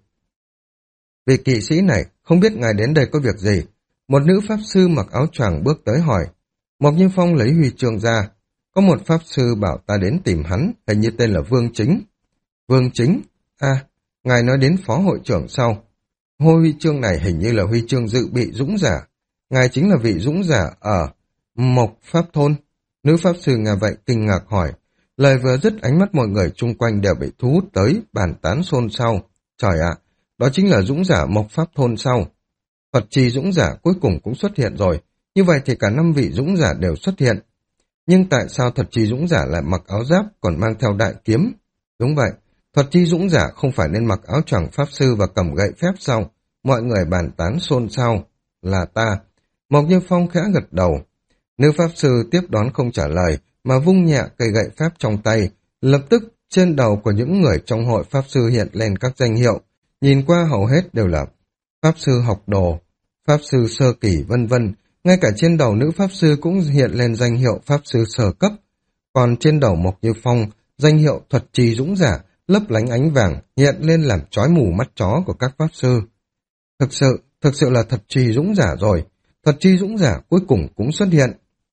Vị kỵ sĩ này, không biết ngài đến đây có việc gì? Một nữ Pháp Sư mặc áo choàng bước tới hỏi. Mộc Như Phong lấy huy chương ra. Có một Pháp Sư bảo ta đến tìm hắn, hình như tên là Vương Chính. Vương Chính? À, ngài nói đến phó hội trưởng sau. Hôi huy chương này hình như là huy chương dự bị dũng giả. Ngài chính là vị dũng giả ở Mộc Pháp Thôn. Nữ Pháp Sư nghe vậy kinh ngạc hỏi. Lời vừa dứt, ánh mắt mọi người chung quanh đều bị thu hút tới, bàn tán xôn xao. Trời ạ, đó chính là dũng giả Mộc Pháp Thôn sau. Phật trì dũng giả cuối cùng cũng xuất hiện rồi. Như vậy thì cả năm vị dũng giả đều xuất hiện. Nhưng tại sao Thuật Trì Dũng Giả lại mặc áo giáp còn mang theo đại kiếm? Đúng vậy, Thuật Trì Dũng Giả không phải nên mặc áo choàng pháp sư và cầm gậy phép sao? Mọi người bàn tán xôn xao. Là ta. Mộc Như Phong khẽ gật đầu. Nữ pháp sư tiếp đón không trả lời, mà vung nhẹ cây gậy phép trong tay. Lập tức, trên đầu của những người trong hội pháp sư hiện lên các danh hiệu. Nhìn qua hầu hết đều là pháp sư học đồ, pháp sư sơ kỳ vân vân. Ngay cả trên đầu nữ pháp sư cũng hiện lên danh hiệu pháp sư sở cấp. Còn trên đầu Mộc Như Phong, danh hiệu Thuật Trì Dũng Giả lấp lánh ánh vàng hiện lên làm chói mù mắt chó của các pháp sư. Thực sự, thực sự là Thuật Trì Dũng Giả rồi. Thuật Trì Dũng Giả cuối cùng cũng xuất hiện.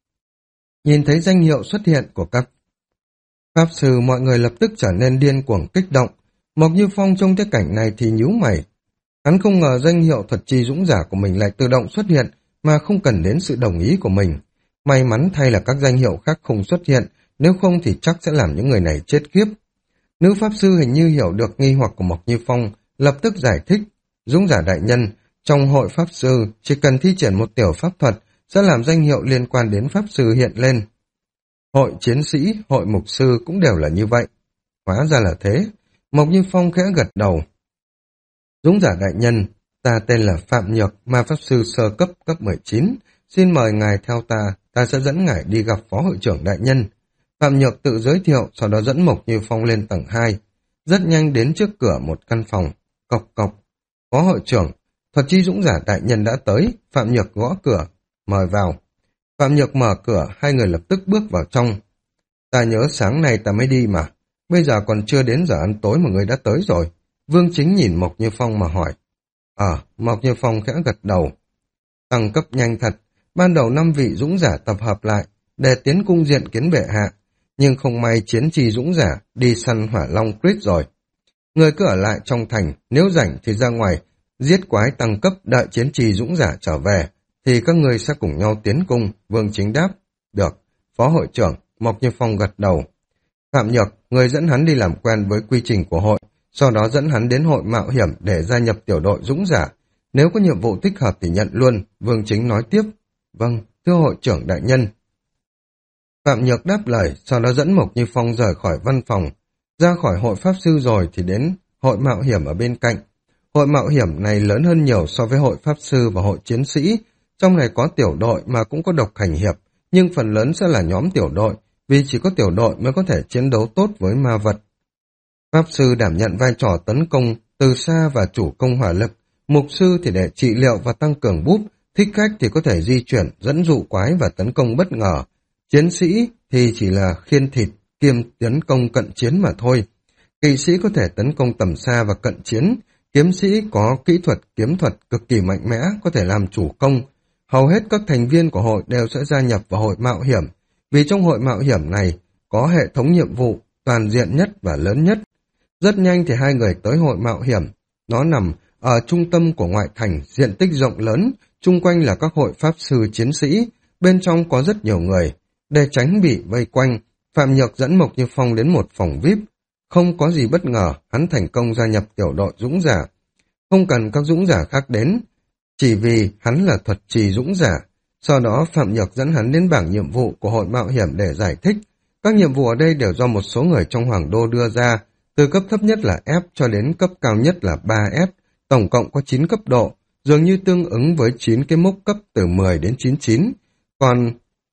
Nhìn thấy danh hiệu xuất hiện của các pháp sư, mọi người lập tức trở nên điên cuồng kích động. Mộc Như Phong trong cái cảnh này thì nhíu mày. Hắn không ngờ danh hiệu Thuật Trì Dũng Giả của mình lại tự động xuất hiện, mà không cần đến sự đồng ý của mình. May mắn thay là các danh hiệu khác không xuất hiện, nếu không thì chắc sẽ làm những người này chết khiếp. Nữ pháp sư hình như hiểu được nghi hoặc của Mộc Như Phong, lập tức giải thích. Dũng giả đại nhân, trong hội pháp sư, chỉ cần thi triển một tiểu pháp thuật, sẽ làm danh hiệu liên quan đến pháp sư hiện lên. Hội chiến sĩ, hội mục sư cũng đều là như vậy. Hóa ra là thế. Mộc Như Phong khẽ gật đầu. Dũng giả đại nhân, ta tên là Phạm Nhược, ma pháp sư sơ cấp cấp mười chín. Xin mời ngài theo ta, ta sẽ dẫn ngài đi gặp phó hội trưởng đại nhân. Phạm Nhược tự giới thiệu, sau đó dẫn Mộc Như Phong lên tầng hai. Rất nhanh đến trước cửa một căn phòng. Cộc cộc. Phó hội trưởng, Thuật Chi Dũng giả đại nhân đã tới. Phạm Nhược gõ cửa. Mời vào. Phạm Nhược mở cửa, hai người lập tức bước vào trong. Ta nhớ sáng nay ta mới đi mà. Bây giờ còn chưa đến giờ ăn tối mà người đã tới rồi. Vương Chính nhìn Mộc Như Phong mà hỏi. Ờ, Mộc Như Phong khẽ gật đầu. Tăng cấp nhanh thật. Ban đầu năm vị dũng giả tập hợp lại để tiến cung diện kiến bệ hạ. Nhưng không may chiến trì dũng giả đi săn hỏa long Creed rồi. Người cứ ở lại trong thành, nếu rảnh thì ra ngoài, giết quái tăng cấp đợi chiến trì dũng giả trở về, thì các người sẽ cùng nhau tiến cung. Vương Chính đáp. Được, phó hội trưởng. Mộc Như Phong gật đầu. Phạm Nhược, người dẫn hắn đi làm quen với quy trình của hội, sau đó dẫn hắn đến hội mạo hiểm để gia nhập tiểu đội dũng giả. Nếu có nhiệm vụ thích hợp thì nhận luôn. Vương Chính nói tiếp. Vâng, thưa hội trưởng đại nhân. Phạm Nhược đáp lời, sau đó dẫn Mộc Như Phong rời khỏi văn phòng. Ra khỏi hội pháp sư rồi thì đến hội mạo hiểm ở bên cạnh. Hội mạo hiểm này lớn hơn nhiều so với hội pháp sư và hội chiến sĩ. Trong này có tiểu đội mà cũng có độc hành hiệp, nhưng phần lớn sẽ là nhóm tiểu đội, vì chỉ có tiểu đội mới có thể chiến đấu tốt với ma vật. Pháp sư đảm nhận vai trò tấn công từ xa và chủ công hỏa lực, mục sư thì để trị liệu và tăng cường búp, thích khách thì có thể di chuyển, dẫn dụ quái và tấn công bất ngờ. Chiến sĩ thì chỉ là khiên thịt, kiêm tấn công cận chiến mà thôi. Kỵ sĩ có thể tấn công tầm xa và cận chiến, kiếm sĩ có kỹ thuật kiếm thuật cực kỳ mạnh mẽ, có thể làm chủ công. Hầu hết các thành viên của hội đều sẽ gia nhập vào hội mạo hiểm, vì trong hội mạo hiểm này có hệ thống nhiệm vụ toàn diện nhất và lớn nhất. Rất nhanh thì hai người tới hội mạo hiểm. Nó nằm ở trung tâm của ngoại thành, diện tích rộng lớn, chung quanh là các hội pháp sư chiến sĩ, bên trong có rất nhiều người. Để tránh bị vây quanh, Phạm Nhược dẫn Mộc Như Phong đến một phòng vi ai pi. Không có gì bất ngờ, hắn thành công gia nhập tiểu đội dũng giả. Không cần các dũng giả khác đến. chỉ vì hắn là thuật trì dũng giả. Sau đó Phạm Nhược dẫn hắn đến bảng nhiệm vụ của hội mạo hiểm để giải thích. Các nhiệm vụ ở đây đều do một số người trong Hoàng Đô đưa ra, từ cấp thấp nhất là F cho đến cấp cao nhất là ba S, tổng cộng có chín cấp độ, dường như tương ứng với chín cái mốc cấp từ mười đến chín mươi chín. Còn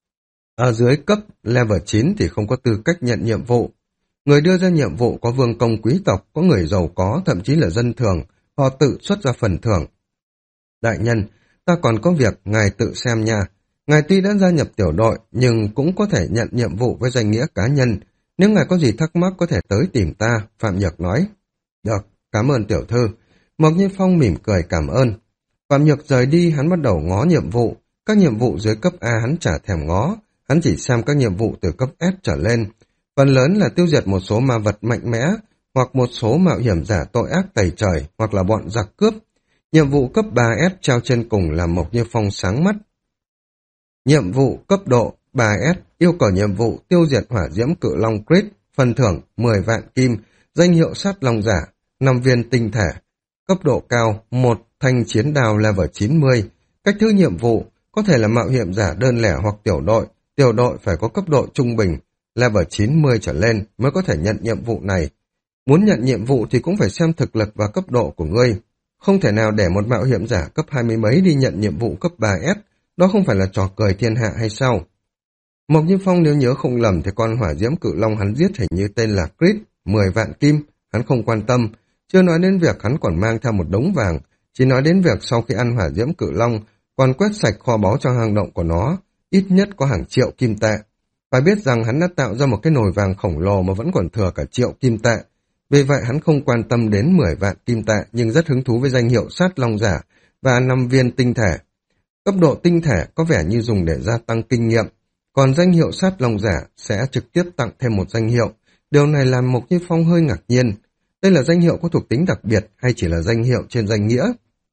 ở dưới cấp level chín thì không có tư cách nhận nhiệm vụ. Người đưa ra nhiệm vụ có vương công quý tộc, có người giàu có, thậm chí là dân thường, họ tự xuất ra phần thưởng. Đại nhân, ta còn có việc, ngài tự xem nha. Ngài tuy đã gia nhập tiểu đội, nhưng cũng có thể nhận nhiệm vụ với danh nghĩa cá nhân. Nếu ngài có gì thắc mắc có thể tới tìm ta, Phạm Nhược nói. Được, cảm ơn tiểu thư. Mộc Như Phong mỉm cười cảm ơn. Phạm Nhược rời đi, hắn bắt đầu ngó nhiệm vụ. Các nhiệm vụ dưới cấp A hắn chả thèm ngó, hắn chỉ xem các nhiệm vụ từ cấp S trở lên. Phần lớn là tiêu diệt một số ma vật mạnh mẽ, hoặc một số mạo hiểm giả tội ác tày trời, hoặc là bọn giặc cướp. Nhiệm vụ cấp ba S treo trên cùng làm Mộc Như Phong sáng mắt. Nhiệm vụ cấp độ ba S yêu cầu nhiệm vụ tiêu diệt hỏa diễm cự long Crit, phần thưởng mười vạn kim, danh hiệu sát long giả, năm viên tinh thể. Cấp độ cao, một thanh chiến đao level chín mươi. Cách thức nhiệm vụ có thể là mạo hiểm giả đơn lẻ hoặc tiểu đội, tiểu đội phải có cấp độ trung bình, level chín mươi trở lên mới có thể nhận nhiệm vụ này. Muốn nhận nhiệm vụ thì cũng phải xem thực lực và cấp độ của ngươi. Không thể nào để một mạo hiểm giả cấp hai mươi mấy đi nhận nhiệm vụ cấp ba S, đó không phải là trò cười thiên hạ hay sao? Mộc Như Phong nếu nhớ không lầm thì con hỏa diễm cự long hắn giết hình như tên là Crit, mười vạn kim, hắn không quan tâm. Chưa nói đến việc hắn còn mang theo một đống vàng, chỉ nói đến việc sau khi ăn hỏa diễm cự long, còn quét sạch kho báu trong hang động của nó, ít nhất có hàng triệu kim tệ. Phải biết rằng hắn đã tạo ra một cái nồi vàng khổng lồ mà vẫn còn thừa cả triệu kim tệ. Vì vậy hắn không quan tâm đến mười vạn kim tệ, nhưng rất hứng thú với danh hiệu sát long giả và năm viên tinh thể. Cấp độ tinh thể có vẻ như dùng để gia tăng kinh nghiệm, còn danh hiệu sát long giả sẽ trực tiếp tặng thêm một danh hiệu. Điều này làm Mộc Như Phong hơi ngạc nhiên. Đây là danh hiệu có thuộc tính đặc biệt hay chỉ là danh hiệu trên danh nghĩa?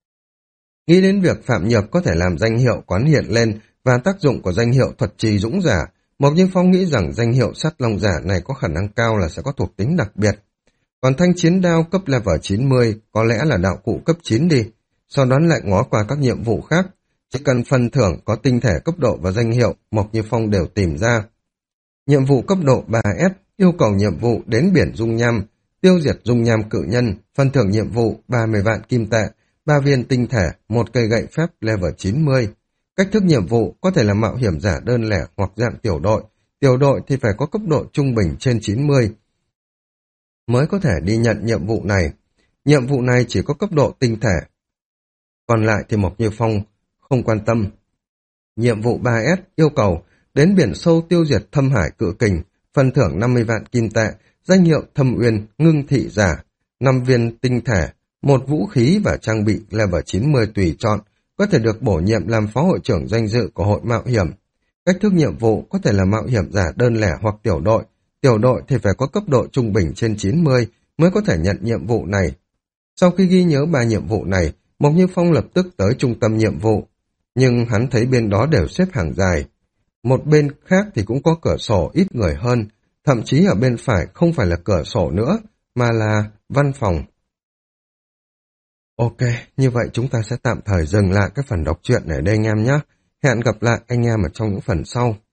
Nghĩ đến việc Phạm Nhược có thể làm danh hiệu quán hiện lên và tác dụng của danh hiệu thuật trì dũng giả, Mộc Như Phong nghĩ rằng danh hiệu sát long giả này có khả năng cao là sẽ có thuộc tính đặc biệt. Còn thanh chiến đao cấp level chín mươi có lẽ là đạo cụ cấp chín đi. Sau đó lại ngó qua các nhiệm vụ khác. Chỉ cần phần thưởng có tinh thể cấp độ và danh hiệu, Mộc Như Phong đều tìm ra. Nhiệm vụ cấp độ ba S yêu cầu nhiệm vụ đến biển dung nham, tiêu diệt dung nham cự nhân, phần thưởng nhiệm vụ ba mươi vạn kim tệ, ba viên tinh thể, một cây gậy phép level chín mươi. Cách thức nhiệm vụ có thể là mạo hiểm giả đơn lẻ hoặc dạng tiểu đội. Tiểu đội thì phải có cấp độ trung bình trên chín mươi mới có thể đi nhận nhiệm vụ này. Nhiệm vụ này chỉ có cấp độ tinh thể. Còn lại thì Mộc Như Phong không quan tâm. Nhiệm vụ ba S yêu cầu đến biển sâu tiêu diệt thâm hải cự kình, phần thưởng năm mươi vạn kim tệ, danh hiệu thâm uyên ngưng thị giả, năm viên tinh thể, một vũ khí và trang bị level chín mươi tùy chọn, có thể được bổ nhiệm làm phó hội trưởng danh dự của hội mạo hiểm. Cách thức nhiệm vụ có thể là mạo hiểm giả đơn lẻ hoặc tiểu đội. Tiểu đội thì phải có cấp độ trung bình trên chín mươi mới có thể nhận nhiệm vụ này. Sau khi ghi nhớ ba nhiệm vụ này, Mộc Như Phong lập tức tới trung tâm nhiệm vụ. Nhưng hắn thấy bên đó đều xếp hàng dài. Một bên khác thì cũng có cửa sổ ít người hơn, thậm chí ở bên phải không phải là cửa sổ nữa, mà là văn phòng. Ok, như vậy chúng ta sẽ tạm thời dừng lại cái phần đọc truyện ở đây anh em nhé. Hẹn gặp lại anh em ở trong những phần sau.